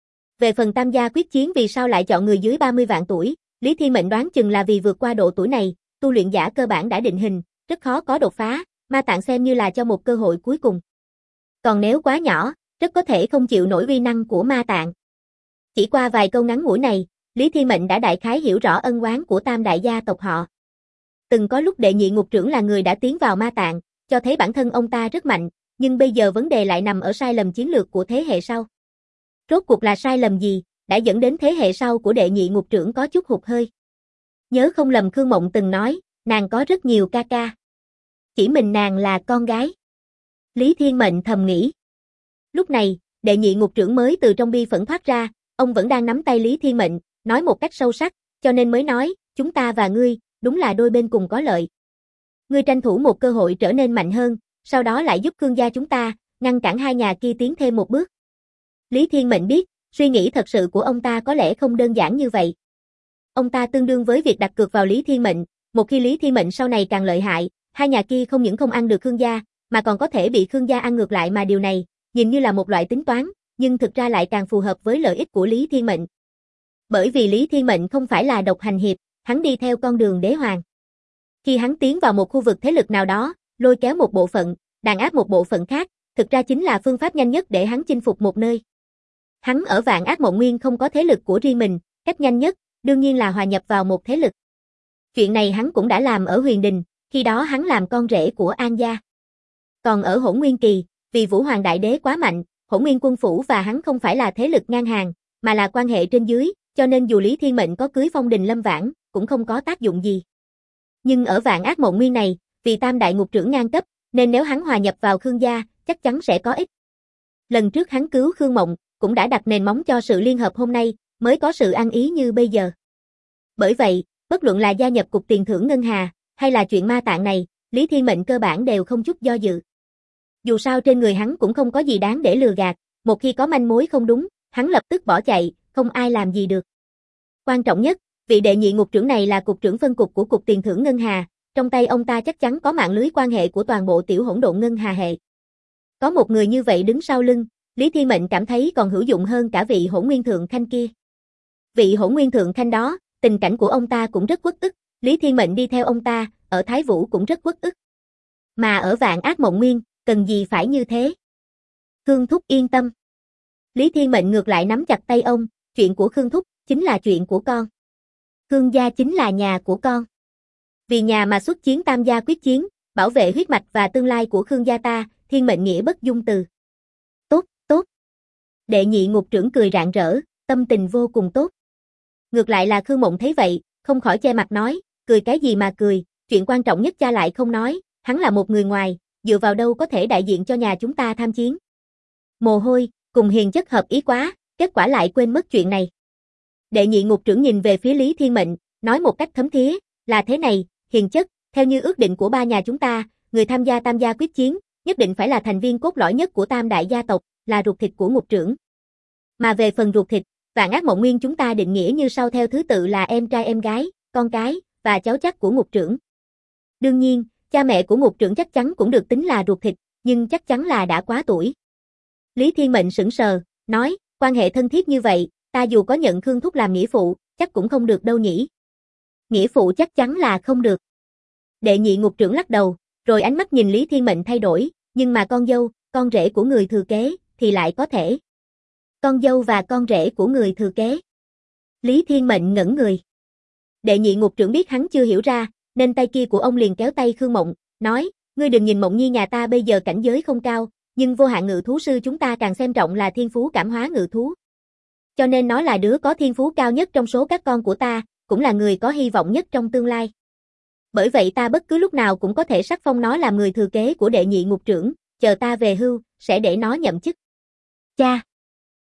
Về phần tam gia quyết chiến vì sao lại chọn người dưới 30 vạn tuổi, Lý Thiên Mệnh đoán chừng là vì vượt qua độ tuổi này, tu luyện giả cơ bản đã định hình, rất khó có đột phá, ma tạng xem như là cho một cơ hội cuối cùng. Còn nếu quá nhỏ, rất có thể không chịu nổi uy năng của ma tạng. Chỉ qua vài câu ngắn ngủi này, Lý Thiên Mệnh đã đại khái hiểu rõ ân oán của tam đại gia tộc họ. Từng có lúc đệ nhị ngục trưởng là người đã tiến vào ma tạng, cho thấy bản thân ông ta rất mạnh, nhưng bây giờ vấn đề lại nằm ở sai lầm chiến lược của thế hệ sau. Rốt cuộc là sai lầm gì, đã dẫn đến thế hệ sau của đệ nhị ngục trưởng có chút hụt hơi. Nhớ không lầm Khương Mộng từng nói, nàng có rất nhiều ca ca. Chỉ mình nàng là con gái. Lý Thiên Mệnh thầm nghĩ. Lúc này, đệ nhị ngục trưởng mới từ trong bi phẫn thoát ra, ông vẫn đang nắm tay Lý Thiên Mệnh, nói một cách sâu sắc, cho nên mới nói, chúng ta và ngươi, đúng là đôi bên cùng có lợi. Ngươi tranh thủ một cơ hội trở nên mạnh hơn, sau đó lại giúp Khương gia chúng ta, ngăn cản hai nhà kia tiến thêm một bước. Lý Thiên Mệnh biết, suy nghĩ thật sự của ông ta có lẽ không đơn giản như vậy. Ông ta tương đương với việc đặt cược vào Lý Thiên Mệnh, một khi Lý Thiên Mệnh sau này càng lợi hại, hai nhà kia không những không ăn được Khương gia, mà còn có thể bị Khương gia ăn ngược lại mà điều này, nhìn như là một loại tính toán, nhưng thực ra lại càng phù hợp với lợi ích của Lý Thiên Mệnh. Bởi vì Lý Thiên Mệnh không phải là độc hành hiệp, hắn đi theo con đường đế hoàng. Khi hắn tiến vào một khu vực thế lực nào đó, lôi kéo một bộ phận, đàn áp một bộ phận khác, thực ra chính là phương pháp nhanh nhất để hắn chinh phục một nơi. Hắn ở Vạn Ác Mộng Nguyên không có thế lực của riêng mình, cách nhanh nhất, đương nhiên là hòa nhập vào một thế lực. Chuyện này hắn cũng đã làm ở Huyền Đình, khi đó hắn làm con rể của An gia. Còn ở Hỗn Nguyên Kỳ, vì Vũ Hoàng Đại Đế quá mạnh, Hỗn Nguyên Quân Phủ và hắn không phải là thế lực ngang hàng, mà là quan hệ trên dưới, cho nên dù Lý Thiên Mệnh có cưới Phong Đình Lâm Vãn, cũng không có tác dụng gì. Nhưng ở Vạn Ác Mộng Nguyên này, vì tam đại ngục trưởng ngang cấp, nên nếu hắn hòa nhập vào Khương gia, chắc chắn sẽ có ích. Lần trước hắn cứu Khương Mộng, cũng đã đặt nền móng cho sự liên hợp hôm nay, mới có sự ăn ý như bây giờ. Bởi vậy, bất luận là gia nhập cục tiền thưởng ngân hà, hay là chuyện ma tạng này, Lý Thiên Mệnh cơ bản đều không chút do dự. Dù sao trên người hắn cũng không có gì đáng để lừa gạt, một khi có manh mối không đúng, hắn lập tức bỏ chạy, không ai làm gì được. Quan trọng nhất, vị đệ nhị ngục trưởng này là cục trưởng phân cục của cục tiền thưởng ngân hà, trong tay ông ta chắc chắn có mạng lưới quan hệ của toàn bộ tiểu hỗn độn ngân hà hệ. Có một người như vậy đứng sau lưng, Lý Thiên Mệnh cảm thấy còn hữu dụng hơn cả vị Hỗn Nguyên Thượng Khanh kia. Vị Hỗn Nguyên Thượng Khanh đó, tình cảnh của ông ta cũng rất uất ức, Lý Thiên Mệnh đi theo ông ta, ở Thái Vũ cũng rất uất ức. Mà ở Vạn Ác Mộng Nguyên, cần gì phải như thế? Khương Thúc yên tâm. Lý Thiên Mệnh ngược lại nắm chặt tay ông, chuyện của Khương Thúc, chính là chuyện của con. Khương gia chính là nhà của con. Vì nhà mà xuất chiến tam gia quyết chiến, bảo vệ huyết mạch và tương lai của Khương gia ta, Thiên Mệnh nghĩa bất dung từ. Tốt, tốt. Đệ nhị ngục trưởng cười rạng rỡ, tâm tình vô cùng tốt. Ngược lại là Khương Mộng thấy vậy, không khỏi che mặt nói, cười cái gì mà cười, chuyện quan trọng nhất cha lại không nói, hắn là một người ngoài, dựa vào đâu có thể đại diện cho nhà chúng ta tham chiến. Mồ hôi, cùng hiền chất hợp ý quá, kết quả lại quên mất chuyện này. Đệ nhị ngục trưởng nhìn về phía Lý Thiên Mệnh, nói một cách thấm thía, là thế này, hiền chất, theo như ước định của ba nhà chúng ta, người tham gia tam gia quyết chiến, nhất định phải là thành viên cốt lõi nhất của tam đại gia tộc, là ruột thịt của ngục trưởng. Mà về phần ruột thịt, Vạn Ác Mộng Nguyên chúng ta định nghĩa như sau theo thứ tự là em trai em gái, con cái, và cháu chắc của ngục trưởng. Đương nhiên, cha mẹ của ngục trưởng chắc chắn cũng được tính là ruột thịt, nhưng chắc chắn là đã quá tuổi. Lý Thiên Mệnh sững sờ, nói, quan hệ thân thiết như vậy, ta dù có nhận Khương Thúc làm nghĩa phụ, chắc cũng không được đâu nhỉ. Nghĩa phụ chắc chắn là không được. Đệ nhị ngục trưởng lắc đầu, rồi ánh mắt nhìn Lý Thiên Mệnh thay đổi, nhưng mà con dâu, con rể của người thừa kế, thì lại có thể. Con dâu và con rể của người thừa kế. Lý Thiên Mệnh ngẩn người. Đệ nhị ngục trưởng biết hắn chưa hiểu ra, nên tay kia của ông liền kéo tay Khương Mộng, nói, ngươi đừng nhìn Mộng Nhi nhà ta bây giờ cảnh giới không cao, nhưng vô hạn ngự thú sư chúng ta càng xem trọng là thiên phú cảm hóa ngự thú. Cho nên nó là đứa có thiên phú cao nhất trong số các con của ta, cũng là người có hy vọng nhất trong tương lai. Bởi vậy ta bất cứ lúc nào cũng có thể sắc phong nó làm người thừa kế của đệ nhị ngục trưởng, chờ ta về hưu, sẽ để nó nhậm chức. Cha!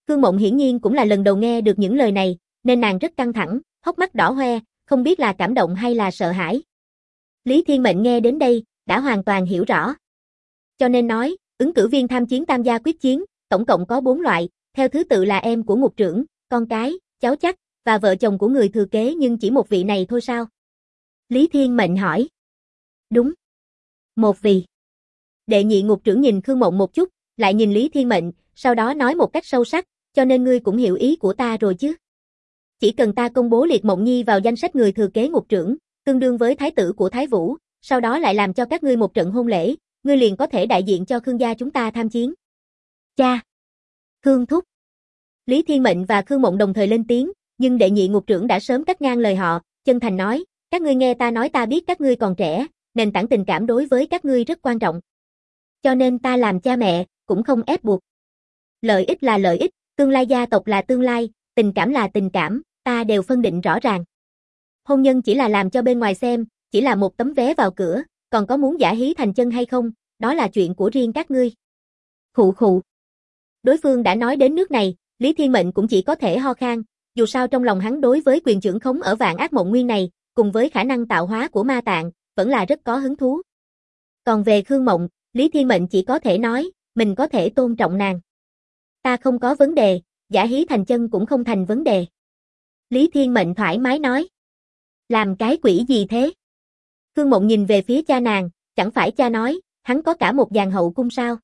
Khương Mộng hiển nhiên cũng là lần đầu nghe được những lời này, nên nàng rất căng thẳng, hốc mắt đỏ hoe, không biết là cảm động hay là sợ hãi. Lý Thiên Mệnh nghe đến đây, đã hoàn toàn hiểu rõ. Cho nên nói, ứng cử viên tham chiến tam gia quyết chiến, tổng cộng có 4 loại, theo thứ tự là em của ngục trưởng, con cái, cháu chắc, và vợ chồng của người thừa kế, nhưng chỉ một vị này thôi sao? Lý Thiên Mệnh hỏi. Đúng. Một vị. Đệ nhị ngục trưởng nhìn Khương Mộng một chút, lại nhìn Lý Thiên Mệnh, sau đó nói một cách sâu sắc, cho nên ngươi cũng hiểu ý của ta rồi chứ. Chỉ cần ta công bố Liệt Mộng Nhi vào danh sách người thừa kế ngục trưởng, tương đương với thái tử của Thái Vũ, sau đó lại làm cho các ngươi một trận hôn lễ, ngươi liền có thể đại diện cho Khương gia chúng ta tham chiến. Cha! Khương thúc! Lý Thiên Mệnh và Khương Mộng đồng thời lên tiếng, nhưng đệ nhị ngục trưởng đã sớm cắt ngang lời họ, chân thành nói, các ngươi nghe ta nói, ta biết các ngươi còn trẻ, nền tảng tình cảm đối với các ngươi rất quan trọng. Cho nên ta làm cha mẹ, cũng không ép buộc. Lợi ích là lợi ích, tương lai gia tộc là tương lai, tình cảm là tình cảm, ta đều phân định rõ ràng. Hôn nhân chỉ là làm cho bên ngoài xem, chỉ là một tấm vé vào cửa, còn có muốn giả hí thành chân hay không, đó là chuyện của riêng các ngươi. Khụ khụ. Đối phương đã nói đến nước này, Lý Thiên Mệnh cũng chỉ có thể ho khan, dù sao trong lòng hắn đối với quyền trưởng khống ở Vạn Ác Mộng Nguyên này, cùng với khả năng tạo hóa của ma tạng, vẫn là rất có hứng thú. Còn về Khương Mộng, Lý Thiên Mệnh chỉ có thể nói, mình có thể tôn trọng nàng. Ta không có vấn đề, giả hí thành chân cũng không thành vấn đề. Lý Thiên Mệnh thoải mái nói. Làm cái quỷ gì thế? Khương Mộng nhìn về phía cha nàng, chẳng phải cha nói, hắn có cả một dàn hậu cung sao?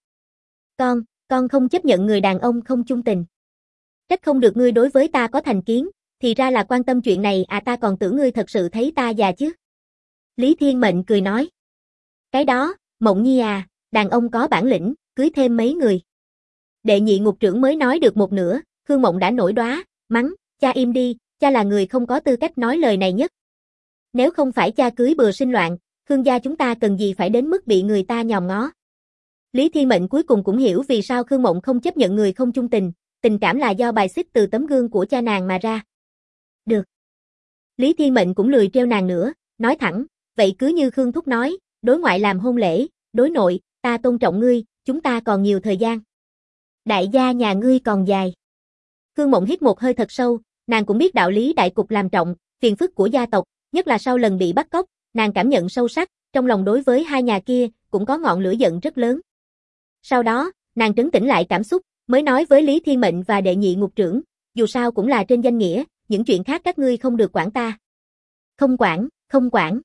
Con không chấp nhận người đàn ông không chung tình. Trách không được ngươi đối với ta có thành kiến, thì ra là quan tâm chuyện này à, ta còn tưởng ngươi thật sự thấy ta già chứ. Lý Thiên Mệnh cười nói. Cái đó, Mộng Nhi à, đàn ông có bản lĩnh, cưới thêm mấy người. Đệ nhị ngục trưởng mới nói được một nửa, Khương Mộng đã nổi đoá, mắng, cha im đi, cha là người không có tư cách nói lời này nhất. Nếu không phải cha cưới bừa sinh loạn, Khương gia chúng ta cần gì phải đến mức bị người ta nhòm ngó. Lý Thiên Mệnh cuối cùng cũng hiểu vì sao Khương Mộng không chấp nhận người không chung tình, tình cảm là do bài xích từ tấm gương của cha nàng mà ra. Được. Lý Thiên Mệnh cũng lười treo nàng nữa, nói thẳng, vậy cứ như Khương thúc nói, đối ngoại làm hôn lễ, đối nội, ta tôn trọng ngươi, chúng ta còn nhiều thời gian. Đại gia nhà ngươi còn dài. Khương Mộng hít một hơi thật sâu, nàng cũng biết đạo lý đại cục làm trọng, phiền phức của gia tộc, nhất là sau lần bị bắt cóc, nàng cảm nhận sâu sắc, trong lòng đối với hai nhà kia, cũng có ngọn lửa giận rất lớn. Sau đó, nàng trấn tĩnh lại cảm xúc, mới nói với Lý Thiên Mệnh và đệ nhị ngục trưởng, dù sao cũng là trên danh nghĩa, những chuyện khác các ngươi không được quản ta. Không quản, không quản.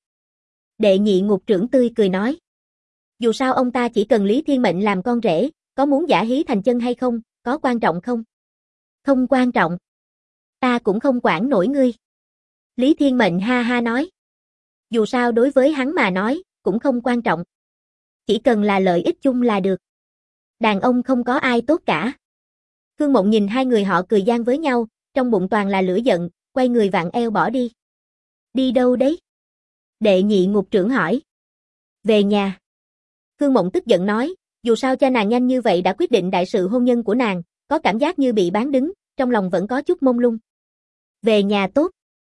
Đệ nhị ngục trưởng tươi cười nói. Dù sao ông ta chỉ cần Lý Thiên Mệnh làm con rể, có muốn giả hí thành chân hay không, có quan trọng không? Không quan trọng. Ta cũng không quản nổi ngươi. Lý Thiên Mệnh ha ha nói. Dù sao đối với hắn mà nói, cũng không quan trọng. Chỉ cần là lợi ích chung là được. Đàn ông không có ai tốt cả. Khương Mộng nhìn hai người họ cười gian với nhau, trong bụng toàn là lửa giận, quay người vặn eo bỏ đi. Đi đâu đấy? Đệ nhị ngục trưởng hỏi. Về nhà. Khương Mộng tức giận nói, dù sao cha nàng nhanh như vậy đã quyết định đại sự hôn nhân của nàng, có cảm giác như bị bán đứng, trong lòng vẫn có chút mông lung. Về nhà tốt.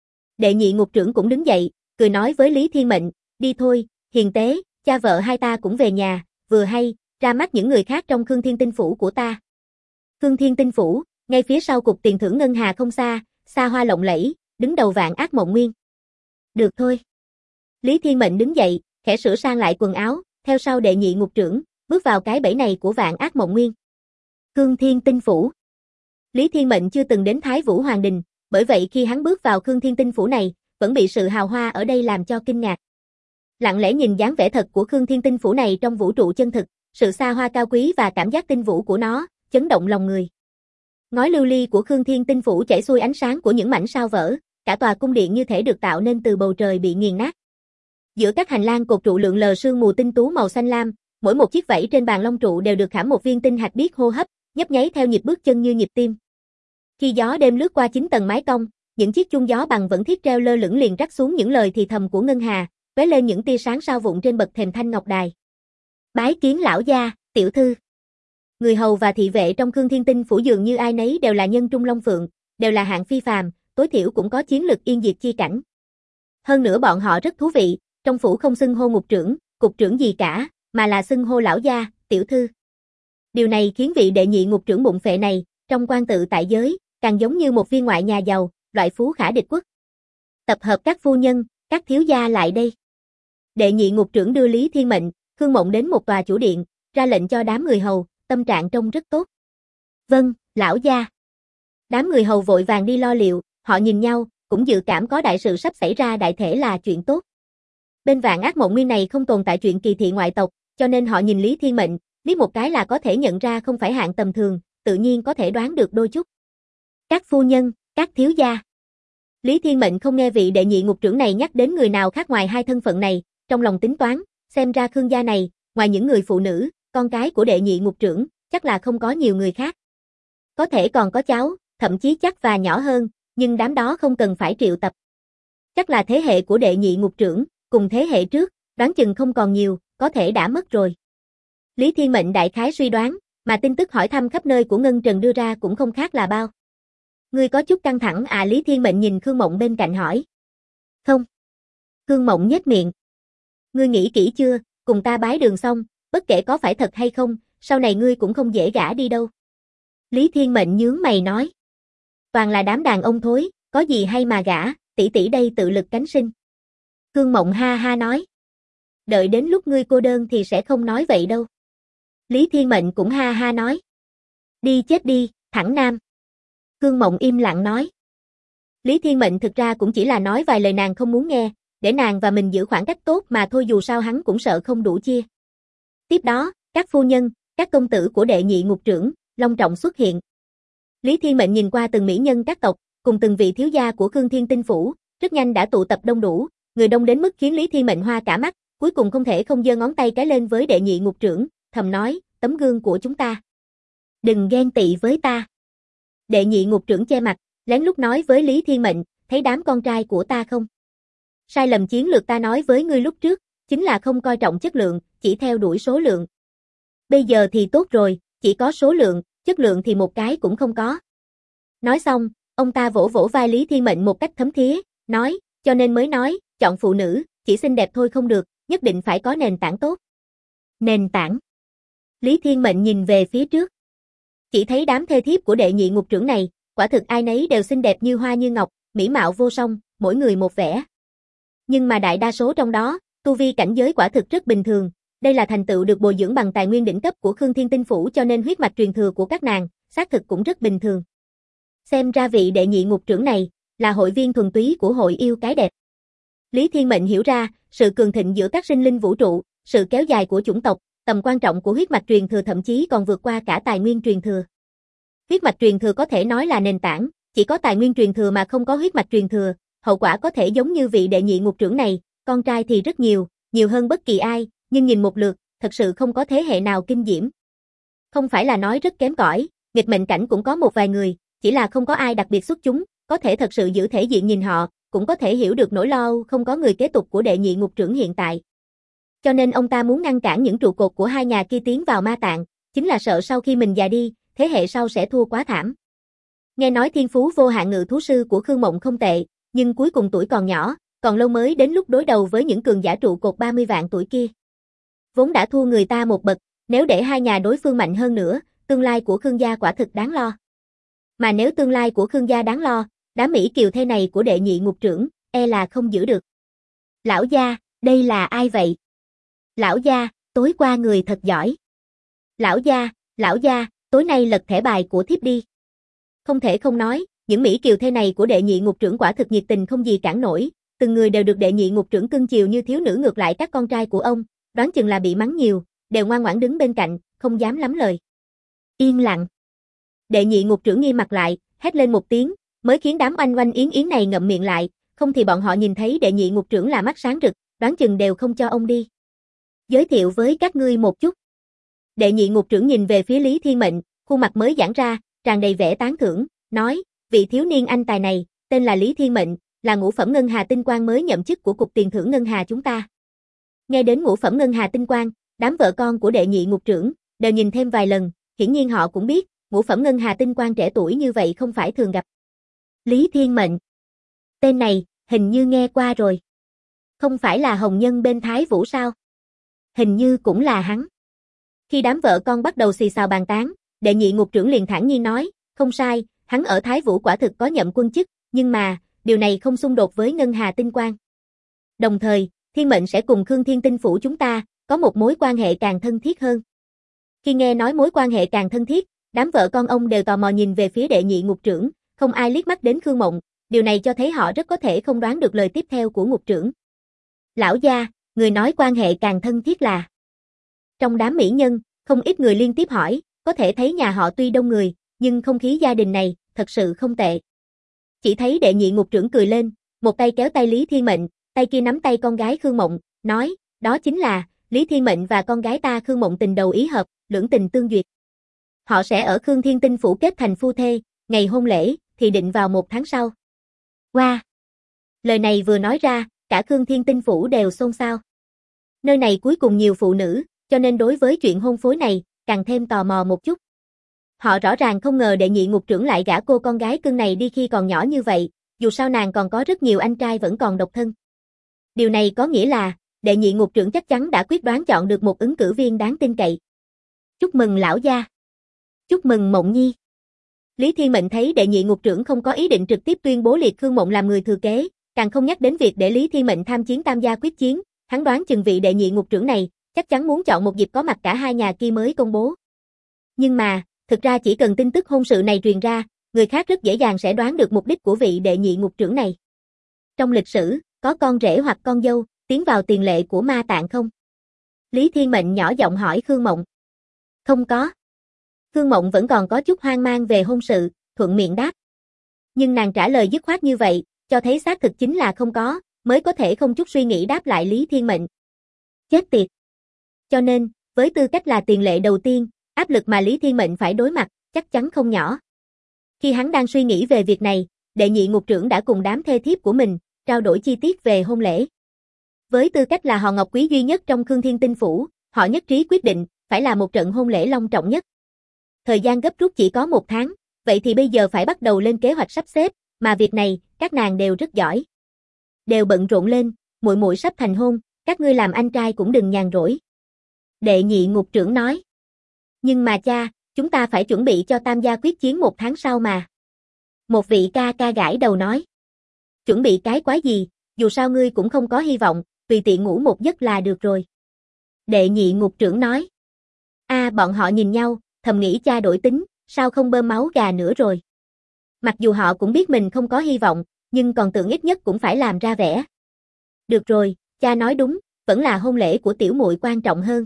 Đệ nhị ngục trưởng cũng đứng dậy, cười nói với Lý Thiên Mệnh, đi thôi, hiền tế, cha vợ hai ta cũng về nhà, vừa hay, ra mắt những người khác trong Khương Thiên Tinh Phủ của ta. Khương Thiên Tinh Phủ, ngay phía sau cục tiền thưởng ngân hà không xa, xa hoa lộng lẫy, đứng đầu Vạn Ác Mộng Nguyên. Được thôi. Lý Thiên Mệnh đứng dậy, khẽ sửa sang lại quần áo, theo sau đệ nhị ngục trưởng, bước vào cái bẫy này của Vạn Ác Mộng Nguyên. Khương Thiên Tinh Phủ. Lý Thiên Mệnh chưa từng đến Thái Vũ Hoàng Đình, bởi vậy khi hắn bước vào Khương Thiên Tinh Phủ này, vẫn bị sự hào hoa ở đây làm cho kinh ngạc. Lặng lẽ nhìn dáng vẻ thật của Khương Thiên Tinh Phủ này trong vũ trụ chân thực, sự xa hoa cao quý và cảm giác tinh vũ của nó, chấn động lòng người. Ngói lưu ly của Khương Thiên Tinh Phủ chảy xuôi ánh sáng của những mảnh sao vỡ, cả tòa cung điện như thể được tạo nên từ bầu trời bị nghiền nát. Giữa các hành lang cột trụ lượn lờ sương mù tinh tú màu xanh lam, mỗi một chiếc vảy trên bàn long trụ đều được khảm một viên tinh hạch biết hô hấp, nhấp nháy theo nhịp bước chân như nhịp tim. Khi gió đêm lướt qua 9 tầng mái cong, những chiếc chuông gió bằng vẫn thiết treo lơ lửng liền rắc xuống những lời thì thầm của ngân hà, vế lên những tia sáng sao vụn trên bậc thềm thanh ngọc đài. Bái kiến lão gia, tiểu thư. Người hầu và thị vệ trong Khương Thiên Tinh Phủ dường như ai nấy đều là nhân trung long phượng, đều là hạng phi phàm, tối thiểu cũng có chiến lực yên diệt chi cảnh. Hơn nữa bọn họ rất thú vị, trong phủ không xưng hô ngục trưởng, cục trưởng gì cả, mà là xưng hô lão gia, tiểu thư. Điều này khiến vị đệ nhị ngục trưởng bụng phệ này, trong quan tự tại giới, càng giống như một viên ngoại nhà giàu, loại phú khả địch quốc. Tập hợp các phu nhân, các thiếu gia lại đây. Đệ nhị ngục trưởng đưa Lý Thiên Mệnh, Khương Mộng đến một tòa chủ điện, ra lệnh cho đám người hầu, tâm trạng trông rất tốt. Vâng, lão gia. Đám người hầu vội vàng đi lo liệu, họ nhìn nhau, cũng dự cảm có đại sự sắp xảy ra, đại thể là chuyện tốt. Bên Vạn Ác Mộng Nguyên này không tồn tại chuyện kỳ thị ngoại tộc, cho nên họ nhìn Lý Thiên Mệnh, liếc một cái là có thể nhận ra không phải hạng tầm thường, tự nhiên có thể đoán được đôi chút. Các phu nhân, các thiếu gia. Lý Thiên Mệnh không nghe vị đệ nhị ngục trưởng này nhắc đến người nào khác ngoài hai thân phận này, trong lòng tính toán, xem ra Khương gia này, ngoài những người phụ nữ, con cái của đệ nhị ngục trưởng, chắc là không có nhiều người khác. Có thể còn có cháu, thậm chí chắc và nhỏ hơn, nhưng đám đó không cần phải triệu tập. Chắc là thế hệ của đệ nhị ngục trưởng, cùng thế hệ trước, đoán chừng không còn nhiều, có thể đã mất rồi. Lý Thiên Mệnh đại khái suy đoán, mà tin tức hỏi thăm khắp nơi của Ngân Trần đưa ra cũng không khác là bao. Ngươi có chút căng thẳng à? Lý Thiên Mệnh nhìn Khương Mộng bên cạnh hỏi. Không. Khương Mộng nhếch miệng. Ngươi nghĩ kỹ chưa, cùng ta bái đường xong, bất kể có phải thật hay không, sau này ngươi cũng không dễ gả đi đâu. Lý Thiên Mệnh nhướng mày nói. Toàn là đám đàn ông thối, có gì hay mà gả, tỷ tỷ đây tự lực cánh sinh. Khương Mộng ha ha nói. Đợi đến lúc ngươi cô đơn thì sẽ không nói vậy đâu. Lý Thiên Mệnh cũng ha ha nói. Đi chết đi, thẳng nam. Khương Mộng im lặng nói. Lý Thiên Mệnh thực ra cũng chỉ là nói vài lời nàng không muốn nghe, để nàng và mình giữ khoảng cách tốt mà thôi, dù sao hắn cũng sợ không đủ chia. Tiếp đó, các phu nhân, các công tử của đệ nhị ngục trưởng, long trọng xuất hiện. Lý Thiên Mệnh nhìn qua từng mỹ nhân các tộc, cùng từng vị thiếu gia của Khương Thiên Tinh Phủ, rất nhanh đã tụ tập đông đủ, người đông đến mức khiến Lý Thiên Mệnh hoa cả mắt, cuối cùng không thể không giơ ngón tay cái lên với đệ nhị ngục trưởng, thầm nói, tấm gương của chúng ta. Đừng ghen tị với ta. Đệ nhị ngục trưởng che mặt, lén lút nói với Lý Thiên Mệnh, thấy đám con trai của ta không? Sai lầm chiến lược ta nói với ngươi lúc trước, chính là không coi trọng chất lượng, chỉ theo đuổi số lượng. Bây giờ thì tốt rồi, chỉ có số lượng, chất lượng thì một cái cũng không có. Nói xong, ông ta vỗ vỗ vai Lý Thiên Mệnh một cách thấm thía, nói, cho nên mới nói, chọn phụ nữ, chỉ xinh đẹp thôi không được, nhất định phải có nền tảng tốt. Nền tảng. Lý Thiên Mệnh nhìn về phía trước. Chỉ thấy đám thê thiếp của đệ nhị ngục trưởng này, quả thực ai nấy đều xinh đẹp như hoa như ngọc, mỹ mạo vô song, mỗi người một vẻ. Nhưng mà đại đa số trong đó, tu vi cảnh giới quả thực rất bình thường, đây là thành tựu được bồi dưỡng bằng tài nguyên đỉnh cấp của Khương Thiên Tinh Phủ, cho nên huyết mạch truyền thừa của các nàng, xác thực cũng rất bình thường. Xem ra vị đệ nhị ngục trưởng này, là hội viên thuần túy của hội yêu cái đẹp. Lý Thiên Mệnh hiểu ra, sự cường thịnh giữa các sinh linh vũ trụ, sự kéo dài của chủng tộc, tầm quan trọng của huyết mạch truyền thừa thậm chí còn vượt qua cả tài nguyên truyền thừa. Huyết mạch truyền thừa có thể nói là nền tảng, chỉ có tài nguyên truyền thừa mà không có huyết mạch truyền thừa, hậu quả có thể giống như vị đệ nhị ngục trưởng này, con trai thì rất nhiều, nhiều hơn bất kỳ ai, nhưng nhìn một lượt, thật sự không có thế hệ nào kinh diễm. Không phải là nói rất kém cỏi, nghịch mệnh cảnh cũng có một vài người, chỉ là không có ai đặc biệt xuất chúng, có thể thật sự giữ thể diện nhìn họ, cũng có thể hiểu được nỗi lo không có người kế tục của đệ nhị ngục trưởng hiện tại. Cho nên ông ta muốn ngăn cản những trụ cột của hai nhà kia tiến vào ma tạng, chính là sợ sau khi mình già đi, thế hệ sau sẽ thua quá thảm. Nghe nói thiên phú vô hạn ngự thú sư của Khương Mộng không tệ, nhưng cuối cùng tuổi còn nhỏ, còn lâu mới đến lúc đối đầu với những cường giả trụ cột 30 vạn tuổi kia. Vốn đã thua người ta một bậc, nếu để hai nhà đối phương mạnh hơn nữa, tương lai của Khương gia quả thực đáng lo. Mà nếu tương lai của Khương gia đáng lo, đám mỹ kiều thê này của đệ nhị ngục trưởng, e là không giữ được. Lão gia, đây là ai vậy? Lão gia, tối qua người thật giỏi. Lão gia, tối nay lật thẻ bài của thiếp đi. Không thể không nói, những mỹ kiều thê này của đệ nhị ngục trưởng quả thực nhiệt tình không gì cản nổi, từng người đều được đệ nhị ngục trưởng cưng chiều như thiếu nữ, ngược lại các con trai của ông, đoán chừng là bị mắng nhiều, đều ngoan ngoãn đứng bên cạnh, không dám lắm lời. Yên lặng. Đệ nhị ngục trưởng nghiêm mặt lại, hét lên một tiếng, mới khiến đám oanh oanh yến yến này ngậm miệng lại, không thì bọn họ nhìn thấy đệ nhị ngục trưởng là mắt sáng rực, đoán chừng đều không cho ông đi. Giới thiệu với các ngươi một chút. Đệ nhị ngục trưởng nhìn về phía Lý Thiên Mệnh, khuôn mặt mới giãn ra, tràn đầy vẻ tán thưởng, nói, vị thiếu niên anh tài này, tên là Lý Thiên Mệnh, là ngũ phẩm ngân hà tinh quang mới nhậm chức của cục tiền thưởng ngân hà chúng ta. Nghe đến ngũ phẩm ngân hà tinh quang, đám vợ con của đệ nhị ngục trưởng đều nhìn thêm vài lần, hiển nhiên họ cũng biết, ngũ phẩm ngân hà tinh quang trẻ tuổi như vậy không phải thường gặp. Lý Thiên Mệnh. Tên này, hình như nghe qua rồi. Không phải là hồng nhân bên Thái Vũ sao? Hình như cũng là hắn. Khi đám vợ con bắt đầu xì xào bàn tán, đệ nhị ngục trưởng liền thản nhiên nói, không sai, hắn ở Thái Vũ quả thực có nhậm quân chức, nhưng mà, điều này không xung đột với Ngân Hà Tinh Quang. Đồng thời, Thiên Mệnh sẽ cùng Khương Thiên Tinh Phủ chúng ta, có một mối quan hệ càng thân thiết hơn. Khi nghe nói mối quan hệ càng thân thiết, đám vợ con ông đều tò mò nhìn về phía đệ nhị ngục trưởng, không ai liếc mắt đến Khương Mộng, điều này cho thấy họ rất có thể không đoán được lời tiếp theo của ngục trưởng. Lão gia, người nói quan hệ càng thân thiết là... Trong đám mỹ nhân, không ít người liên tiếp hỏi, có thể thấy nhà họ tuy đông người, nhưng không khí gia đình này, thật sự không tệ. Chỉ thấy đệ nhị ngục trưởng cười lên, một tay kéo tay Lý Thiên Mệnh, tay kia nắm tay con gái Khương Mộng, nói, đó chính là, Lý Thiên Mệnh và con gái ta Khương Mộng tình đầu ý hợp, lưỡng tình tương duyệt. Họ sẽ ở Khương Thiên Tinh Phủ kết thành phu thê, ngày hôn lễ, thì định vào 1 tháng sau. Wow! Lời này vừa nói ra, cả Khương Thiên Tinh Phủ đều xôn xao. Nơi này cuối cùng nhiều phụ nữ, cho nên đối với chuyện hôn phối này, càng thêm tò mò một chút. Họ rõ ràng không ngờ đệ nhị ngục trưởng lại gả cô con gái cưng này đi khi còn nhỏ như vậy, dù sao nàng còn có rất nhiều anh trai vẫn còn độc thân. Điều này có nghĩa là, đệ nhị ngục trưởng chắc chắn đã quyết đoán chọn được một ứng cử viên đáng tin cậy. Chúc mừng lão gia. Chúc mừng Mộng Nhi. Lý Thiên Mệnh thấy đệ nhị ngục trưởng không có ý định trực tiếp tuyên bố liệt Khương Mộng làm người thừa kế, càng không nhắc đến việc để Lý Thiên Mệnh tham chiến tam gia quyết chiến, hắn đoán chừng vị đệ nhị ngục trưởng này, chắc chắn muốn chọn một dịp có mặt cả hai nhà kia mới công bố. Nhưng mà, thực ra chỉ cần tin tức hôn sự này truyền ra, người khác rất dễ dàng sẽ đoán được mục đích của vị đệ nhị ngục trưởng này. Trong lịch sử, có con rể hoặc con dâu, tiến vào tiền lệ của ma tạng không? Lý Thiên Mệnh nhỏ giọng hỏi Khương Mộng. Không có. Khương Mộng vẫn còn có chút hoang mang về hôn sự, thuận miệng đáp. Nhưng nàng trả lời dứt khoát như vậy, cho thấy xác thực chính là không có, mới có thể không chút suy nghĩ đáp lại Lý Thiên Mệnh. Chết tiệt. Cho nên, với tư cách là tiền lệ đầu tiên, áp lực mà Lý Thiên Mệnh phải đối mặt, chắc chắn không nhỏ. Khi hắn đang suy nghĩ về việc này, đệ nhị ngục trưởng đã cùng đám thê thiếp của mình, trao đổi chi tiết về hôn lễ. Với tư cách là họ Ngọc Quý duy nhất trong Khương Thiên Tinh Phủ, họ nhất trí quyết định, phải là một trận hôn lễ long trọng nhất. Thời gian gấp rút chỉ có 1 tháng, vậy thì bây giờ phải bắt đầu lên kế hoạch sắp xếp, mà việc này, các nàng đều rất giỏi. Đều bận rộn lên, muội muội sắp thành hôn, các ngươi làm anh trai cũng đừng nhàn rỗi. Đệ nhị ngục trưởng nói. Nhưng mà cha, chúng ta phải chuẩn bị cho tam gia quyết chiến 1 tháng sau mà. Một vị ca ca gãi đầu nói. Chuẩn bị cái quái gì, dù sao ngươi cũng không có hy vọng, tùy tiện ngủ một giấc là được rồi. Đệ nhị ngục trưởng nói. Bọn họ nhìn nhau, thầm nghĩ cha đổi tính, sao không bơm máu gà nữa rồi. Mặc dù họ cũng biết mình không có hy vọng, nhưng còn tưởng ít nhất cũng phải làm ra vẻ. Được rồi, cha nói đúng, vẫn là hôn lễ của tiểu muội quan trọng hơn.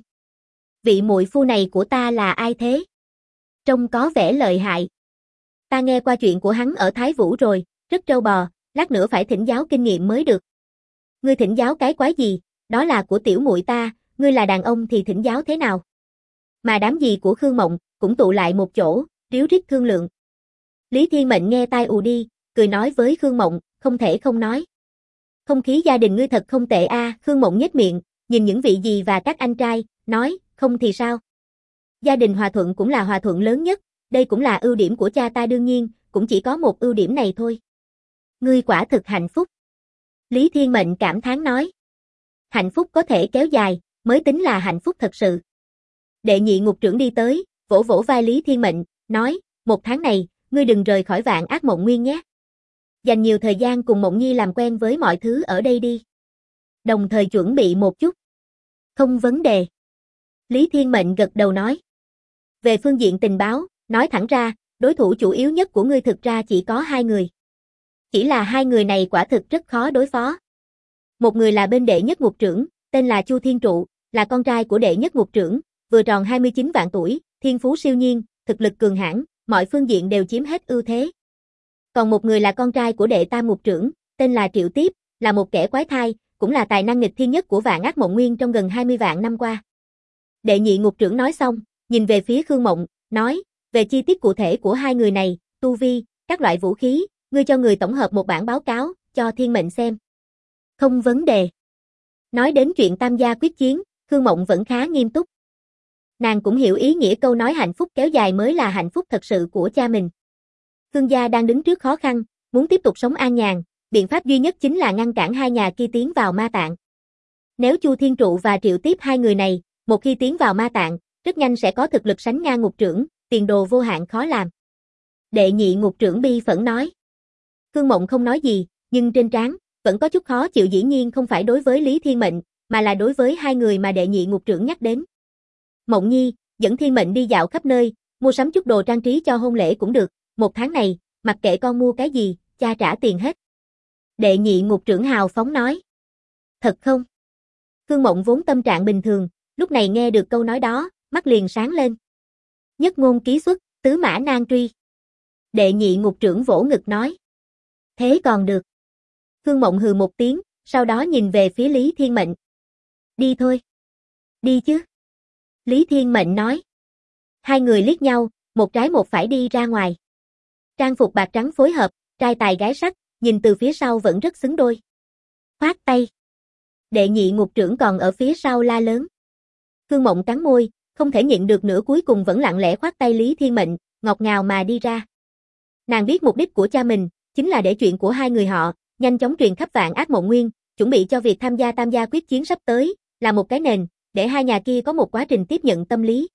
Vị muội phu này của ta là ai thế? Trông có vẻ lợi hại. Ta nghe qua chuyện của hắn ở Thái Vũ rồi, rất trâu bò, lát nữa phải thỉnh giáo kinh nghiệm mới được. Ngươi thỉnh giáo cái quái gì, đó là của tiểu muội ta, ngươi là đàn ông thì thỉnh giáo thế nào? Mà đám gì của Khương Mộng, cũng tụ lại một chỗ, ríu rít thương lượng. Lý Thiên Mệnh nghe tai ù đi, cười nói với Khương Mộng, không thể không nói. Không khí gia đình ngươi thật không tệ a. Khương Mộng nhếch miệng, nhìn những vị dì và các anh trai, nói, không thì sao? Gia đình hòa thuận cũng là hòa thuận lớn nhất, đây cũng là ưu điểm của cha ta đương nhiên, cũng chỉ có một ưu điểm này thôi. Ngươi quả thực hạnh phúc. Lý Thiên Mệnh cảm thán nói. Hạnh phúc có thể kéo dài, mới tính là hạnh phúc thật sự. Đệ nhị ngục trưởng đi tới, vỗ vỗ vai Lý Thiên Mệnh, nói, 1 tháng này, ngươi đừng rời khỏi Vạn Ác Mộng Nguyên nhé. Dành nhiều thời gian cùng Mộng Nhi làm quen với mọi thứ ở đây đi. Đồng thời chuẩn bị một chút. Không vấn đề. Lý Thiên Mệnh gật đầu nói. Về phương diện tình báo, nói thẳng ra, đối thủ chủ yếu nhất của ngươi thực ra chỉ có 2 người. Chỉ là 2 người này quả thực rất khó đối phó. Một người là bên đệ nhất ngục trưởng, tên là Chu Thiên Trụ, là con trai của đệ nhất ngục trưởng, vừa tròn 29 vạn tuổi, thiên phú siêu nhiên, thực lực cường hãn, mọi phương diện đều chiếm hết ưu thế. Còn một người là con trai của đệ tam ngục trưởng, tên là Triệu Tiếp, là một kẻ quái thai, cũng là tài năng nghịch thiên nhất của Vạn Ác Mộng Nguyên trong gần 20 vạn năm qua. Đệ nhị ngục trưởng nói xong, nhìn về phía Khương Mộng, nói, về chi tiết cụ thể của 2 người này, tu vi, các loại vũ khí, ngươi cho người tổng hợp một bản báo cáo, cho Thiên Mệnh xem. Không vấn đề. Nói đến chuyện tam gia quyết chiến, Khương Mộng vẫn khá nghiêm túc. Nàng cũng hiểu ý nghĩa câu nói hạnh phúc kéo dài mới là hạnh phúc thật sự của cha mình. Khương gia đang đứng trước khó khăn, muốn tiếp tục sống an nhàn, biện pháp duy nhất chính là ngăn cản 2 nhà kia tiến vào ma tạng. Nếu Chu Thiên Trụ và Triệu Tiếp 2 người này, một khi tiến vào ma tạng, rất nhanh sẽ có thực lực sánh ngang ngục trưởng, tiền đồ vô hạn khó làm. Đệ nhị ngục trưởng bi phẫn nói. Khương Mộng không nói gì, nhưng trên trán vẫn có chút khó chịu, dĩ nhiên không phải đối với Lý Thiên Mệnh, mà là đối với hai người mà đệ nhị ngục trưởng nhắc đến. Mộng Nhi, dẫn Thiên Mệnh đi dạo khắp nơi, mua sắm chút đồ trang trí cho hôn lễ cũng được, 1 tháng này, mặc kệ con mua cái gì, cha trả tiền hết. Đệ nhị ngục trưởng hào phóng nói. Thật không? Khương Mộng vốn tâm trạng bình thường, lúc này nghe được câu nói đó, mắt liền sáng lên. Nhất ngôn ký xuất, tứ mã nan truy. Đệ nhị ngục trưởng vỗ ngực nói. Thế còn được. Khương Mộng hừ một tiếng, sau đó nhìn về phía Lý Thiên Mệnh. Đi thôi. Đi chứ. Lý Thiên Mệnh nói. Hai người liếc nhau, một trái một phải đi ra ngoài. Trang phục bạc trắng phối hợp, trai tài gái sắc, nhìn từ phía sau vẫn rất xứng đôi. Khoát tay. Đệ nhị ngục trưởng còn ở phía sau la lớn. Khương Mộng cắn môi, không thể nhịn được nữa, cuối cùng vẫn lặng lẽ khoát tay Lý Thiên Mệnh, ngọt ngào mà đi ra. Nàng biết mục đích của cha mình, chính là để chuyện của hai người họ nhanh chóng truyền khắp Vạn Ác Mộng Nguyên, chuẩn bị cho việc tham gia Tam gia quyết chiến sắp tới, là một cái nền, để hai nhà kia có một quá trình tiếp nhận tâm lý.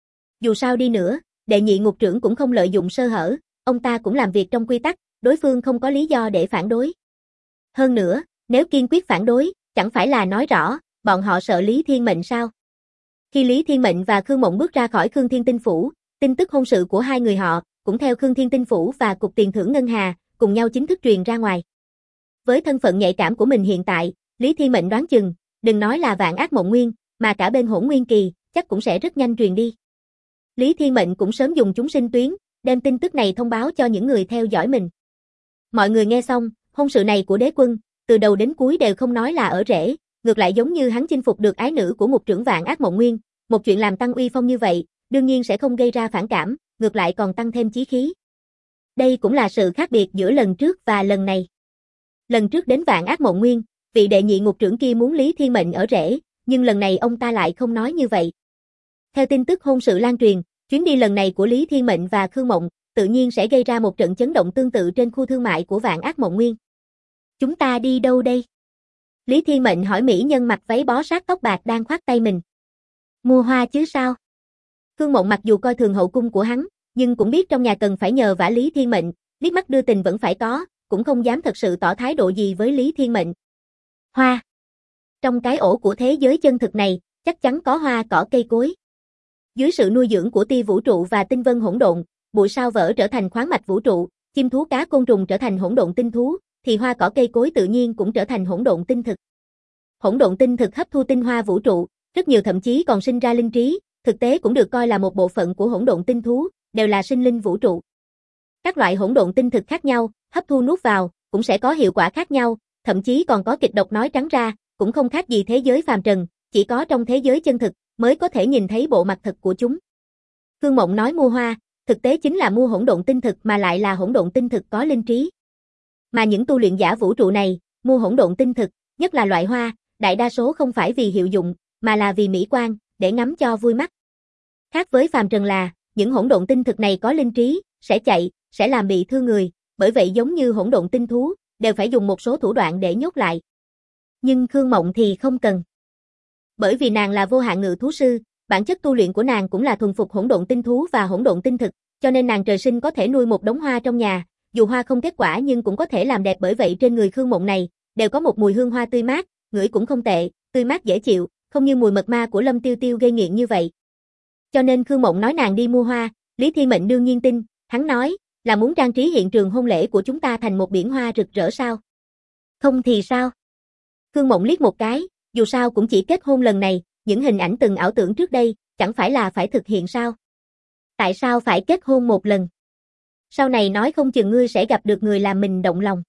Dù sao đi nữa, đệ nhị ngục trưởng cũng không lợi dụng sơ hở, ông ta cũng làm việc trong quy tắc, đối phương không có lý do để phản đối. Hơn nữa, nếu kiên quyết phản đối, chẳng phải là nói rõ, bọn họ sợ Lý Thiên Mệnh sao? Khi Lý Thiên Mệnh và Khương Mộng bước ra khỏi Khương Thiên Tinh Phủ, tin tức hôn sự của hai người họ, cũng theo Khương Thiên Tinh Phủ và Cục Tiền thưởng Ngân Hà, cùng nhau chính thức truyền ra ngoài. Với thân phận nhạy cảm của mình hiện tại, Lý Thiên Mệnh đoán chừng, đừng nói là Vạn Ác Mộng Nguyên, mà cả bên Hỗn Nguyên Kỳ, chắc cũng sẽ rất nhanh truyền đi. Lý Thiên Mệnh cũng sớm dùng chúng sinh tuyến, đem tin tức này thông báo cho những người theo dõi mình. Mọi người nghe xong, hôn sự này của đế quân, từ đầu đến cuối đều không nói là ở rễ, ngược lại giống như hắn chinh phục được ái nữ của một trưởng Vạn Ác Mộng Nguyên, một chuyện làm tăng uy phong như vậy, đương nhiên sẽ không gây ra phản cảm, ngược lại còn tăng thêm chí khí. Đây cũng là sự khác biệt giữa lần trước và lần này. Lần trước đến Vạn Ác Mộng Nguyên, vị đệ nhị ngục trưởng kia muốn Lý Thiên Mệnh ở rễ, nhưng lần này ông ta lại không nói như vậy. Theo tin tức hôn sự lan truyền, chuyến đi lần này của Lý Thiên Mệnh và Khương Mộng, tự nhiên sẽ gây ra một trận chấn động tương tự trên khu thương mại của Vạn Ác Mộng Nguyên. Chúng ta đi đâu đây? Lý Thiên Mệnh hỏi mỹ nhân mặc váy bó sát tóc bạc đang khoác tay mình. Mua hoa chứ sao? Khương Mộng mặc dù coi thường hậu cung của hắn, nhưng cũng biết trong nhà cần phải nhờ vả Lý Thiên Mệnh, liếc mắt đưa tình vẫn phải có, cũng không dám thật sự tỏ thái độ gì với Lý Thiên Mệnh. Hoa. Trong cái ổ của thế giới chân thực này, chắc chắn có hoa cỏ cây cối. Dưới sự nuôi dưỡng của tia vũ trụ và tinh vân hỗn độn, bụi sao vỡ trở thành khoáng mạch vũ trụ, chim thú cá côn trùng trở thành hỗn độn tinh thú, thì hoa cỏ cây cối tự nhiên cũng trở thành hỗn độn tinh thực. Hỗn độn tinh thực hấp thu tinh hoa vũ trụ, rất nhiều thậm chí còn sinh ra linh trí, thực tế cũng được coi là một bộ phận của hỗn độn tinh thú, đều là sinh linh vũ trụ. Các loại hỗn độn tinh thực khác nhau, hấp thu nuốt vào, cũng sẽ có hiệu quả khác nhau, thậm chí còn có kịch độc, nói trắng ra, cũng không khác gì thế giới phàm trần, chỉ có trong thế giới chân thực mới có thể nhìn thấy bộ mặt thật của chúng. Khương Mộng nói mua hoa, thực tế chính là mua hỗn độn tinh thực, mà lại là hỗn độn tinh thực có linh trí. Mà những tu luyện giả vũ trụ này, mua hỗn độn tinh thực, nhất là loại hoa, đại đa số không phải vì hiệu dụng, mà là vì mỹ quan, để ngắm cho vui mắt. Khác với phàm trần là, những hỗn độn tinh thực này có linh trí, sẽ chạy, sẽ làm bị thương người, bởi vậy giống như hỗn độn tinh thú, đều phải dùng một số thủ đoạn để nhốt lại. Nhưng Khương Mộng thì không cần. Bởi vì nàng là vô hạn ngự thú sư, bản chất tu luyện của nàng cũng là thuần phục hỗn độn tinh thú và hỗn độn tinh thực, cho nên nàng trời sinh có thể nuôi một đống hoa trong nhà, dù hoa không kết quả nhưng cũng có thể làm đẹp, bởi vậy trên người Khương Mộng này đều có một mùi hương hoa tươi mát, ngửi cũng không tệ, tươi mát dễ chịu, không như mùi mật ma của Lâm Tiêu Tiêu gây nghiện như vậy. Cho nên Khương Mộng nói nàng đi mua hoa, Lý Thiên Mệnh đương nhiên tin, hắn nói là muốn trang trí hiện trường hôn lễ của chúng ta thành một biển hoa rực rỡ sao? Không thì sao? Khương Mộng liếc một cái, dù sao cũng chỉ kết hôn lần này, những hình ảnh từng ảo tưởng trước đây, chẳng phải là phải thực hiện sao? Tại sao phải kết hôn một lần? Sau này nói không chừng ngươi sẽ gặp được người làm mình động lòng.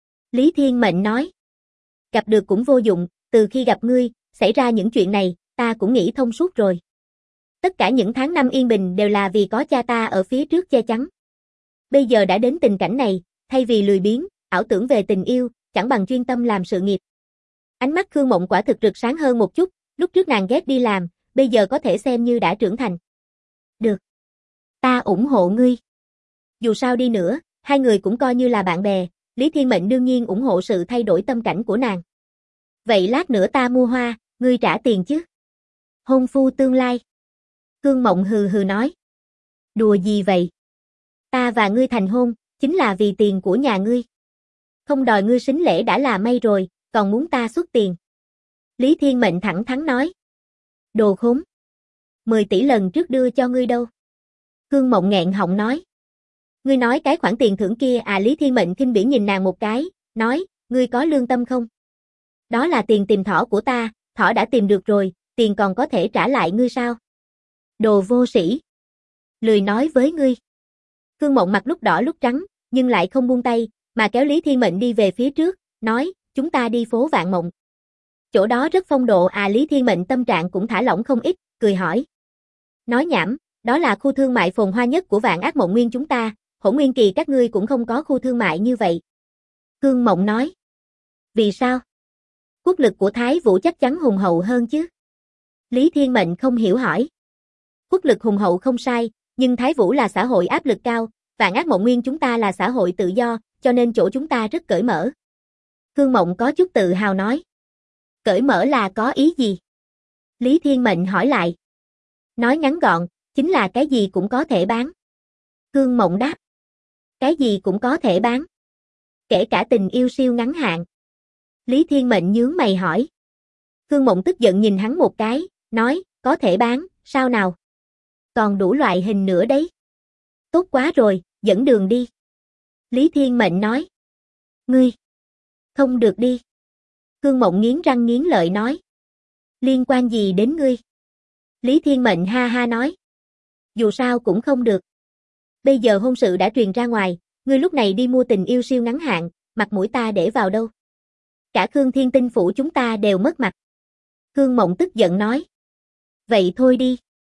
Lý Thiên Mệnh nói. Gặp được cũng vô dụng, từ khi gặp ngươi, xảy ra những chuyện này, ta cũng nghĩ thông suốt rồi. Tất cả những tháng năm yên bình đều là vì có cha ta ở phía trước che chắn. Bây giờ đã đến tình cảnh này, thay vì lười biếng, ảo tưởng về tình yêu, chẳng bằng chuyên tâm làm sự nghiệp. Ánh mắt Khương Mộng quả thực rực sáng hơn một chút, lúc trước nàng ghét đi làm, bây giờ có thể xem như đã trưởng thành. Được. Ta ủng hộ ngươi. Dù sao đi nữa, hai người cũng coi như là bạn bè, Lý Thiên Mệnh đương nhiên ủng hộ sự thay đổi tâm cảnh của nàng. Vậy lát nữa ta mua hoa, ngươi trả tiền chứ? Hôn phu tương lai. Khương Mộng hừ hừ nói. Đùa gì vậy? Ta và ngươi thành hôn, chính là vì tiền của nhà ngươi. Không đòi ngươi sính lễ đã là may rồi, còn muốn ta xuất tiền. Lý Thiên Mệnh thẳng thắn nói. Đồ khốn. 10 tỷ lần trước đưa cho ngươi đâu. Khương Mộng nghẹn họng nói. Ngươi nói cái khoản tiền thưởng kia à? Lý Thiên Mệnh khinh bỉ nhìn nàng một cái, nói, ngươi có lương tâm không? Đó là tiền tìm thỏ của ta, thỏ đã tìm được rồi, tiền còn có thể trả lại ngươi sao? Đồ vô sĩ. Lười nói với ngươi. Khương Mộng mặt lúc đỏ lúc trắng, nhưng lại không buông tay, mà kéo Lý Thiên Mệnh đi về phía trước, nói, chúng ta đi phố Vạn Mộng. Chỗ đó rất phong độ à? Lý Thiên Mệnh tâm trạng cũng thả lỏng không ít, cười hỏi. Nói nhảm, đó là khu thương mại phồn hoa nhất của Vạn Ác Mộng Nguyên chúng ta, Hỗn Nguyên Kỳ các ngươi cũng không có khu thương mại như vậy. Khương Mộng nói. Vì sao? Quốc lực của Thái Vũ chắc chắn hùng hậu hơn chứ. Lý Thiên Mệnh không hiểu hỏi. Quốc lực hùng hậu không sai, nhưng Thái Vũ là xã hội áp lực cao, Vạn Ác Mộng Nguyên chúng ta là xã hội tự do, cho nên chỗ chúng ta rất cởi mở. Khương Mộng có chút tự hào nói. Cởi mở là có ý gì? Lý Thiên Mệnh hỏi lại. Nói ngắn gọn, chính là cái gì cũng có thể bán. Khương Mộng đáp. Cái gì cũng có thể bán. Kể cả tình yêu siêu ngắn hạn. Lý Thiên Mệnh nhướng mày hỏi. Khương Mộng tức giận nhìn hắn một cái, nói, có thể bán, sao nào? Còn đủ loại hình nữa đấy. Tốt quá rồi, dẫn đường đi. Lý Thiên Mệnh nói. Ngươi. Không được đi. Khương Mộng nghiến răng nghiến lợi nói. Liên quan gì đến ngươi? Lý Thiên Mệnh ha ha nói. Dù sao cũng không được. Bây giờ hôn sự đã truyền ra ngoài, ngươi lúc này đi mua tình yêu siêu ngắn hạn, mặt mũi ta để vào đâu? Cả Khương Thiên Tinh phủ chúng ta đều mất mặt. Khương Mộng tức giận nói. Vậy thôi đi.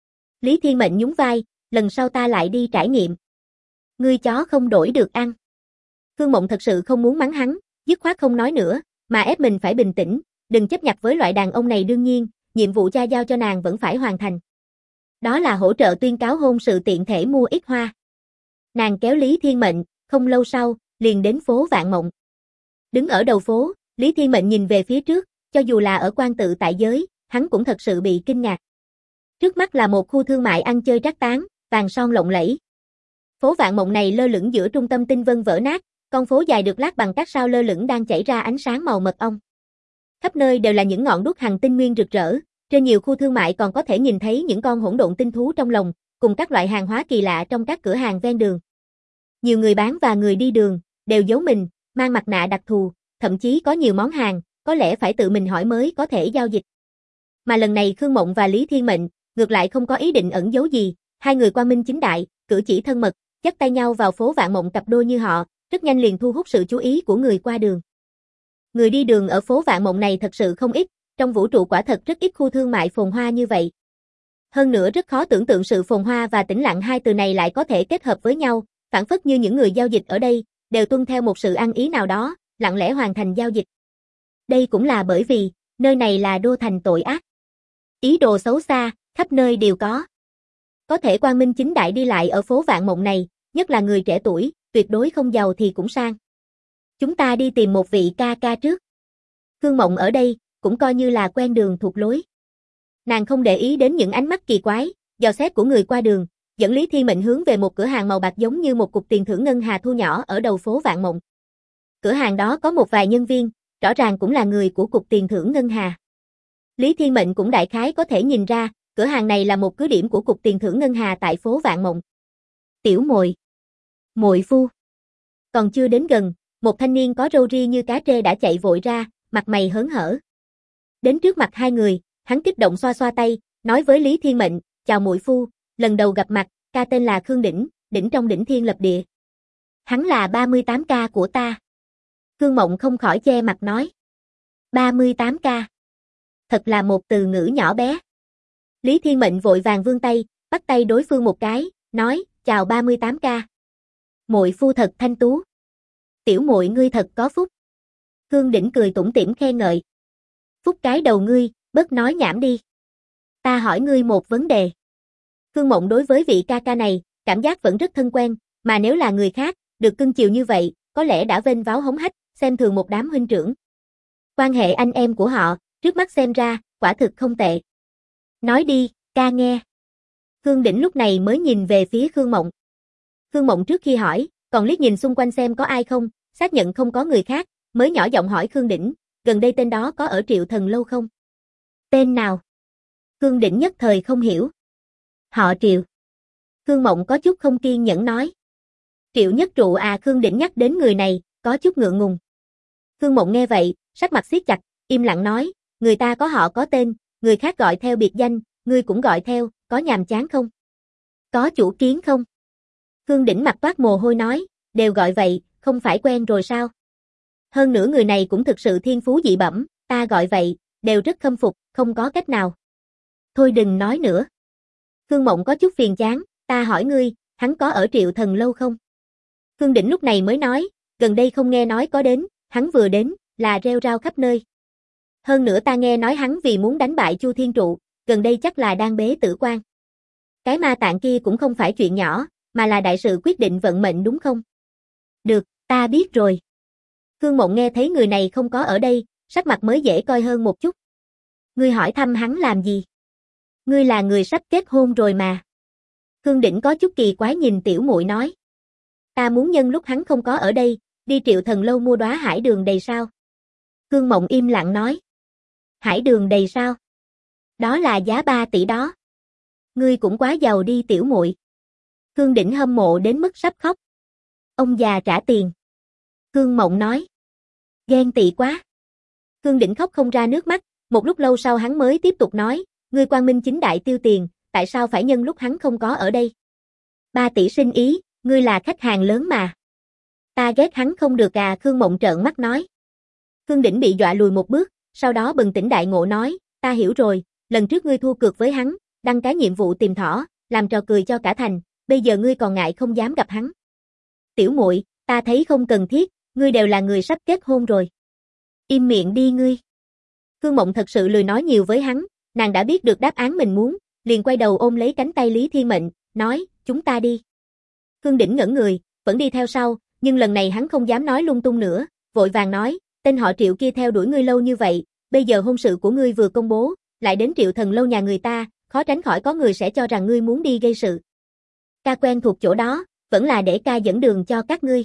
Lý Thiên Mệnh nhún vai, lần sau ta lại đi trải nghiệm. Ngươi chó không đổi được ăn. Khương Mộng thật sự không muốn mắng hắn, dứt khoát không nói nữa, mà ép mình phải bình tĩnh, đừng chấp nhặt với loại đàn ông này. Đương nhiên, nhiệm vụ cha giao cho nàng vẫn phải hoàn thành. Đó là hỗ trợ tuyên cáo hôn sự tiện thể mua ít hoa. Nàng kéo Lý Thiên Mệnh, không lâu sau, liền đến phố Vạn Mộng. Đứng ở đầu phố, Lý Thiên Mệnh nhìn về phía trước, cho dù là ở quan tự tại giới, hắn cũng thật sự bị kinh ngạc. Trước mắt là một khu thương mại ăn chơi trác táng, vàng son lộng lẫy. Phố Vạn Mộng này lơ lửng giữa trung tâm tinh vân vỡ nát, con phố dài được lát bằng các sao lơ lửng đang chảy ra ánh sáng màu mật ong. Khắp nơi đều là những ngọn đuốc hành tinh nguyên rực rỡ, trên nhiều khu thương mại còn có thể nhìn thấy những con hỗn độn tinh thú trong lồng, cùng các loại hàng hóa kỳ lạ trong các cửa hàng ven đường. Nhiều người bán và người đi đường đều giấu mình, mang mặt nạ đặc thù, thậm chí có nhiều món hàng, có lẽ phải tự mình hỏi mới có thể giao dịch. Mà lần này Khương Mộng và Lý Thiên Mệnh, ngược lại không có ý định ẩn giấu gì, hai người quang minh chính đại, cử chỉ thân mật, dắt tay nhau vào phố Vạn Mộng cặp đôi như họ, rất nhanh liền thu hút sự chú ý của người qua đường. Người đi đường ở phố Vạn Mộng này thật sự không ít, trong vũ trụ quả thật rất ít khu thương mại phồn hoa như vậy. Hơn nữa rất khó tưởng tượng sự phồn hoa và tĩnh lặng hai từ này lại có thể kết hợp với nhau, phản phất như những người giao dịch ở đây đều tuân theo một sự ăn ý nào đó, lặng lẽ hoàn thành giao dịch. Đây cũng là bởi vì nơi này là đô thành tội ác. Ý đồ xấu xa, khắp nơi đều có. Có thể quang minh chính đại đi lại ở phố Vạn Mộng này, nhất là người trẻ tuổi, tuyệt đối không giàu thì cũng sang. Chúng ta đi tìm một vị ca ca trước. Khương Mộng ở đây, cũng coi như là quen đường thuộc lối. Nàng không để ý đến những ánh mắt kỳ quái, dò xét của người qua đường, dẫn Lý Thiên Mệnh hướng về một cửa hàng màu bạc giống như một cục tiền thưởng ngân hà thu nhỏ ở đầu phố Vạn Mộng. Cửa hàng đó có một vài nhân viên, rõ ràng cũng là người của cục tiền thưởng ngân hà. Lý Thiên Mệnh cũng đại khái có thể nhìn ra, cửa hàng này là một cứ điểm của cục tiền thưởng ngân hà tại phố Vạn Mộng. Tiểu muội, muội phu. Còn chưa đến gần, một thanh niên có râu ria như cá trê đã chạy vội ra, mặt mày hớn hở. Đến trước mặt hai người, hắn kích động xoa xoa tay, nói với Lý Thiên Mệnh, chào muội phu, lần đầu gặp mặt, ca tên là Khương Đỉnh, đỉnh trong đỉnh thiên lập địa. Hắn là 38K của ta. Khương Mộng không khỏi che mặt nói. 38K. Thật là một từ ngữ nhỏ bé. Lý Thiên Mệnh vội vàng vươn tay, bắt tay đối phương một cái, nói, chào 38K. Muội phu thật thanh tú. Tiểu muội ngươi thật có phúc. Khương Đỉnh cười tủm tỉm khen ngợi. Phúc cái đầu ngươi, bớt nói nhảm đi. Ta hỏi ngươi một vấn đề. Khương Mộng đối với vị ca ca này, cảm giác vẫn rất thân quen, mà nếu là người khác, được cưng chiều như vậy, có lẽ đã vênh váo hống hách, xem thường một đám huynh trưởng. Quan hệ anh em của họ, trước mắt xem ra, quả thực không tệ. Nói đi, ca nghe. Khương Đỉnh lúc này mới nhìn về phía Khương Mộng. Khương Mộng trước khi hỏi, còn liếc nhìn xung quanh xem có ai không, xác nhận không có người khác, mới nhỏ giọng hỏi Khương Đỉnh, gần đây tên đó có ở Triệu Thần Lâu không? Tên nào? Khương Đỉnh nhất thời không hiểu. Họ Triệu. Khương Mộng có chút không kiên nhẫn nói. Triệu Nhất Trụ à? Khương Đỉnh nhắc đến người này, có chút ngượng ngùng. Khương Mộng nghe vậy, sắc mặt siết chặt, im lặng nói, người ta có họ có tên, người khác gọi theo biệt danh, ngươi cũng gọi theo, có nhàm chán không? Có chủ kiến không? Khương Đỉnh mặt toát mồ hôi nói, đều gọi vậy, không phải quen rồi sao? Hơn nữa người này cũng thực sự thiên phú dị bẩm, ta gọi vậy, đều rất khâm phục, không có cách nào. Thôi đừng nói nữa. Khương Mộng có chút phiền chán, ta hỏi ngươi, hắn có ở Triệu Thần Lâu không? Khương Đỉnh lúc này mới nói, gần đây không nghe nói có đến, hắn vừa đến, là rêu rao khắp nơi. Hơn nữa ta nghe nói hắn vì muốn đánh bại Chu Thiên Trụ, gần đây chắc là đang bế tử quan. Cái ma tạng kia cũng không phải chuyện nhỏ, mà là đại sự quyết định vận mệnh đúng không? Được, ta biết rồi. Khương Mộng nghe thấy người này không có ở đây, sắc mặt mới dễ coi hơn một chút. Ngươi hỏi thăm hắn làm gì? Ngươi là người sắp kết hôn rồi mà. Khương Đỉnh có chút kỳ quái nhìn tiểu muội nói. Ta muốn nhân lúc hắn không có ở đây, đi Triệu Thần Lâu mua đóa hải đường đầy sao. Khương Mộng im lặng nói. Hải đường đầy sao? Đó là giá 3 tỷ đó. Ngươi cũng quá giàu đi tiểu muội. Khương Đỉnh hâm mộ đến mức sắp khóc. Ông già trả tiền. Khương Mộng nói. Ghen tị quá. Khương Đỉnh khóc không ra nước mắt, một lúc lâu sau hắn mới tiếp tục nói, ngươi quang minh chính đại tiêu tiền, tại sao phải nhân lúc hắn không có ở đây? 3 tỷ sinh ý, ngươi là khách hàng lớn mà. Ta ghét hắn không được à? Khương Mộng trợn mắt nói. Khương Đỉnh bị dọa lùi một bước, sau đó bừng tỉnh đại ngộ nói, ta hiểu rồi, lần trước ngươi thua cược với hắn, đăng cái nhiệm vụ tìm thỏ, làm trò cười cho cả thành, bây giờ ngươi còn ngại không dám gặp hắn. Tiểu muội, ta thấy không cần thiết, ngươi đều là người sắp kết hôn rồi. Im miệng đi ngươi. Khương Mộng thật sự lười nói nhiều với hắn, nàng đã biết được đáp án mình muốn, liền quay đầu ôm lấy cánh tay Lý Thiên Mệnh, nói, chúng ta đi. Khương Đỉnh ngẩn người, vẫn đi theo sau, nhưng lần này hắn không dám nói lung tung nữa, vội vàng nói, tên họ Triệu kia theo đuổi ngươi lâu như vậy, bây giờ hôn sự của ngươi vừa công bố, lại đến Triệu Thần Lâu nhà người ta, khó tránh khỏi có người sẽ cho rằng ngươi muốn đi gây sự. Ca quen thuộc chỗ đó, vẫn là để ca dẫn đường cho các ngươi.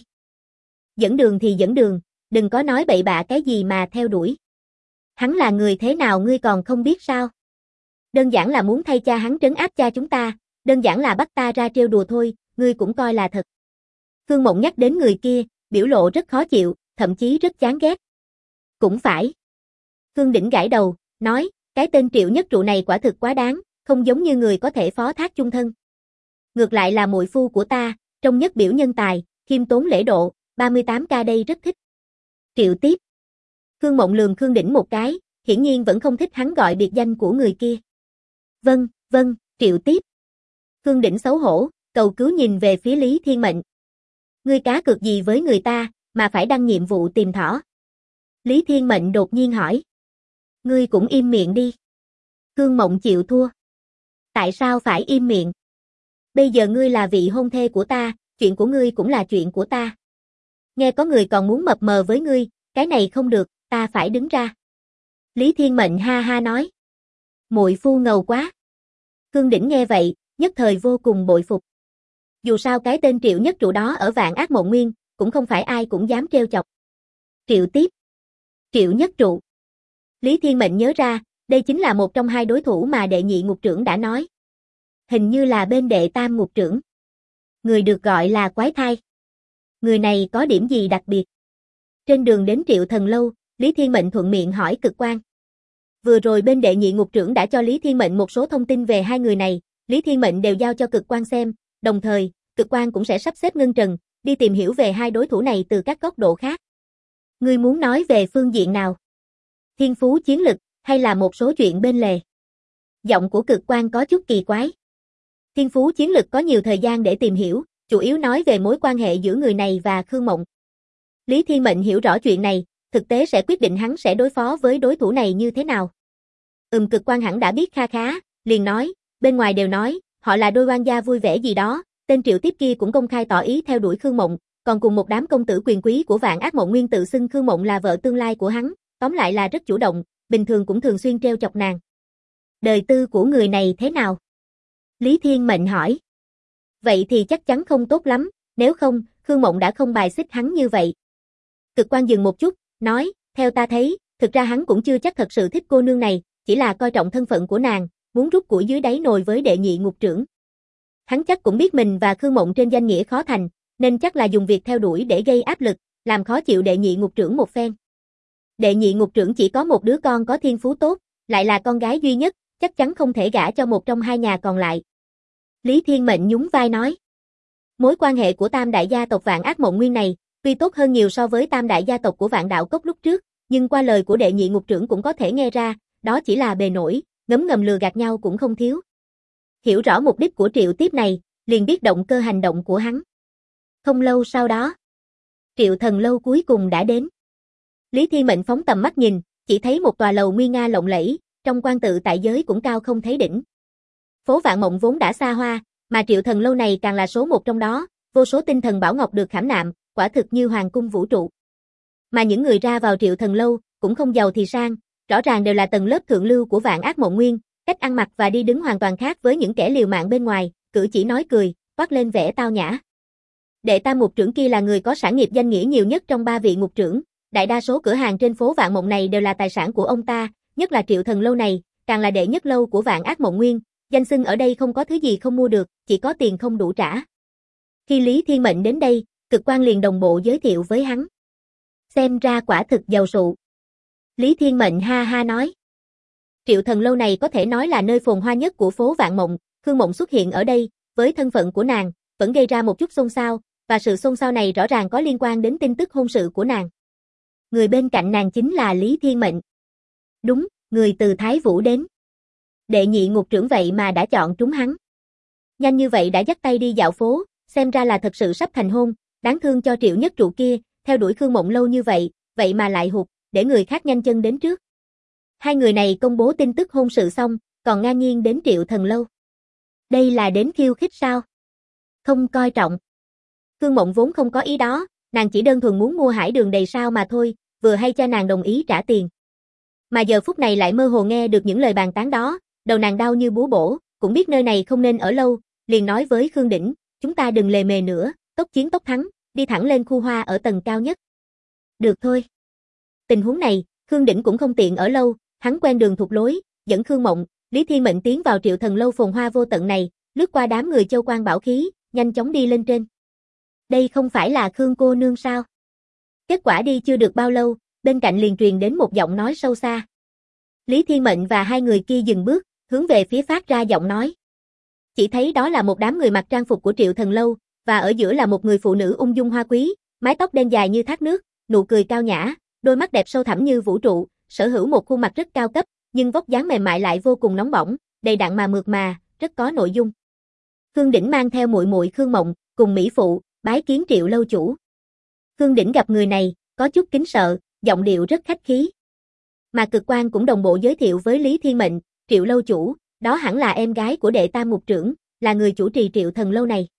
Dẫn đường thì dẫn đường, đừng có nói bậy bạ cái gì mà theo đuổi. Hắn là người thế nào ngươi còn không biết sao? Đơn giản là muốn thay cha hắn trấn áp cha chúng ta, đơn giản là bắt ta ra trêu đùa thôi, ngươi cũng coi là thật. Khương Mộng nhắc đến người kia, biểu lộ rất khó chịu, thậm chí rất chán ghét. Cũng phải. Khương Đỉnh gãi đầu, nói, cái tên Triệu Nhất Trụ này quả thực quá đáng, không giống như người có thể phó thác chung thân. Ngược lại là muội phu của ta, trông nhất biểu nhân tài, khiêm tốn lễ độ, 38K đây rất thích. Triệu tiếp. Khương Mộng lườm Khương Đỉnh một cái, hiển nhiên vẫn không thích hắn gọi biệt danh của người kia. Vâng, Triệu tiếp. Khương Đỉnh xấu hổ, cầu cứu nhìn về phía Lý Thiên Mệnh. Ngươi cá cược gì với người ta, mà phải đăng nhiệm vụ tìm thỏ? Lý Thiên Mệnh đột nhiên hỏi. Ngươi cũng im miệng đi. Khương Mộng chịu thua. Tại sao phải im miệng? Bây giờ ngươi là vị hôn thê của ta, chuyện của ngươi cũng là chuyện của ta. Nghe có người còn muốn mập mờ với ngươi, cái này không được, ta phải đứng ra. Lý Thiên Mệnh ha ha nói. Muội phu ngầu quá. Khương Đỉnh nghe vậy, nhất thời vô cùng bội phục. Dù sao cái tên Triệu Nhất Trụ đó ở Vạn Ác Mộng Nguyên, cũng không phải ai cũng dám trêu chọc. Triệu tiếp. Triệu Nhất Trụ. Lý Thiên Mệnh nhớ ra, đây chính là một trong hai đối thủ mà đệ nhị ngục trưởng đã nói. Hình như là bên đệ tam ngục trưởng. Người được gọi là Quái Thai. Người này có điểm gì đặc biệt? Trên đường đến Triệu Thần Lâu, Lý Thiên Mệnh thuận miệng hỏi Cực Quang. Vừa rồi bên đệ nhị ngục trưởng đã cho Lý Thiên Mệnh một số thông tin về hai người này, Lý Thiên Mệnh đều giao cho Cực Quang xem, đồng thời, Cực Quang cũng sẽ sắp xếp ngân trần, đi tìm hiểu về hai đối thủ này từ các góc độ khác. Ngươi muốn nói về phương diện nào? Thiên phú chiến lực, hay là một số chuyện bên lề? Giọng của Cực Quang có chút kỳ quái. Thiên phú chiến lực có nhiều thời gian để tìm hiểu, chủ yếu nói về mối quan hệ giữa người này và Khương Mộng. Lý Thiên Mệnh hiểu rõ chuyện này, thực tế sẽ quyết định hắn sẽ đối phó với đối thủ này như thế nào. Cực Quang hẳn đã biết kha khá, liền nói, bên ngoài đều nói, họ là đôi oan gia vui vẻ gì đó, tên Triệu tiếp kia cũng công khai tỏ ý theo đuổi Khương Mộng, còn cùng một đám công tử quyền quý của Vạn Ác Mộng Nguyên tự xưng Khương Mộng là vợ tương lai của hắn, tóm lại là rất chủ động, bình thường cũng thường xuyên trêu chọc nàng. Đời tư của người này thế nào? Lý Thiên Mệnh hỏi. Vậy thì chắc chắn không tốt lắm, Nếu không, Khương Mộng đã không bài xích hắn như vậy. Cực Quan dừng một chút, nói, theo ta thấy, thực ra hắn cũng chưa chắc thật sự thích cô nương này, chỉ là coi trọng thân phận của nàng, muốn rút củi dưới đáy nồi với đệ nhị ngục trưởng. Hắn chắc cũng biết mình và Khương Mộng trên danh nghĩa khó thành, nên chắc là dùng việc theo đuổi để gây áp lực, làm khó chịu đệ nhị ngục trưởng một phen. Đệ nhị ngục trưởng chỉ có một đứa con có thiên phú tốt, lại là con gái duy nhất, chắc chắn không thể gả cho một trong hai nhà còn lại. Lý Thiên Mệnh nhún vai nói. Mối quan hệ của tam đại gia tộc Vạn Ác Mộng Nguyên này, tuy tốt hơn nhiều so với tam đại gia tộc của Vạn Đạo Cốc lúc trước, nhưng qua lời của đệ nhị ngục trưởng cũng có thể nghe ra, đó chỉ là bề nổi, ngấm ngầm lừa gạt nhau cũng không thiếu. Hiểu rõ mục đích của Triệu Tiếp này, liền biết động cơ hành động của hắn. Không lâu sau đó, Triệu Thần Lâu cuối cùng đã đến. Lý Thiên Mệnh phóng tầm mắt nhìn, chỉ thấy một tòa lầu nguy nga lộng lẫy, trong quan tự tại giới cũng cao không thấy đỉnh. Phố Vạn Mộng vốn đã xa hoa, mà Triệu Thần Lâu này càng là số một trong đó, vô số tinh thần bảo ngọc được khảm nạm, quả thực như hoàng cung vũ trụ. Mà những người ra vào Triệu Thần Lâu, cũng không giàu thì sang, rõ ràng đều là tầng lớp thượng lưu của Vạn Ác Mộng Nguyên, cách ăn mặc và đi đứng hoàn toàn khác với những kẻ liều mạng bên ngoài, cử chỉ nói cười, toát lên vẻ tao nhã. Đệ tam ngục trưởng kia là người có sản nghiệp danh nghĩa nhiều nhất trong ba vị ngục trưởng, đại đa số cửa hàng trên phố Vạn Mộng này đều là tài sản của ông ta, nhất là Triệu Thần Lâu này, càng là đệ nhất lâu của Vạn Ác Mộng Nguyên, danh xưng ở đây không có thứ gì không mua được, chỉ có tiền không đủ trả. Khi Lý Thiên Mệnh đến đây, Cực Quan liền đồng bộ giới thiệu với hắn. Xem ra quả thực giàu sụ. Lý Thiên Mệnh ha ha nói. Triệu Thần Lâu này có thể nói là nơi phồn hoa nhất của phố Vạn Mộng, Khương Mộng xuất hiện ở đây, với thân phận của nàng, vẫn gây ra một chút xôn xao, và sự xôn xao này rõ ràng có liên quan đến tin tức hôn sự của nàng. Người bên cạnh nàng chính là Lý Thiên Mệnh. Đúng, người từ Thái Vũ đến. Đệ nhị ngục trưởng vậy mà đã chọn trúng hắn. Nhanh như vậy đã dắt tay đi dạo phố, xem ra là thật sự sắp thành hôn, đáng thương cho Triệu Nhất Trụ kia, theo đuổi Khương Mộng lâu như vậy, vậy mà lại hụt, để người khác nhanh chân đến trước. Hai người này công bố tin tức hôn sự xong, còn ngang nhiên đến Triệu Thần Lâu. Đây là đến khiêu khích sao? Không coi trọng. Khương Mộng vốn không có ý đó, nàng chỉ đơn thuần muốn mua hải đường đầy sao mà thôi, vừa hay cho nàng đồng ý trả tiền. Mà giờ phút này lại mơ hồ nghe được những lời bàn tán đó, đầu nàng đau như búa bổ, cũng biết nơi này không nên ở lâu, liền nói với Khương Đỉnh, chúng ta đừng lề mề nữa, tốc chiến tốc thắng, đi thẳng lên khu hoa ở tầng cao nhất. Được thôi. Tình huống này, Khương Đỉnh cũng không tiện ở lâu, hắn quen đường thuộc lối, dẫn Khương Mộng, Lý Thiên Mệnh tiến vào Triệu Thần Lâu phồn hoa vô tận này, lướt qua đám người châu quan bảo khí, nhanh chóng đi lên trên. Đây không phải là Khương cô nương sao? Kết quả đi chưa được bao lâu, bên cạnh liền truyền đến một giọng nói sâu xa. Lý Thiên Mệnh và hai người kia dừng bước, hướng về phía phát ra giọng nói. Chỉ thấy đó là một đám người mặc trang phục của Triệu Thần Lâu, và ở giữa là một người phụ nữ ung dung hoa quý, mái tóc đen dài như thác nước, nụ cười cao nhã, đôi mắt đẹp sâu thẳm như vũ trụ, sở hữu một khuôn mặt rất cao cấp, nhưng vóc dáng mềm mại lại vô cùng nóng bỏng, đầy đặn mà mượt mà, rất có nội dung. Khương Đỉnh mang theo muội muội Khương Mộng, cùng mỹ phụ, bái kiến Triệu lâu chủ. Khương Đỉnh gặp người này, có chút kính sợ, giọng điệu rất khách khí. Mà Cực Quan cũng đồng bộ giới thiệu với Lý Thiên Mệnh, Triệu lâu chủ, đó hẳn là em gái của đệ tam ngục trưởng, là người chủ trì Triệu Thần Lâu này.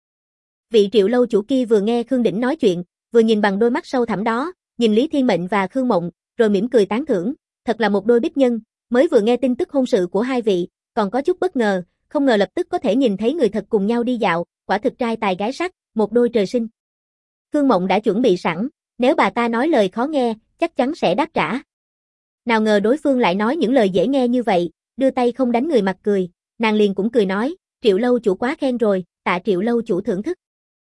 Vị Triệu lâu chủ kia vừa nghe Khương Đỉnh nói chuyện, vừa nhìn bằng đôi mắt sâu thẳm đó, nhìn Lý Thiên Mệnh và Khương Mộng, rồi mỉm cười tán thưởng, thật là một đôi bích nhân, mới vừa nghe tin tức hôn sự của hai vị, còn có chút bất ngờ, không ngờ lập tức có thể nhìn thấy người thật cùng nhau đi dạo, quả thực trai tài gái sắc, một đôi trời sinh. Khương Mộng đã chuẩn bị sẵn, nếu bà ta nói lời khó nghe, chắc chắn sẽ đáp trả. Nào ngờ đối phương lại nói những lời dễ nghe như vậy, đưa tay không đánh người mặt cười, nàng liền cũng cười nói, Triệu lâu chủ quá khen rồi, tạ Triệu lâu chủ thưởng thức.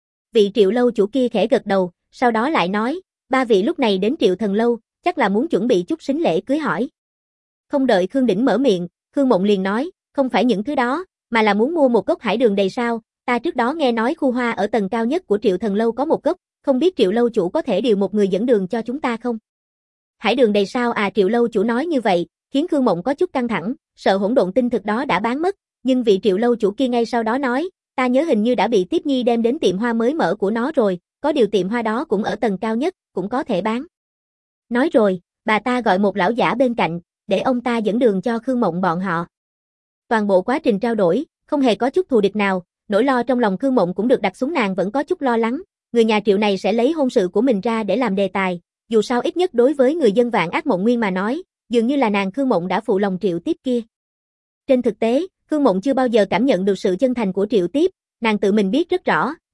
Vị Triệu lâu chủ kia khẽ gật đầu, sau đó lại nói, ba vị lúc này đến Triệu Thần Lâu, chắc là muốn chuẩn bị chút sính lễ cưới hỏi. Không đợi Khương Đỉnh mở miệng, Khương Mộng liền nói, không phải những thứ đó, mà là muốn mua một cốc hải đường đầy sao, ta trước đó nghe nói khu hoa ở tầng cao nhất của Triệu Thần Lâu có một cốc, không biết Triệu lâu chủ có thể điều một người dẫn đường cho chúng ta không? Hải đường đầy sao à? Triệu lâu chủ nói như vậy, khiến Khương Mộng có chút căng thẳng, sợ hỗn độn tinh thực đó đã bán mất, nhưng vị Triệu lâu chủ kia ngay sau đó nói, ta nhớ hình như đã bị Tiếp Nhi đem đến tiệm hoa mới mở của nó rồi, có điều tiệm hoa đó cũng ở tầng cao nhất, cũng có thể bán. Nói rồi, bà ta gọi một lão giả bên cạnh, để ông ta dẫn đường cho Khương Mộng bọn họ. Toàn bộ quá trình trao đổi, không hề có chút thù địch nào, nỗi lo trong lòng Khương Mộng cũng được đặt xuống, nàng vẫn có chút lo lắng, người nhà Triệu này sẽ lấy hôn sự của mình ra để làm đề tài, dù sao ít nhất đối với người dân Vạn Ác Mộng Nguyên mà nói, dường như là nàng Khương Mộng đã phụ lòng Triệu Tiếp kia. Trên thực tế, Khương Mộng chưa bao giờ cảm nhận được sự chân thành của Triệu Tiếp, nàng tự mình biết rất rõ,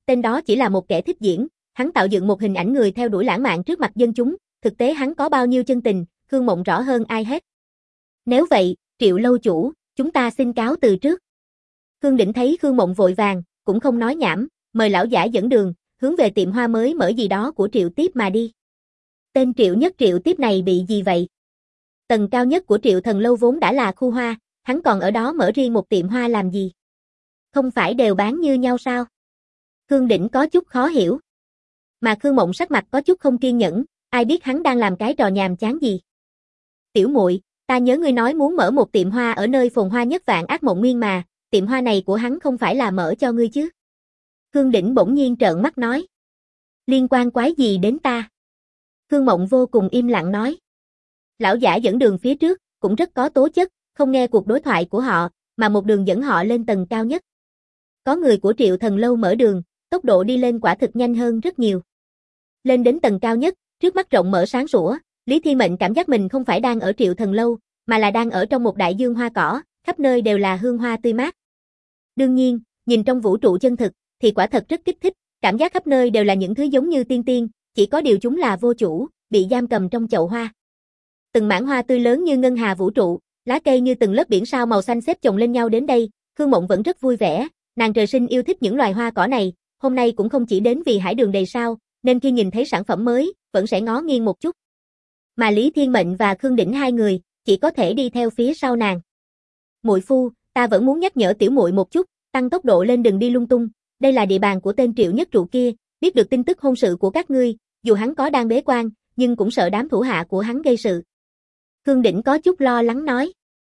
tên đó chỉ là một kẻ thích diễn, hắn tạo dựng một hình ảnh người theo đuổi lãng mạn trước mặt dân chúng, thực tế hắn có bao nhiêu chân tình, Khương Mộng rõ hơn ai hết. Nếu vậy, Triệu lâu chủ, chúng ta xin cáo từ trước. Khương Đỉnh thấy Khương Mộng vội vàng, cũng không nói nhảm, mời lão giả dẫn đường, hướng về tiệm hoa mới mở gì đó của Triệu Tiếp mà đi. Tên Triệu Nhất Triệu Tiếp này bị gì vậy? Tầng cao nhất của Triệu Thần Lâu vốn đã là khu hoa, hắn còn ở đó mở riêng một tiệm hoa làm gì? Không phải đều bán như nhau sao? Khương Đỉnh có chút khó hiểu. Mà Khương Mộng sắc mặt có chút không kiên nhẫn, ai biết hắn đang làm cái trò nhàm chán gì. Tiểu muội, ta nhớ ngươi nói muốn mở một tiệm hoa ở nơi phồn hoa nhất Vạn Ác Mộng Nguyên mà, tiệm hoa này của hắn không phải là mở cho ngươi chứ? Khương Đỉnh bỗng nhiên trợn mắt nói. Liên quan quái gì đến ta? Khương Mộng vô cùng im lặng nói. Lão giả dẫn đường phía trước, cũng rất có tố chất, không nghe cuộc đối thoại của họ, mà một đường dẫn họ lên tầng cao nhất. Có người của Triệu Thần Lâu mở đường, tốc độ đi lên quả thực nhanh hơn rất nhiều. Lên đến tầng cao nhất, trước mắt rộng mở sáng sủa, Lý Thiên Mệnh cảm giác mình không phải đang ở Triệu Thần Lâu, mà là đang ở trong một đại dương hoa cỏ, khắp nơi đều là hương hoa tươi mát. Đương nhiên, nhìn trong vũ trụ chân thực, thì quả thật rất kích thích, cảm giác khắp nơi đều là những thứ giống như tiên tiên, chỉ có điều chúng là vô chủ, bị giam cầm trong chậu hoa. Từng mảng hoa tươi lớn như ngân hà vũ trụ, lá cây như từng lớp biển sao màu xanh xếp chồng lên nhau đến đây, Khương Mộng vẫn rất vui vẻ, nàng trời sinh yêu thích những loài hoa cỏ này, hôm nay cũng không chỉ đến vì hải đường đầy sao, nên khi nhìn thấy sản phẩm mới, vẫn sẽ ngó nghiêng một chút. Mà Lý Thiên Mệnh và Khương Đỉnh hai người, chỉ có thể đi theo phía sau nàng. Muội phu, ta vẫn muốn nhắc nhở tiểu muội một chút, tăng tốc độ lên đừng đi lung tung, đây là địa bàn của tên Triệu Nhất Trụ kia, biết được tin tức hôn sự của các ngươi, dù hắn có đang bế quan, nhưng cũng sợ đám thủ hạ của hắn gây sự. Khương Đỉnh có chút lo lắng nói.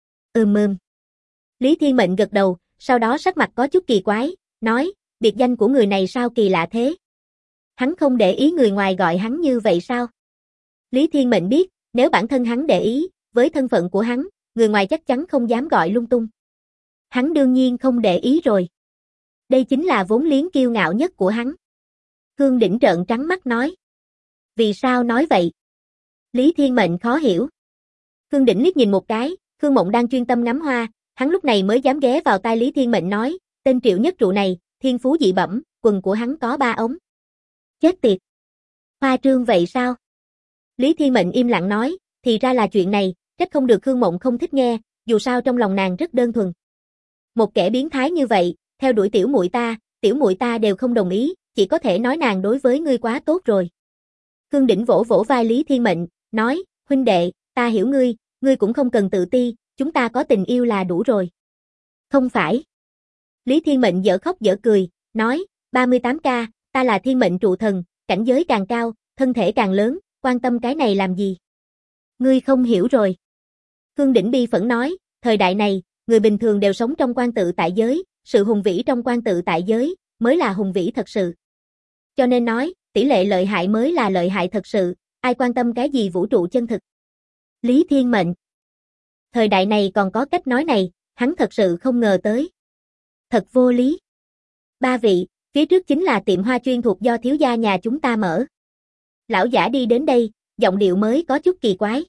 Lý Thiên Mệnh gật đầu, sau đó sắc mặt có chút kỳ quái, nói, biệt danh của người này sao kỳ lạ thế? Hắn không để ý người ngoài gọi hắn như vậy sao? Lý Thiên Mệnh biết, nếu bản thân hắn để ý, với thân phận của hắn, người ngoài chắc chắn không dám gọi lung tung. Hắn đương nhiên không để ý rồi. Đây chính là vốn liếng kiêu ngạo nhất của hắn. Khương Đỉnh trợn trắng mắt nói. Vì sao nói vậy? Lý Thiên Mệnh khó hiểu. Khương Đỉnh liếc nhìn một cái, Khương Mộng đang chuyên tâm ngắm hoa, hắn lúc này mới dám ghé vào tai Lý Thiên Mệnh nói, tên Triệu Nhất Trụ này, thiên phú dị bẩm, quần của hắn có 3 ống. Chết tiệt. Hoa trương vậy sao? Lý Thiên Mệnh im lặng nói, thì ra là chuyện này, trách không được Khương Mộng không thích nghe, dù sao trong lòng nàng rất đơn thuần. Một kẻ biến thái như vậy, theo đuổi tiểu muội ta đều không đồng ý, chỉ có thể nói nàng đối với ngươi quá tốt rồi. Khương Đỉnh vỗ vỗ vai Lý Thiên Mệnh, nói, huynh đệ, ta hiểu ngươi cũng không cần tự ti, chúng ta có tình yêu là đủ rồi. Không phải. Lý Thiên Mệnh dở khóc dở cười, nói, 38K, ta là thiên mệnh trụ thần, cảnh giới càng cao, thân thể càng lớn, quan tâm cái này làm gì? Ngươi không hiểu rồi. Khương Đỉnh bi phẫn nói, thời đại này, người bình thường đều sống trong quan tự tại giới, sự hùng vĩ trong quan tự tại giới, mới là hùng vĩ thật sự. Cho nên nói, tỷ lệ lợi hại mới là lợi hại thật sự, ai quan tâm cái gì vũ trụ chân thực. Lý Thiên Mệnh. Thời đại này còn có cách nói này, hắn thật sự không ngờ tới. Thật vô lý. 3 vị, phía trước chính là tiệm hoa chuyên thuộc do thiếu gia nhà chúng ta mở. Lão giả đi đến đây, giọng điệu mới có chút kỳ quái.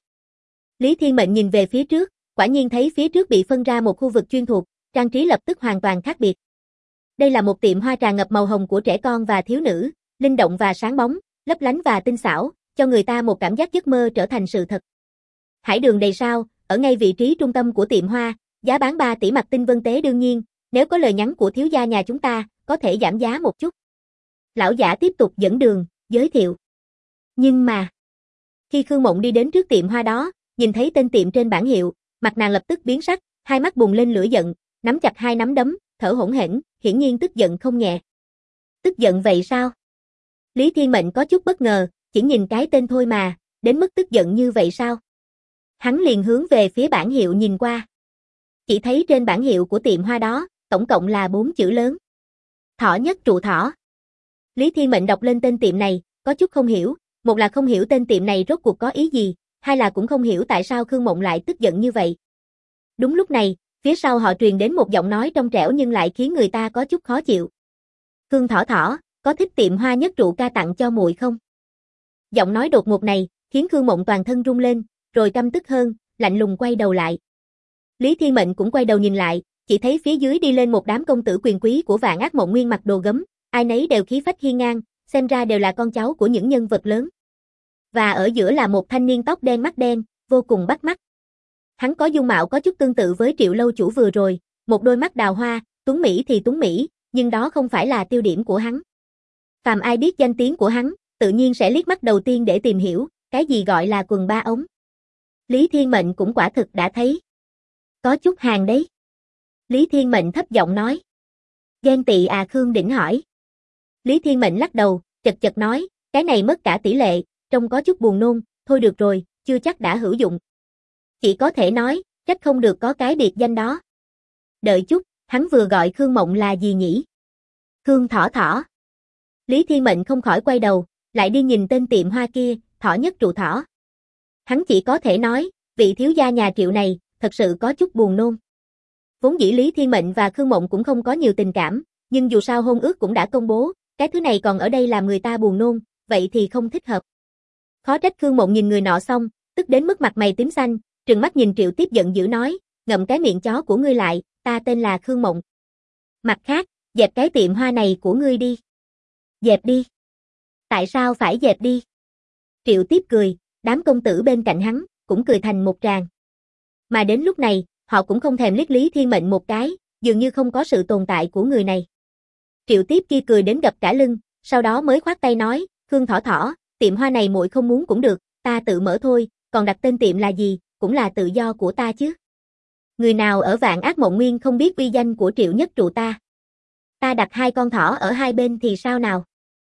Lý Thiên Mệnh nhìn về phía trước, quả nhiên thấy phía trước bị phân ra một khu vực chuyên thuộc, trang trí lập tức hoàn toàn khác biệt. Đây là một tiệm hoa tràn ngập màu hồng của trẻ con và thiếu nữ, linh động và sáng bóng, lấp lánh và tinh xảo, cho người ta một cảm giác giấc mơ trở thành sự thật. Hải đường đầy sao, ở ngay vị trí trung tâm của tiệm hoa, giá bán 3 tỷ mặt tinh vân tế đương nhiên, nếu có lời nhắn của thiếu gia nhà chúng ta, có thể giảm giá một chút. Lão giả tiếp tục dẫn đường, giới thiệu. Nhưng mà, khi Khương Mộng đi đến trước tiệm hoa đó, nhìn thấy tên tiệm trên bảng hiệu, mặt nàng lập tức biến sắc, hai mắt bùng lên lửa giận, nắm chặt hai nắm đấm, thở hổn hển, hiển nhiên tức giận không nhẹ. Tức giận vậy sao? Lý Thiên Mệnh có chút bất ngờ, chỉ nhìn cái tên thôi mà, đến mức tức giận như vậy sao? Hắn liền hướng về phía bảng hiệu nhìn qua. Chỉ thấy trên bảng hiệu của tiệm hoa đó, tổng cộng là 4 chữ lớn. Thỏ Nhất Trụ Thỏ. Lý Thiên Mệnh đọc lên tên tiệm này, có chút không hiểu, một là không hiểu tên tiệm này rốt cuộc có ý gì, hai là cũng không hiểu tại sao Khương Mộng lại tức giận như vậy. Đúng lúc này, phía sau họ truyền đến một giọng nói trong trẻo nhưng lại khiến người ta có chút khó chịu. Khương Thỏ Thỏ, có thích tiệm hoa Nhất Trụ ca tặng cho muội không? Giọng nói đột ngột này, khiến Khương Mộng toàn thân rung lên, rồi căm tức hơn, lạnh lùng quay đầu lại. Lý Thiên Mệnh cũng quay đầu nhìn lại, chỉ thấy phía dưới đi lên một đám công tử quyền quý của Vạn Ác Mộng Nguyên mặc đồ gấm, ai nấy đều khí phách hiên ngang, xem ra đều là con cháu của những nhân vật lớn. Và ở giữa là một thanh niên tóc đen mắt đen, vô cùng bắt mắt. Hắn có dung mạo có chút tương tự với Triệu lâu chủ vừa rồi, một đôi mắt đào hoa, tuấn mỹ thì tuấn mỹ, nhưng đó không phải là tiêu điểm của hắn. Phàm ai biết danh tiếng của hắn, tự nhiên sẽ liếc mắt đầu tiên để tìm hiểu, cái gì gọi là quần ba ống. Lý Thiên Mệnh cũng quả thực đã thấy. Có chút hàng đấy. Lý Thiên Mệnh thấp giọng nói. Ghen tị à, Khương Đỉnh hỏi. Lý Thiên Mệnh lắc đầu, chật chật nói, cái này mất cả tỷ lệ, trông có chút buồn nôn, thôi được rồi, chưa chắc đã hữu dụng. Chỉ có thể nói, trách không được có cái biệt danh đó. Đợi chút, hắn vừa gọi Khương Mộng là gì nhỉ? Khương Thỏ Thỏ. Lý Thiên Mệnh không khỏi quay đầu, lại đi nhìn tên tiệm hoa kia, Thỏ Nhất Trụ Thỏ. Hắn chỉ có thể nói, vị thiếu gia nhà Triệu này, thật sự có chút buồn nôn. Vốn dĩ Lý Thiên Mệnh và Khương Mộng cũng không có nhiều tình cảm, nhưng dù sao hôn ước cũng đã công bố, cái thứ này còn ở đây làm người ta buồn nôn, vậy thì không thích hợp. Khó trách Khương Mộng nhìn người nọ xong, tức đến mức mặt mày tím xanh, trừng mắt nhìn Triệu Tiếp giận dữ nói, ngậm cái miệng chó của ngươi lại, ta tên là Khương Mộng. Mặt khác, dẹp cái tiệm hoa này của ngươi đi. Dẹp đi. Tại sao phải dẹp đi? Triệu Tiếp cười, đám công tử bên cạnh hắn, cũng cười thành một tràng. Mà đến lúc này, họ cũng không thèm liếc Lý Thiên Mệnh một cái, dường như không có sự tồn tại của người này. Triệu Tiếp kia cười đến gập cả lưng, sau đó mới khoát tay nói, Khương Thỏ Thỏ, tiệm hoa này muội không muốn cũng được, ta tự mở thôi, còn đặt tên tiệm là gì, cũng là tự do của ta chứ. Người nào ở Vạn Ác Mộng Nguyên không biết uy danh của Triệu Nhất Trụ ta. Ta đặt 2 con thỏ ở hai bên thì sao nào?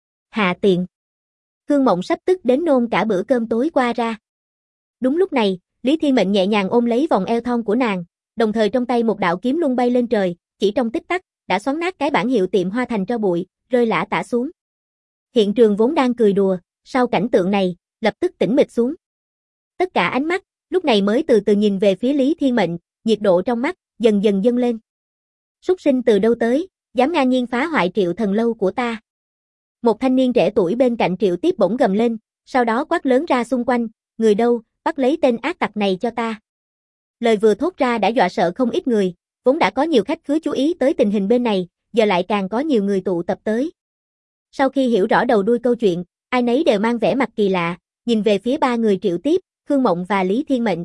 Hạ tiện. Khương Mộng sắp tức đến nôn cả bữa cơm tối qua ra. Đúng lúc này, Lý Thiên Mệnh nhẹ nhàng ôm lấy vòng eo thon của nàng, đồng thời trong tay một đạo kiếm luân bay lên trời, chỉ trong tích tắc, đã xoắn nát cái bảng hiệu tiệm hoa thành tro bụi, rơi lả tả xuống. Hiện trường vốn đang cười đùa, sau cảnh tượng này, lập tức tĩnh mịch xuống. Tất cả ánh mắt, lúc này mới từ từ nhìn về phía Lý Thiên Mệnh, nhiệt độ trong mắt, dần dần dâng lên. Súc sinh từ đâu tới, dám ngang nhiên phá hoại Triệu thần lâu của ta. Một thanh niên trẻ tuổi bên cạnh Triệu Tiếp bỗng gầm lên, sau đó quát lớn ra xung quanh, người đâu, bắt lấy tên ác tặc này cho ta. Lời vừa thốt ra đã dọa sợ không ít người, vốn đã có nhiều khách khứa chú ý tới tình hình bên này, giờ lại càng có nhiều người tụ tập tới. Sau khi hiểu rõ đầu đuôi câu chuyện, ai nấy đều mang vẻ mặt kỳ lạ, nhìn về phía 3 người Triệu Tiếp, Khương Mộng và Lý Thiên Mệnh.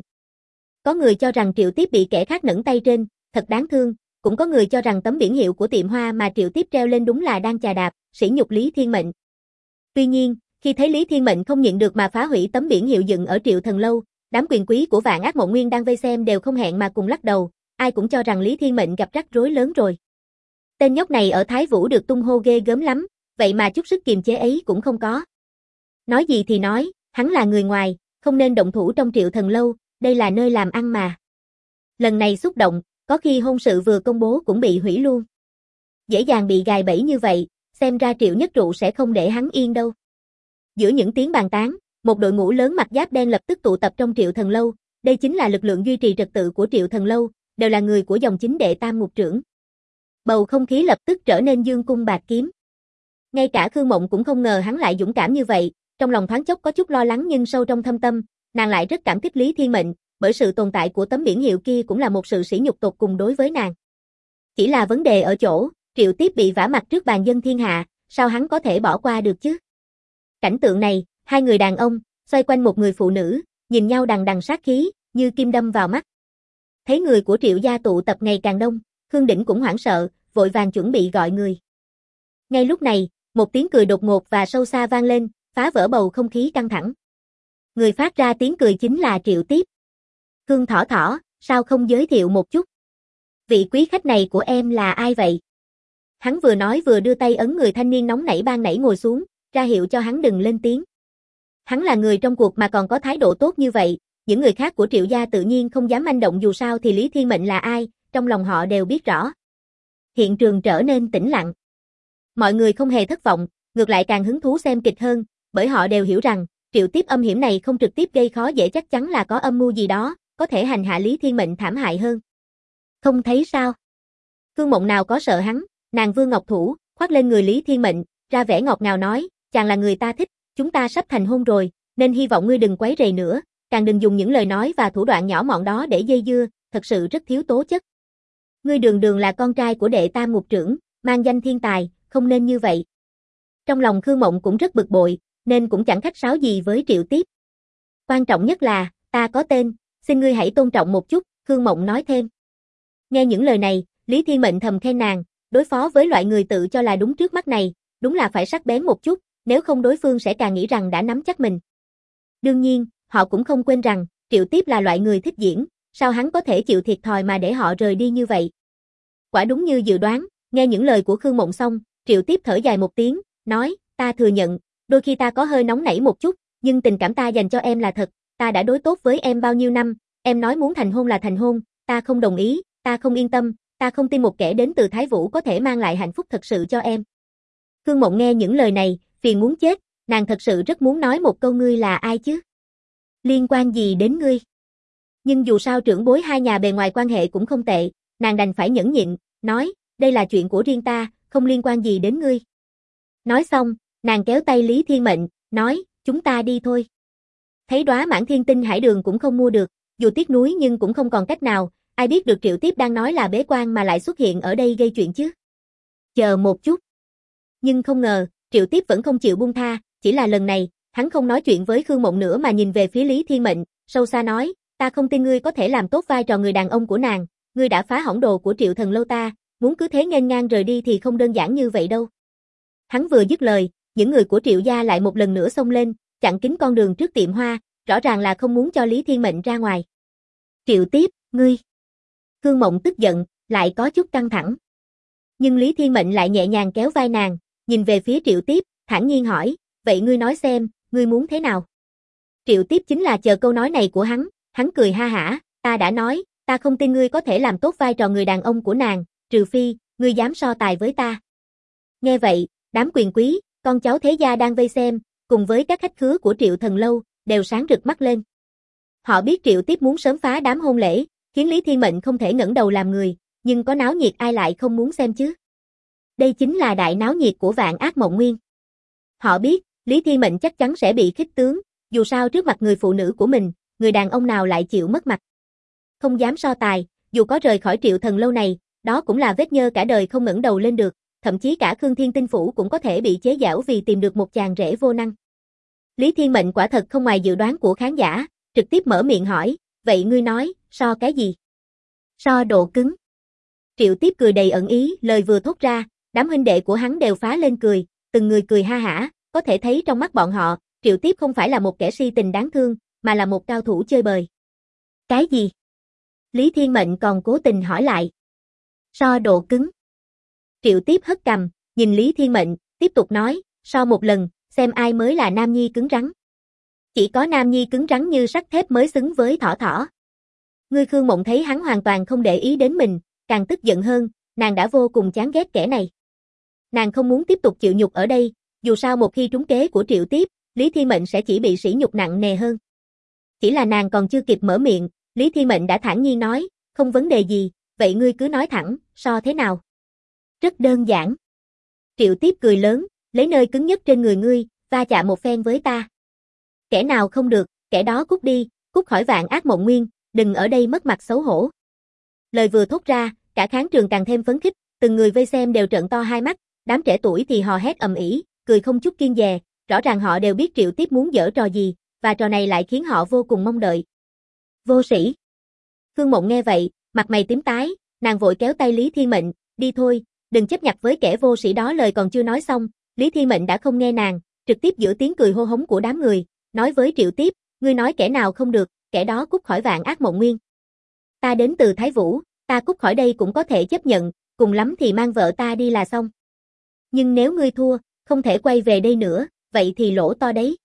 Có người cho rằng Triệu Tiếp bị kẻ khác nẫng tay trên, thật đáng thương, cũng có người cho rằng tấm biển hiệu của tiệm hoa mà Triệu Tiếp treo lên đúng là đang chà đạp, sỉ nhục Lý Thiên Mệnh. Tuy nhiên, khi thấy Lý Thiên Mệnh không nhịn được mà phá hủy tấm biển hiệu dựng ở Triệu Thần Lâu, đám quyền quý của Vạn Ác Mộng Nguyên đang vây xem đều không hẹn mà cùng lắc đầu, ai cũng cho rằng Lý Thiên Mệnh gặp rắc rối lớn rồi. Tên nhóc này ở Thái Vũ được tung hô ghê gớm lắm, vậy mà chút sức kiềm chế ấy cũng không có. Nói gì thì nói, hắn là người ngoài, không nên động thủ trong Triệu Thần Lâu, đây là nơi làm ăn mà. Lần này xúc động, có khi hôn sự vừa công bố cũng bị hủy luôn. Dễ dàng bị gài bẫy như vậy, xem ra Triệu Nhất Trụ sẽ không để hắn yên đâu. Giữa những tiếng bàn tán, một đội ngũ lớn mặc giáp đen lập tức tụ tập trong Triệu Thần Lâu, đây chính là lực lượng duy trì trật tự của Triệu Thần Lâu, đều là người của dòng chính đệ tam ngục trưởng. Bầu không khí lập tức trở nên dương cung bạt kiếm. Ngay cả Khương Mộng cũng không ngờ hắn lại dũng cảm như vậy, trong lòng thoáng chốc có chút lo lắng nhưng sâu trong thâm tâm, nàng lại rất cảm kích Lý Thiên Mệnh, bởi sự tồn tại của tấm biển hiệu kia cũng là một sự sỉ nhục tột cùng đối với nàng. Chỉ là vấn đề ở chỗ, Triệu Tiếp bị vả mặt trước bàn dân thiên hạ, sao hắn có thể bỏ qua được chứ? Cảnh tượng này, 2 người đàn ông, xoay quanh một người phụ nữ, nhìn nhau đằng đằng sát khí, như kim đâm vào mắt. Thấy người của Triệu gia tụ tập ngày càng đông, Khương Đỉnh cũng hoảng sợ, vội vàng chuẩn bị gọi người. Ngay lúc này, một tiếng cười đột ngột và sâu xa vang lên, phá vỡ bầu không khí căng thẳng. Người phát ra tiếng cười chính là Triệu Tiếp. Khương Thỏ Thỏ, sao không giới thiệu một chút? Vị quý khách này của em là ai vậy? Hắn vừa nói vừa đưa tay ấn người thanh niên nóng nảy ban nãy ngồi xuống, ra hiệu cho hắn đừng lên tiếng. Hắn là người trong cuộc mà còn có thái độ tốt như vậy, những người khác của Triệu gia tự nhiên không dám manh động dù sao thì Lý Thiên Mệnh là ai, trong lòng họ đều biết rõ. Hiện trường trở nên tĩnh lặng. Mọi người không hề thất vọng, ngược lại càng hứng thú xem kịch hơn, bởi họ đều hiểu rằng, Triệu Tiếp âm hiểm này không trực tiếp gây khó dễ chắc chắn là có âm mưu gì đó, có thể hành hạ Lý Thiên Mệnh thảm hại hơn. Không thấy sao? Khương Mộng nào có sợ hắn, nàng vương ngọc thủ, khoác lên người Lý Thiên Mệnh, ra vẻ ngọt ngào nói, chàng là người ta thích, chúng ta sắp thành hôn rồi, nên hy vọng ngươi đừng quấy rầy nữa, càng đừng dùng những lời nói và thủ đoạn nhỏ mọn đó để dây dưa, thật sự rất thiếu tố chất. Ngươi đường đường là con trai của đệ tam ngục trưởng, mang danh thiên tài, không nên như vậy. Trong lòng Khương Mộng cũng rất bực bội, nên cũng chẳng khách sáo gì với Triệu Tiếp. Quan trọng nhất là, ta có tên, xin ngươi hãy tôn trọng một chút, Khương Mộng nói thêm. Nghe những lời này, Lý Thiên Mệnh thầm khen nàng, đối phó với loại người tự cho là đúng trước mắt này, đúng là phải sắc bén một chút, nếu không đối phương sẽ càng nghĩ rằng đã nắm chắc mình. Đương nhiên, họ cũng không quên rằng, Triệu Tiếp là loại người thích diễn, sao hắn có thể chịu thiệt thòi mà để họ rời đi như vậy. Quả đúng như dự đoán, nghe những lời của Khương Mộng xong, Triệu Tiếp thở dài một tiếng, nói, ta thừa nhận, đôi khi ta có hơi nóng nảy một chút, nhưng tình cảm ta dành cho em là thật, ta đã đối tốt với em bao nhiêu năm, em nói muốn thành hôn là thành hôn, ta không đồng ý, ta không yên tâm, ta không tin một kẻ đến từ Thái Vũ có thể mang lại hạnh phúc thật sự cho em. Khương Mộng nghe những lời này, phiền muốn chết, nàng thật sự rất muốn nói một câu ngươi là ai chứ? Liên quan gì đến ngươi? Nhưng dù sao trưởng bối hai nhà bề ngoài quan hệ cũng không tệ, nàng đành phải nhẫn nhịn, nói, đây là chuyện của riêng ta, không liên quan gì đến ngươi. Nói xong, nàng kéo tay Lý Thiên Mệnh, nói, chúng ta đi thôi. Thấy đóa mãn thiên tinh hải đường cũng không mua được, dù tiếc nuối nhưng cũng không còn cách nào, ai biết được Triệu Tiếp đang nói là bế quan mà lại xuất hiện ở đây gây chuyện chứ. Chờ một chút. Nhưng không ngờ, Triệu Tiếp vẫn không chịu buông tha, chỉ là lần này, hắn không nói chuyện với Khương Mộng nữa mà nhìn về phía Lý Thiên Mệnh, sâu xa nói, ta không tin ngươi có thể làm tốt vai trò người đàn ông của nàng, ngươi đã phá hỏng đồ của Triệu Thần Lâu ta, muốn cứ thế nghênh ngang rời đi thì không đơn giản như vậy đâu. Hắn vừa dứt lời, những người của Triệu gia lại một lần nữa xông lên, chặn kín con đường trước tiệm hoa, rõ ràng là không muốn cho Lý Thiên Mệnh ra ngoài. Triệu Tiếp, ngươi. Khương Mộng tức giận, lại có chút căng thẳng. Nhưng Lý Thiên Mệnh lại nhẹ nhàng kéo vai nàng, nhìn về phía Triệu Tiếp, thản nhiên hỏi, vậy ngươi nói xem, ngươi muốn thế nào? Triệu Tiếp chính là chờ câu nói này của hắn cười ha hả, ta đã nói, ta không tin ngươi có thể làm tốt vai trò người đàn ông của nàng, trừ phi, ngươi dám so tài với ta. Nghe vậy, đám quyền quý, con cháu thế gia đang vây xem, cùng với các khách khứa của Triệu Thần Lâu, đều sáng rực mắt lên. Họ biết Triệu Tiếp muốn sớm phá đám hôn lễ, khiến Lý Thiên Mệnh không thể ngẩng đầu làm người, nhưng có náo nhiệt ai lại không muốn xem chứ. Đây chính là đại náo nhiệt của Vạn Ác Mộng Nguyên. Họ biết, Lý Thiên Mệnh chắc chắn sẽ bị khích tướng, dù sao trước mặt người phụ nữ của mình, người đàn ông nào lại chịu mất mặt. Không dám so tài, dù có rời khỏi Triệu Thần Lâu này, đó cũng là vết nhơ cả đời không ngẩng đầu lên được, thậm chí cả Khương Thiên Tinh Phủ cũng có thể bị chế giễu vì tìm được một chàng rể vô năng. Lý Thiên Mệnh quả thật không ngoài dự đoán của khán giả, trực tiếp mở miệng hỏi, vậy ngươi nói, so cái gì? So độ cứng. Triệu Tiếp cười đầy ẩn ý, lời vừa thốt ra, đám huynh đệ của hắn đều phá lên cười, từng người cười ha hả, có thể thấy trong mắt bọn họ, Triệu Tiếp không phải là một kẻ si tình đáng thương, mà là một cao thủ chơi bời. Cái gì? Lý Thiên Mệnh còn cố tình hỏi lại. So độ cứng. Triệu Tiếp hất cằm, nhìn Lý Thiên Mệnh, tiếp tục nói, so một lần, xem ai mới là nam nhi cứng rắn. Chỉ có nam nhi cứng rắn như sắt thép mới xứng với thỏ thỏ. Ngươi Khương Mộng thấy hắn hoàn toàn không để ý đến mình, càng tức giận hơn, nàng đã vô cùng chán ghét kẻ này. Nàng không muốn tiếp tục chịu nhục ở đây, dù sao một khi trúng kế của Triệu Tiếp, Lý Thiên Mệnh sẽ chỉ bị sỉ nhục nặng nề hơn. Chỉ là nàng còn chưa kịp mở miệng, Lý Thiên Mệnh đã thản nhiên nói, không vấn đề gì, vậy ngươi cứ nói thẳng, so thế nào? Rất đơn giản. Triệu Tiếp cười lớn, lấy nơi cứng nhất trên người ngươi, va chạm một phen với ta. Kẻ nào không được, kẻ đó cút đi, cút khỏi Vạn Ác Mộng Nguyên, đừng ở đây mất mặt xấu hổ. Lời vừa thốt ra, cả khán trường càng thêm phấn khích, từng người vây xem đều trợn to hai mắt, đám trẻ tuổi thì hò hét ầm ĩ, cười không chút kiêng dè, rõ ràng họ đều biết Triệu Tiếp muốn giở trò gì, và trò này lại khiến họ vô cùng mong đợi. Vô sĩ. Khương Mộng nghe vậy, mặt mày tím tái, nàng vội kéo tay Lý Thiên Mệnh, đi thôi, đừng chấp nhặt với kẻ vô sĩ đó. Lời còn chưa nói xong, Lý Thiên Mệnh đã không nghe nàng, trực tiếp giữa tiếng cười hô hống của đám người, nói với Triệu Tiếp, ngươi nói kẻ nào không được, kẻ đó cút khỏi Vạn Ác Mộng Nguyên. Ta đến từ Thái Vũ, ta cút khỏi đây cũng có thể chấp nhận, cùng lắm thì mang vợ ta đi là xong. Nhưng nếu ngươi thua, không thể quay về đây nữa, vậy thì lỗ to đấy.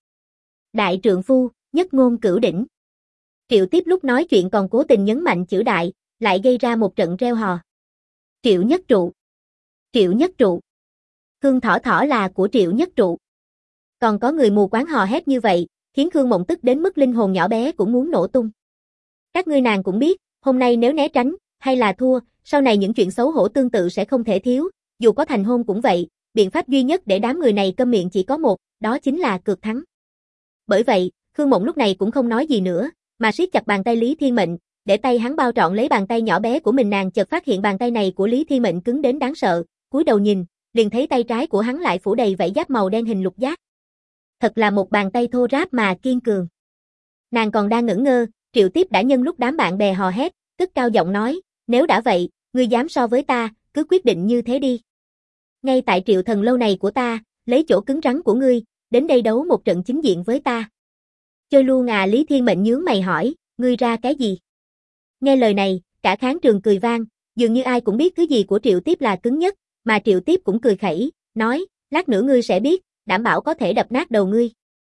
Đại trượng phu, nhất ngôn cửu đỉnh. Triệu Tiếp lúc nói chuyện còn cố tình nhấn mạnh chữ đại, lại gây ra một trận reo hò. Triệu Nhất Trụ. Triệu Nhất Trụ. Khương Thỏ Thỏ là của Triệu Nhất Trụ. Còn có người mù quáng hò hét như vậy, khiến Khương Mộng tức đến mức linh hồn nhỏ bé cũng muốn nổ tung. Các ngươi nàng cũng biết, hôm nay nếu né tránh, hay là thua, sau này những chuyện xấu hổ tương tự sẽ không thể thiếu, dù có thành hôn cũng vậy, biện pháp duy nhất để đám người này câm miệng chỉ có một, đó chính là cược thắng. Bởi vậy, Khương Mộng lúc này cũng không nói gì nữa, mà siết chặt bàn tay Lý Thiên Mệnh, để tay hắn bao trọn lấy bàn tay nhỏ bé của mình. Nàng chợt phát hiện bàn tay này của Lý Thiên Mệnh cứng đến đáng sợ, cúi đầu nhìn, liền thấy tay trái của hắn lại phủ đầy vảy giáp màu đen hình lục giác. Thật là một bàn tay thô ráp mà kiên cường. Nàng còn đang ngẩn ngơ, Triệu Tiếp đã nhân lúc đám bạn bè hò hét, cất cao giọng nói, nếu đã vậy, ngươi dám so với ta, cứ quyết định như thế đi. Ngay tại Triệu Thần lâu này của ta, lấy chỗ cứng rắn của ngươi, đến đây đấu một trận chính diện với ta. Chơi luôn à? Lý Thiên Mệnh nhướng mày hỏi, ngươi ra cái gì? Nghe lời này, cả khán trường cười vang, dường như ai cũng biết thứ gì của Triệu Tiếp là cứng nhất, mà Triệu Tiếp cũng cười khẩy, nói, lát nữa ngươi sẽ biết, đảm bảo có thể đập nát đầu ngươi.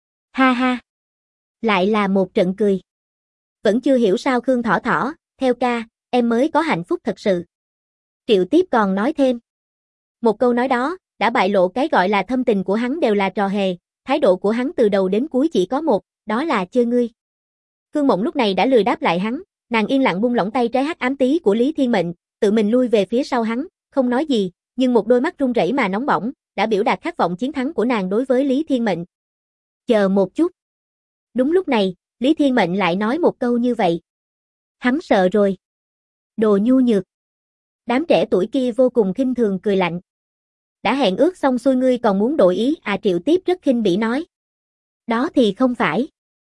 Ha ha. Lại là một trận cười. Vẫn chưa hiểu sao Khương Thỏ Thỏ, theo ca, em mới có hạnh phúc thật sự. Triệu Tiếp còn nói thêm. Một câu nói đó, đã bại lộ cái gọi là thâm tình của hắn đều là trò hề, thái độ của hắn từ đầu đến cuối chỉ có một, đó là chơi ngươi. Khương Mộng lúc này đã lười đáp lại hắn, nàng yên lặng buông lỏng tay trái hắc ám tí của Lý Thiên Mệnh, tự mình lui về phía sau hắn, không nói gì, nhưng một đôi mắt run rẩy mà nóng bỏng, đã biểu đạt khát vọng chiến thắng của nàng đối với Lý Thiên Mệnh. Chờ một chút. Đúng lúc này, Lý Thiên Mệnh lại nói một câu như vậy. Hắn sợ rồi. Đồ nhu nhược. Đám trẻ tuổi kia vô cùng khinh thường cười lạnh. Đã hẹn ước xong xuôi ngươi còn muốn đổi ý à? Triệu Tiếp rất khinh bỉ nói. Đó thì không phải.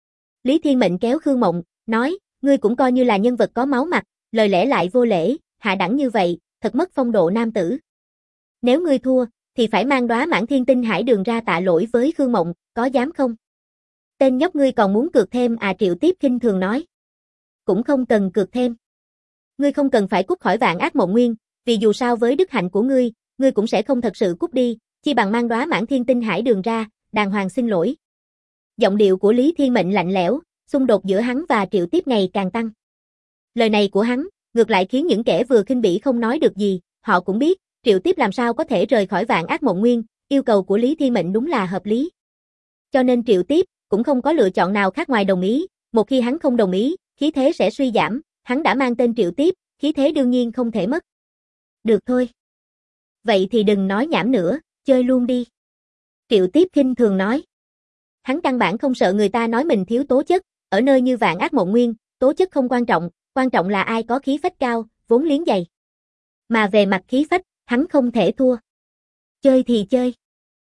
Lý Thiên Mệnh kéo Khương Mộng, nói, ngươi cũng coi như là nhân vật có máu mặt, lời lẽ lại vô lễ, hạ đẳng như vậy, thật mất phong độ nam tử. Nếu ngươi thua, thì phải mang đóa Mãn Thiên Tinh Hải Đường ra tạ lỗi với Khương Mộng, có dám không? Tên nhóc ngươi còn muốn cược thêm à? Triệu Tiếp khinh thường nói. Cũng không cần cược thêm. Ngươi không cần phải cút khỏi Vạn Ác Mộng Nguyên, vì dù sao với đức hạnh của ngươi cũng sẽ không thật sự cút đi, chi bằng mang đóa Mãn Thiên Tinh Hải Đường ra, đàng hoàng xin lỗi. Giọng điệu của Lý Thiên Mệnh lạnh lẽo, xung đột giữa hắn và Triệu Tiếp ngày càng tăng. Lời này của hắn, ngược lại khiến những kẻ vừa khinh bỉ không nói được gì, họ cũng biết, Triệu Tiếp làm sao có thể rời khỏi Vạn Ác Mộng Nguyên, yêu cầu của Lý Thiên Mệnh đúng là hợp lý. Cho nên Triệu Tiếp cũng không có lựa chọn nào khác ngoài đồng ý, một khi hắn không đồng ý, khí thế sẽ suy giảm, hắn đã mang tên Triệu Tiếp, khí thế đương nhiên không thể mất. Được thôi. Vậy thì đừng nói nhảm nữa, chơi luôn đi. Triệu Tiếp khinh thường nói. Hắn căn bản không sợ người ta nói mình thiếu tố chất, ở nơi như Vạn Ác Mộng Nguyên, tố chất không quan trọng là ai có khí phách cao, vốn liếng dày. Mà về mặt khí phách, hắn không thể thua. Chơi thì chơi.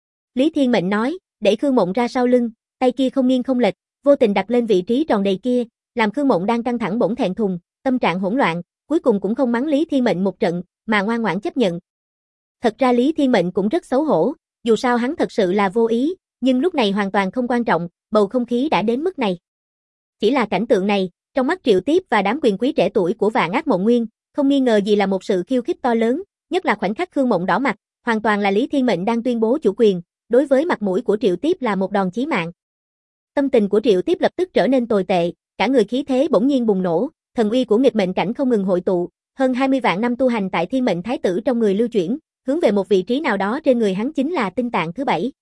Lý Thiên Mệnh nói, để Khương Mộng ra sau lưng, tay kia không nghiêng không lệch, vô tình đặt lên vị trí tròn đầy kia, làm Khương Mộng đang căng thẳng bỗng thẹn thùng, tâm trạng hỗn loạn, cuối cùng cũng không mắng Lý Thiên Mệnh một trận, mà ngoan ngoãn chấp nhận. Thật ra Lý Thiên Mệnh cũng rất xấu hổ, dù sao hắn thật sự là vô ý, nhưng lúc này hoàn toàn không quan trọng, bầu không khí đã đến mức này. Chỉ là cảnh tượng này, trong mắt Triệu Tiếp và đám quyền quý trẻ tuổi của Vạn Ác Mộng Nguyên, không nghi ngờ gì là một sự khiêu khích to lớn, nhất là khoảnh khắc Khương Mộng đỏ mặt, hoàn toàn là Lý Thiên Mệnh đang tuyên bố chủ quyền, đối với mặt mũi của Triệu Tiếp là một đòn chí mạng. Tâm tình của Triệu Tiếp lập tức trở nên tồi tệ, cả người khí thế bỗng nhiên bùng nổ, thần uy của nghịch mệnh cảnh không ngừng hội tụ, hơn 20 vạn năm tu hành tại Thiên Mệnh Thái Tử trong người lưu chuyển, hướng về một vị trí nào đó trên người hắn chính là tinh tạng thứ 7.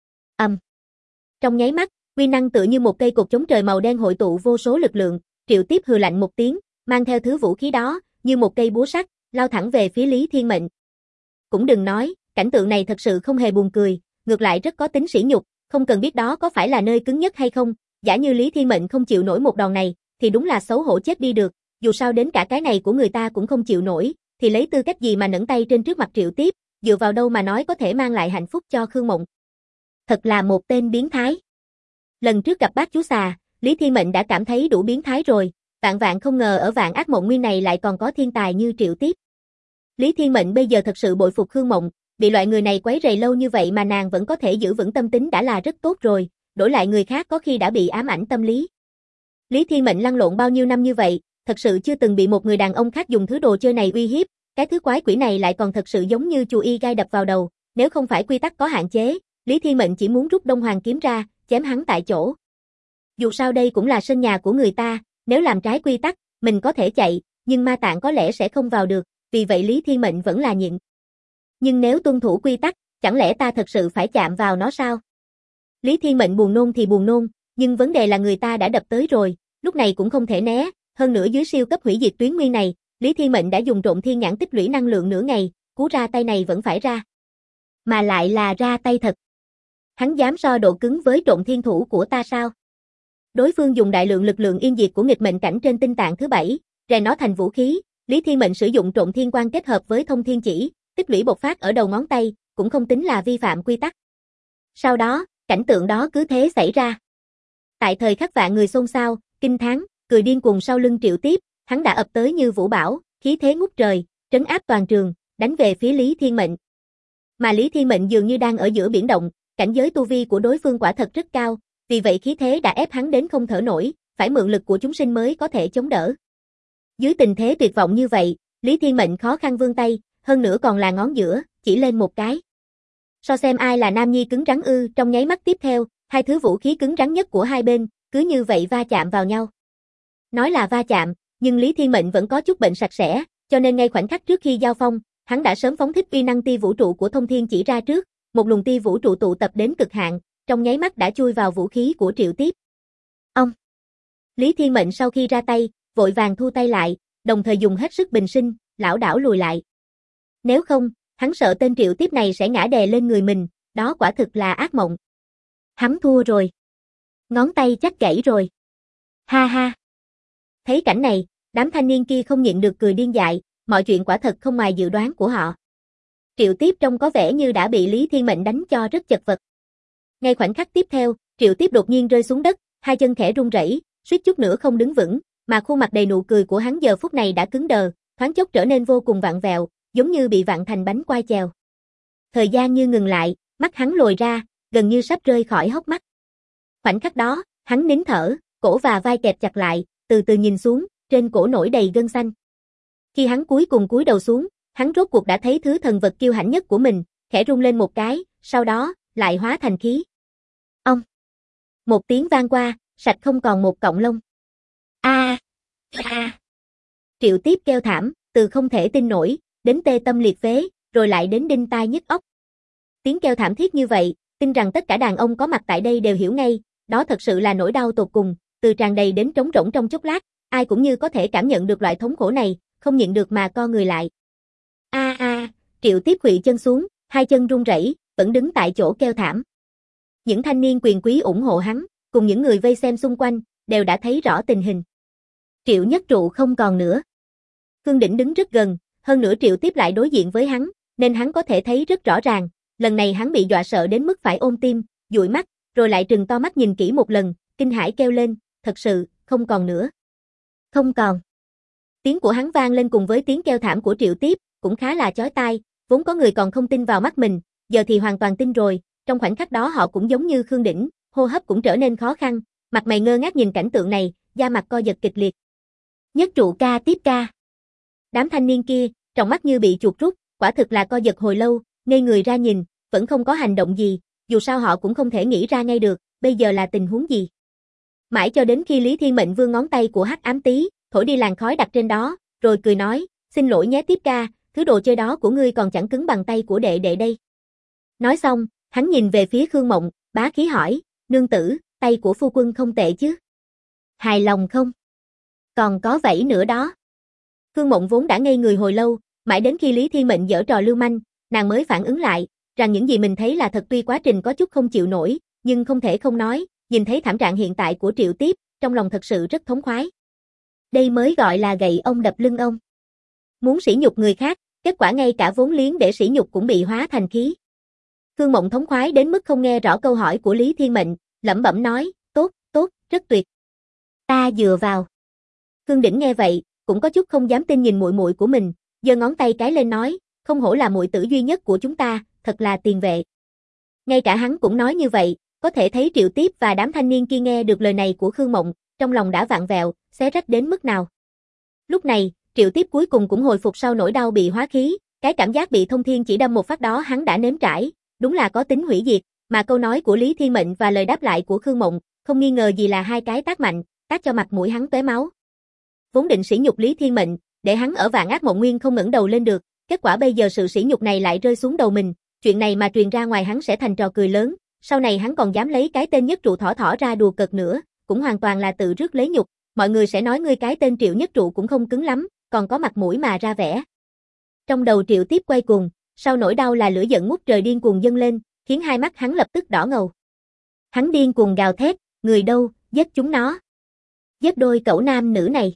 Trong nháy mắt, uy năng tựa như một cây cột chống trời màu đen hội tụ vô số lực lượng, Triệu Tiếp hừ lạnh một tiếng, mang theo thứ vũ khí đó, như một cây búa sắt, lao thẳng về phía Lý Thiên Mệnh. Cũng đừng nói, cảnh tượng này thật sự không hề buồn cười, ngược lại rất có tính sỉ nhục, không cần biết đó có phải là nơi cứng nhất hay không, giả như Lý Thiên Mệnh không chịu nổi một đòn này, thì đúng là xấu hổ chết đi được, dù sao đến cả cái này của người ta cũng không chịu nổi, thì lấy tư cách gì mà nẫng tay trên trước mặt Triệu Tiếp, dựa vào đâu mà nói có thể mang lại hạnh phúc cho Khương Mộng. Thật là một tên biến thái. Lần trước gặp bác chú xà, Lý Thiên Mệnh đã cảm thấy đủ biến thái rồi, vạn không ngờ ở Vạn Ác Mộng Nguyên này lại còn có thiên tài như Triệu Tiếp. Lý Thiên Mệnh bây giờ thật sự bội phục Khương Mộng, bị loại người này quấy rầy lâu như vậy mà nàng vẫn có thể giữ vững tâm tính đã là rất tốt rồi, đổi lại người khác có khi đã bị ám ảnh tâm lý. Lý Thiên Mệnh lăn lộn bao nhiêu năm như vậy, thật sự chưa từng bị một người đàn ông khác dùng thứ đồ chơi này uy hiếp, cái thứ quái quỷ này lại còn thật sự giống như chù y gai đập vào đầu, nếu không phải quy tắc có hạn chế, Lý Thiên Mệnh chỉ muốn rút Đông Hoàng kiếm ra, chém hắn tại chỗ. Dù sao đây cũng là sân nhà của người ta, nếu làm trái quy tắc, mình có thể chạy, nhưng ma tạng có lẽ sẽ không vào được, vì vậy Lý Thiên Mệnh vẫn là nhịn. Nhưng nếu tuân thủ quy tắc, chẳng lẽ ta thật sự phải chạm vào nó sao? Lý Thiên Mệnh buồn nôn thì buồn nôn, nhưng vấn đề là người ta đã đập tới rồi, lúc này cũng không thể né, hơn nữa dưới siêu cấp hủy diệt tuyến nguyên này, Lý Thiên Mệnh đã dùng Trộm Thiên Nhãn tích lũy năng lượng nửa ngày, cú ra tay này vẫn phải ra. Mà lại là ra tay thật. Hắn dám so độ cứng với Trộm Thiên Thủ của ta sao? Đối phương dùng đại lượng lực lượng yên diệt của nghịch mệnh cảnh trên tinh tạng thứ 7, rèn nó thành vũ khí, Lý Thiên Mệnh sử dụng Trộm Thiên Quang kết hợp với Thông Thiên Chỉ, tích lũy bộc phát ở đầu ngón tay, cũng không tính là vi phạm quy tắc. Sau đó, cảnh tượng đó cứ thế xảy ra. Tại thời khắc vạn người xôn xao, kinh thán, cười điên cuồng sau lưng Triệu Tiếp, hắn đã ập tới như vũ bão, khí thế ngút trời, trấn áp toàn trường, đánh về phía Lý Thiên Mệnh. Mà Lý Thiên Mệnh dường như đang ở giữa biển động, cảnh giới tu vi của đối phương quả thật rất cao, vì vậy khí thế đã ép hắn đến không thở nổi, phải mượn lực của chúng sinh mới có thể chống đỡ. Dưới tình thế tuyệt vọng như vậy, Lý Thiên Mệnh khó khăn vươn tay, hơn nữa còn là ngón giữa, chỉ lên một cái. So xem ai là nam nhi cứng rắn ư, trong nháy mắt tiếp theo, hai thứ vũ khí cứng rắn nhất của hai bên, cứ như vậy va chạm vào nhau. Nói là va chạm, nhưng Lý Thiên Mệnh vẫn có chút bệnh sạch sẽ, cho nên ngay khoảnh khắc trước khi giao phong, hắn đã sớm phóng thích uy năng tia vũ trụ của Thông Thiên chỉ ra trước, một luồng tia vũ trụ tụ tập đến cực hạn, trong nháy mắt đã chui vào vũ khí của Triệu Tiếp. Ông! Lý Thiên Mệnh sau khi ra tay, vội vàng thu tay lại, đồng thời dùng hết sức bình sinh, lảo đảo lùi lại. Nếu không, hắn sợ tên Triệu Tiếp này sẽ ngã đè lên người mình, đó quả thực là ác mộng. Hắn thua rồi. Ngón tay chắc gãy rồi. Ha ha. Thấy cảnh này, đám thanh niên kia không nhịn được cười điên dại, mọi chuyện quả thật không ngoài dự đoán của họ. Triệu Tiếp trông có vẻ như đã bị Lý Thiên Mệnh đánh cho rất chật vật. Ngay khoảnh khắc tiếp theo, Triệu Tiếp đột nhiên rơi xuống đất, hai chân khẽ run rẩy, suýt chút nữa không đứng vững, mà khuôn mặt đầy nụ cười của hắn giờ phút này đã cứng đờ, thoáng chốc trở nên vô cùng vặn vẹo, giống như bị vặn thành bánh quai chèo. Thời gian như ngừng lại, mắt hắn lồi ra, gần như sắp rơi khỏi hốc mắt. Khoảnh khắc đó, hắn nín thở, cổ và vai kẹp chặt lại, từ từ nhìn xuống, trên cổ nổi đầy gân xanh. Khi hắn cuối cùng cúi đầu xuống, hắn rốt cuộc đã thấy thứ thần vật kiêu hãnh nhất của mình, khẽ rung lên một cái, sau đó, lại hóa thành khí. Ông! Một tiếng vang qua, sạch không còn một cọng lông. A! A! Triệu Tiếp kêu thảm, từ không thể tin nổi, đến tê tâm liệt phế, rồi lại đến đinh tai nhức óc. Tiếng kêu thảm thiết như vậy, tin rằng tất cả đàn ông có mặt tại đây đều hiểu ngay, đó thật sự là nỗi đau tột cùng, từ tràn đầy đến trống rỗng trong chốc lát, ai cũng như có thể cảm nhận được loại thống khổ này, không nhịn được mà co người lại. Triệu Tiếp khuỵu chân xuống, hai chân run rẩy, vẫn đứng tại chỗ kêu thảm. Những thanh niên quyền quý ủng hộ hắn, cùng những người vây xem xung quanh, đều đã thấy rõ tình hình. Triệu Nhất Trụ không còn nữa. Khương Đỉnh đứng rất gần, hơn nữa Triệu Tiếp lại đối diện với hắn, nên hắn có thể thấy rất rõ ràng, lần này hắn bị dọa sợ đến mức phải ôm tim, dụi mắt, rồi lại trừng to mắt nhìn kỹ một lần, kinh hãi kêu lên, thật sự, không còn nữa. Không còn. Tiếng của hắn vang lên cùng với tiếng kêu thảm của Triệu Tiếp, cũng khá là chói tai, vốn có người còn không tin vào mắt mình, giờ thì hoàn toàn tin rồi, trong khoảnh khắc đó họ cũng giống như Khương Đỉnh, hô hấp cũng trở nên khó khăn, mặt mày ngơ ngác nhìn cảnh tượng này, da mặt co giật kịch liệt. Nhất Trụ ca tiếp ca. Đám thanh niên kia, trong mắt như bị chuột rút, quả thực là co giật hồi lâu, ngây người ra nhìn, vẫn không có hành động gì, dù sao họ cũng không thể nghĩ ra ngay được, bây giờ là tình huống gì. Mãi cho đến khi Lý Thiên Mệnh vươn ngón tay của Hắc Ám Tý, thổi đi làn khói đặt trên đó, rồi cười nói, xin lỗi nhé Tiếp ca, thứ đồ chơi đó của ngươi còn chẳng cứng bằng tay của đệ đệ đây. Nói xong, hắn nhìn về phía Khương Mộng, bá khí hỏi, nương tử, tay của phu quân không tệ chứ? Hài lòng không? Còn có vảy nữa đó. Khương Mộng vốn đã ngây người hồi lâu, mãi đến khi Lý Thiên Mệnh giở trò lưu manh, nàng mới phản ứng lại, rằng những gì mình thấy là thật, tuy quá trình có chút không chịu nổi, nhưng không thể không nói, nhìn thấy thảm trạng hiện tại của Triệu Tiếp, trong lòng thật sự rất thống khoái. Đây mới gọi là gậy ông đập lưng ông. Muốn sỉ nhục người khác, kết quả ngay cả vốn liếng để sỉ nhục cũng bị hóa thành khí. Khương Mộng thống khoái đến mức không nghe rõ câu hỏi của Lý Thiên Mệnh, lẩm bẩm nói, tốt, tốt, rất tuyệt. Ta dựa vào. Khương Đỉnh nghe vậy, cũng có chút không dám tin nhìn muội muội của mình, giơ ngón tay cái lên nói, không hổ là muội tử duy nhất của chúng ta, thật là tiền vệ. Ngay cả hắn cũng nói như vậy, có thể thấy Triệu Tiếp và đám thanh niên kia nghe được lời này của Khương Mộng, trong lòng đã vặn vẹo, xé rách đến mức nào. Lúc này, Triệu Tiếp cuối cùng cũng hồi phục sau nỗi đau bị hóa khí, cái cảm giác bị Thông Thiên chỉ đâm một phát đó hắn đã nếm trải, đúng là có tính hủy diệt, mà câu nói của Lý Thiên Mệnh và lời đáp lại của Khương Mộng, không nghi ngờ gì là hai cái tát mạnh, tát cho mặt mũi hắn tóe máu. Vốn định sỉ nhục Lý Thiên Mệnh, để hắn ở Vạn Ác Mộng Nguyên không ngẩng đầu lên được, kết quả bây giờ sự sỉ nhục này lại rơi xuống đầu mình, chuyện này mà truyền ra ngoài hắn sẽ thành trò cười lớn, sau này hắn còn dám lấy cái tên Nhất Trụ thỏ thỏ ra đùa cợt nữa, cũng hoàn toàn là tự rước lấy nhục, mọi người sẽ nói ngươi cái tên Triệu Nhất Trụ cũng không cứng lắm, còn có mặt mũi mà ra vẻ. Trong đầu Triệu Tiếp quay cuồng, sau nỗi đau là lửa giận ngút trời điên cuồng dâng lên, khiến hai mắt hắn lập tức đỏ ngầu. Hắn điên cuồng gào thét, người đâu, giết chúng nó. Giết đôi cẩu nam nữ này.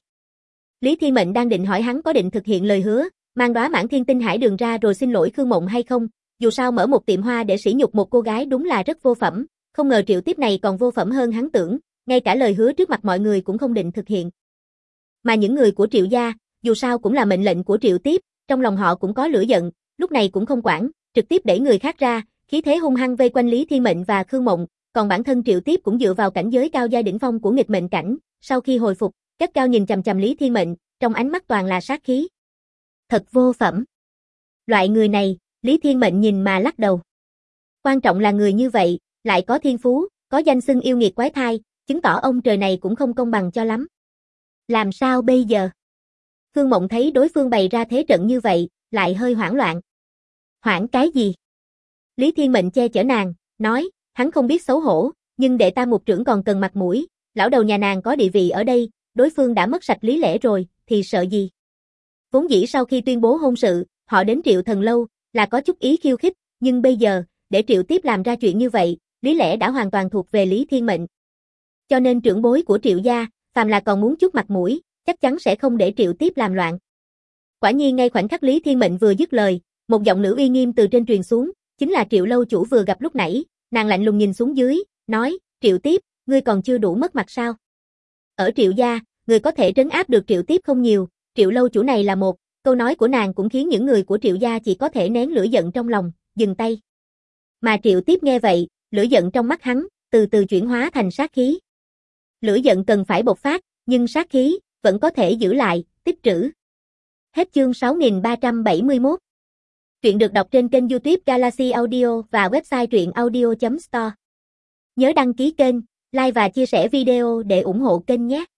Lý Thiên Mệnh đang định hỏi hắn có định thực hiện lời hứa, mang đóa Mãn Thiên Tinh Hải Đường ra rồi xin lỗi Khương Mộng hay không, dù sao mở một tiệm hoa để sỉ nhục một cô gái đúng là rất vô phẩm, không ngờ Triệu Tiếp này còn vô phẩm hơn hắn tưởng, ngay cả lời hứa trước mặt mọi người cũng không định thực hiện. Mà những người của Triệu gia, dù sao cũng là mệnh lệnh của Triệu Tiếp, trong lòng họ cũng có lửa giận, lúc này cũng không quản, trực tiếp đẩy người khác ra, khí thế hung hăng vây quanh Lý Thiên Mệnh và Khương Mộng, còn bản thân Triệu Tiếp cũng dựa vào cảnh giới cao giai đỉnh phong của nghịch mệnh cảnh, sau khi hồi phục, cất cao nhìn chằm chằm Lý Thiên Mệnh, trong ánh mắt toàn là sát khí. Thật vô phẩm. Loại người này, Lý Thiên Mệnh nhìn mà lắc đầu. Quan trọng là người như vậy, lại có thiên phú, có danh xưng yêu nghiệt quái thai, chứng tỏ ông trời này cũng không công bằng cho lắm. Làm sao bây giờ? Khương Mộng thấy đối phương bày ra thế trận như vậy, lại hơi hoảng loạn. Hoảng cái gì? Lý Thiên Mệnh che chở nàng, nói, hắn không biết xấu hổ, nhưng đệ ta một trưởng còn cần mặt mũi, lão đầu nhà nàng có địa vị ở đây, đối phương đã mất sạch lý lẽ rồi, thì sợ gì? Vốn dĩ sau khi tuyên bố hôn sự, họ đến Triệu Thần Lâu, là có chút ý khiêu khích, nhưng bây giờ, để Triệu Tiếp làm ra chuyện như vậy, lý lẽ đã hoàn toàn thuộc về Lý Thiên Mệnh. Cho nên trưởng bối của Triệu gia, phàm là còn muốn chút mặt mũi, chắc chắn sẽ không để Triệu Tiếp làm loạn. Quả nhiên ngay khoảnh khắc Lý Thiên Mệnh vừa dứt lời, một giọng nữ uy nghiêm từ trên truyền xuống, chính là Triệu lâu chủ vừa gặp lúc nãy, nàng lạnh lùng nhìn xuống dưới, nói, Triệu Tiếp, ngươi còn chưa đủ mất mặt sao? Ở Triệu gia, người có thể trấn áp được Triệu Tiếp không nhiều, Triệu lâu chủ này là một, câu nói của nàng cũng khiến những người của Triệu gia chỉ có thể nén lửa giận trong lòng, dừng tay. Mà Triệu Tiếp nghe vậy, lửa giận trong mắt hắn, từ từ chuyển hóa thành sát khí. Lửa giận cần phải bộc phát, nhưng sát khí, vẫn có thể giữ lại, tích trữ. Hết chương 6371. Truyện được đọc trên kênh YouTube Galaxy Audio và website truyệnaudio.store. Nhớ đăng ký kênh, like và chia sẻ video để ủng hộ kênh nhé.